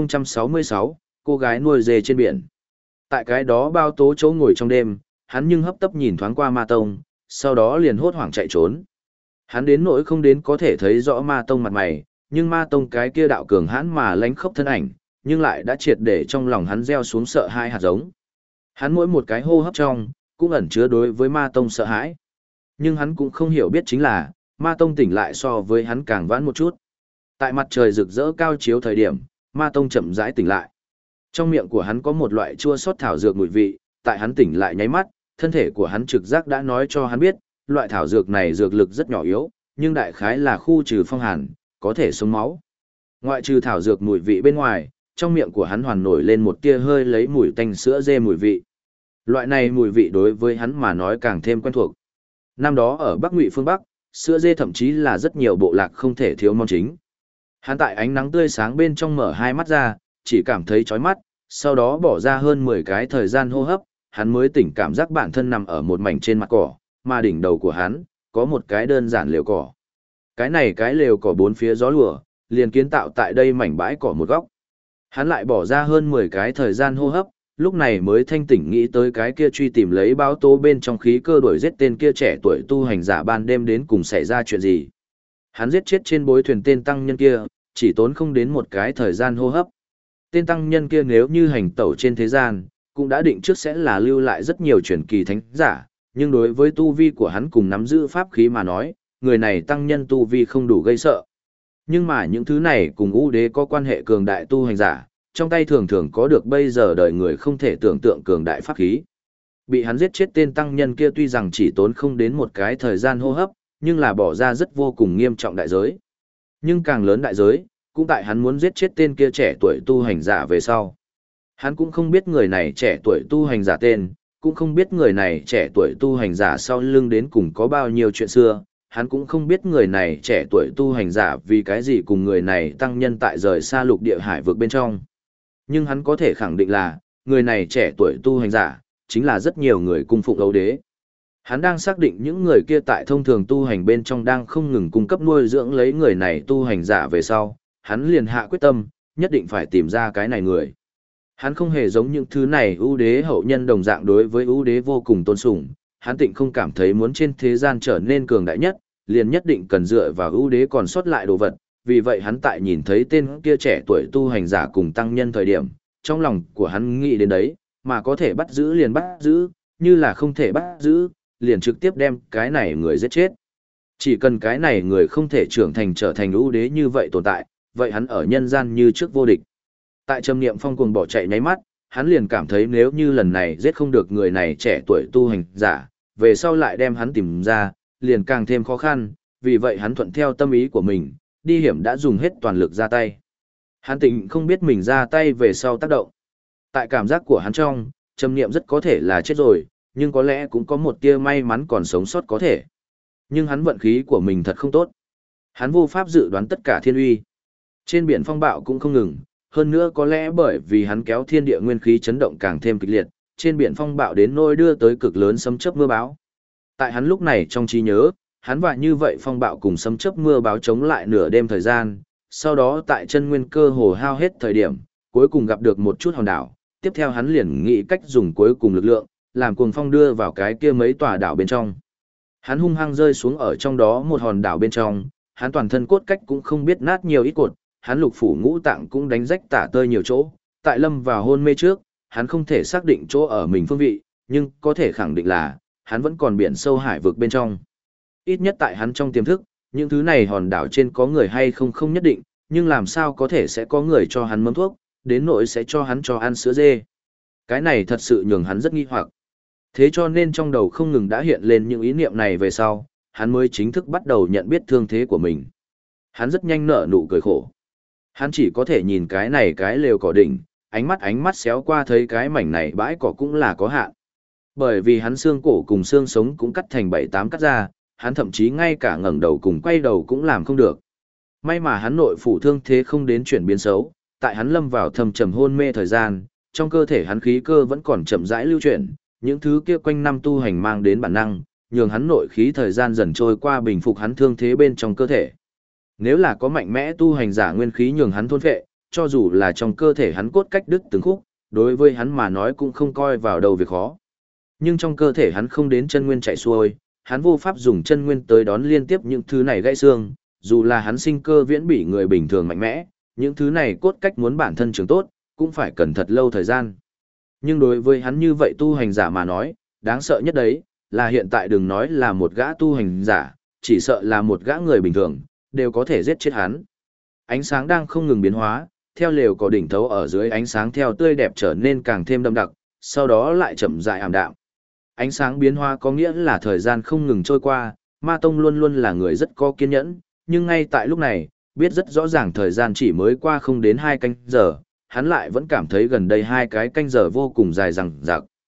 1066, cô gái nuôi dê trên biển. Tại cái đó bao tố chỗ ngồi trong đêm, hắn nhưng hấp tấp nhìn thoáng qua ma tông, sau đó liền hốt hoảng chạy trốn. Hắn đến nỗi không đến có thể thấy rõ ma tông mặt mày, nhưng ma tông cái kia đạo cường hãn mà lánh khốc thân ảnh, nhưng lại đã triệt để trong lòng hắn gieo xuống sợ hãi hạt giống. Hắn mỗi một cái hô hấp trong, cũng ẩn chứa đối với ma tông sợ hãi. Nhưng hắn cũng không hiểu biết chính là, ma tông tỉnh lại so với hắn càng vãn một chút. Tại mặt trời rực rỡ cao chiếu thời điểm, ma tông chậm rãi tỉnh lại. Trong miệng của hắn có một loại chua xót thảo dược mùi vị, tại hắn tỉnh lại nháy mắt, thân thể của hắn trực giác đã nói cho hắn biết, loại thảo dược này dược lực rất nhỏ yếu, nhưng đại khái là khu trừ phong hàn, có thể sống máu. Ngoại trừ thảo dược mùi vị bên ngoài, trong miệng của hắn hoàn nổi lên một tia hơi lấy mùi tanh sữa dê mùi vị. Loại này mùi vị đối với hắn mà nói càng thêm quen thuộc. Năm đó ở Bắc Ngụy phương Bắc, sữa dê thậm chí là rất nhiều bộ lạc không thể thiếu món chính. Hắn tại ánh nắng tươi sáng bên trong mở hai mắt ra, chỉ cảm thấy chói mắt, sau đó bỏ ra hơn 10 cái thời gian hô hấp, hắn mới tỉnh cảm giác bản thân nằm ở một mảnh trên mặt cỏ, mà đỉnh đầu của hắn có một cái đơn giản lều cỏ. Cái lều cỏ bốn phía gió lùa, liền kiến tạo tại đây mảnh bãi cỏ một góc. Hắn lại bỏ ra hơn 10 cái thời gian hô hấp, lúc này mới thanh tỉnh nghĩ tới cái kia truy tìm lấy báo tố bên trong khí cơ đuổi giết tên kia trẻ tuổi tu hành giả ban đêm đến cùng xảy ra chuyện gì. Hắn giết chết trên bối thuyền tên tăng nhân kia, chỉ tốn không đến một cái thời gian hô hấp. Tên tăng nhân kia nếu như hành tẩu trên thế gian, cũng đã định trước sẽ là lưu lại rất nhiều truyền kỳ thánh giả, nhưng đối với tu vi của hắn cùng nắm giữ pháp khí mà nói, người này tăng nhân tu vi không đủ gây sợ. Nhưng mà những thứ này cùng U Đế có quan hệ cường đại tu hành giả, trong tay thường thường có được bây giờ đời người không thể tưởng tượng cường đại pháp khí. Bị hắn giết chết tên tăng nhân kia tuy rằng chỉ tốn không đến một cái thời gian hô hấp, nhưng là bỏ ra rất vô cùng nghiêm trọng đại giới. Nhưng càng lớn đại giới, cũng tại hắn muốn giết chết tên kia trẻ tuổi tu hành giả về sau. Hắn cũng không biết người này trẻ tuổi tu hành giả tên, cũng không biết người này trẻ tuổi tu hành giả sau lưng đến cùng có bao nhiêu chuyện xưa, hắn cũng không biết người này trẻ tuổi tu hành giả vì cái gì cùng người này tăng nhân tại rời xa lục địa hải vực bên trong. Nhưng hắn có thể khẳng định là, người này trẻ tuổi tu hành giả, chính là rất nhiều người cung phụng ấu đế. Hắn đang xác định những người kia tại thông thường tu hành bên trong đang không ngừng cung cấp nuôi dưỡng lấy người này tu hành giả về sau, hắn liền hạ quyết tâm, nhất định phải tìm ra cái này người. Hắn không hề giống những thứ này ưu đế hậu nhân đồng dạng đối với ưu đế vô cùng tôn sùng, hắn tịnh không cảm thấy muốn trên thế gian trở nên cường đại nhất, liền nhất định cần dựa vào ưu đế còn sót lại đồ vật, vì vậy hắn tại nhìn thấy tên kia trẻ tuổi tu hành giả cùng tăng nhân thời điểm, trong lòng của hắn nghĩ đến đấy, mà có thể bắt giữ liền bắt giữ, như là không thể bắt giữ, liền trực tiếp đem cái này người giết chết. Chỉ cần cái này người không thể trưởng thành trở thành ưu đế như vậy tồn tại, vậy hắn ở nhân gian như trước vô địch. Tại Trầm Niệm Phong cuồng bỏ chạy nháy mắt, hắn liền cảm thấy nếu như lần này giết không được người này trẻ tuổi tu hành giả, về sau lại đem hắn tìm ra, liền càng thêm khó khăn, vì vậy hắn thuận theo tâm ý của mình, đi hiểm đã dùng hết toàn lực ra tay. Hắn tỉnh không biết mình ra tay về sau tác động. Tại cảm giác của hắn trong, Trầm Niệm rất có thể là chết rồi, nhưng có lẽ cũng có một tia may mắn còn sống sót có thể. Nhưng hắn vận khí của mình thật không tốt. Hắn vô pháp dự đoán tất cả thiên uy. Trên biển phong bạo cũng không ngừng, hơn nữa có lẽ bởi vì hắn kéo thiên địa nguyên khí chấn động càng thêm kịch liệt, trên biển phong bạo đến nỗi đưa tới cực lớn sấm chớp mưa bão. Tại hắn lúc này trong trí nhớ, hắn và như vậy phong bạo cùng sấm chớp mưa bão chống lại nửa đêm thời gian, sau đó tại chân nguyên cơ hồ hao hết thời điểm, cuối cùng gặp được một chút hòn đảo, tiếp theo hắn liền nghĩ cách dùng cuối cùng lực lượng, làm cuồng phong đưa vào cái kia mấy tòa đảo bên trong. Hắn hung hăng rơi xuống ở trong đó một hòn đảo bên trong, hắn toàn thân cốt cách cũng không biết nát nhiều ít cột, hắn lục phủ ngũ tạng cũng đánh rách tả tơi nhiều chỗ, tại lâm vào hôn mê trước, hắn không thể xác định chỗ ở mình phương vị, nhưng có thể khẳng định là, hắn vẫn còn biển sâu hải vực bên trong. Ít nhất tại hắn trong tiềm thức, những thứ này hòn đảo trên có người hay không không nhất định, nhưng làm sao có thể sẽ có người cho hắn mâm thuốc, đến nỗi sẽ cho hắn cho ăn sữa dê. Cái này thật sự nhường hắn rất nghi hoặc. Thế cho nên trong đầu không ngừng đã hiện lên những ý niệm này về sau, hắn mới chính thức bắt đầu nhận biết thương thế của mình. Hắn rất nhanh nở nụ cười khổ. Hắn chỉ có thể nhìn cái này cái lều cỏ đỉnh, ánh mắt xéo qua thấy cái mảnh này bãi cỏ cũng là có hạn. Bởi vì hắn xương cổ cùng xương sống cũng cắt thành 7-8 cắt ra, hắn thậm chí ngay cả ngẩng đầu cùng quay đầu cũng làm không được. May mà hắn nội phủ thương thế không đến chuyển biến xấu, tại hắn lâm vào thầm trầm hôn mê thời gian, trong cơ thể hắn khí cơ vẫn còn chậm rãi lưu chuyển, những thứ kia quanh năm tu hành mang đến bản năng, nhường hắn nội khí thời gian dần trôi qua bình phục hắn thương thế bên trong cơ thể. Nếu là có mạnh mẽ tu hành giả nguyên khí nhường hắn thôn phệ, cho dù là trong cơ thể hắn cốt cách đứt từng khúc, đối với hắn mà nói cũng không coi vào đầu việc khó. Nhưng trong cơ thể hắn không đến chân nguyên chạy xuôi, hắn vô pháp dùng chân nguyên tới đón liên tiếp những thứ này gãy xương, dù là hắn sinh cơ viễn bỉ người bình thường mạnh mẽ, những thứ này cốt cách muốn bản thân trường tốt, cũng phải cần thật lâu thời gian. Nhưng đối với hắn như vậy tu hành giả mà nói, đáng sợ nhất đấy, là hiện tại đừng nói là một gã tu hành giả, chỉ sợ là một gã người bình thường, đều có thể giết chết hắn. Ánh sáng đang không ngừng biến hóa, theo lều có đỉnh thấu ở dưới ánh sáng theo tươi đẹp trở nên càng thêm đậm đặc, sau đó lại chậm rãi ảm đạm. Ánh sáng biến hóa có nghĩa là thời gian không ngừng trôi qua, Ma Tông luôn luôn là người rất có kiên nhẫn, nhưng ngay tại lúc này, biết rất rõ ràng thời gian chỉ mới qua không đến 2 canh giờ, hắn lại vẫn cảm thấy gần đây 2 cái canh giờ vô cùng dài dằng dặc.